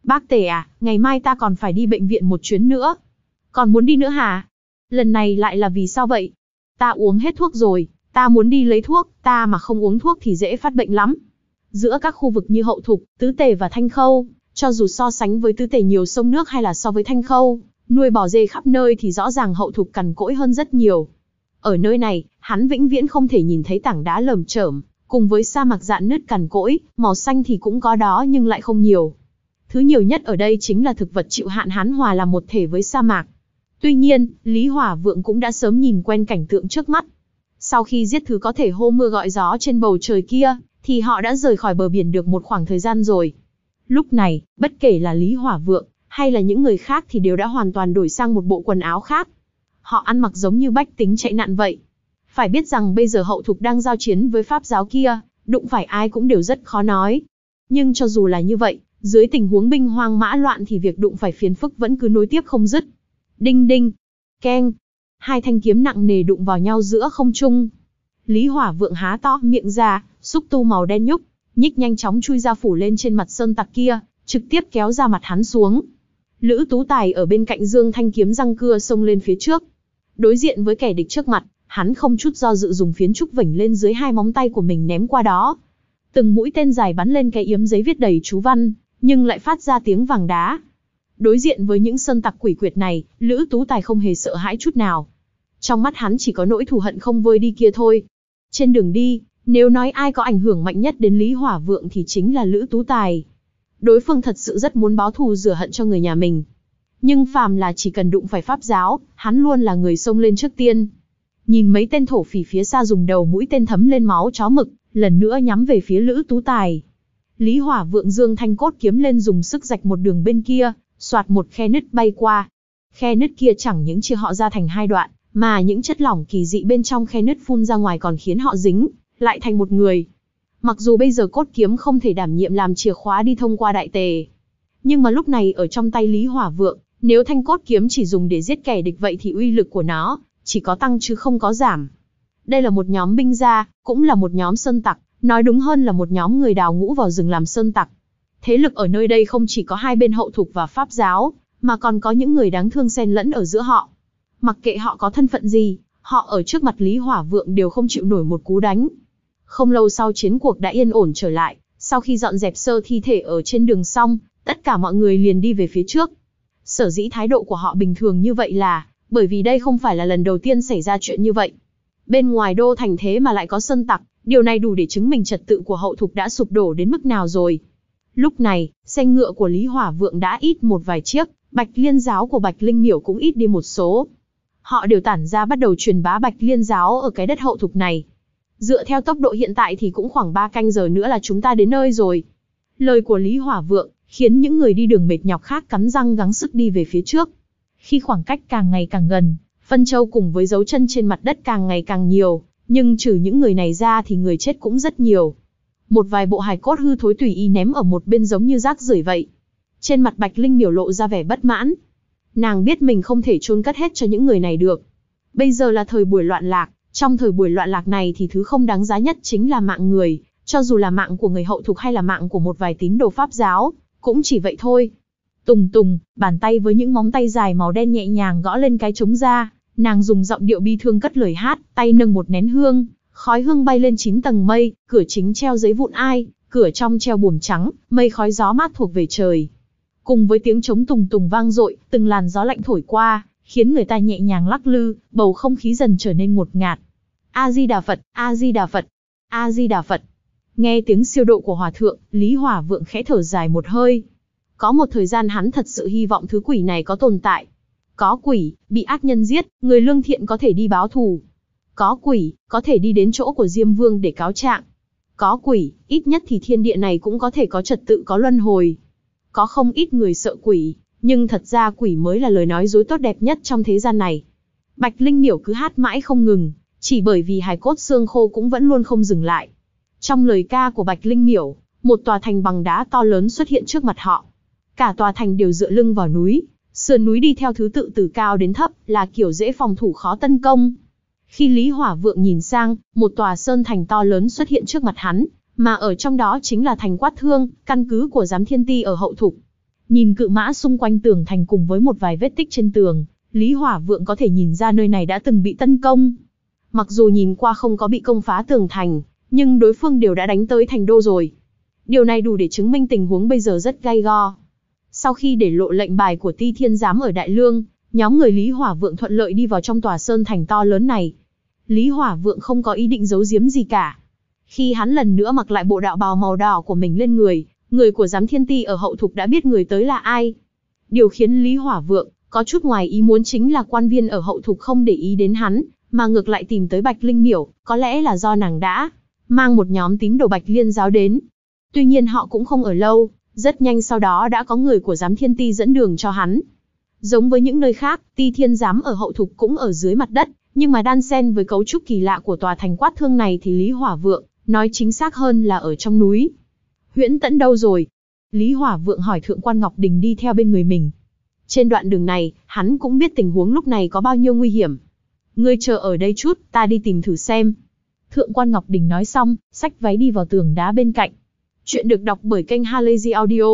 Bác Tề à, ngày mai ta còn phải đi bệnh viện một chuyến nữa. Còn muốn đi nữa hả? Lần này lại là vì sao vậy? Ta uống hết thuốc rồi, ta muốn đi lấy thuốc, ta mà không uống thuốc thì dễ phát bệnh lắm. Giữa các khu vực như Hậu Thục, Tứ Tề và Thanh Khâu, cho dù so sánh với Tứ Tề nhiều sông nước hay là so với Thanh Khâu, nuôi bò dê khắp nơi thì rõ ràng Hậu Thục cằn cỗi hơn rất nhiều. Ở nơi này, hắn vĩnh viễn không thể nhìn thấy tảng đá lởm chởm, cùng với sa mạc rạn nứt cằn cỗi, màu xanh thì cũng có đó nhưng lại không nhiều. Thứ nhiều nhất ở đây chính là thực vật chịu hạn hán hòa làm một thể với sa mạc. Tuy nhiên, Lý Hỏa Vượng cũng đã sớm nhìn quen cảnh tượng trước mắt. Sau khi giết thứ có thể hô mưa gọi gió trên bầu trời kia, thì họ đã rời khỏi bờ biển được một khoảng thời gian rồi. Lúc này, bất kể là Lý Hỏa Vượng, hay là những người khác thì đều đã hoàn toàn đổi sang một bộ quần áo khác. Họ ăn mặc giống như bách tính chạy nạn vậy. Phải biết rằng bây giờ Hậu Thục đang giao chiến với Pháp giáo kia, đụng phải ai cũng đều rất khó nói. Nhưng cho dù là như vậy, dưới tình huống binh hoang mã loạn thì việc đụng phải phiền phức vẫn cứ nối tiếp không dứt. Đinh đinh, keng, hai thanh kiếm nặng nề đụng vào nhau giữa không trung. Lý Hỏa Vượng há to miệng ra, xúc tu màu đen nhúc, nhích nhanh chóng chui ra phủ lên trên mặt sơn tặc kia, trực tiếp kéo ra mặt hắn xuống. Lữ Tú Tài ở bên cạnh giương thanh kiếm răng cưa xông lên phía trước. Đối diện với kẻ địch trước mặt, hắn không chút do dự dùng phiến trúc vểnh lên dưới hai móng tay của mình ném qua đó. Từng mũi tên dài bắn lên cái yếm giấy viết đầy chú văn, nhưng lại phát ra tiếng vàng đá. Đối diện với những sơn tặc quỷ quyệt này, Lữ Tú Tài không hề sợ hãi chút nào. Trong mắt hắn chỉ có nỗi thù hận không vơi đi kia thôi. Trên đường đi, nếu nói ai có ảnh hưởng mạnh nhất đến Lý Hỏa Vượng thì chính là Lữ Tú Tài. Đối phương thật sự rất muốn báo thù rửa hận cho người nhà mình. Nhưng phàm là chỉ cần đụng phải Pháp giáo, hắn luôn là người xông lên trước tiên. Nhìn mấy tên thổ phỉ phía xa dùng đầu mũi tên thấm lên máu chó mực, lần nữa nhắm về phía Lữ Tú Tài. Lý Hỏa Vượng giương thanh cốt kiếm lên dùng sức rạch một đường bên kia, xoạt một khe nứt bay qua. Khe nứt kia chẳng những chia họ ra thành hai đoạn, mà những chất lỏng kỳ dị bên trong khe nứt phun ra ngoài còn khiến họ dính lại thành một người. Mặc dù bây giờ cốt kiếm không thể đảm nhiệm làm chìa khóa đi thông qua đại tề, nhưng mà lúc này ở trong tay Lý Hỏa Vượng, nếu thanh cốt kiếm chỉ dùng để giết kẻ địch vậy thì uy lực của nó chỉ có tăng chứ không có giảm. Đây là một nhóm binh gia, cũng là một nhóm sơn tặc, nói đúng hơn là một nhóm người đào ngũ vào rừng làm sơn tặc. Thế lực ở nơi đây không chỉ có hai bên Hậu Thục và Pháp giáo, mà còn có những người đáng thương xen lẫn ở giữa họ. Mặc kệ họ có thân phận gì, họ ở trước mặt Lý Hỏa Vượng đều không chịu nổi một cú đánh. Không lâu sau chiến cuộc đã yên ổn trở lại, sau khi dọn dẹp sơ thi thể ở trên đường xong, tất cả mọi người liền đi về phía trước. Sở dĩ thái độ của họ bình thường như vậy là, bởi vì đây không phải là lần đầu tiên xảy ra chuyện như vậy. Bên ngoài đô thành thế mà lại có sơn tặc, điều này đủ để chứng minh trật tự của Hậu Thục đã sụp đổ đến mức nào rồi. Lúc này, xe ngựa của Lý Hỏa Vượng đã ít một vài chiếc, Bạch Liên giáo của Bạch Linh Miểu cũng ít đi một số. Họ đều tản ra bắt đầu truyền bá Bạch Liên giáo ở cái đất Hậu Thục này. Dựa theo tốc độ hiện tại thì cũng khoảng ba canh giờ nữa là chúng ta đến nơi rồi. Lời của Lý Hỏa Vượng khiến những người đi đường mệt nhọc khác cắn răng gắng sức đi về phía trước. Khi khoảng cách càng ngày càng gần, phân châu cùng với dấu chân trên mặt đất càng ngày càng nhiều, nhưng trừ những người này ra thì người chết cũng rất nhiều. Một vài bộ hài cốt hư thối tùy ý ném ở một bên giống như rác rưởi vậy. Trên mặt Bạch Linh Miểu lộ ra vẻ bất mãn. Nàng biết mình không thể chôn cất hết cho những người này được. Bây giờ là thời buổi loạn lạc, trong thời buổi loạn lạc này thì thứ không đáng giá nhất chính là mạng người, cho dù là mạng của người Hậu Thục hay là mạng của một vài tín đồ Pháp giáo, cũng chỉ vậy thôi. Tùng tùng, bàn tay với những móng tay dài màu đen nhẹ nhàng gõ lên cái trống ra, nàng dùng giọng điệu bi thương cất lời hát, tay nâng một nén hương, khói hương bay lên chín tầng mây, cửa chính treo giấy vụn ai, cửa trong treo buồm trắng, mây khói gió mát thuộc về trời. Cùng với tiếng trống tùng tùng vang dội, từng làn gió lạnh thổi qua, khiến người ta nhẹ nhàng lắc lư, bầu không khí dần trở nên ngột ngạt. A Di Đà Phật, A Di Đà Phật, A Di Đà Phật. Nghe tiếng siêu độ của hòa thượng, Lý Hỏa Vượng khẽ thở dài một hơi. Có một thời gian hắn thật sự hy vọng thứ quỷ này có tồn tại. Có quỷ, bị ác nhân giết, người lương thiện có thể đi báo thù. Có quỷ, có thể đi đến chỗ của Diêm Vương để cáo trạng. Có quỷ, ít nhất thì thiên địa này cũng có thể có trật tự có luân hồi. Có không ít người sợ quỷ, nhưng thật ra quỷ mới là lời nói dối tốt đẹp nhất trong thế gian này. Bạch Linh Miểu cứ hát mãi không ngừng, chỉ bởi vì hài cốt xương khô cũng vẫn luôn không dừng lại. Trong lời ca của Bạch Linh Miểu, một tòa thành bằng đá to lớn xuất hiện trước mặt họ. Cả tòa thành đều dựa lưng vào núi, sườn núi đi theo thứ tự từ cao đến thấp, là kiểu dễ phòng thủ khó tấn công. Khi Lý Hỏa Vượng nhìn sang, một tòa sơn thành to lớn xuất hiện trước mặt hắn, mà ở trong đó chính là thành Quát Thương, căn cứ của Giám Thiên Ti ở Hậu Thục. Nhìn cự mã xung quanh tường thành cùng với một vài vết tích trên tường, Lý Hỏa Vượng có thể nhìn ra nơi này đã từng bị tấn công. Mặc dù nhìn qua không có bị công phá tường thành, nhưng đối phương đều đã đánh tới thành đô rồi. Điều này đủ để chứng minh tình huống bây giờ rất gay go. Sau khi để lộ lệnh bài của Ti Thiên Giám ở Đại Lương, nhóm người Lý Hỏa Vượng thuận lợi đi vào trong tòa sơn thành to lớn này. Lý Hỏa Vượng không có ý định giấu giếm gì cả. Khi hắn lần nữa mặc lại bộ đạo bào màu đỏ của mình lên người, người của Giám Thiên Ti ở hậu thục đã biết người tới là ai. Điều khiến Lý Hỏa Vượng có chút ngoài ý muốn chính là quan viên ở hậu thục không để ý đến hắn, mà ngược lại tìm tới Bạch Linh Miểu, có lẽ là do nàng đã mang một nhóm tín đồ Bạch Liên giáo đến. Tuy nhiên họ cũng không ở lâu, rất nhanh sau đó đã có người của Giám Thiên Ti dẫn đường cho hắn. Giống với những nơi khác, Ti Thiên Giám ở hậu thục cũng ở dưới mặt đất, nhưng mà đan xen với cấu trúc kỳ lạ của tòa thành Quát Thương này thì Lý Hỏa Vượng nói chính xác hơn là ở trong núi. Huyễn Tẫn đâu rồi? Lý Hỏa Vượng hỏi Thượng quan Ngọc Đình đi theo bên người mình. Trên đoạn đường này, hắn cũng biết tình huống lúc này có bao nhiêu nguy hiểm. Ngươi chờ ở đây chút, ta đi tìm thử xem. Thượng quan Ngọc Đình nói xong, xách váy đi vào tường đá bên cạnh. Chuyện được đọc bởi kênh Halazy Audio.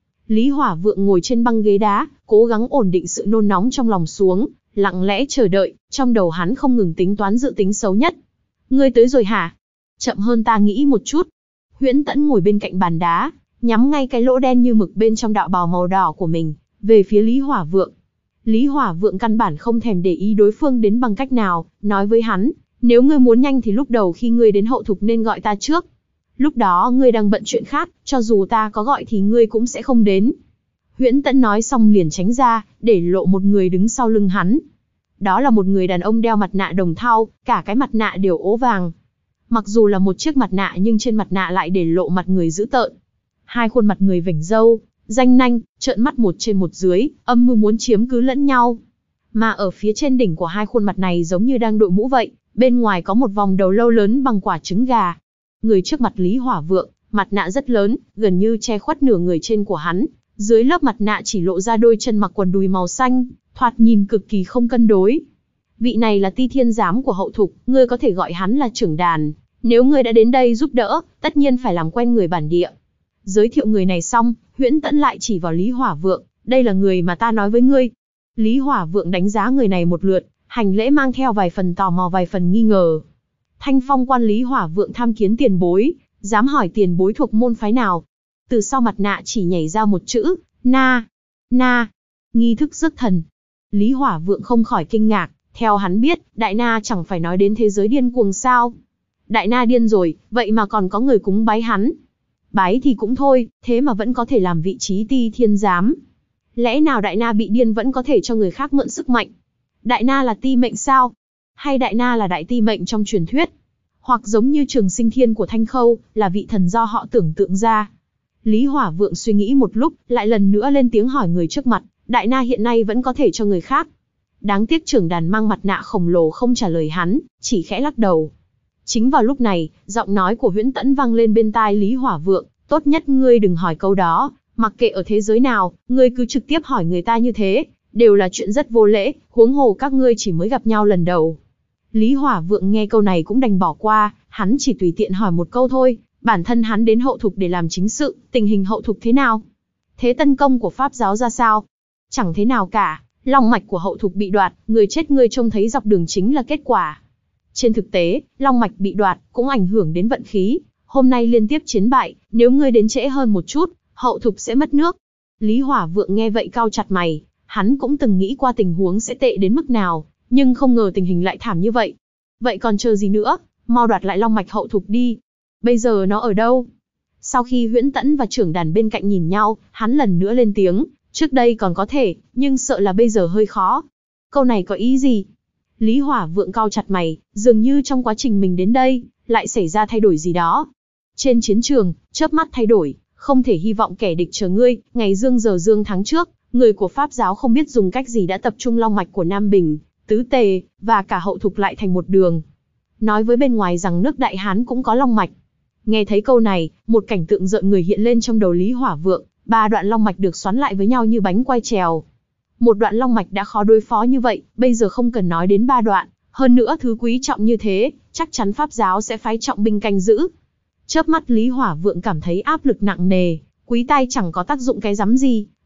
Lý Hỏa Vượng ngồi trên băng ghế đá, cố gắng ổn định sự nôn nóng trong lòng xuống, lặng lẽ chờ đợi, trong đầu hắn không ngừng tính toán dự tính xấu nhất. Ngươi tới rồi hả? Chậm hơn ta nghĩ một chút. Huyễn Tẫn ngồi bên cạnh bàn đá, nhắm ngay cái lỗ đen như mực bên trong đạo bào màu đỏ của mình, về phía Lý Hỏa Vượng. Lý Hỏa Vượng căn bản không thèm để ý đối phương đến bằng cách nào, nói với hắn, nếu ngươi muốn nhanh thì lúc đầu khi ngươi đến hậu thục nên gọi ta trước. Lúc đó ngươi đang bận chuyện khác, cho dù ta có gọi thì ngươi cũng sẽ không đến. Huyễn Tẫn nói xong liền tránh ra, để lộ một người đứng sau lưng hắn. Đó là một người đàn ông đeo mặt nạ đồng thau, cả cái mặt nạ đều ố vàng. Mặc dù là một chiếc mặt nạ nhưng trên mặt nạ lại để lộ mặt người dữ tợn. Hai khuôn mặt người vểnh râu, ranh nanh, trợn mắt một trên một dưới, âm mưu muốn chiếm cứ lẫn nhau. Mà ở phía trên đỉnh của hai khuôn mặt này giống như đang đội mũ vậy, bên ngoài có một vòng đầu lâu lớn bằng quả trứng gà. Người trước mặt Lý Hỏa Vượng, mặt nạ rất lớn, gần như che khuất nửa người trên của hắn, dưới lớp mặt nạ chỉ lộ ra đôi chân mặc quần đùi màu xanh, thoạt nhìn cực kỳ không cân đối. Vị này là Ti Thiên Giám của hậu thục, ngươi có thể gọi hắn là trưởng đàn. Nếu ngươi đã đến đây giúp đỡ, tất nhiên phải làm quen người bản địa. Giới thiệu người này xong, Huyễn Tẫn lại chỉ vào Lý Hỏa Vượng, đây là người mà ta nói với ngươi. Lý Hỏa Vượng đánh giá người này một lượt, hành lễ mang theo vài phần tò mò vài phần nghi ngờ. Thanh phong quan Lý Hỏa Vượng tham kiến tiền bối, dám hỏi tiền bối thuộc môn phái nào. Từ sau mặt nạ chỉ nhảy ra một chữ, na, na, nghi thức rước thần. Lý Hỏa Vượng không khỏi kinh ngạc, theo hắn biết, Đại Na chẳng phải nói đến thế giới điên cuồng sao. Đại Na điên rồi, vậy mà còn có người cúng bái hắn. Bái thì cũng thôi, thế mà vẫn có thể làm vị trí Ti Thiên Giám. Lẽ nào Đại Na bị điên vẫn có thể cho người khác mượn sức mạnh? Đại Na là ti mệnh sao? Hay Đại Na là đại ti mệnh trong truyền thuyết? Hoặc giống như Trường Sinh Thiên của Thanh Khâu, là vị thần do họ tưởng tượng ra? Lý Hỏa Vượng suy nghĩ một lúc, lại lần nữa lên tiếng hỏi người trước mặt, Đại Na hiện nay vẫn có thể cho người khác. Đáng tiếc trưởng đàn mang mặt nạ khổng lồ không trả lời hắn, chỉ khẽ lắc đầu. Chính vào lúc này, giọng nói của Huyễn Tẫn vang lên bên tai Lý Hỏa Vượng, tốt nhất ngươi đừng hỏi câu đó, mặc kệ ở thế giới nào, ngươi cứ trực tiếp hỏi người ta như thế, đều là chuyện rất vô lễ, huống hồ các ngươi chỉ mới gặp nhau lần đầu. Lý Hỏa Vượng nghe câu này cũng đành bỏ qua, hắn chỉ tùy tiện hỏi một câu thôi, bản thân hắn đến hậu thục để làm chính sự, tình hình hậu thục thế nào? Thế tấn công của Pháp giáo ra sao? Chẳng thế nào cả, long mạch của hậu thục bị đoạt, người chết ngươi trông thấy dọc đường chính là kết quả. Trên thực tế, long mạch bị đoạt cũng ảnh hưởng đến vận khí, hôm nay liên tiếp chiến bại, nếu ngươi đến trễ hơn một chút, hậu thục sẽ mất nước. Lý Hỏa Vượng nghe vậy cau chặt mày, hắn cũng từng nghĩ qua tình huống sẽ tệ đến mức nào, nhưng không ngờ tình hình lại thảm như vậy. Vậy còn chờ gì nữa, mau đoạt lại long mạch hậu thục đi. Bây giờ nó ở đâu? Sau khi Huyễn Tẫn và trưởng đàn bên cạnh nhìn nhau, hắn lần nữa lên tiếng, trước đây còn có thể, nhưng sợ là bây giờ hơi khó. Câu này có ý gì? Lý Hỏa Vượng cau chặt mày, dường như trong quá trình mình đến đây, lại xảy ra thay đổi gì đó. Trên chiến trường, chớp mắt thay đổi, không thể hy vọng kẻ địch chờ ngươi, ngày dương giờ dương tháng trước, người của Pháp giáo không biết dùng cách gì đã tập trung long mạch của Nam Bình, Tứ Tề, và cả hậu thục lại thành một đường. Nói với bên ngoài rằng nước Đại Hán cũng có long mạch. Nghe thấy câu này, một cảnh tượng rợn người hiện lên trong đầu Lý Hỏa Vượng, ba đoạn long mạch được xoắn lại với nhau như bánh quay trèo. Một đoạn long mạch đã khó đối phó như vậy, bây giờ không cần nói đến ba đoạn, hơn nữa thứ quý trọng như thế, chắc chắn Pháp giáo sẽ phái trọng binh canh giữ. Chớp mắt Lý Hỏa Vượng cảm thấy áp lực nặng nề, quý tay chẳng có tác dụng cái rắm gì,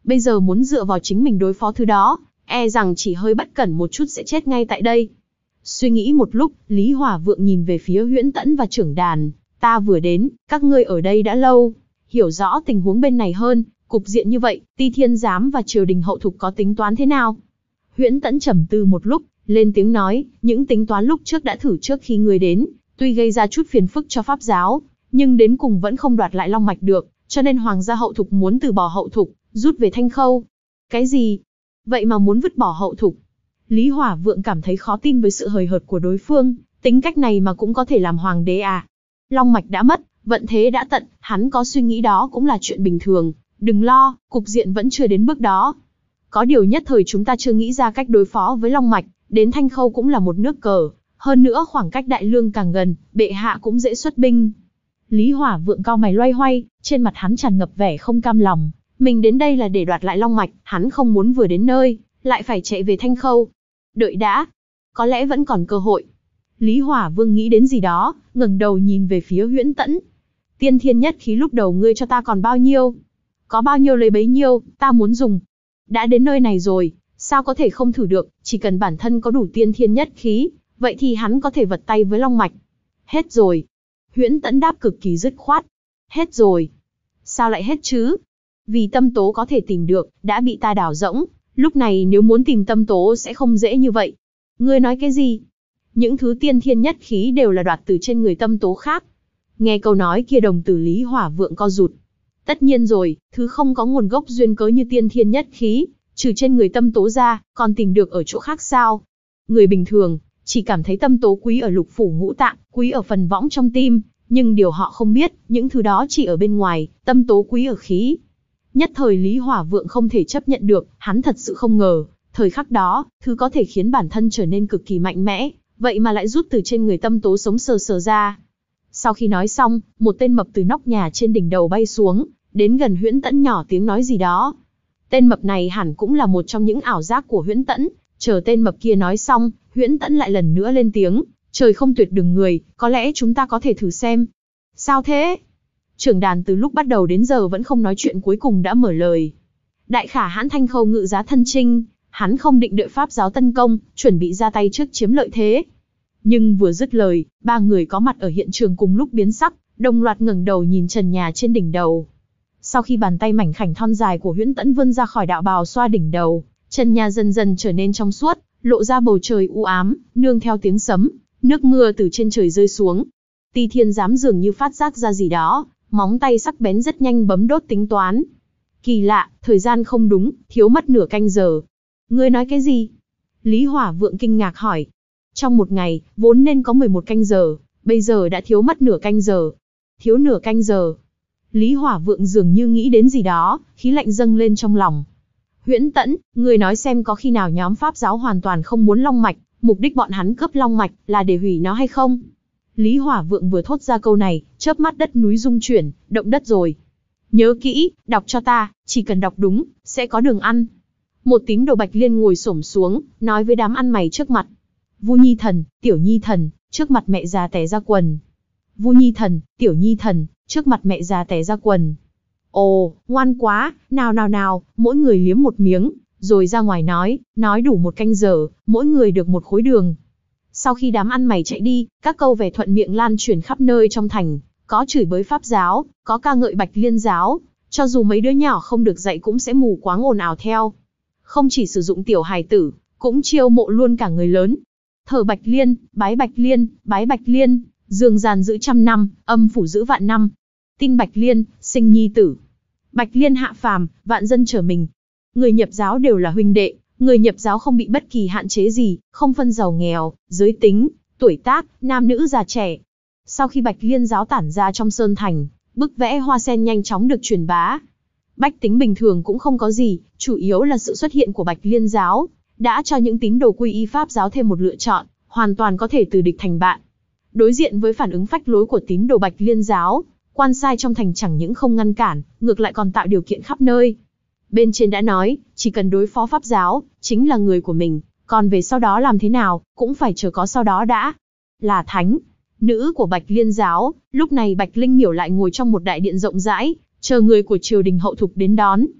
Bây giờ muốn dựa vào chính mình đối phó thứ đó, e rằng chỉ hơi bất cẩn một chút sẽ chết ngay tại đây. Suy nghĩ một lúc, Lý Hỏa Vượng nhìn về phía Huyễn Tẫn và trưởng đàn. Ta vừa đến, các ngươi ở đây đã lâu. Hiểu rõ tình huống bên này hơn, cục diện như vậy, Ti Thiên Giám và triều đình hậu thục có tính toán thế nào? Huyễn Tẫn trầm tư một lúc, lên tiếng nói, những tính toán lúc trước đã thử trước khi ngươi đến, tuy gây ra chút phiền phức cho pháp giáo, nhưng đến cùng vẫn không đoạt lại long mạch được, cho nên hoàng gia hậu thục muốn từ bỏ hậu thục, rút về Thanh Khâu. Cái gì? Vậy mà muốn vứt bỏ hậu thục? Lý Hỏa Vượng cảm thấy khó tin với sự hời hợt của đối phương, tính cách này mà cũng có thể làm hoàng đế à? Long mạch đã mất, vận thế đã tận, hắn có suy nghĩ đó cũng là chuyện bình thường, đừng lo, cục diện vẫn chưa đến bước đó. Có điều nhất thời chúng ta chưa nghĩ ra cách đối phó với long mạch, đến Thanh Khâu cũng là một nước cờ, hơn nữa khoảng cách Đại Lương càng gần, bệ hạ cũng dễ xuất binh. Lý Hỏa Vượng cau mày loay hoay, trên mặt hắn tràn ngập vẻ không cam lòng, mình đến đây là để đoạt lại long mạch, hắn không muốn vừa đến nơi, lại phải chạy về Thanh Khâu. Đợi đã, có lẽ vẫn còn cơ hội. Lý Hỏa Vương nghĩ đến gì đó, ngẩng đầu nhìn về phía Huyễn Tẫn. Tiên thiên nhất khí lúc đầu ngươi cho ta còn bao nhiêu? Có bao nhiêu lấy bấy nhiêu, ta muốn dùng. Đã đến nơi này rồi, sao có thể không thử được, chỉ cần bản thân có đủ tiên thiên nhất khí, vậy thì hắn có thể vật tay với long mạch. Hết rồi. Huyễn Tẫn đáp cực kỳ dứt khoát. Hết rồi. Sao lại hết chứ? Vì tâm tố có thể tìm được, đã bị ta đào rỗng, lúc này nếu muốn tìm tâm tố sẽ không dễ như vậy. Ngươi nói cái gì? Những thứ tiên thiên nhất khí đều là đoạt từ trên người tâm tố khác. Nghe câu nói kia đồng tử Lý Hỏa Vượng co rụt. Tất nhiên rồi, thứ không có nguồn gốc duyên cớ như tiên thiên nhất khí, trừ trên người tâm tố ra, còn tìm được ở chỗ khác sao? Người bình thường, chỉ cảm thấy tâm tố quý ở lục phủ ngũ tạng, quý ở phần võng trong tim, nhưng điều họ không biết, những thứ đó chỉ ở bên ngoài, tâm tố quý ở khí. Nhất thời Lý Hỏa Vượng không thể chấp nhận được, hắn thật sự không ngờ, thời khắc đó, thứ có thể khiến bản thân trở nên cực kỳ mạnh mẽ, vậy mà lại rút từ trên người tâm tố sống sờ sờ ra. Sau khi nói xong, một tên mập từ nóc nhà trên đỉnh đầu bay xuống, đến gần Huyễn Tẫn nhỏ tiếng nói gì đó. Tên mập này hẳn cũng là một trong những ảo giác của Huyễn Tẫn, chờ tên mập kia nói xong, Huyễn Tẫn lại lần nữa lên tiếng, trời không tuyệt đường người, có lẽ chúng ta có thể thử xem. Sao thế? Trưởng đàn từ lúc bắt đầu đến giờ vẫn không nói chuyện cuối cùng đã mở lời. Đại khả hãn Thanh Khâu ngự giá thân chinh, hắn không định đợi pháp giáo tấn công, chuẩn bị ra tay trước chiếm lợi thế. Nhưng vừa dứt lời, ba người có mặt ở hiện trường cùng lúc biến sắc, đồng loạt ngẩng đầu nhìn trần nhà trên đỉnh đầu. Sau khi bàn tay mảnh khảnh thon dài của Huyễn Tẫn vươn ra khỏi đạo bào xoa đỉnh đầu, trần nhà dần dần trở nên trong suốt, lộ ra bầu trời u ám, nương theo tiếng sấm, nước mưa từ trên trời rơi xuống. Ti Thiên Giám dường như phát giác ra gì đó, móng tay sắc bén rất nhanh bấm đốt tính toán. Kỳ lạ, thời gian không đúng, thiếu mất nửa canh giờ. Ngươi nói cái gì? Lý Hỏa Vượng kinh ngạc hỏi. Trong một ngày, vốn nên có mười một canh giờ, bây giờ đã thiếu mất nửa canh giờ. Thiếu nửa canh giờ. Lý Hỏa Vượng dường như nghĩ đến gì đó, khí lạnh dâng lên trong lòng. Huyễn Tẫn, ngươi nói xem có khi nào nhóm pháp giáo hoàn toàn không muốn long mạch, mục đích bọn hắn cướp long mạch là để hủy nó hay không? Lý Hỏa Vượng vừa thốt ra câu này, chớp mắt đất núi rung chuyển, động đất rồi. Nhớ kỹ, đọc cho ta, chỉ cần đọc đúng, sẽ có đường ăn. Một tín đồ Bạch Liên ngồi xổm xuống, nói với đám ăn mày trước mặt. Vu Nhi Thần, Tiểu Nhi Thần, trước mặt mẹ già tè ra quần. Vu Nhi Thần, Tiểu Nhi Thần, trước mặt mẹ già tè ra quần. Ồ, ngoan quá, nào nào nào, mỗi người liếm một miếng, rồi ra ngoài nói, nói đủ một canh giờ, mỗi người được một khối đường. Sau khi đám ăn mày chạy đi, các câu vẻ thuận miệng lan truyền khắp nơi trong thành, có chửi bới pháp giáo, có ca ngợi Bạch Liên giáo, cho dù mấy đứa nhỏ không được dạy cũng sẽ mù quáng ồn ào theo. Không chỉ sử dụng tiểu hài tử, cũng chiêu mộ luôn cả người lớn. Thờ Bạch Liên, bái Bạch Liên, bái Bạch Liên, dương gian giữ trăm năm, âm phủ giữ vạn năm. Tin Bạch Liên, sinh nhi tử. Bạch Liên hạ phàm, vạn dân trở mình. Người nhập giáo đều là huynh đệ, người nhập giáo không bị bất kỳ hạn chế gì, không phân giàu nghèo, giới tính, tuổi tác, nam nữ già trẻ. Sau khi Bạch Liên giáo tản ra trong sơn thành, bức vẽ hoa sen nhanh chóng được truyền bá. Bách tính bình thường cũng không có gì, chủ yếu là sự xuất hiện của Bạch Liên giáo, đã cho những tín đồ quy y pháp giáo thêm một lựa chọn, hoàn toàn có thể từ địch thành bạn. Đối diện với phản ứng phách lối của tín đồ Bạch Liên giáo, quan sai trong thành chẳng những không ngăn cản, ngược lại còn tạo điều kiện khắp nơi. Bên trên đã nói, chỉ cần đối phó pháp giáo, chính là người của mình, còn về sau đó làm thế nào, cũng phải chờ có sau đó đã. Là thánh, nữ của Bạch Liên giáo, lúc này Bạch Linh Miểu lại ngồi trong một đại điện rộng rãi, chờ người của triều đình hậu thục đến đón.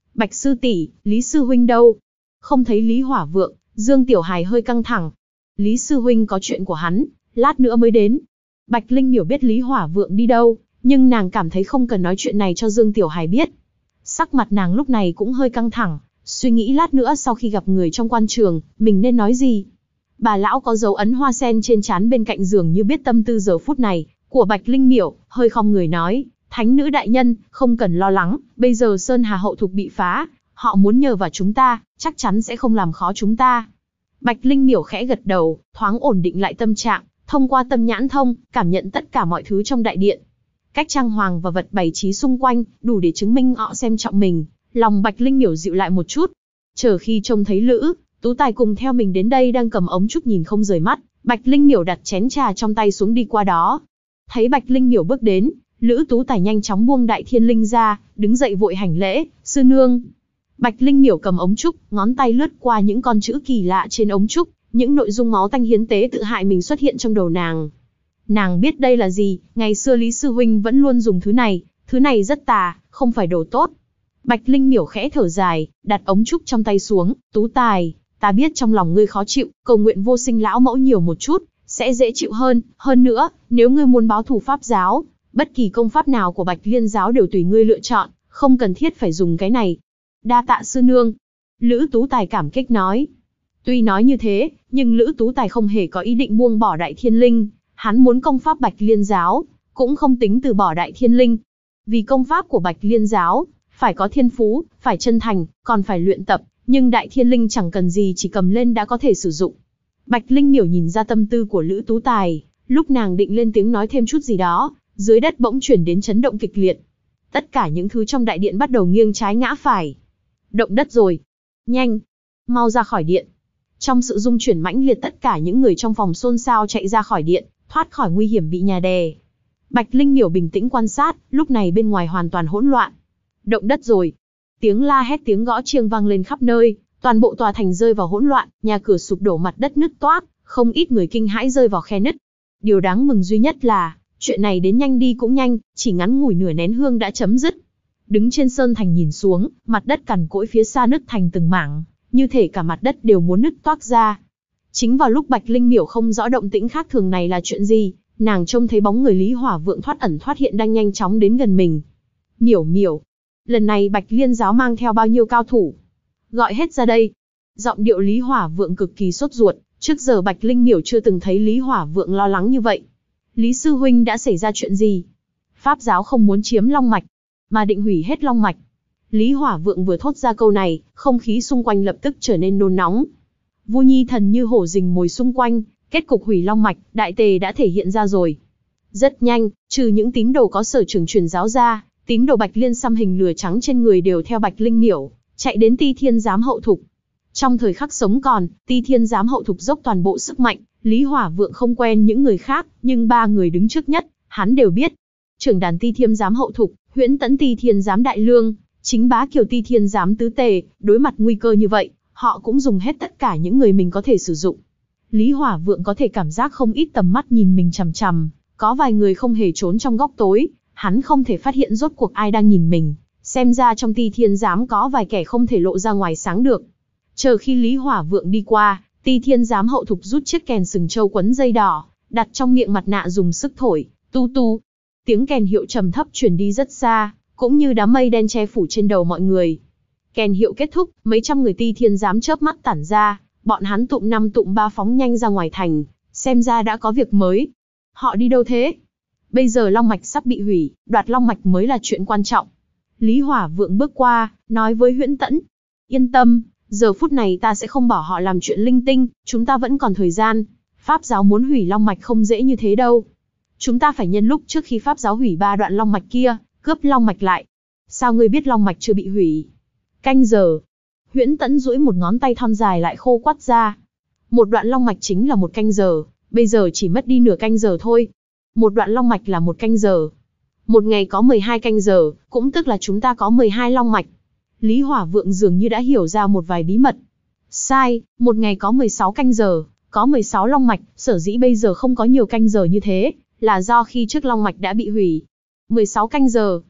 Bạch sư tỷ, Lý sư huynh đâu? Không thấy Lý Hỏa Vượng, Dương Tiểu Hài hơi căng thẳng. Lý sư huynh có chuyện của hắn, lát nữa mới đến. Bạch Linh Miểu biết Lý Hỏa Vượng đi đâu, nhưng nàng cảm thấy không cần nói chuyện này cho Dương Tiểu Hài biết. Sắc mặt nàng lúc này cũng hơi căng thẳng, suy nghĩ lát nữa sau khi gặp người trong quan trường, mình nên nói gì. Bà lão có dấu ấn hoa sen trên trán bên cạnh giường như biết tâm tư giờ phút này của Bạch Linh Miểu, hơi khom người nói, Thánh nữ đại nhân, không cần lo lắng, bây giờ Sơn Hà hậu thục bị phá, họ muốn nhờ vào chúng ta, chắc chắn sẽ không làm khó chúng ta. Bạch Linh Miểu khẽ gật đầu, thoáng ổn định lại tâm trạng, thông qua tâm nhãn thông, cảm nhận tất cả mọi thứ trong đại điện. Cách trang hoàng và vật bày trí xung quanh, đủ để chứng minh họ xem trọng mình, lòng Bạch Linh Miểu dịu lại một chút. Chờ khi trông thấy Lữ Tú Tài cùng theo mình đến đây đang cầm ống trúc nhìn không rời mắt, Bạch Linh Miểu đặt chén trà trong tay xuống đi qua đó. Thấy Bạch Linh Miểu bước đến, Lữ Tú Tài nhanh chóng buông Đại Thiên Linh ra, đứng dậy vội hành lễ, sư nương. Bạch Linh Miểu cầm ống trúc, ngón tay lướt qua những con chữ kỳ lạ trên ống trúc, những nội dung máu tanh hiến tế tự hại mình xuất hiện trong đầu nàng. Nàng biết đây là gì, ngày xưa Lý Sư Huynh vẫn luôn dùng thứ này, thứ này rất tà, không phải đồ tốt. Bạch Linh Miểu khẽ thở dài, đặt ống trúc trong tay xuống, Tú Tài, ta biết trong lòng ngươi khó chịu, cầu nguyện vô sinh lão mẫu nhiều một chút, sẽ dễ chịu hơn, hơn nữa, nếu ngươi muốn báo thù pháp giáo, bất kỳ công pháp nào của Bạch Liên giáo đều tùy ngươi lựa chọn, không cần thiết phải dùng cái này. Đa tạ sư nương. Lữ Tú Tài cảm kích nói. Tuy nói như thế, nhưng Lữ Tú Tài không hề có ý định buông bỏ Đại Thiên Linh, hắn muốn công pháp Bạch Liên giáo, cũng không tính từ bỏ Đại Thiên Linh. Vì công pháp của Bạch Liên giáo, phải có thiên phú, phải chân thành, còn phải luyện tập, nhưng Đại Thiên Linh chẳng cần gì chỉ cầm lên đã có thể sử dụng. Bạch Linh Miểu nhìn ra tâm tư của Lữ Tú Tài, lúc nàng định lên tiếng nói thêm chút gì đó, dưới đất bỗng chuyển đến chấn động kịch liệt. Tất cả những thứ trong đại điện bắt đầu nghiêng trái ngã phải. Động đất rồi. Nhanh, mau ra khỏi điện. Trong sự rung chuyển mãnh liệt tất cả những người trong phòng xôn xao chạy ra khỏi điện, thoát khỏi nguy hiểm bị nhà đè. Bạch Linh Miểu bình tĩnh quan sát, lúc này bên ngoài hoàn toàn hỗn loạn. Động đất rồi. Tiếng la hét tiếng gõ chiêng vang lên khắp nơi, toàn bộ tòa thành rơi vào hỗn loạn, nhà cửa sụp đổ mặt đất nứt toác, không ít người kinh hãi rơi vào khe nứt. Điều đáng mừng duy nhất là, chuyện này đến nhanh đi cũng nhanh, chỉ ngắn ngủi nửa nén hương đã chấm dứt. Đứng trên sơn thành nhìn xuống, mặt đất cằn cỗi phía xa nứt thành từng mảng, như thể cả mặt đất đều muốn nứt toác ra. Chính vào lúc Bạch Linh Miểu không rõ động tĩnh khác thường này là chuyện gì, nàng trông thấy bóng người Lý Hỏa Vượng thoát ẩn thoát hiện đang nhanh chóng đến gần mình. Miểu Miểu, lần này Bạch Liên giáo mang theo bao nhiêu cao thủ? Gọi hết ra đây. Giọng điệu Lý Hỏa Vượng cực kỳ sốt ruột, trước giờ Bạch Linh Miểu chưa từng thấy Lý Hỏa Vượng lo lắng như vậy. Lý sư huynh đã xảy ra chuyện gì? Pháp giáo không muốn chiếm Long Mạch, mà định hủy hết Long Mạch. Lý Hỏa Vượng vừa thốt ra câu này, không khí xung quanh lập tức trở nên nôn nóng. Vu Nhi thần như hổ rình mồi xung quanh, kết cục hủy Long Mạch, đại tề đã thể hiện ra rồi. Rất nhanh, trừ những tín đồ có sở trường truyền giáo ra, tín đồ Bạch Liên xăm hình lửa trắng trên người đều theo Bạch Linh Miểu, chạy đến Ti Thiên giám hậu thục. Trong thời khắc sống còn, Ti Thiên giám hậu thục dốc toàn bộ sức mạnh, Lý Hỏa Vượng không quen những người khác, nhưng ba người đứng trước nhất, hắn đều biết. Trưởng đàn Ti Thiên giám hậu thục, Huyễn Tẫn Ti Thiên giám đại lương, chính bá kiều Ti Thiên giám tứ tề, đối mặt nguy cơ như vậy, họ cũng dùng hết tất cả những người mình có thể sử dụng. Lý Hỏa Vượng có thể cảm giác không ít tầm mắt nhìn mình chằm chằm, có vài người không hề trốn trong góc tối, hắn không thể phát hiện rốt cuộc ai đang nhìn mình, xem ra trong Ti Thiên giám có vài kẻ không thể lộ ra ngoài sáng được. Chờ khi Lý Hỏa Vượng đi qua, Ti Thiên giám hậu thục rút chiếc kèn sừng châu quấn dây đỏ, đặt trong miệng mặt nạ dùng sức thổi, tu tu. Tiếng kèn hiệu trầm thấp truyền đi rất xa, cũng như đám mây đen che phủ trên đầu mọi người. Kèn hiệu kết thúc, mấy trăm người Ti Thiên giám chớp mắt tản ra, bọn hắn tụm năm tụm ba phóng nhanh ra ngoài thành, xem ra đã có việc mới. Họ đi đâu thế? Bây giờ Long Mạch sắp bị hủy, đoạt Long Mạch mới là chuyện quan trọng. Lý Hỏa Vượng bước qua, nói với Huyễn Tẫn. Yên tâm, giờ phút này ta sẽ không bỏ họ làm chuyện linh tinh, chúng ta vẫn còn thời gian. Pháp giáo muốn hủy Long Mạch không dễ như thế đâu. Chúng ta phải nhân lúc trước khi Pháp giáo hủy ba đoạn Long Mạch kia, cướp Long Mạch lại. Sao ngươi biết Long Mạch chưa bị hủy? Canh giờ. Huyễn Tẫn duỗi một ngón tay thon dài lại khô quắt ra. Một đoạn Long Mạch chính là một canh giờ, bây giờ chỉ mất đi nửa canh giờ thôi. Một đoạn Long Mạch là một canh giờ. Một ngày có mười hai canh giờ, cũng tức là chúng ta có mười hai Long Mạch. Lý Hỏa Vượng dường như đã hiểu ra một vài bí mật. Sai, một ngày có mười sáu canh giờ, có mười sáu Long Mạch, sở dĩ bây giờ không có nhiều canh giờ như thế, là do khi trước Long Mạch đã bị hủy. mười sáu canh giờ.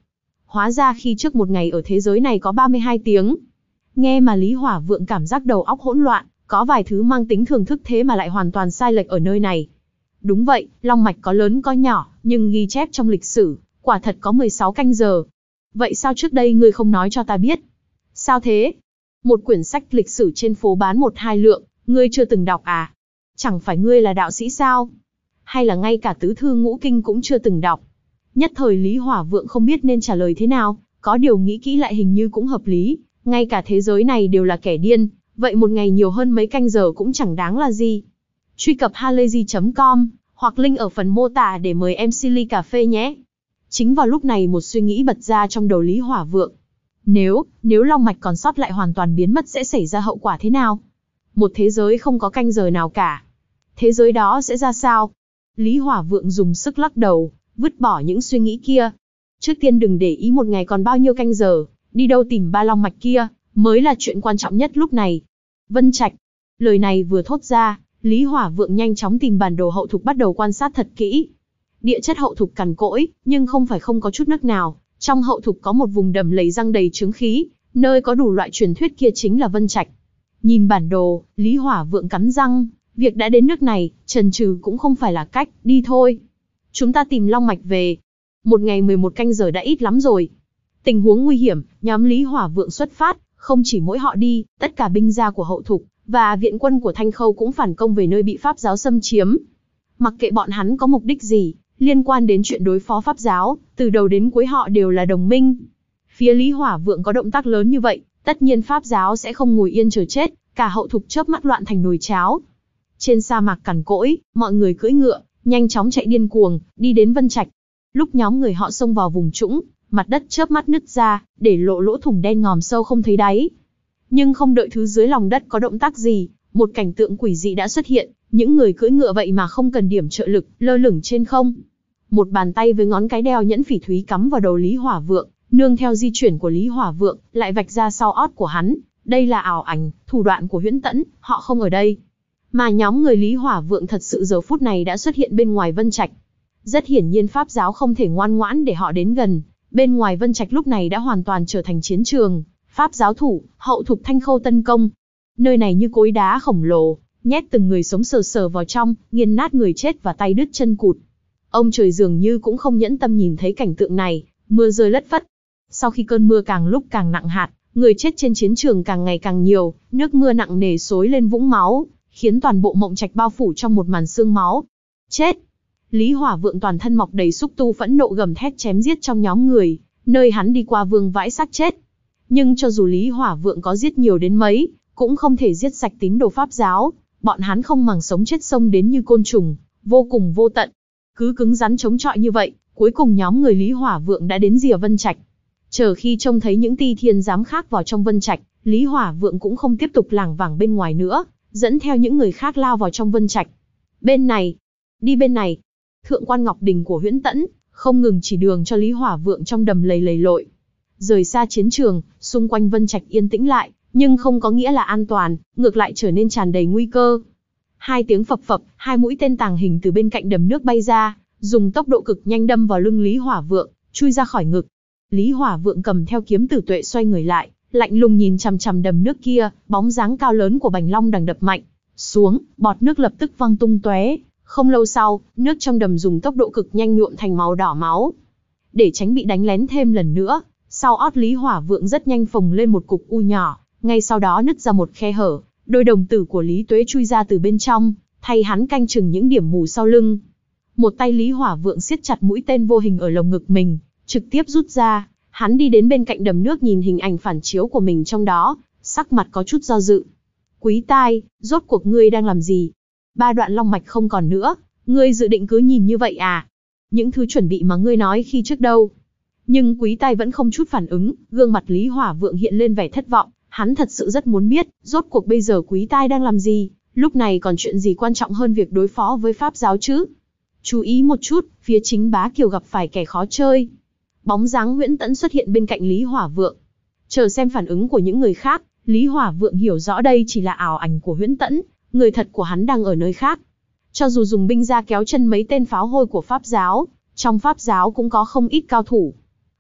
Hóa ra khi trước một ngày ở thế giới này có ba mươi hai tiếng. Nghe mà Lý Hỏa Vượng cảm giác đầu óc hỗn loạn, có vài thứ mang tính thường thức thế mà lại hoàn toàn sai lệch ở nơi này. Đúng vậy, long mạch có lớn có nhỏ, nhưng ghi chép trong lịch sử, quả thật có mười sáu canh giờ. Vậy sao trước đây ngươi không nói cho ta biết? Sao thế? Một quyển sách lịch sử trên phố bán một hai lượng, ngươi chưa từng đọc à? Chẳng phải ngươi là đạo sĩ sao? Hay là ngay cả tứ thư ngũ kinh cũng chưa từng đọc? Nhất thời Lý Hỏa Vượng không biết nên trả lời thế nào, có điều nghĩ kỹ lại hình như cũng hợp lý, ngay cả thế giới này đều là kẻ điên, vậy một ngày nhiều hơn mấy canh giờ cũng chẳng đáng là gì. Truy cập halayzi chấm com, hoặc link ở phần mô tả để mời em xê ly cà phê nhé. Chính vào lúc này một suy nghĩ bật ra trong đầu Lý Hỏa Vượng. Nếu, nếu long mạch còn sót lại hoàn toàn biến mất sẽ xảy ra hậu quả thế nào? Một thế giới không có canh giờ nào cả. Thế giới đó sẽ ra sao? Lý Hỏa Vượng dùng sức lắc đầu, vứt bỏ những suy nghĩ kia. Trước tiên đừng để ý một ngày còn bao nhiêu canh giờ, đi đâu tìm ba long mạch kia, mới là chuyện quan trọng nhất lúc này. Vân Trạch. Lời này vừa thốt ra, Lý Hỏa Vượng nhanh chóng tìm bản đồ hậu thục bắt đầu quan sát thật kỹ. Địa chất hậu thục cằn cỗi, nhưng không phải không có chút nước nào. Trong hậu thục có một vùng đầm lầy răng đầy chứng khí, nơi có đủ loại truyền thuyết kia chính là Vân Trạch. Nhìn bản đồ, Lý Hỏa Vượng cắn răng, việc đã đến nước này, chần chừ cũng không phải là cách, đi thôi. Chúng ta tìm long mạch về. Một ngày mười một canh giờ đã ít lắm rồi. Tình huống nguy hiểm, nhóm Lý Hỏa Vượng xuất phát, không chỉ mỗi họ đi, tất cả binh gia của hậu thục, và viện quân của Thanh Khâu cũng phản công về nơi bị Pháp giáo xâm chiếm. Mặc kệ bọn hắn có mục đích gì, liên quan đến chuyện đối phó Pháp giáo, từ đầu đến cuối họ đều là đồng minh. Phía Lý Hỏa Vượng có động tác lớn như vậy, tất nhiên Pháp giáo sẽ không ngồi yên chờ chết, cả hậu thục chớp mắt loạn thành nồi cháo. Trên sa mạc cằn cỗi, mọi người cưỡi ngựa, nhanh chóng chạy điên cuồng, đi đến Vân Trạch. Lúc nhóm người họ xông vào vùng trũng, mặt đất chớp mắt nứt ra, để lộ lỗ thủng đen ngòm sâu không thấy đáy. Nhưng không đợi thứ dưới lòng đất có động tác gì, một cảnh tượng quỷ dị đã xuất hiện, những người cưỡi ngựa vậy mà không cần điểm trợ lực, lơ lửng trên không. Một bàn tay với ngón cái đeo nhẫn phỉ thúy cắm vào đầu Lý Hỏa Vượng, nương theo di chuyển của Lý Hỏa Vượng, lại vạch ra sau ót của hắn. Đây là ảo ảnh, thủ đoạn của Huyễn Tẫn, họ không ở đây. Mà nhóm người Lý Hỏa Vượng thật sự giờ phút này đã xuất hiện bên ngoài Vân Trạch. Rất hiển nhiên Pháp giáo không thể ngoan ngoãn để họ đến gần, bên ngoài Vân Trạch lúc này đã hoàn toàn trở thành chiến trường. Pháp giáo thủ, hậu thục Thanh Khâu tấn công. Nơi này như cối đá khổng lồ, nhét từng người sống sờ sờ vào trong, nghiền nát người chết và tay đứt chân cụt. Ông trời dường như cũng không nhẫn tâm nhìn thấy cảnh tượng này, mưa rơi lất phất. Sau khi cơn mưa càng lúc càng nặng hạt, người chết trên chiến trường càng ngày càng nhiều, nước mưa nặng nề xối lên vũng máu, khiến toàn bộ Mộng Trạch bao phủ trong một màn sương máu. Chết! Lý Hỏa Vượng toàn thân mọc đầy xúc tu phẫn nộ gầm thét chém giết trong nhóm người, nơi hắn đi qua vương vãi xác chết. Nhưng cho dù Lý Hỏa Vượng có giết nhiều đến mấy, cũng không thể giết sạch tín đồ Pháp giáo, bọn hắn không màng sống chết xông đến như côn trùng, vô cùng vô tận. Cứ cứng rắn chống chọi như vậy, cuối cùng nhóm người Lý Hỏa Vượng đã đến rìa Vân Trạch. Chờ khi trông thấy những ti thiên giám khác vào trong Vân Trạch, Lý Hỏa Vượng cũng không tiếp tục lảng vảng bên ngoài nữa, dẫn theo những người khác lao vào trong Vân Trạch. Bên này, đi bên này. Thượng quan Ngọc Đình của Huyễn Tẫn không ngừng chỉ đường cho Lý Hỏa Vượng trong đầm lầy lầy lội. Rời xa chiến trường, xung quanh Vân Trạch yên tĩnh lại, nhưng không có nghĩa là an toàn, ngược lại trở nên tràn đầy nguy cơ. Hai tiếng phập phập, hai mũi tên tàng hình từ bên cạnh đầm nước bay ra, dùng tốc độ cực nhanh đâm vào lưng Lý Hỏa Vượng, chui ra khỏi ngực. Lý Hỏa Vượng cầm theo kiếm tử tuệ xoay người lại, lạnh lùng nhìn chằm chằm đầm nước kia, bóng dáng cao lớn của Bành Long đằng đập mạnh xuống, bọt nước lập tức văng tung tóe. Không lâu sau, nước trong đầm dùng tốc độ cực nhanh nhuộm thành màu đỏ máu. Để tránh bị đánh lén thêm lần nữa, sau ót Lý Hỏa Vượng rất nhanh phồng lên một cục u nhỏ, ngay sau đó nứt ra một khe hở, đôi đồng tử của Lý Tuế chui ra từ bên trong, thay hắn canh chừng những điểm mù sau lưng. Một tay Lý Hỏa Vượng siết chặt mũi tên vô hình ở lồng ngực mình, trực tiếp rút ra, hắn đi đến bên cạnh đầm nước nhìn hình ảnh phản chiếu của mình trong đó, sắc mặt có chút do dự. Quý tai, rốt cuộc ngươi đang làm gì? Ba đoạn long mạch không còn nữa, ngươi dự định cứ nhìn như vậy à? Những thứ chuẩn bị mà ngươi nói khi trước đâu? Nhưng Quý tai vẫn không chút phản ứng, gương mặt Lý Hỏa Vượng hiện lên vẻ thất vọng, hắn thật sự rất muốn biết, rốt cuộc bây giờ Quý tai đang làm gì, lúc này còn chuyện gì quan trọng hơn việc đối phó với Pháp giáo chứ? Chú ý một chút, phía chính Bá Kiều gặp phải kẻ khó chơi. Bóng dáng Huyễn Tẫn xuất hiện bên cạnh Lý Hỏa Vượng. Chờ xem phản ứng của những người khác, Lý Hỏa Vượng hiểu rõ đây chỉ là ảo ảnh của Huyễn Tẫn, người thật của hắn đang ở nơi khác. Cho dù dùng binh ra kéo chân mấy tên pháo hôi của Pháp giáo, trong Pháp giáo cũng có không ít cao thủ.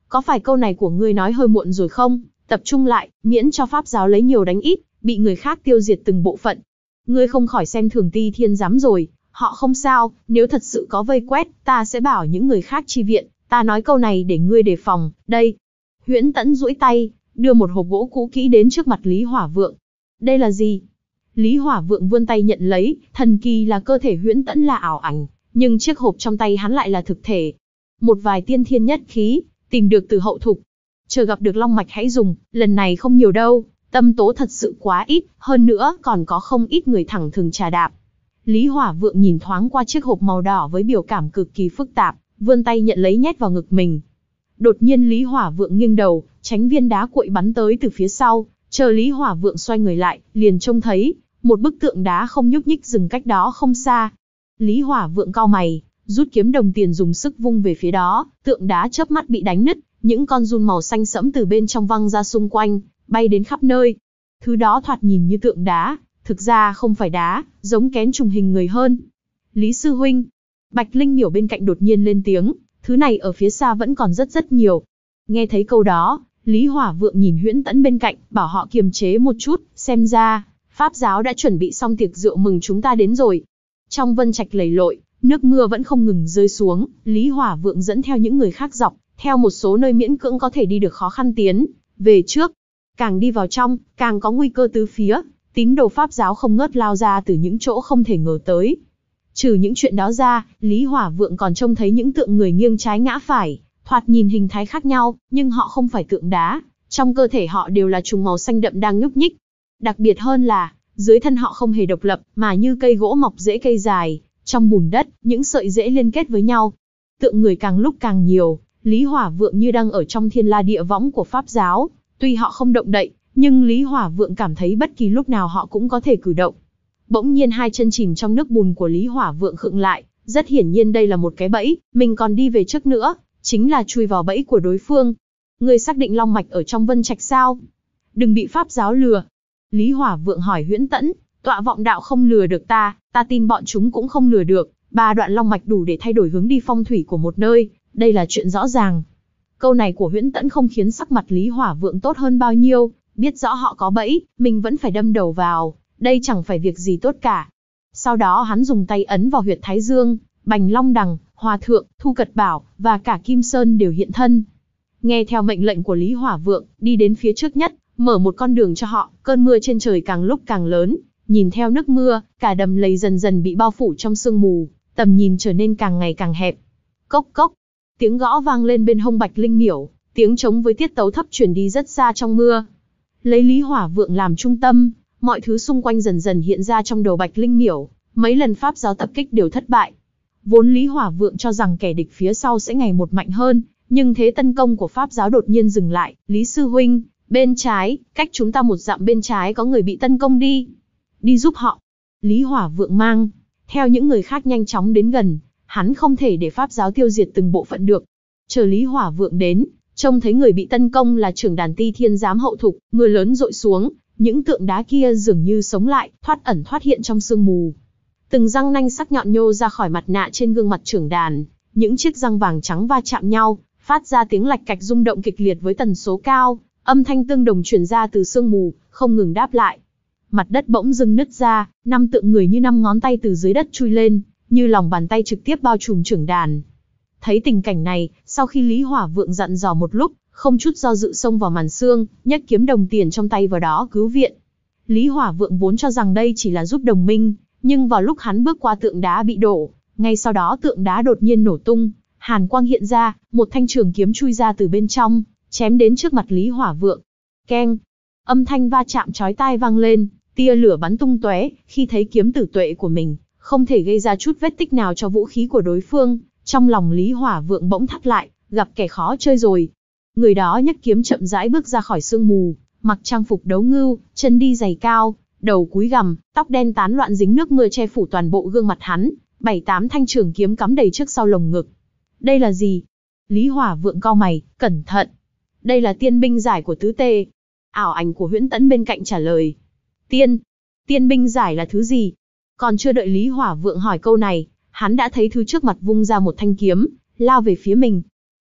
Có phải câu này của ngươi nói hơi muộn rồi không? Tập trung lại, miễn cho pháp giáo lấy nhiều đánh ít, bị người khác tiêu diệt từng bộ phận. Ngươi không khỏi xem thường Ti Thiên giám rồi, họ không sao, nếu thật sự có vây quét, ta sẽ bảo những người khác chi viện, ta nói câu này để ngươi đề phòng, đây. Huyễn Tẫn duỗi tay, đưa một hộp gỗ cũ kỹ đến trước mặt Lý Hỏa Vượng. Đây là gì? Lý Hỏa Vượng vươn tay nhận lấy, thần kỳ là cơ thể Huyễn Tẫn là ảo ảnh, nhưng chiếc hộp trong tay hắn lại là thực thể. Một vài tiên thiên nhất khí, tìm được từ hậu thục. Chờ gặp được long mạch hãy dùng, lần này không nhiều đâu, tâm tố thật sự quá ít, hơn nữa còn có không ít người thẳng thừng trà đạp. Lý Hỏa Vượng nhìn thoáng qua chiếc hộp màu đỏ với biểu cảm cực kỳ phức tạp, vươn tay nhận lấy nhét vào ngực mình. Đột nhiên Lý Hỏa Vượng nghiêng đầu, tránh viên đá cuội bắn tới từ phía sau, chờ Lý Hỏa Vượng xoay người lại, liền trông thấy một bức tượng đá không nhúc nhích dừng cách đó không xa. Lý Hỏa Vượng cau mày, rút kiếm đồng tiền dùng sức vung về phía đó, tượng đá chớp mắt bị đánh nứt, những con giun màu xanh sẫm từ bên trong văng ra xung quanh, bay đến khắp nơi. Thứ đó thoạt nhìn như tượng đá, thực ra không phải đá, giống kén trùng hình người hơn. Lý sư huynh, Bạch Linh Miểu bên cạnh đột nhiên lên tiếng, thứ này ở phía xa vẫn còn rất rất nhiều. Nghe thấy câu đó, Lý Hỏa Vượng nhìn Huyễn Tẫn bên cạnh, bảo họ kiềm chế một chút, xem ra, Pháp giáo đã chuẩn bị xong tiệc rượu mừng chúng ta đến rồi. Trong vân trạch lầy lội, nước mưa vẫn không ngừng rơi xuống, Lý Hỏa Vượng dẫn theo những người khác dọc, theo một số nơi miễn cưỡng có thể đi được khó khăn tiến về trước. Càng đi vào trong, càng có nguy cơ tứ phía, tín đồ Pháp giáo không ngớt lao ra từ những chỗ không thể ngờ tới. Trừ những chuyện đó ra, Lý Hỏa Vượng còn trông thấy những tượng người nghiêng trái ngã phải, thoạt nhìn hình thái khác nhau, nhưng họ không phải tượng đá, trong cơ thể họ đều là trùng màu xanh đậm đang nhúc nhích. Đặc biệt hơn là, dưới thân họ không hề độc lập, mà như cây gỗ mọc rễ cây dài, trong bùn đất, những sợi rễ liên kết với nhau. Tượng người càng lúc càng nhiều, Lý Hỏa Vượng như đang ở trong thiên la địa võng của Pháp giáo, tuy họ không động đậy, nhưng Lý Hỏa Vượng cảm thấy bất kỳ lúc nào họ cũng có thể cử động. Bỗng nhiên hai chân chìm trong nước bùn của Lý Hỏa Vượng khựng lại, rất hiển nhiên đây là một cái bẫy, mình còn đi về trước nữa, chính là chui vào bẫy của đối phương. Người xác định long mạch ở trong vân trạch sao? Đừng bị Pháp giáo lừa. Lý Hỏa Vượng hỏi Huyễn Tẫn, tọa vọng đạo không lừa được ta, ta tin bọn chúng cũng không lừa được, ba đoạn long mạch đủ để thay đổi hướng đi phong thủy của một nơi, đây là chuyện rõ ràng. Câu này của Huyễn Tẫn không khiến sắc mặt Lý Hỏa Vượng tốt hơn bao nhiêu, biết rõ họ có bẫy, mình vẫn phải đâm đầu vào, đây chẳng phải việc gì tốt cả. Sau đó hắn dùng tay ấn vào huyệt thái dương, Bành Long Đằng, Hòa Thượng, Thu Cật Bảo, và cả Kim Sơn đều hiện thân. Nghe theo mệnh lệnh của Lý Hỏa Vượng, đi đến phía trước nhất, mở một con đường cho họ, cơn mưa trên trời càng lúc càng lớn, nhìn theo nước mưa, cả đầm lầy dần dần bị bao phủ trong sương mù, tầm nhìn trở nên càng ngày càng hẹp. Cốc cốc, tiếng gõ vang lên bên hông Bạch Linh Miểu, tiếng trống với tiết tấu thấp truyền đi rất xa trong mưa. Lấy Lý Hỏa Vượng làm trung tâm, mọi thứ xung quanh dần dần hiện ra trong đầu Bạch Linh Miểu, mấy lần Pháp giáo tập kích đều thất bại. Vốn Lý Hỏa Vượng cho rằng kẻ địch phía sau sẽ ngày một mạnh hơn, nhưng thế tấn công của Pháp giáo đột nhiên dừng lại. Lý sư huynh, bên trái, cách chúng ta một dặm bên trái có người bị tấn công đi. Đi giúp họ. Lý Hỏa Vượng mang theo những người khác nhanh chóng đến gần, hắn không thể để Pháp giáo tiêu diệt từng bộ phận được. Chờ Lý Hỏa Vượng đến, trông thấy người bị tấn công là trưởng đàn Ti Thiên giám hậu thục, mưa lớn dội xuống, những tượng đá kia dường như sống lại, thoát ẩn thoát hiện trong sương mù. Từng răng nanh sắc nhọn nhô ra khỏi mặt nạ trên gương mặt trưởng đàn, những chiếc răng vàng trắng va chạm nhau, phát ra tiếng lạch cạch rung động kịch liệt với tần số cao, âm thanh tương đồng truyền ra từ sương mù, không ngừng đáp lại. Mặt đất bỗng dưng nứt ra, năm tượng người như năm ngón tay từ dưới đất chui lên, như lòng bàn tay trực tiếp bao trùm trưởng đàn. Thấy tình cảnh này, sau khi Lý Hỏa Vượng dặn dò một lúc, không chút do dự xông vào màn sương, nhấc kiếm đồng tiền trong tay vào đó cứu viện. Lý Hỏa Vượng vốn cho rằng đây chỉ là giúp đồng minh, nhưng vào lúc hắn bước qua tượng đá bị đổ, ngay sau đó tượng đá đột nhiên nổ tung, hàn quang hiện ra, một thanh trường kiếm chui ra từ bên trong, chém đến trước mặt Lý Hỏa Vượng. Keng, âm thanh va chạm chói tai vang lên, tia lửa bắn tung tóe. Khi thấy kiếm tử tuệ của mình không thể gây ra chút vết tích nào cho vũ khí của đối phương, trong lòng Lý Hỏa Vượng bỗng thắt lại, gặp kẻ khó chơi rồi. Người đó nhấc kiếm chậm rãi bước ra khỏi sương mù, mặc trang phục đấu ngưu, chân đi giày cao, đầu cúi gằm, tóc đen tán loạn dính nước mưa che phủ toàn bộ gương mặt hắn, bảy tám thanh trường kiếm cắm đầy trước sau lồng ngực. Đây là gì? Lý Hỏa Vượng cau mày, cẩn thận. Đây là tiên binh giải của tứ tê. Ảo ảnh của Huyễn Tẫn bên cạnh trả lời. Tiên? Tiên binh giải là thứ gì? Còn chưa đợi Lý Hỏa Vượng hỏi câu này, hắn đã thấy thứ trước mặt vung ra một thanh kiếm, lao về phía mình.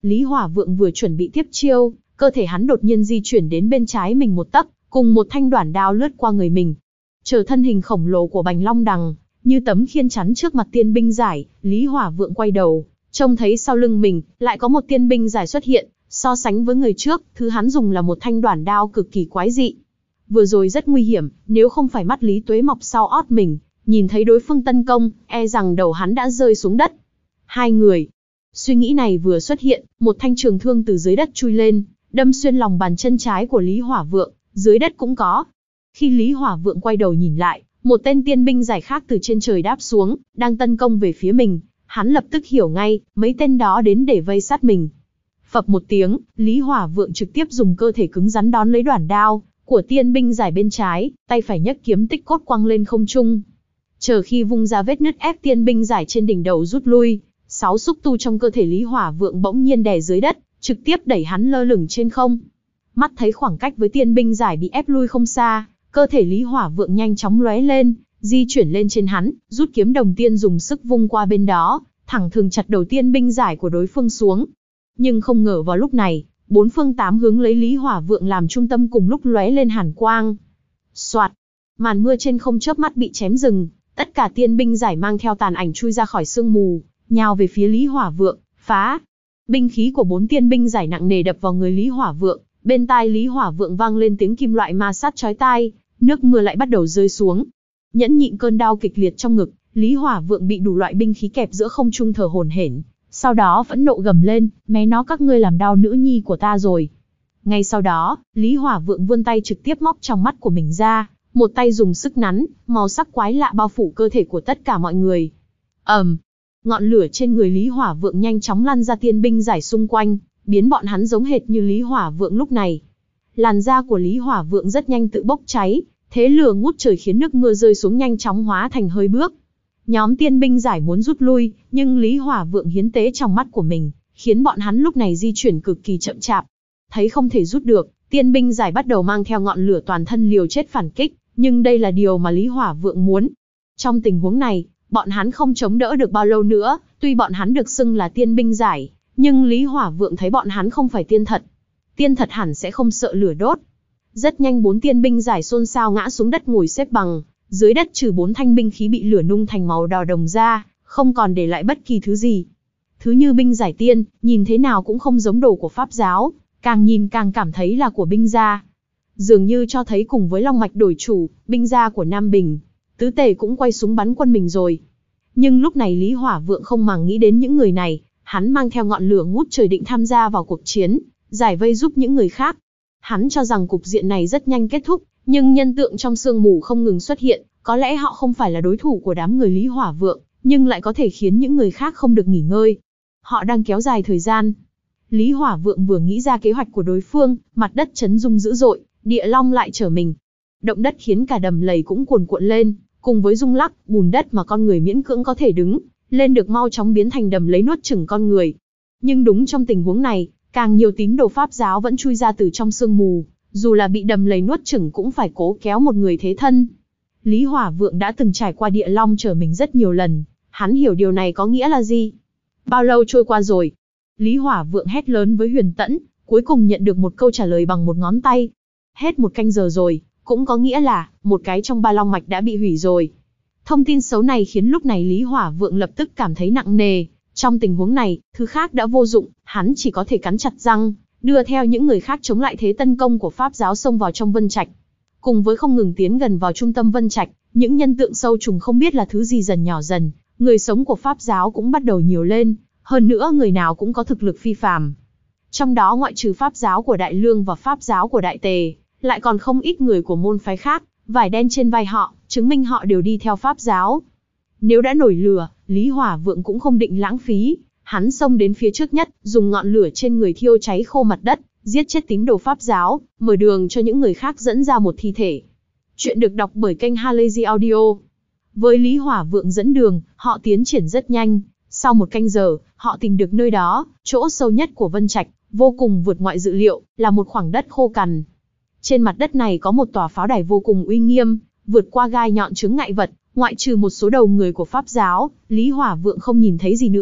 Lý Hỏa Vượng vừa chuẩn bị tiếp chiêu, cơ thể hắn đột nhiên di chuyển đến bên trái mình một tấc, cùng một thanh đoản đao lướt qua người mình. Chờ thân hình khổng lồ của Bành Long Đằng, như tấm khiên chắn trước mặt tiên binh giải, Lý Hỏa Vượng quay đầu, trông thấy sau lưng mình, lại có một tiên binh giải xuất hiện, so sánh với người trước, thứ hắn dùng là một thanh đoản đao cực kỳ quái dị. Vừa rồi rất nguy hiểm, nếu không phải mắt Lý Tuế mọc sau ót mình, nhìn thấy đối phương tấn công, e rằng đầu hắn đã rơi xuống đất. Hai người. Suy nghĩ này vừa xuất hiện, một thanh trường thương từ dưới đất chui lên, đâm xuyên lòng bàn chân trái của Lý Hỏa Vượng, dưới đất cũng có. Khi Lý Hỏa Vượng quay đầu nhìn lại, một tên tiên binh giải khác từ trên trời đáp xuống, đang tấn công về phía mình. Hắn lập tức hiểu ngay, mấy tên đó đến để vây sát mình. Phập một tiếng, Lý Hỏa Vượng trực tiếp dùng cơ thể cứng rắn đón lấy đoản đao của tiên binh giải bên trái, tay phải nhấc kiếm tích cốt quăng lên không trung. Chờ khi vung ra vết nứt ép tiên binh giải trên đỉnh đầu rút lui, sáu xúc tu trong cơ thể Lý Hỏa Vượng bỗng nhiên đè dưới đất, trực tiếp đẩy hắn lơ lửng trên không. Mắt thấy khoảng cách với tiên binh giải bị ép lui không xa, cơ thể Lý Hỏa Vượng nhanh chóng lóe lên, di chuyển lên trên hắn, rút kiếm đồng tiên dùng sức vung qua bên đó, thẳng thường chặt đầu tiên binh giải của đối phương xuống. Nhưng không ngờ vào lúc này, bốn phương tám hướng lấy Lý Hỏa Vượng làm trung tâm cùng lúc lóe lên hàn quang. Soạt, màn mưa trên không chớp mắt bị chém dừng, tất cả tiên binh giải mang theo tàn ảnh chui ra khỏi sương mù, nhào về phía Lý Hỏa Vượng, phá. Binh khí của bốn tiên binh giải nặng nề đập vào người Lý Hỏa Vượng, bên tai Lý Hỏa Vượng vang lên tiếng kim loại ma sát chói tai, nước mưa lại bắt đầu rơi xuống. Nhẫn nhịn cơn đau kịch liệt trong ngực, Lý Hỏa Vượng bị đủ loại binh khí kẹp giữa không trung thở hổn hển, sau đó phẫn nộ gầm lên, mé nó các ngươi làm đau nữ nhi của ta rồi. Ngay sau đó, Lý Hỏa Vượng vươn tay trực tiếp móc trong mắt của mình ra, một tay dùng sức nắn, màu sắc quái lạ bao phủ cơ thể của tất cả mọi người. ầm, um, ngọn lửa trên người Lý Hỏa Vượng nhanh chóng lan ra tiên binh giải xung quanh, biến bọn hắn giống hệt như Lý Hỏa Vượng lúc này. Làn da của Lý Hỏa Vượng rất nhanh tự bốc cháy, thế lửa ngút trời khiến nước mưa rơi xuống nhanh chóng hóa thành hơi bước. Nhóm tiên binh giải muốn rút lui, nhưng Lý Hỏa Vượng hiến tế trong mắt của mình, khiến bọn hắn lúc này di chuyển cực kỳ chậm chạp. Thấy không thể rút được, tiên binh giải bắt đầu mang theo ngọn lửa toàn thân liều chết phản kích, nhưng đây là điều mà Lý Hỏa Vượng muốn. Trong tình huống này, bọn hắn không chống đỡ được bao lâu nữa, tuy bọn hắn được xưng là tiên binh giải, nhưng Lý Hỏa Vượng thấy bọn hắn không phải tiên thật. Tiên thật hẳn sẽ không sợ lửa đốt. Rất nhanh bốn tiên binh giải xôn xao ngã xuống đất ngồi xếp bằng, dưới đất trừ bốn thanh binh khí bị lửa nung thành màu đỏ đồng ra, không còn để lại bất kỳ thứ gì. Thứ như binh giải tiên, nhìn thế nào cũng không giống đồ của Pháp giáo, càng nhìn càng cảm thấy là của binh gia. Dường như cho thấy cùng với Long Mạch đổi chủ, binh gia của Nam Bình, tứ tề cũng quay súng bắn quân mình rồi. Nhưng lúc này Lý Hỏa Vượng không màng nghĩ đến những người này, hắn mang theo ngọn lửa ngút trời định tham gia vào cuộc chiến, giải vây giúp những người khác. Hắn cho rằng cục diện này rất nhanh kết thúc, nhưng nhân tượng trong sương mù không ngừng xuất hiện, có lẽ họ không phải là đối thủ của đám người Lý Hỏa Vượng, nhưng lại có thể khiến những người khác không được nghỉ ngơi. Họ đang kéo dài thời gian. Lý Hỏa Vượng vừa nghĩ ra kế hoạch của đối phương, mặt đất chấn rung dữ dội, địa long lại trở mình. Động đất khiến cả đầm lầy cũng cuồn cuộn lên, cùng với rung lắc, bùn đất mà con người miễn cưỡng có thể đứng lên được mau chóng biến thành đầm lấy nuốt chửng con người. Nhưng đúng trong tình huống này, càng nhiều tín đồ Pháp giáo vẫn chui ra từ trong sương mù, dù là bị đầm lầy nuốt chửng cũng phải cố kéo một người thế thân. Lý Hỏa Vượng đã từng trải qua địa long trở mình rất nhiều lần, hắn hiểu điều này có nghĩa là gì. Bao lâu trôi qua rồi? Lý Hỏa Vượng hét lớn với Huyền Tẫn, cuối cùng nhận được một câu trả lời bằng một ngón tay. Hết một canh giờ rồi, cũng có nghĩa là, một cái trong ba long mạch đã bị hủy rồi. Thông tin xấu này khiến lúc này Lý Hỏa Vượng lập tức cảm thấy nặng nề. Trong tình huống này, thứ khác đã vô dụng, hắn chỉ có thể cắn chặt răng, đưa theo những người khác chống lại thế tấn công của Pháp giáo xông vào trong Vân Trạch. Cùng với không ngừng tiến gần vào trung tâm Vân Trạch, những nhân tượng sâu trùng không biết là thứ gì dần nhỏ dần, người sống của Pháp giáo cũng bắt đầu nhiều lên, hơn nữa người nào cũng có thực lực phi phàm. Trong đó ngoại trừ Pháp giáo của Đại Lương và Pháp giáo của Đại Tề, lại còn không ít người của môn phái khác, vải đen trên vai họ, chứng minh họ đều đi theo Pháp giáo. Nếu đã nổi lửa, Lý Hỏa Vượng cũng không định lãng phí, hắn xông đến phía trước nhất, dùng ngọn lửa trên người thiêu cháy khô mặt đất, giết chết tín đồ Pháp giáo, mở đường cho những người khác dẫn ra một thi thể. Chuyện được đọc bởi kênh Halazy Audio. Với Lý Hỏa Vượng dẫn đường, họ tiến triển rất nhanh. Sau một canh giờ, họ tìm được nơi đó, chỗ sâu nhất của Vân Trạch, vô cùng vượt ngoại dự liệu, là một khoảng đất khô cằn. Trên mặt đất này có một tòa pháo đài vô cùng uy nghiêm, vượt qua gai nhọn chướng ngại vật, ngoại trừ một số đầu người của Pháp giáo, Lý Hỏa Vượng không nhìn thấy gì nữa.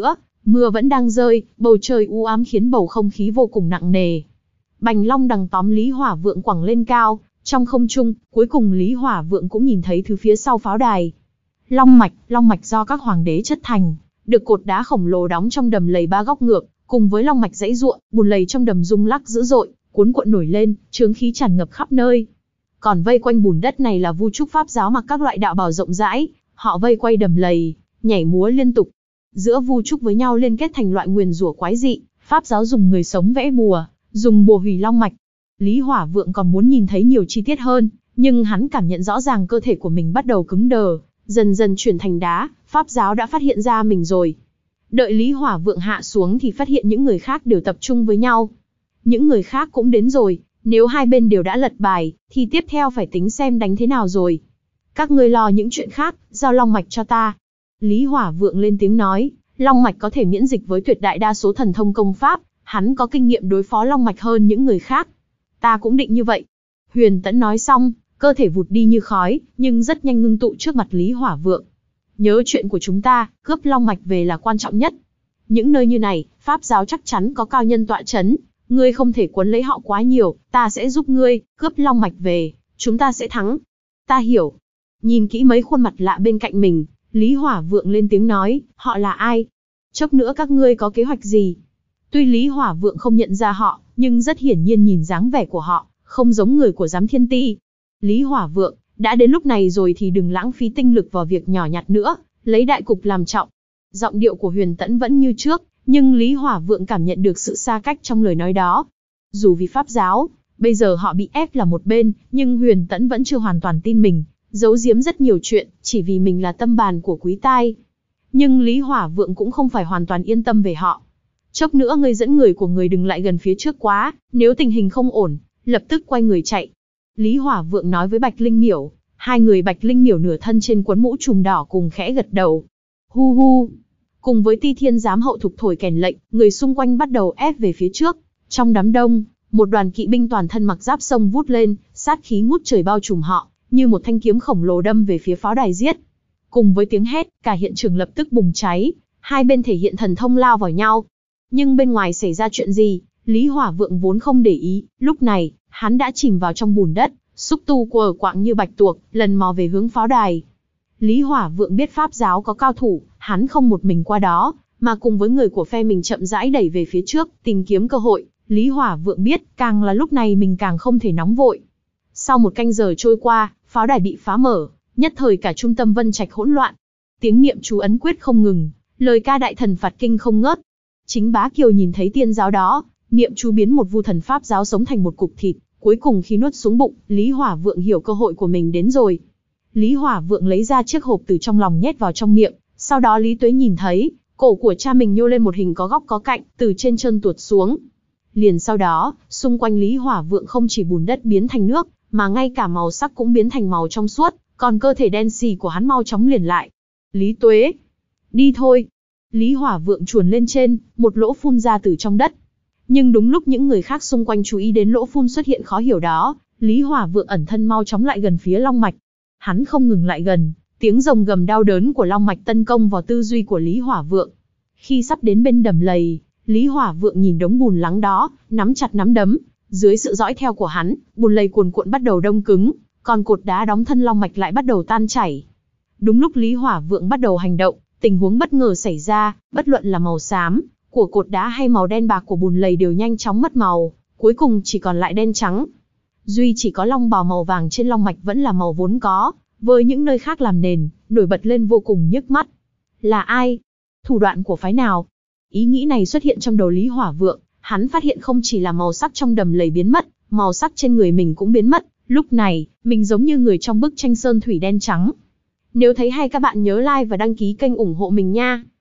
Mưa vẫn đang rơi, bầu trời u ám khiến bầu không khí vô cùng nặng nề. Bành long đằng tóm Lý Hỏa Vượng quẳng lên cao, trong không trung, cuối cùng Lý Hỏa Vượng cũng nhìn thấy thứ phía sau pháo đài. Long mạch, long mạch do các hoàng đế chất thành, được cột đá khổng lồ đóng trong đầm lầy ba góc ngược, cùng với long mạch giãy giụa, bùn lầy trong đầm rung lắc dữ dội, cuốn cuộn nổi lên, chướng khí tràn ngập khắp nơi. Còn vây quanh bùn đất này là vu trúc pháp giáo mặc các loại đạo bào rộng rãi, họ vây quay đầm lầy, nhảy múa liên tục. Giữa vu trúc với nhau liên kết thành loại nguyền rủa quái dị, pháp giáo dùng người sống vẽ bùa, dùng bùa hủy long mạch. Lý Hỏa Vượng còn muốn nhìn thấy nhiều chi tiết hơn, nhưng hắn cảm nhận rõ ràng cơ thể của mình bắt đầu cứng đờ, dần dần chuyển thành đá, pháp giáo đã phát hiện ra mình rồi. Đợi Lý Hỏa Vượng hạ xuống thì phát hiện những người khác đều tập trung với nhau. Những người khác cũng đến rồi, nếu hai bên đều đã lật bài, thì tiếp theo phải tính xem đánh thế nào rồi. Các ngươi lo những chuyện khác, giao long mạch cho ta. Lý Hỏa Vượng lên tiếng nói, long mạch có thể miễn dịch với tuyệt đại đa số thần thông công pháp, hắn có kinh nghiệm đối phó long mạch hơn những người khác. Ta cũng định như vậy. Huyền Tẫn nói xong, cơ thể vụt đi như khói, nhưng rất nhanh ngưng tụ trước mặt Lý Hỏa Vượng. Nhớ chuyện của chúng ta, cướp long mạch về là quan trọng nhất. Những nơi như này, pháp giáo chắc chắn có cao nhân tọa chấn, ngươi không thể quấn lấy họ quá nhiều, ta sẽ giúp ngươi, cướp long mạch về, chúng ta sẽ thắng. Ta hiểu. Nhìn kỹ mấy khuôn mặt lạ bên cạnh mình, Lý Hỏa Vượng lên tiếng nói, họ là ai? Chốc nữa các ngươi có kế hoạch gì? Tuy Lý Hỏa Vượng không nhận ra họ, nhưng rất hiển nhiên nhìn dáng vẻ của họ, không giống người của Giám Thiên Ti. Lý Hỏa Vượng, đã đến lúc này rồi thì đừng lãng phí tinh lực vào việc nhỏ nhặt nữa, lấy đại cục làm trọng. Giọng điệu của Huyền Tẫn vẫn như trước, nhưng Lý Hỏa Vượng cảm nhận được sự xa cách trong lời nói đó. Dù vì pháp giáo, bây giờ họ bị ép là một bên, nhưng Huyền Tẫn vẫn chưa hoàn toàn tin mình, giấu giếm rất nhiều chuyện, chỉ vì mình là tâm bàn của Quý Tai. Nhưng Lý Hỏa Vượng cũng không phải hoàn toàn yên tâm về họ. Chốc nữa ngươi dẫn người của người đừng lại gần phía trước quá, nếu tình hình không ổn, lập tức quay người chạy. Lý Hỏa Vượng nói với Bạch Linh Miểu, hai người Bạch Linh Miểu nửa thân trên quấn mũ trùm đỏ cùng khẽ gật đầu. Hu hu. Cùng với Ti Thiên giám hậu thục thổi kèn lệnh, người xung quanh bắt đầu ép về phía trước. Trong đám đông, một đoàn kỵ binh toàn thân mặc giáp sông vút lên, sát khí ngút trời bao trùm họ, như một thanh kiếm khổng lồ đâm về phía pháo đài giết. Cùng với tiếng hét, cả hiện trường lập tức bùng cháy, hai bên thể hiện thần thông lao vào nhau. Nhưng bên ngoài xảy ra chuyện gì, Lý Hỏa Vượng vốn không để ý, lúc này, hắn đã chìm vào trong bùn đất, xúc tu quờ quạng như bạch tuộc, lần mò về hướng pháo đài. Lý Hỏa Vượng biết pháp giáo có cao thủ, hắn không một mình qua đó, mà cùng với người của phe mình chậm rãi đẩy về phía trước, tìm kiếm cơ hội. Lý Hỏa Vượng biết, càng là lúc này mình càng không thể nóng vội. Sau một canh giờ trôi qua, pháo đài bị phá mở, nhất thời cả trung tâm Vân Trạch hỗn loạn. Tiếng niệm chú ấn quyết không ngừng, lời ca đại thần phạt kinh không ngớt. Chính Bá Kiều nhìn thấy tiên giáo đó, niệm chú biến một vu thần pháp giáo sống thành một cục thịt, cuối cùng khi nuốt xuống bụng, Lý Hỏa Vượng hiểu cơ hội của mình đến rồi. Lý Hỏa Vượng lấy ra chiếc hộp từ trong lòng nhét vào trong miệng, sau đó Lý Tuế nhìn thấy, cổ của cha mình nhô lên một hình có góc có cạnh, từ trên chân tuột xuống. Liền sau đó, xung quanh Lý Hỏa Vượng không chỉ bùn đất biến thành nước, mà ngay cả màu sắc cũng biến thành màu trong suốt, còn cơ thể đen xì của hắn mau chóng liền lại. Lý Tuế, đi thôi. Lý Hỏa Vượng chuồn lên trên, một lỗ phun ra từ trong đất. Nhưng đúng lúc những người khác xung quanh chú ý đến lỗ phun xuất hiện khó hiểu đó, Lý Hỏa Vượng ẩn thân mau chóng lại gần phía long mạch. Hắn không ngừng lại gần, tiếng rồng gầm đau đớn của long mạch tấn công vào tư duy của Lý Hỏa Vượng. Khi sắp đến bên đầm lầy, Lý Hỏa Vượng nhìn đống bùn lắng đó, nắm chặt nắm đấm. Dưới sự dõi theo của hắn, bùn lầy cuồn cuộn bắt đầu đông cứng, còn cột đá đóng thân long mạch lại bắt đầu tan chảy. Đúng lúc Lý Hỏa Vượng bắt đầu hành động, tình huống bất ngờ xảy ra, bất luận là màu xám của cột đá hay màu đen bạc của bùn lầy đều nhanh chóng mất màu, cuối cùng chỉ còn lại đen trắng. Duy chỉ có long bào màu vàng trên long mạch vẫn là màu vốn có, với những nơi khác làm nền, nổi bật lên vô cùng nhức mắt. Là ai? Thủ đoạn của phái nào? Ý nghĩ này xuất hiện trong đầu Lý Hỏa Vượng, hắn phát hiện không chỉ là màu sắc trong đầm lầy biến mất, màu sắc trên người mình cũng biến mất, lúc này, mình giống như người trong bức tranh sơn thủy đen trắng. Nếu thấy hay các bạn nhớ like và đăng ký kênh ủng hộ mình nha.